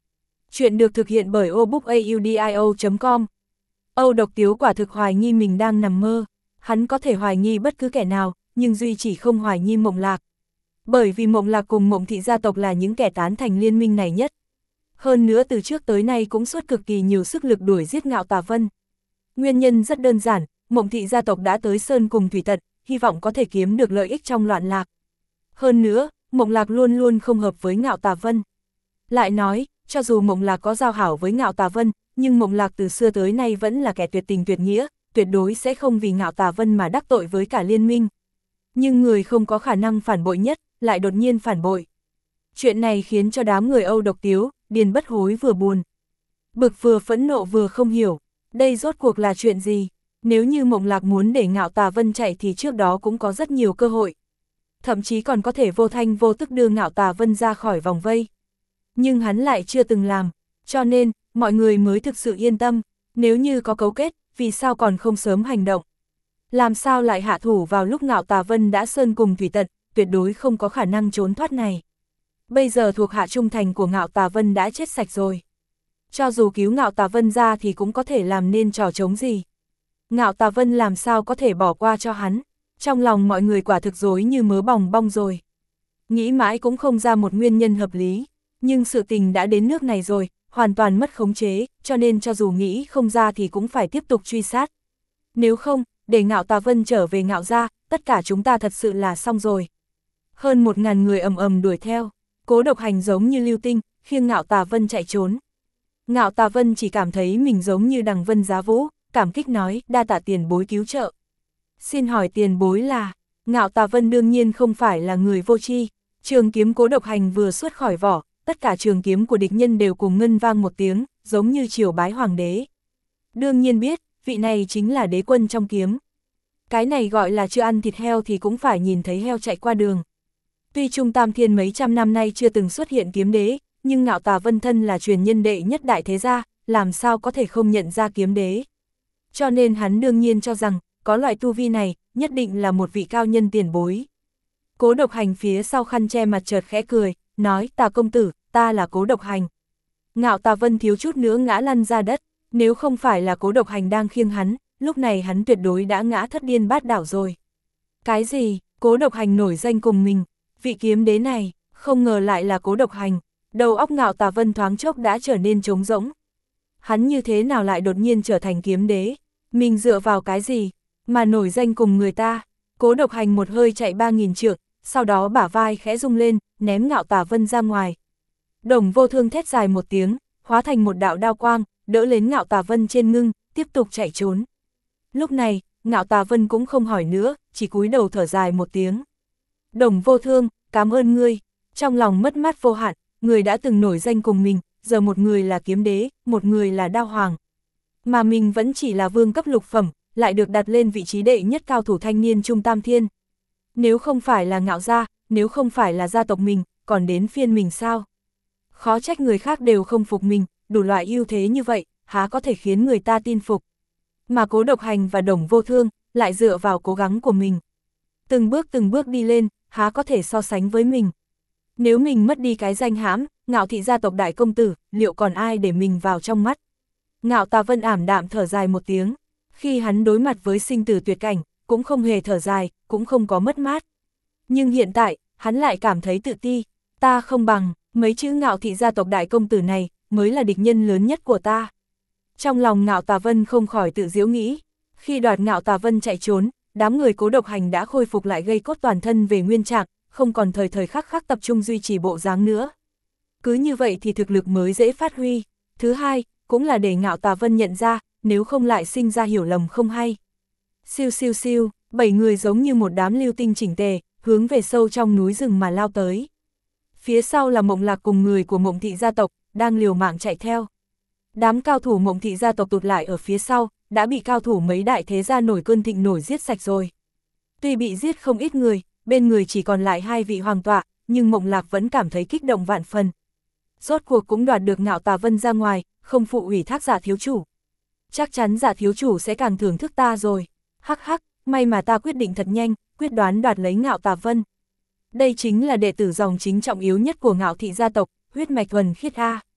Chuyện được thực hiện bởi obookaudio chấm com. Âu Độc Tiếu quả thực hoài nghi mình đang nằm mơ. Hắn có thể hoài nghi bất cứ kẻ nào, nhưng duy chỉ không hoài nghi Mộng Lạc. Bởi vì Mộng Lạc cùng Mộng thị gia tộc là những kẻ tán thành liên minh này nhất. Hơn nữa từ trước tới nay cũng xuất cực kỳ nhiều sức lực đuổi giết Ngạo Tà Vân. Nguyên nhân rất đơn giản, Mộng thị gia tộc đã tới Sơn cùng Thủy Tận, hy vọng có thể kiếm được lợi ích trong loạn lạc. Hơn nữa, Mộng Lạc luôn luôn không hợp với Ngạo Tà Vân. Lại nói, cho dù Mộng Lạc có giao hảo với Ngạo Tà Vân, nhưng Mộng Lạc từ xưa tới nay vẫn là kẻ tuyệt tình tuyệt nghĩa, tuyệt đối sẽ không vì Ngạo Tà Vân mà đắc tội với cả liên minh. Nhưng người không có khả năng phản bội nhất, lại đột nhiên phản bội. Chuyện này khiến cho đám người Âu Độc Tiếu, Điền Bất Hối vừa buồn. Bực vừa phẫn nộ vừa không hiểu, đây rốt cuộc là chuyện gì? Nếu như Mộng Lạc muốn để Ngạo Tà Vân chạy thì trước đó cũng có rất nhiều cơ hội. Thậm chí còn có thể vô thanh vô tức đưa Ngạo Tà Vân ra khỏi vòng vây. Nhưng hắn lại chưa từng làm, cho nên, mọi người mới thực sự yên tâm, nếu như có cấu kết, vì sao còn không sớm hành động? Làm sao lại hạ thủ vào lúc Ngạo Tà Vân đã Sơn cùng Thủy Tận, tuyệt đối không có khả năng trốn thoát này. Bây giờ thuộc hạ trung thành của Ngạo Tà Vân đã chết sạch rồi. Cho dù cứu Ngạo Tà Vân ra thì cũng có thể làm nên trò trống gì. Ngạo Tà Vân làm sao có thể bỏ qua cho hắn, trong lòng mọi người quả thực rối như mớ bòng bong rồi. Nghĩ mãi cũng không ra một nguyên nhân hợp lý, nhưng sự tình đã đến nước này rồi, hoàn toàn mất khống chế, cho nên cho dù nghĩ không ra thì cũng phải tiếp tục truy sát. Nếu không, để Ngạo Tà Vân trở về Ngạo gia, tất cả chúng ta thật sự là xong rồi. Hơn một ngàn người ầm ầm đuổi theo, Cố Độc Hành giống như lưu tinh, khiêng Ngạo Tà Vân chạy trốn. Ngạo Tà Vân chỉ cảm thấy mình giống như đằng vân giá vũ, cảm kích nói, đa tạ tiền bối cứu trợ. Xin hỏi tiền bối là, Ngạo Tà Vân đương nhiên không phải là người vô tri. Trường kiếm Cố Độc Hành vừa xuất khỏi vỏ, tất cả trường kiếm của địch nhân đều cùng ngân vang một tiếng, giống như triều bái hoàng đế. Đương nhiên biết, vị này chính là đế quân trong kiếm. Cái này gọi là chưa ăn thịt heo thì cũng phải nhìn thấy heo chạy qua đường. Tuy Trung Tam Thiên mấy trăm năm nay chưa từng xuất hiện kiếm đế, nhưng Ngạo Tà Vân thân là truyền nhân đệ nhất đại thế gia, làm sao có thể không nhận ra kiếm đế. Cho nên hắn đương nhiên cho rằng, có loại tu vi này, nhất định là một vị cao nhân tiền bối. Cố Độc Hành phía sau khăn che mặt chợt khẽ cười, nói, Tà công tử, ta là Cố Độc Hành. Ngạo Tà Vân thiếu chút nữa ngã lăn ra đất, nếu không phải là Cố Độc Hành đang khiêng hắn, lúc này hắn tuyệt đối đã ngã thất điên bát đảo rồi. Cái gì, Cố Độc Hành nổi danh cùng mình, vị kiếm đế này, không ngờ lại là Cố Độc Hành, đầu óc Ngạo Tà Vân thoáng chốc đã trở nên trống rỗng. Hắn như thế nào lại đột nhiên trở thành kiếm đế, mình dựa vào cái gì, mà nổi danh cùng người ta. Cố Độc Hành một hơi chạy ba nghìn trượng, sau đó bả vai khẽ rung lên, ném Ngạo Tà Vân ra ngoài. Đồng Vô Thương thét dài một tiếng, hóa thành một đạo đao quang, đỡ lên Ngạo Tà Vân trên ngưng, tiếp tục chạy trốn. Lúc này, Ngạo Tà Vân cũng không hỏi nữa, chỉ cúi đầu thở dài một tiếng. Đồng Vô Thương, cảm ơn ngươi, trong lòng mất mát vô hạn, người đã từng nổi danh cùng mình, giờ một người là kiếm đế, một người là đao hoàng. Mà mình vẫn chỉ là vương cấp lục phẩm, lại được đặt lên vị trí đệ nhất cao thủ thanh niên Trung Tam Thiên. Nếu không phải là Ngạo gia, nếu không phải là gia tộc mình, còn đến phiên mình sao? Khó trách người khác đều không phục mình, đủ loại ưu thế như vậy, há có thể khiến người ta tin phục. Mà Cố Độc Hành và Đồng Vô Thương, lại dựa vào cố gắng của mình. Từng bước từng bước đi lên, há có thể so sánh với mình. Nếu mình mất đi cái danh hãm, Ngạo thị gia tộc đại công tử, liệu còn ai để mình vào trong mắt? Ngạo Tà Vân ảm đạm thở dài một tiếng, khi hắn đối mặt với sinh tử tuyệt cảnh, cũng không hề thở dài, cũng không có mất mát. Nhưng hiện tại, hắn lại cảm thấy tự ti, ta không bằng, mấy chữ Ngạo thị gia tộc đại công tử này, mới là địch nhân lớn nhất của ta. Trong lòng Ngạo Tà Vân không khỏi tự giễu nghĩ, khi đoạt Ngạo Tà Vân chạy trốn, đám người Cố Độc Hành đã khôi phục lại gây cốt toàn thân về nguyên trạng, không còn thời thời khắc khắc tập trung duy trì bộ dáng nữa. Cứ như vậy thì thực lực mới dễ phát huy. Thứ hai, cũng là để Ngạo Tà Vân nhận ra, nếu không lại sinh ra hiểu lầm không hay. Siêu siêu siêu, bảy người giống như một đám lưu tinh chỉnh tề, hướng về sâu trong núi rừng mà lao tới. Phía sau là Mộng Lạc cùng người của Mộng thị gia tộc, đang liều mạng chạy theo. Đám cao thủ Mộng thị gia tộc tụt lại ở phía sau, đã bị cao thủ mấy đại thế gia nổi cơn thịnh nổi giết sạch rồi. Tuy bị giết không ít người, bên người chỉ còn lại hai vị hoàng tọa, nhưng Mộng Lạc vẫn cảm thấy kích động vạn phần. Rốt cuộc cũng đoạt được Ngạo Tà Vân ra ngoài, không phụ ủy thác Dạ thiếu chủ. Chắc chắn Dạ thiếu chủ sẽ càng thưởng thức ta rồi. Hắc hắc, may mà ta quyết định thật nhanh, quyết đoán đoạt lấy Ngạo Tà Vân. Đây chính là đệ tử dòng chính trọng yếu nhất của Ngạo thị gia tộc, huyết mạch thuần khiết a.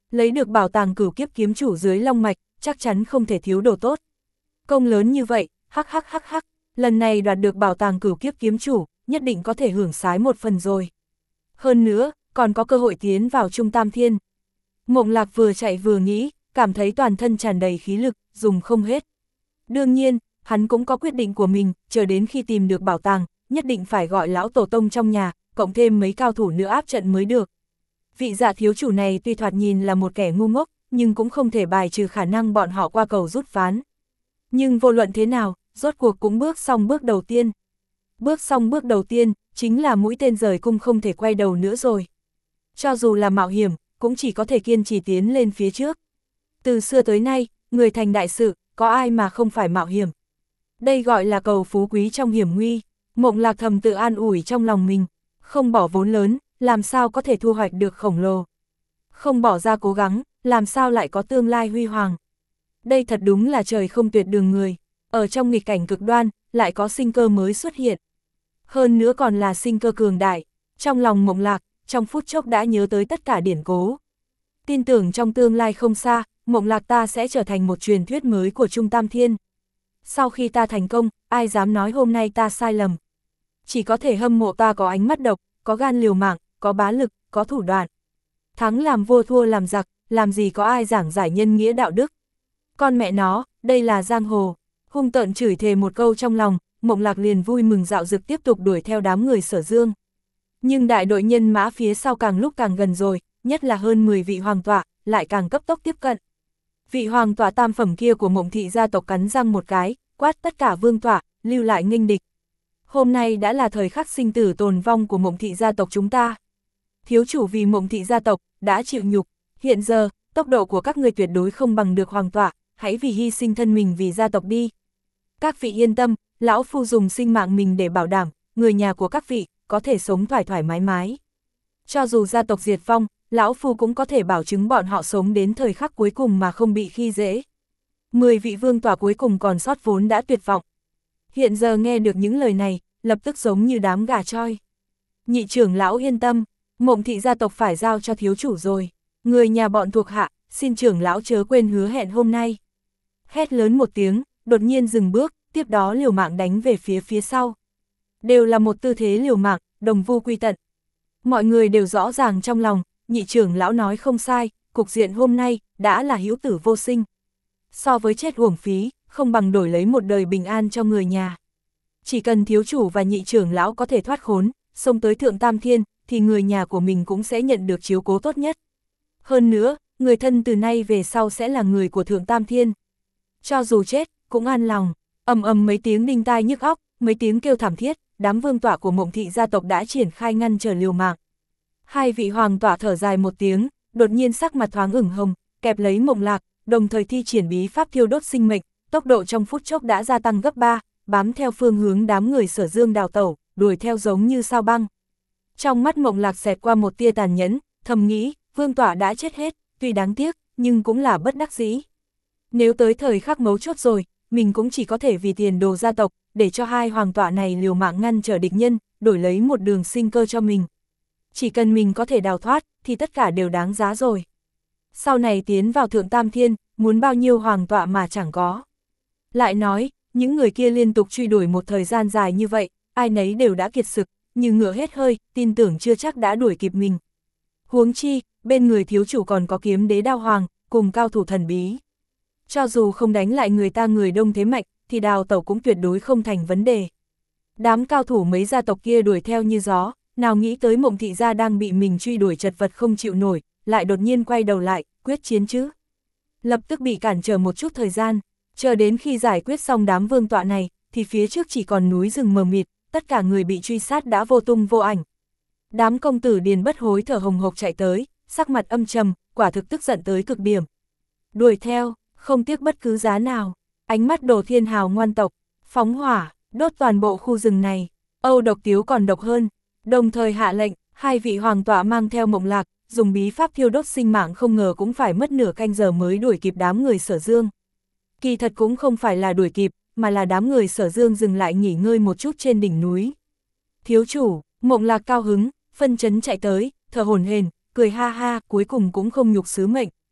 Lấy được bảo tàng cửu kiếp kiếm chủ dưới long mạch, chắc chắn không thể thiếu đồ tốt. Công lớn như vậy, hắc hắc hắc hắc, lần này đoạt được bảo tàng cửu kiếp kiếm chủ, nhất định có thể hưởng sái một phần rồi. Hơn nữa, còn có cơ hội tiến vào Trung Tam Thiên. Mộng Lạc vừa chạy vừa nghĩ, cảm thấy toàn thân tràn đầy khí lực, dùng không hết. Đương nhiên, hắn cũng có quyết định của mình, chờ đến khi tìm được bảo tàng, nhất định phải gọi lão tổ tông trong nhà, cộng thêm mấy cao thủ nữa áp trận mới được. Vị Dạ thiếu chủ này tuy thoạt nhìn là một kẻ ngu ngốc, nhưng cũng không thể bài trừ khả năng bọn họ qua cầu rút ván. Nhưng vô luận thế nào, rốt cuộc cũng bước xong bước đầu tiên. Bước xong bước đầu tiên, chính là mũi tên rời cung không thể quay đầu nữa rồi. Cho dù là mạo hiểm, cũng chỉ có thể kiên trì tiến lên phía trước. Từ xưa tới nay, người thành đại sự, có ai mà không phải mạo hiểm. Đây gọi là cầu phú quý trong hiểm nguy. Mộng Lạc thầm tự an ủi trong lòng mình. Không bỏ vốn lớn, làm sao có thể thu hoạch được khổng lồ. Không bỏ ra cố gắng, làm sao lại có tương lai huy hoàng. Đây thật đúng là trời không tuyệt đường người. Ở trong nghịch cảnh cực đoan, lại có sinh cơ mới xuất hiện. Hơn nữa còn là sinh cơ cường đại. Trong lòng Mộng Lạc, trong phút chốc đã nhớ tới tất cả điển cố. Tin tưởng trong tương lai không xa, Mộng Lạc ta sẽ trở thành một truyền thuyết mới của Trung Tam Thiên. Sau khi ta thành công, ai dám nói hôm nay ta sai lầm. Chỉ có thể hâm mộ ta có ánh mắt độc, có gan liều mạng, có bá lực, có thủ đoạn. Thắng làm vua thua làm giặc, làm gì có ai giảng giải nhân nghĩa đạo đức. Con mẹ nó, đây là giang hồ. Hung tợn chửi thề một câu trong lòng, Mộng Lạc liền vui mừng dạo dực tiếp tục đuổi theo đám người Sở Dương. Nhưng đại đội nhân mã phía sau càng lúc càng gần rồi, nhất là hơn mười vị hoàng tọa, lại càng cấp tốc tiếp cận. Vị hoàng tọa tam phẩm kia của Mộng thị gia tộc cắn răng một cái, quát tất cả vương tọa, lưu lại nghênh địch. Hôm nay đã là thời khắc sinh tử tồn vong của Mộng thị gia tộc chúng ta. Thiếu chủ vì Mộng thị gia tộc, đã chịu nhục, hiện giờ, tốc độ của các người tuyệt đối không bằng được hoàng tọa, hãy vì hy sinh thân mình vì gia tộc đi. Các vị yên tâm, lão phu dùng sinh mạng mình để bảo đảm, người nhà của các vị, có thể sống thoải thoải mái mái. Cho dù gia tộc diệt vong, lão phu cũng có thể bảo chứng bọn họ sống đến thời khắc cuối cùng mà không bị khi dễ. Mười vị vương tọa cuối cùng còn sót vốn đã tuyệt vọng. Hiện giờ nghe được những lời này, lập tức giống như đám gà choi. Nhị trưởng lão yên tâm, Mộng thị gia tộc phải giao cho thiếu chủ rồi. Người nhà bọn thuộc hạ, xin trưởng lão chớ quên hứa hẹn hôm nay. Hét lớn một tiếng, đột nhiên dừng bước, tiếp đó liều mạng đánh về phía phía sau. Đều là một tư thế liều mạng, đồng vu quy tận. Mọi người đều rõ ràng trong lòng, nhị trưởng lão nói không sai, cục diện hôm nay đã là hữu tử vô sinh. So với chết uổng phí, không bằng đổi lấy một đời bình an cho người nhà. Chỉ cần thiếu chủ và nhị trưởng lão có thể thoát khốn, xông tới Thượng Tam Thiên, thì người nhà của mình cũng sẽ nhận được chiếu cố tốt nhất. Hơn nữa, người thân từ nay về sau sẽ là người của Thượng Tam Thiên. Cho dù chết, cũng an lòng. Ầm ầm mấy tiếng đinh tai nhức óc, mấy tiếng kêu thảm thiết, đám vương tọa của Mộng thị gia tộc đã triển khai ngăn trở liều mạng. Hai vị hoàng tọa thở dài một tiếng, đột nhiên sắc mặt thoáng ửng hồng, kẹp lấy Mộng Lạc, đồng thời thi triển bí pháp thiêu đốt sinh mệnh, tốc độ trong phút chốc đã gia tăng gấp ba, bám theo phương hướng đám người Sở Dương đào tẩu, đuổi theo giống như sao băng. Trong mắt Mộng Lạc xẹt qua một tia tàn nhẫn, thầm nghĩ, vương tọa đã chết hết, tuy đáng tiếc, nhưng cũng là bất đắc dĩ. Nếu tới thời khắc mấu chốt rồi, mình cũng chỉ có thể vì tiền đồ gia tộc, để cho hai hoàng tọa này liều mạng ngăn trở địch nhân, đổi lấy một đường sinh cơ cho mình. Chỉ cần mình có thể đào thoát, thì tất cả đều đáng giá rồi. Sau này tiến vào Thượng Tam Thiên, muốn bao nhiêu hoàng tọa mà chẳng có. Lại nói, những người kia liên tục truy đuổi một thời gian dài như vậy, ai nấy đều đã kiệt sực, như ngựa hết hơi, tin tưởng chưa chắc đã đuổi kịp mình. Huống chi, bên người thiếu chủ còn có Kiếm Đế Đao Hoàng, cùng cao thủ thần bí. Cho dù không đánh lại người ta người đông thế mạnh, thì đào tẩu cũng tuyệt đối không thành vấn đề. Đám cao thủ mấy gia tộc kia đuổi theo như gió, nào nghĩ tới Mộng thị gia đang bị mình truy đuổi chật vật không chịu nổi, lại đột nhiên quay đầu lại, quyết chiến chứ. Lập tức bị cản trở một chút thời gian, chờ đến khi giải quyết xong đám vương tọa này, thì phía trước chỉ còn núi rừng mờ mịt, tất cả người bị truy sát đã vô tung vô ảnh. Đám công tử Điền Bất Hối thở hồng hộc chạy tới, sắc mặt âm trầm, quả thực tức giận tới cực điểm. Đuổi theo, không tiếc bất cứ giá nào, ánh mắt Đồ Thiên Hào ngoan tộc, phóng hỏa, đốt toàn bộ khu rừng này, Âu Độc Tiếu còn độc hơn, đồng thời hạ lệnh, hai vị hoàng tọa mang theo Mộng Lạc, dùng bí pháp thiêu đốt sinh mạng không ngờ cũng phải mất nửa canh giờ mới đuổi kịp đám người Sở Dương. Kỳ thật cũng không phải là đuổi kịp, mà là đám người Sở Dương dừng lại nghỉ ngơi một chút trên đỉnh núi. Thiếu chủ, Mộng Lạc cao hứng, phân chấn chạy tới, thở hổn hển, cười ha ha, cuối cùng cũng không nhục sứ mệnh,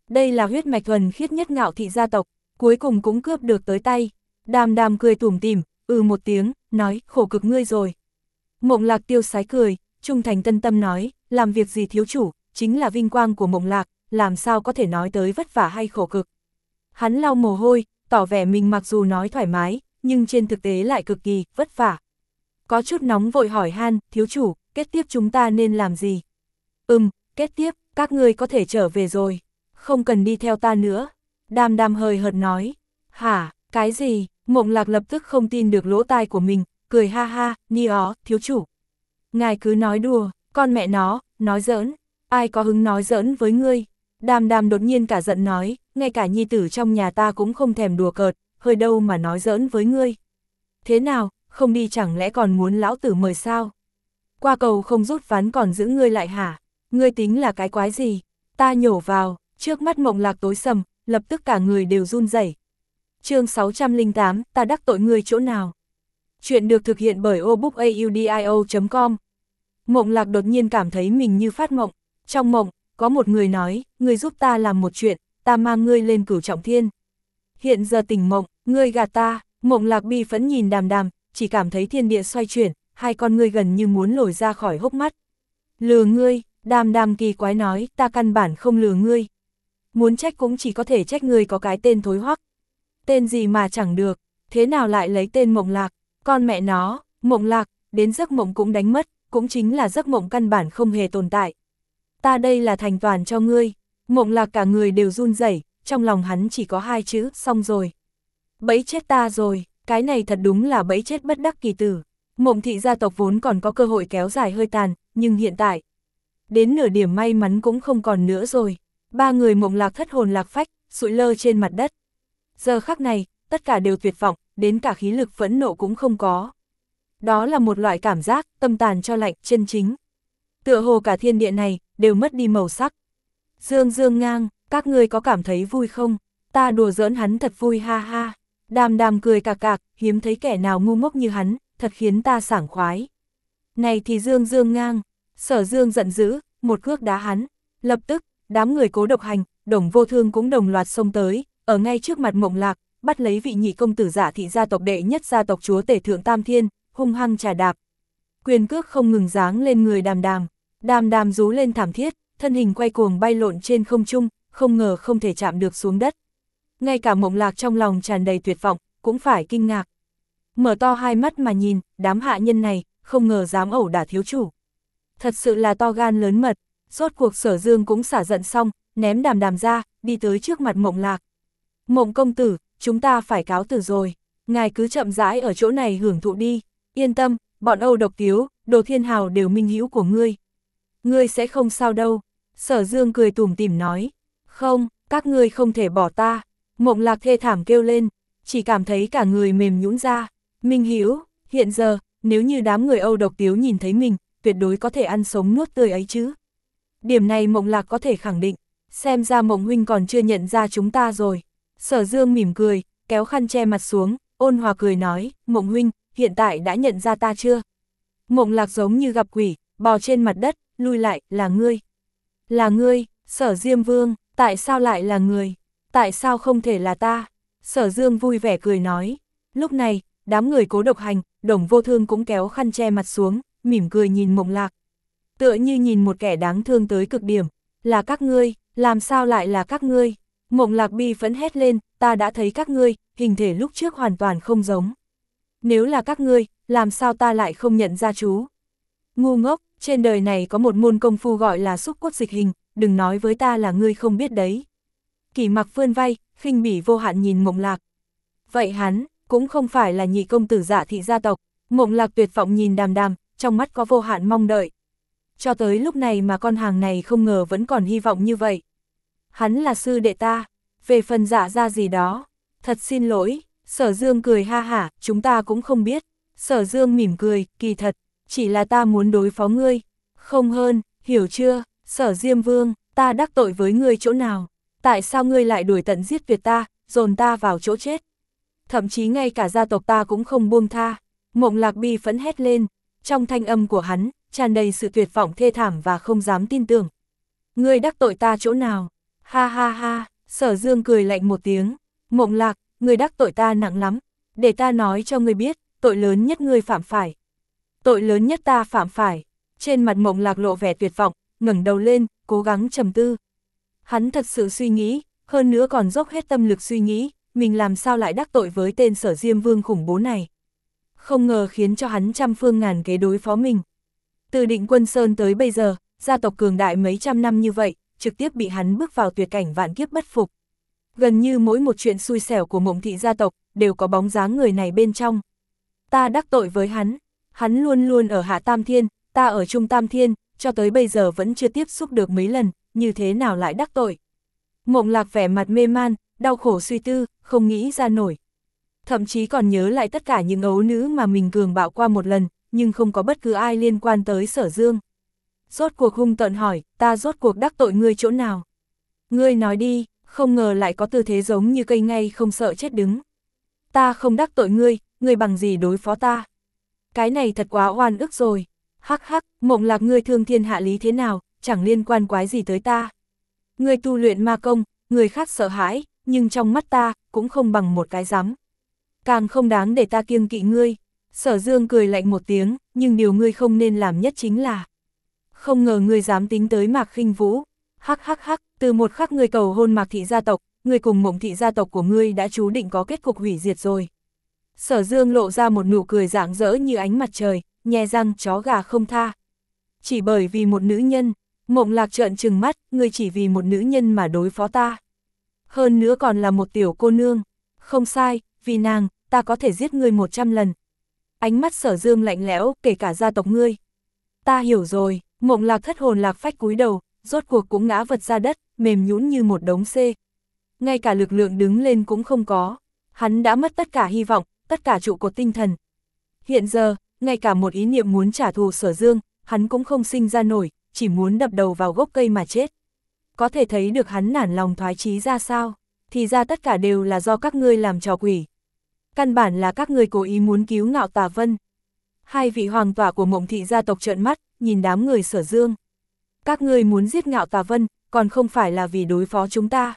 Đây là huyết mạch thuần khiết nhất Ngạo thị gia tộc, cuối cùng cũng cướp được tới tay. Đàm Đàm cười tủm tỉm, ừ một tiếng, nói, khổ cực ngươi rồi. Mộng Lạc tiêu sái cười, trung thành tân tâm nói, làm việc gì thiếu chủ, chính là vinh quang của Mộng Lạc, làm sao có thể nói tới vất vả hay khổ cực. Hắn lau mồ hôi, tỏ vẻ mình mặc dù nói thoải mái, nhưng trên thực tế lại cực kỳ vất vả. Có chút nóng vội hỏi han, thiếu chủ, kết tiếp chúng ta nên làm gì? Ừm, kết tiếp, các ngươi có thể trở về rồi, không cần đi theo ta nữa. Đàm Đàm hời hợt nói, hả, cái gì? Mộng Lạc lập tức không tin được lỗ tai của mình, cười ha ha, ni ó, thiếu chủ. Ngài cứ nói đùa, con mẹ nó, nói giỡn, ai có hứng nói giỡn với ngươi. Đàm Đàm đột nhiên cả giận nói, ngay cả nhi tử trong nhà ta cũng không thèm đùa cợt, hơi đâu mà nói giỡn với ngươi. Thế nào, không đi chẳng lẽ còn muốn lão tử mời sao? Qua cầu không rút ván còn giữ ngươi lại hả? Ngươi tính là cái quái gì? Ta nhổ vào, trước mắt Mộng Lạc tối sầm, lập tức cả người đều run rẩy. Chương sáu trăm lẻ tám, ta đắc tội ngươi chỗ nào? Chuyện được thực hiện bởi obookaudio chấm com. Mộng Lạc đột nhiên cảm thấy mình như phát mộng. Trong mộng, có một người nói, ngươi giúp ta làm một chuyện, ta mang ngươi lên Cửu Trọng Thiên. Hiện giờ tỉnh mộng, ngươi gạt ta. Mộng Lạc bi phẫn nhìn Đàm Đàm, chỉ cảm thấy thiên địa xoay chuyển, hai con ngươi gần như muốn lồi ra khỏi hốc mắt. Lừa ngươi, Đàm Đàm kỳ quái nói, ta căn bản không lừa ngươi. Muốn trách cũng chỉ có thể trách ngươi có cái tên thối hoắc. Tên gì mà chẳng được, thế nào lại lấy tên Mộng Lạc, con mẹ nó, Mộng Lạc, đến giấc mộng cũng đánh mất, cũng chính là giấc mộng căn bản không hề tồn tại. Ta đây là thành toàn cho ngươi. Mộng Lạc cả người đều run rẩy, trong lòng hắn chỉ có hai chữ, xong rồi. Bẫy chết ta rồi, cái này thật đúng là bẫy chết bất đắc kỳ tử. Mộng thị gia tộc vốn còn có cơ hội kéo dài hơi tàn, nhưng hiện tại, đến nửa điểm may mắn cũng không còn nữa rồi. Ba người Mộng Lạc thất hồn lạc phách, sụi lơ trên mặt đất. Giờ khắc này, tất cả đều tuyệt vọng, đến cả khí lực phẫn nộ cũng không có. Đó là một loại cảm giác, tâm tàn cho lạnh, chân chính. Tựa hồ cả thiên địa này, đều mất đi màu sắc. Dương Dương ngang, các ngươi có cảm thấy vui không? Ta đùa giỡn hắn thật vui ha ha. Đàm Đàm cười cạc cạc, hiếm thấy kẻ nào ngu ngốc như hắn, thật khiến ta sảng khoái. Này thì Dương Dương ngang, Sở Dương giận dữ, một cước đá hắn. Lập tức, đám người Cố Độc Hành, Đồng Vô Thương cũng đồng loạt xông tới, ở ngay trước mặt Mộng Lạc, bắt lấy vị nhị công tử Giả thị gia tộc đệ nhất gia tộc chúa tể thượng Tam Thiên, hung hăng trà đạp. Quyền cước không ngừng giáng lên người Đàm Đàm. Đàm Đàm rú lên thảm thiết, thân hình quay cuồng bay lộn trên không trung, không ngờ không thể chạm được xuống đất. Ngay cả Mộng Lạc trong lòng tràn đầy tuyệt vọng, cũng phải kinh ngạc. Mở to hai mắt mà nhìn, đám hạ nhân này, không ngờ dám ẩu đả thiếu chủ. Thật sự là to gan lớn mật. Rốt cuộc Sở Dương cũng xả giận xong, ném Đàm Đàm ra, đi tới trước mặt Mộng Lạc. Mộng công tử, chúng ta phải cáo từ rồi. Ngài cứ chậm rãi ở chỗ này hưởng thụ đi. Yên tâm, bọn Âu Độc Tiếu, Đồ Thiên Hào đều minh hữu của ngươi. Ngươi sẽ không sao đâu. Sở Dương cười tủm tỉm nói. Không, các ngươi không thể bỏ ta. Mộng Lạc thê thảm kêu lên, chỉ cảm thấy cả người mềm nhũn ra. Minh hữu, hiện giờ, nếu như đám người Âu Độc Tiếu nhìn thấy mình, tuyệt đối có thể ăn sống nuốt tươi ấy chứ. Điểm này Mộng Lạc có thể khẳng định, xem ra Mộng huynh còn chưa nhận ra chúng ta rồi. Sở Dương mỉm cười, kéo khăn che mặt xuống, ôn hòa cười nói, Mộng huynh, hiện tại đã nhận ra ta chưa? Mộng Lạc giống như gặp quỷ, bò trên mặt đất, lui lại, là ngươi. Là ngươi, Sở Diêm Vương, tại sao lại là người? Tại sao không thể là ta? Sở Dương vui vẻ cười nói. Lúc này, đám người Cố Độc Hành, Đồng Vô Thương cũng kéo khăn che mặt xuống, mỉm cười nhìn Mộng Lạc. Tựa như nhìn một kẻ đáng thương tới cực điểm. Là các ngươi, làm sao lại là các ngươi? Mộng Lạc bi phẫn hét lên, ta đã thấy các ngươi, hình thể lúc trước hoàn toàn không giống. Nếu là các ngươi, làm sao ta lại không nhận ra chú? Ngu ngốc, trên đời này có một môn công phu gọi là xúc cốt dịch hình, đừng nói với ta là ngươi không biết đấy. Kỷ Mặc vươn vai, khinh bỉ vô hạn nhìn Mộng Lạc. Vậy hắn, cũng không phải là nhị công tử Giả thị gia tộc. Mộng Lạc tuyệt vọng nhìn Đàm Đàm, trong mắt có vô hạn mong đợi. Cho tới lúc này mà con hàng này không ngờ vẫn còn hy vọng như vậy. Hắn là sư đệ ta, về phần Giả ra gì đó, thật xin lỗi. Sở Dương cười ha hả, chúng ta cũng không biết. Sở Dương mỉm cười, kỳ thật, chỉ là ta muốn đối phó ngươi. Không hơn, hiểu chưa, Sở Diêm Vương, ta đắc tội với ngươi chỗ nào? Tại sao ngươi lại đuổi tận giết tuyệt ta, dồn ta vào chỗ chết? Thậm chí ngay cả gia tộc ta cũng không buông tha. Mộng Lạc bi phẫn hét lên, trong thanh âm của hắn, tràn đầy sự tuyệt vọng thê thảm và không dám tin tưởng. Ngươi đắc tội ta chỗ nào? Ha ha ha, Sở Dương cười lạnh một tiếng, Mộng Lạc, ngươi đắc tội ta nặng lắm, để ta nói cho ngươi biết, tội lớn nhất ngươi phạm phải. Tội lớn nhất ta phạm phải. Trên mặt Mộng Lạc lộ vẻ tuyệt vọng, ngẩng đầu lên, cố gắng trầm tư. Hắn thật sự suy nghĩ, hơn nữa còn dốc hết tâm lực suy nghĩ, mình làm sao lại đắc tội với tên Sở Diêm Vương khủng bố này. Không ngờ khiến cho hắn trăm phương ngàn kế đối phó mình. Từ Định Quân Sơn tới bây giờ, gia tộc cường đại mấy trăm năm như vậy, trực tiếp bị hắn bước vào tuyệt cảnh vạn kiếp bất phục. Gần như mỗi một chuyện xui xẻo của Mộng thị gia tộc, đều có bóng dáng người này bên trong. Ta đắc tội với hắn, hắn luôn luôn ở Hạ Tam Thiên, ta ở Trung Tam Thiên, cho tới bây giờ vẫn chưa tiếp xúc được mấy lần, như thế nào lại đắc tội. Mộng Lạc vẻ mặt mê man, đau khổ suy tư, không nghĩ ra nổi. Thậm chí còn nhớ lại tất cả những ấu nữ mà mình cường bạo qua một lần, nhưng không có bất cứ ai liên quan tới Sở Dương. Rốt cuộc hung tợn hỏi, ta rốt cuộc đắc tội ngươi chỗ nào? Ngươi nói đi, không ngờ lại có tư thế giống như cây ngay không sợ chết đứng. Ta không đắc tội ngươi, ngươi bằng gì đối phó ta? Cái này thật quá oan ức rồi. Hắc hắc, Mộng Lạc, ngươi thương thiên hạ lý thế nào, chẳng liên quan quái gì tới ta. Ngươi tu luyện ma công, người khác sợ hãi, nhưng trong mắt ta, cũng không bằng một cái rắm. Càng không đáng để ta kiêng kỵ ngươi. Sở Dương cười lạnh một tiếng, nhưng điều ngươi không nên làm nhất chính là không ngờ ngươi dám tính tới Mạc Khinh Vũ. Hắc hắc hắc, từ một khắc ngươi cầu hôn Mạc thị gia tộc, ngươi cùng Mộng thị gia tộc của ngươi đã chú định có kết cục hủy diệt rồi. Sở Dương lộ ra một nụ cười rạng rỡ như ánh mặt trời, nhe răng chó gà không tha. Chỉ bởi vì một nữ nhân, Mộng Lạc trợn trừng mắt, ngươi chỉ vì một nữ nhân mà đối phó ta. Hơn nữa còn là một tiểu cô nương. Không sai, vì nàng, ta có thể giết ngươi một trăm lần. Ánh mắt Sở Dương lạnh lẽo, kể cả gia tộc ngươi. Ta hiểu rồi. Mộng Lạc thất hồn lạc phách cúi đầu, rốt cuộc cũng ngã vật ra đất, mềm nhũn như một đống xê. Ngay cả lực lượng đứng lên cũng không có. Hắn đã mất tất cả hy vọng, tất cả trụ cột tinh thần. Hiện giờ, ngay cả một ý niệm muốn trả thù Sở Dương, hắn cũng không sinh ra nổi, chỉ muốn đập đầu vào gốc cây mà chết. Có thể thấy được hắn nản lòng thoái chí ra sao, thì ra tất cả đều là do các ngươi làm trò quỷ. Căn bản là các ngươi cố ý muốn cứu Ngạo Tà Vân. Hai vị hoàng tỏa của Mộng thị gia tộc trợn mắt, nhìn đám người Sở Dương. Các ngươi muốn giết Ngạo Tà Vân, còn không phải là vì đối phó chúng ta.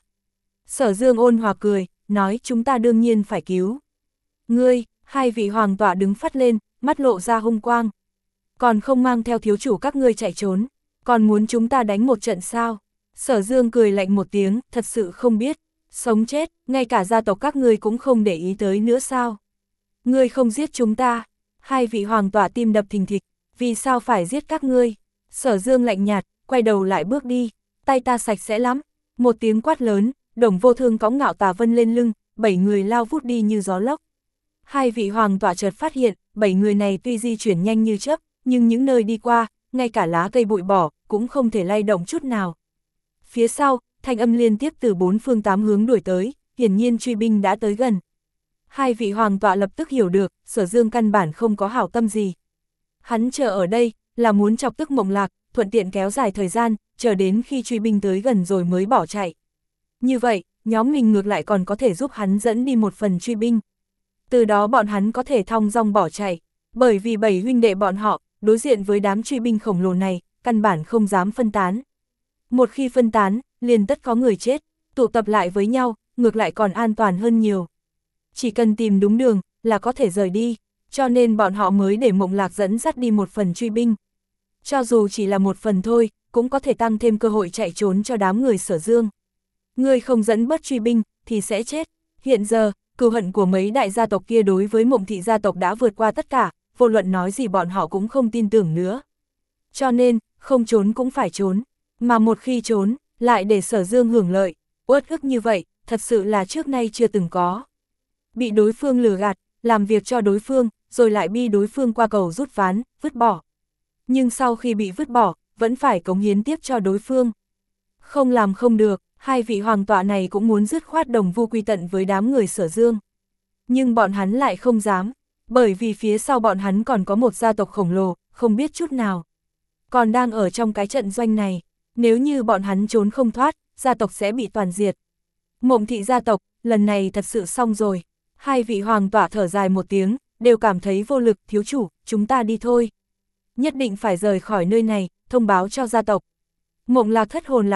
Sở Dương ôn hòa cười, nói chúng ta đương nhiên phải cứu. Ngươi, hai vị hoàng tỏa đứng phát lên, mắt lộ ra hung quang. Còn không mang theo thiếu chủ các ngươi chạy trốn, còn muốn chúng ta đánh một trận sao? Sở Dương cười lạnh một tiếng, thật sự không biết, sống chết, ngay cả gia tộc các ngươi cũng không để ý tới nữa sao? Ngươi không giết chúng ta. Hai vị hoàng tỏa tim đập thình thịch, vì sao phải giết các ngươi? Sở Dương lạnh nhạt, quay đầu lại bước đi, tay ta sạch sẽ lắm. Một tiếng quát lớn, Đồng Vô Thương cõng Ngạo Tà Vân lên lưng, bảy người lao vút đi như gió lốc. Hai vị hoàng tỏa chợt phát hiện, bảy người này tuy di chuyển nhanh như chớp, nhưng những nơi đi qua, ngay cả lá cây bụi bỏ, cũng không thể lay động chút nào. Phía sau, thanh âm liên tiếp từ bốn phương tám hướng đuổi tới, hiển nhiên truy binh đã tới gần. Hai vị hoàng tọa lập tức hiểu được, Sở Dương căn bản không có hảo tâm gì. Hắn chờ ở đây, là muốn chọc tức Mộng Lạc, thuận tiện kéo dài thời gian, chờ đến khi truy binh tới gần rồi mới bỏ chạy. Như vậy, nhóm mình ngược lại còn có thể giúp hắn dẫn đi một phần truy binh. Từ đó bọn hắn có thể thong dong bỏ chạy, bởi vì bảy huynh đệ bọn họ, đối diện với đám truy binh khổng lồ này, căn bản không dám phân tán. Một khi phân tán, liền tất có người chết, tụ tập lại với nhau, ngược lại còn an toàn hơn nhiều. Chỉ cần tìm đúng đường, là có thể rời đi, cho nên bọn họ mới để Mộng Lạc dẫn dắt đi một phần truy binh. Cho dù chỉ là một phần thôi, cũng có thể tăng thêm cơ hội chạy trốn cho đám người Sở Dương. Người không dẫn bớt truy binh, thì sẽ chết. Hiện giờ, cừu hận của mấy đại gia tộc kia đối với Mộng thị gia tộc đã vượt qua tất cả, vô luận nói gì bọn họ cũng không tin tưởng nữa. Cho nên, không trốn cũng phải trốn, mà một khi trốn, lại để Sở Dương hưởng lợi, uất ức như vậy, thật sự là trước nay chưa từng có. Bị đối phương lừa gạt, làm việc cho đối phương, rồi lại bi đối phương qua cầu rút ván, vứt bỏ. Nhưng sau khi bị vứt bỏ, vẫn phải cống hiến tiếp cho đối phương. Không làm không được, hai vị hoàng tọa này cũng muốn dứt khoát đồng vu quy tận với đám người Sở Dương. Nhưng bọn hắn lại không dám, bởi vì phía sau bọn hắn còn có một gia tộc khổng lồ, không biết chút nào. Còn đang ở trong cái trận doanh này, nếu như bọn hắn trốn không thoát, gia tộc sẽ bị toàn diệt. Mộng thị gia tộc, lần này thật sự xong rồi. Hai vị hoàng tọa thở dài một tiếng, đều cảm thấy vô lực, thiếu chủ, chúng ta đi thôi. Nhất định phải rời khỏi nơi này, thông báo cho gia tộc. Mộng Lạc thất hồn lạc phách,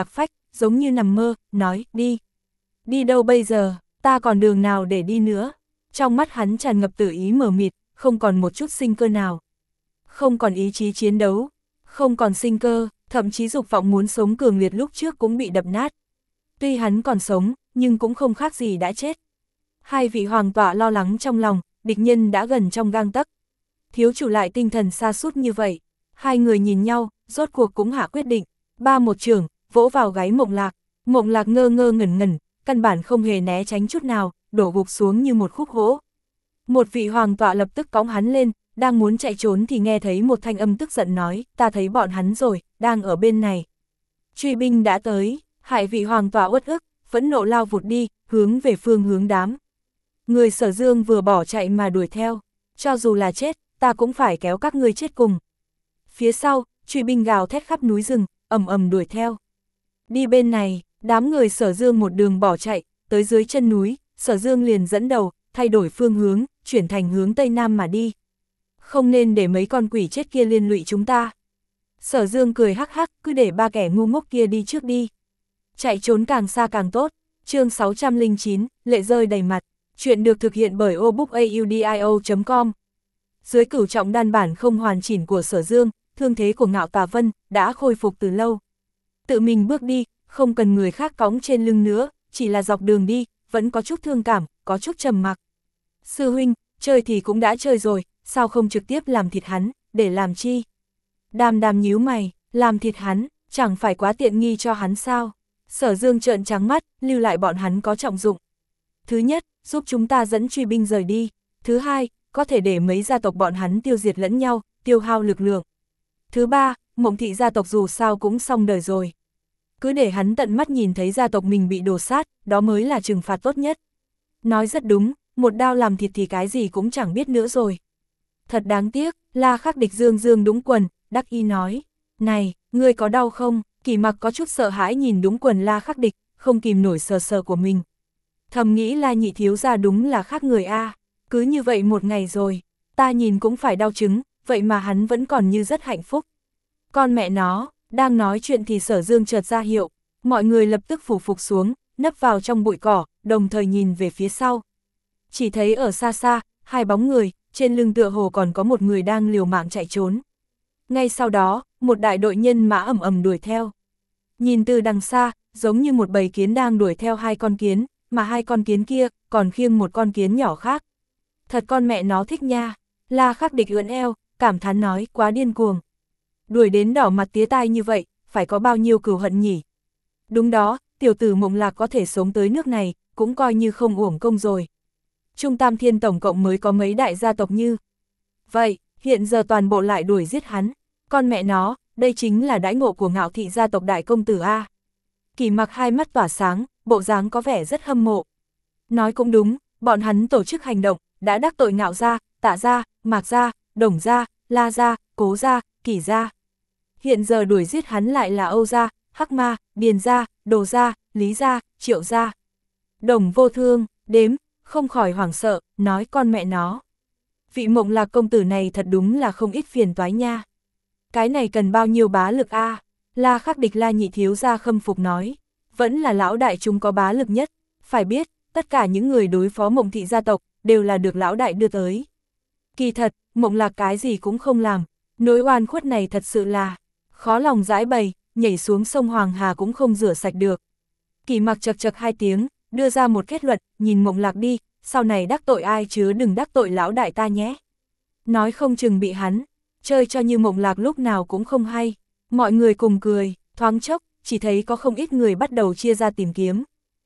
giống như nằm mơ, nói, đi. Đi đâu bây giờ, ta còn đường nào để đi nữa. Trong mắt hắn tràn ngập tự ý mờ mịt, không còn một chút sinh cơ nào. Không còn ý chí chiến đấu, không còn sinh cơ, thậm chí dục vọng muốn sống cường liệt lúc trước cũng bị đập nát. Tuy hắn còn sống, nhưng cũng không khác gì đã chết. Hai vị hoàng tọa lo lắng trong lòng, địch nhân đã gần trong gang tấc. Thiếu chủ lại tinh thần sa sút như vậy. Hai người nhìn nhau, rốt cuộc cũng hạ quyết định. Ba một trường, vỗ vào gáy Mộng Lạc. Mộng Lạc ngơ ngơ ngẩn ngẩn, căn bản không hề né tránh chút nào, đổ gục xuống như một khúc gỗ. Một vị hoàng tọa lập tức cõng hắn lên, đang muốn chạy trốn thì nghe thấy một thanh âm tức giận nói, ta thấy bọn hắn rồi, đang ở bên này. Truy binh đã tới, hại vị hoàng tọa uất ức, phẫn nộ lao vụt đi, hướng về phương hướng đám. Người Sở Dương vừa bỏ chạy mà đuổi theo, cho dù là chết, ta cũng phải kéo các ngươi chết cùng. Phía sau, truy binh gào thét khắp núi rừng, ầm ầm đuổi theo. Đi bên này, đám người Sở Dương một đường bỏ chạy, tới dưới chân núi, Sở Dương liền dẫn đầu, thay đổi phương hướng, chuyển thành hướng Tây Nam mà đi. Không nên để mấy con quỷ chết kia liên lụy chúng ta. Sở Dương cười hắc hắc, cứ để ba kẻ ngu ngốc kia đi trước đi. Chạy trốn càng xa càng tốt. Chương sáu trăm lẻ chín, lệ rơi đầy mặt. Chuyện được thực hiện bởi obookaudio chấm com. Dưới cửu trọng đan bản không hoàn chỉnh của Sở Dương, thương thế của Ngạo Tà Vân đã khôi phục từ lâu. Tự mình bước đi, không cần người khác cõng trên lưng nữa, chỉ là dọc đường đi, vẫn có chút thương cảm, có chút trầm mặc. Sư huynh, chơi thì cũng đã chơi rồi, sao không trực tiếp làm thịt hắn, để làm chi? Đàm Đàm nhíu mày, làm thịt hắn, chẳng phải quá tiện nghi cho hắn sao? Sở Dương trợn trắng mắt, lưu lại bọn hắn có trọng dụng. Thứ nhất, giúp chúng ta dẫn truy binh rời đi. Thứ hai, có thể để mấy gia tộc bọn hắn tiêu diệt lẫn nhau, tiêu hao lực lượng. Thứ ba, Mộng Thị gia tộc dù sao cũng xong đời rồi. Cứ để hắn tận mắt nhìn thấy gia tộc mình bị đổ sát, đó mới là trừng phạt tốt nhất. Nói rất đúng, một đao làm thịt thì cái gì cũng chẳng biết nữa rồi. Thật đáng tiếc, La Khắc Địch dương dương đúng quần, đắc ý nói. Này, ngươi có đau không? Kỳ Mặc có chút sợ hãi nhìn đúng quần La Khắc Địch, không kìm nổi sờ sờ của mình. Thầm nghĩ La nhị thiếu gia đúng là khác người a. Cứ như vậy một ngày rồi, ta nhìn cũng phải đau chứng, vậy mà hắn vẫn còn như rất hạnh phúc. Con mẹ nó, đang nói chuyện thì Sở Dương chợt ra hiệu, mọi người lập tức phủ phục xuống, nấp vào trong bụi cỏ, đồng thời nhìn về phía sau. Chỉ thấy ở xa xa, hai bóng người, trên lưng tựa hồ còn có một người đang liều mạng chạy trốn. Ngay sau đó, một đại đội nhân mã ầm ầm đuổi theo. Nhìn từ đằng xa, giống như một bầy kiến đang đuổi theo hai con kiến, mà hai con kiến kia còn khiêng một con kiến nhỏ khác. Thật con mẹ nó thích nha. La Khắc Địch ưỡn eo, cảm thán nói, quá điên cuồng. Đuổi đến đỏ mặt tía tai như vậy, phải có bao nhiêu cừu hận nhỉ? Đúng đó, tiểu tử Mộng Lạc có thể sống tới nước này, cũng coi như không uổng công rồi. Trung Tam Thiên tổng cộng mới có mấy đại gia tộc như vậy, hiện giờ toàn bộ lại đuổi giết hắn. Con mẹ nó, đây chính là đãi ngộ của Ngạo Thị gia tộc đại công tử A. Kỳ Mặc hai mắt tỏa sáng, bộ dáng có vẻ rất hâm mộ. Nói cũng đúng, bọn hắn tổ chức hành động, đã đắc tội Ngạo gia, Tạ gia, Mạc gia, Đồng gia, La gia, Cố gia, Kỷ gia. Hiện giờ đuổi giết hắn lại là Âu gia, Hắc Ma, Điền gia, Đồ gia, Lý gia, Triệu gia. Đồng Vô Thương, đếm, không khỏi hoảng sợ, nói con mẹ nó. Vị Mộng Lạc công tử này thật đúng là không ít phiền toái nha. Cái này cần bao nhiêu bá lực a? À? La Khắc Địch La nhị thiếu gia khâm phục nói. Vẫn là lão đại chúng có bá lực nhất. Phải biết, tất cả những người đối phó Mộng Thị gia tộc, đều là được lão đại đưa tới. Kỳ thật, Mộng Lạc cái gì cũng không làm. Nỗi oan khuất này thật sự là khó lòng giải bày, nhảy xuống sông Hoàng Hà cũng không rửa sạch được. Kỳ Mặc chật chật hai tiếng, đưa ra một kết luận, nhìn Mộng Lạc đi, sau này đắc tội ai chứ đừng đắc tội lão đại ta nhé. Nói không chừng bị hắn chơi cho như Mộng Lạc lúc nào cũng không hay. Mọi người cùng cười, thoáng chốc, chỉ thấy có không ít người bắt đầu chia ra tìm kiếm.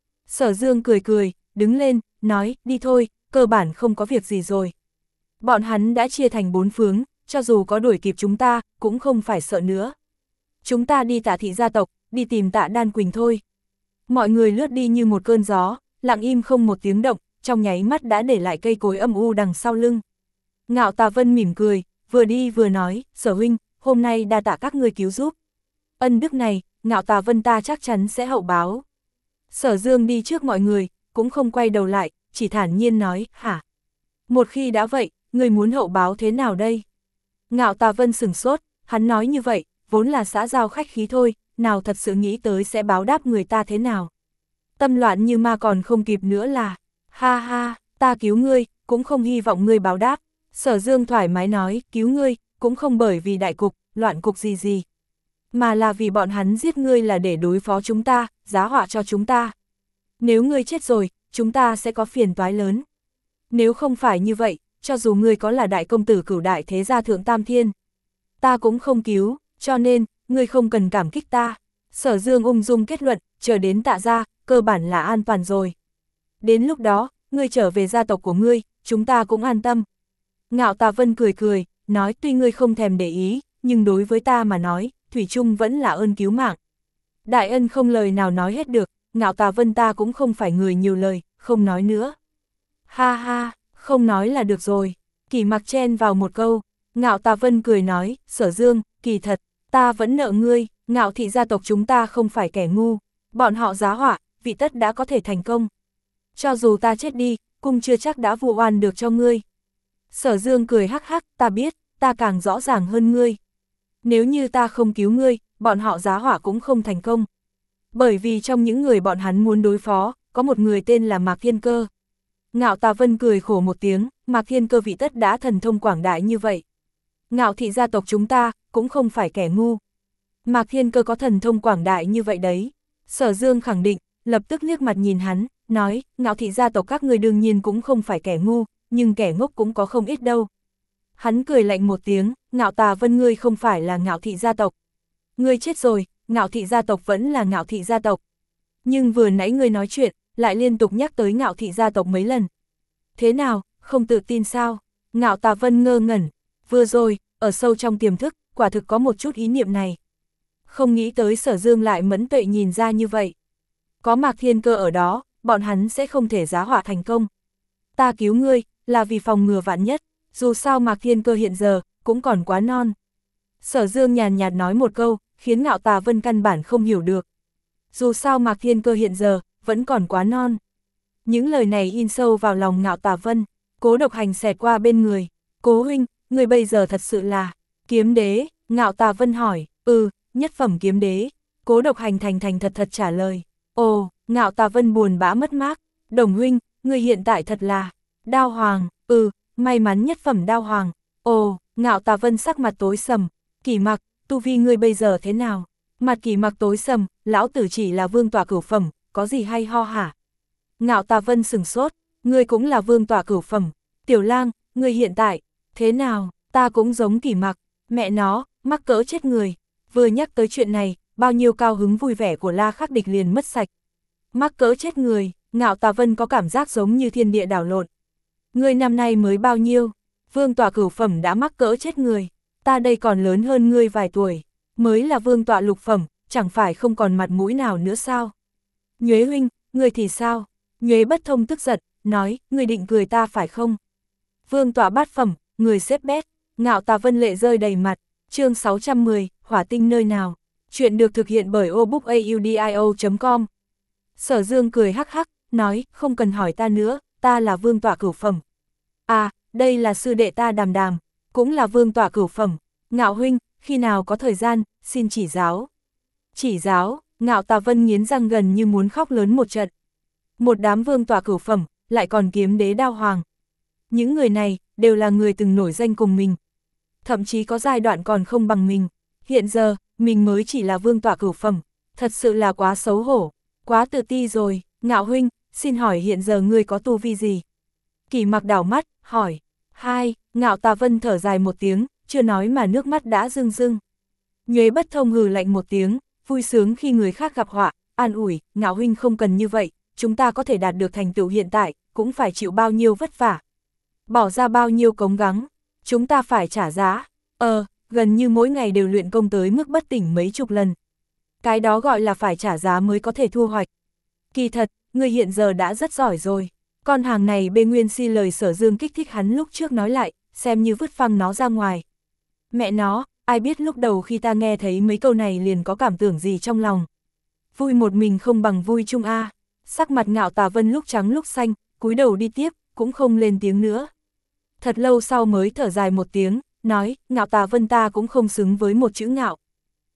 Sở Dương cười cười, đứng lên, nói, đi thôi, cơ bản không có việc gì rồi. Bọn hắn đã chia thành bốn phương, cho dù có đuổi kịp chúng ta, cũng không phải sợ nữa. Chúng ta đi Tạ Thị gia tộc, đi tìm Tạ Đan Quỳnh thôi. Mọi người lướt đi như một cơn gió, lặng im không một tiếng động, trong nháy mắt đã để lại cây cối âm u đằng sau lưng. Ngạo Tà Vân mỉm cười, vừa đi vừa nói, Sở huynh, hôm nay đa tạ các ngươi cứu giúp. Ân đức này, Ngạo Tà Vân ta chắc chắn sẽ hậu báo. Sở Dương đi trước mọi người, cũng không quay đầu lại, chỉ thản nhiên nói, hả? Một khi đã vậy, người muốn hậu báo thế nào đây? Ngạo Tà Vân sửng sốt, hắn nói như vậy, vốn là xã giao khách khí thôi, nào thật sự nghĩ tới sẽ báo đáp người ta thế nào. Tâm loạn như ma còn không kịp nữa là, ha ha, ta cứu ngươi, cũng không hy vọng ngươi báo đáp. Sở Dương thoải mái nói, cứu ngươi, cũng không bởi vì đại cục, loạn cục gì gì. Mà là vì bọn hắn giết ngươi là để đối phó chúng ta, giá họa cho chúng ta. Nếu ngươi chết rồi, chúng ta sẽ có phiền toái lớn. Nếu không phải như vậy, cho dù ngươi có là đại công tử cửu đại thế gia thượng tam thiên, ta cũng không cứu, cho nên, ngươi không cần cảm kích ta. Sở Dương ung dung kết luận, chờ đến Tạ gia, cơ bản là an toàn rồi. Đến lúc đó, ngươi trở về gia tộc của ngươi, chúng ta cũng an tâm. Ngạo Tà Vân cười cười, nói tuy ngươi không thèm để ý, nhưng đối với ta mà nói, thủy chung vẫn là ơn cứu mạng. Đại ân không lời nào nói hết được, Ngạo Tà Vân ta cũng không phải người nhiều lời, không nói nữa. Ha ha, không nói là được rồi. Kỷ Mặc chen vào một câu, Ngạo Tà Vân cười nói, Sở Dương, kỳ thật, ta vẫn nợ ngươi, Ngạo thị gia tộc chúng ta không phải kẻ ngu, bọn họ giá họa, vị tất đã có thể thành công. Cho dù ta chết đi, cũng chưa chắc đã vụ oan được cho ngươi. Sở Dương cười hắc hắc, ta biết, ta càng rõ ràng hơn ngươi. Nếu như ta không cứu ngươi, bọn họ giá hỏa cũng không thành công. Bởi vì trong những người bọn hắn muốn đối phó, có một người tên là Mạc Thiên Cơ. Ngạo Tà Vân cười khổ một tiếng, Mạc Thiên Cơ vị tất đã thần thông quảng đại như vậy. Ngạo thị gia tộc chúng ta, cũng không phải kẻ ngu. Mạc Thiên Cơ có thần thông quảng đại như vậy đấy. Sở Dương khẳng định, lập tức liếc mặt nhìn hắn, nói, Ngạo thị gia tộc các người đương nhiên cũng không phải kẻ ngu, nhưng kẻ ngốc cũng có không ít đâu. Hắn cười lạnh một tiếng, Ngạo Tà Vân ngươi không phải là Ngạo thị gia tộc. Ngươi chết rồi, Ngạo thị gia tộc vẫn là Ngạo thị gia tộc. Nhưng vừa nãy ngươi nói chuyện, lại liên tục nhắc tới Ngạo thị gia tộc mấy lần. Thế nào, không tự tin sao? Ngạo Tà Vân ngơ ngẩn, vừa rồi, ở sâu trong tiềm thức, quả thực có một chút ý niệm này. Không nghĩ tới Sở Dương lại mẫn tuệ nhìn ra như vậy. Có Mạc Thiên Cơ ở đó, bọn hắn sẽ không thể giá họa thành công. Ta cứu ngươi, là vì phòng ngừa vạn nhất, dù sao Mạc Thiên Cơ hiện giờ, cũng còn quá non. Sở Dương nhàn nhạt nói một câu, khiến Ngạo Tà Vân căn bản không hiểu được. Dù sao Mạc Thiên Cơ hiện giờ, vẫn còn quá non. Những lời này in sâu vào lòng Ngạo Tà Vân, Cố Độc Hành xẹt qua bên người. Cố huynh, người bây giờ thật sự là kiếm đế, Ngạo Tà Vân hỏi, ừ, nhất phẩm kiếm đế. Cố Độc Hành thành thành thật thật trả lời. Ồ, Ngạo Tà Vân buồn bã mất mát, Đồng huynh, người hiện tại thật là Đao Hoàng, ừ, may mắn nhất phẩm Đao Hoàng. Ồ, Ngạo Tà Vân sắc mặt tối sầm, Kỷ Mặc, tu vi ngươi bây giờ thế nào? Mặt Kỷ Mặc tối sầm, lão tử chỉ là vương tỏa cửu phẩm, có gì hay ho hả? Ngạo Tà Vân sừng sốt, ngươi cũng là vương tỏa cửu phẩm. Tiểu Lang, ngươi hiện tại thế nào? Ta cũng giống Kỷ Mặc, mẹ nó, mắc cỡ chết người. Vừa nhắc tới chuyện này, bao nhiêu cao hứng vui vẻ của La Khắc Địch liền mất sạch. Mắc cỡ chết người, Ngạo Tà Vân có cảm giác giống như thiên địa đảo lộn. Ngươi năm nay mới bao nhiêu? Vương tọa cửu phẩm đã mắc cỡ chết người. Ta đây còn lớn hơn ngươi vài tuổi. Mới là vương tọa lục phẩm, chẳng phải không còn mặt mũi nào nữa sao? Nhuế huynh, ngươi thì sao? Nhuế Bất Thông tức giận, nói, ngươi định cười ta phải không? Vương tọa bát phẩm, người xếp bét. Ngạo Tà Vân lệ rơi đầy mặt. Chương sáu trăm mười, hỏa tinh nơi nào? Chuyện được thực hiện bởi obookaudio chấm com. Sở Dương cười hắc hắc, nói, không cần hỏi ta nữa, ta là vương tọa cửu phẩm. À, đây là sư đệ ta Đàm Đàm, cũng là vương tọa cửu phẩm. Ngạo huynh, khi nào có thời gian, xin chỉ giáo. Chỉ giáo, Ngạo Tà Vân nghiến răng gần như muốn khóc lớn một trận. Một đám vương tọa cửu phẩm, lại còn kiếm đế Đao Hoàng. Những người này, đều là người từng nổi danh cùng mình. Thậm chí có giai đoạn còn không bằng mình. Hiện giờ, mình mới chỉ là vương tọa cửu phẩm. Thật sự là quá xấu hổ, quá tự ti rồi. Ngạo huynh, xin hỏi hiện giờ ngươi có tu vi gì? Kỷ Mặc đảo mắt, hỏi. Hai, Ngạo Tà Vân thở dài một tiếng, chưa nói mà nước mắt đã rưng rưng. Nhuế Bất Thông hừ lạnh một tiếng, vui sướng khi người khác gặp họa, an ủi, Ngạo huynh không cần như vậy, chúng ta có thể đạt được thành tựu hiện tại, cũng phải chịu bao nhiêu vất vả. Bỏ ra bao nhiêu cống gắng, chúng ta phải trả giá. Ờ, gần như mỗi ngày đều luyện công tới mức bất tỉnh mấy chục lần. Cái đó gọi là phải trả giá mới có thể thu hoạch. Kỳ thật, người hiện giờ đã rất giỏi rồi. Con hàng này bê nguyên si lời Sở Dương kích thích hắn lúc trước nói lại, xem như vứt phăng nó ra ngoài. Mẹ nó, ai biết lúc đầu khi ta nghe thấy mấy câu này liền có cảm tưởng gì trong lòng. Vui một mình không bằng vui chung a. Sắc mặt Ngạo Tà Vân lúc trắng lúc xanh, cúi đầu đi tiếp, cũng không lên tiếng nữa. Thật lâu sau mới thở dài một tiếng, nói, Ngạo Tà Vân ta cũng không xứng với một chữ ngạo.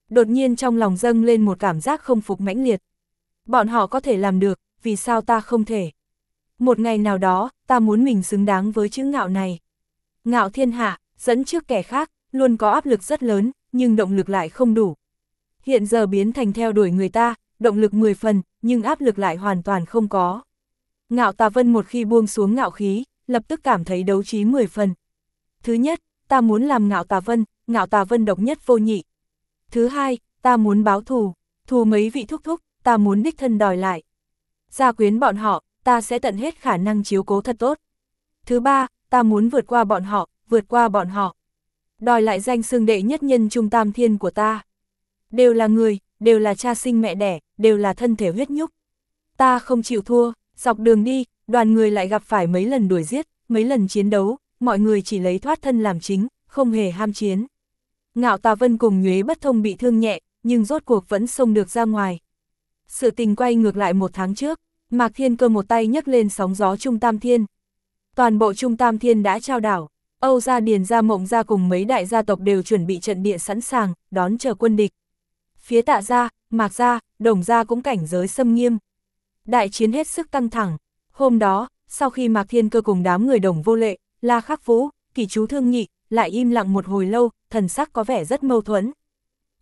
Đột nhiên trong lòng dâng lên một cảm giác không phục mãnh liệt. Bọn họ có thể làm được, vì sao ta không thể? Một ngày nào đó, ta muốn mình xứng đáng với chữ ngạo này. Ngạo thiên hạ, dẫn trước kẻ khác, luôn có áp lực rất lớn, nhưng động lực lại không đủ. Hiện giờ biến thành theo đuổi người ta, động lực mười phần, nhưng áp lực lại hoàn toàn không có. Ngạo Tà Vân một khi buông xuống ngạo khí, lập tức cảm thấy đấu trí mười phần. Thứ nhất, ta muốn làm Ngạo Tà Vân, Ngạo Tà Vân độc nhất vô nhị. Thứ hai, ta muốn báo thù, thù mấy vị thúc thúc, ta muốn đích thân đòi lại. Gia quyến bọn họ, ta sẽ tận hết khả năng chiếu cố thật tốt. Thứ ba, ta muốn vượt qua bọn họ, vượt qua bọn họ. Đòi lại danh xưng đệ nhất nhân trung tam thiên của ta. Đều là người, đều là cha sinh mẹ đẻ, đều là thân thể huyết nhục. Ta không chịu thua, dọc đường đi, đoàn người lại gặp phải mấy lần đuổi giết, mấy lần chiến đấu, mọi người chỉ lấy thoát thân làm chính, không hề ham chiến. Ngạo Tà Vân cùng Nhuế Bất Thông bị thương nhẹ, nhưng rốt cuộc vẫn xông được ra ngoài. Sự tình quay ngược lại một tháng trước, Mạc Thiên Cơ một tay nhấc lên sóng gió Trung Tam Thiên. Toàn bộ Trung Tam Thiên đã trao đảo, Âu gia, Điền gia, Mộng gia cùng mấy đại gia tộc đều chuẩn bị trận địa sẵn sàng, đón chờ quân địch. Phía Tạ gia, Mạc gia, Đồng gia cũng cảnh giới xâm nghiêm. Đại chiến hết sức căng thẳng. Hôm đó, sau khi Mạc Thiên Cơ cùng đám người Đồng Vô Lệ, La Khắc Vũ, Kỳ Chú Thương Nhị, lại im lặng một hồi lâu, thần sắc có vẻ rất mâu thuẫn.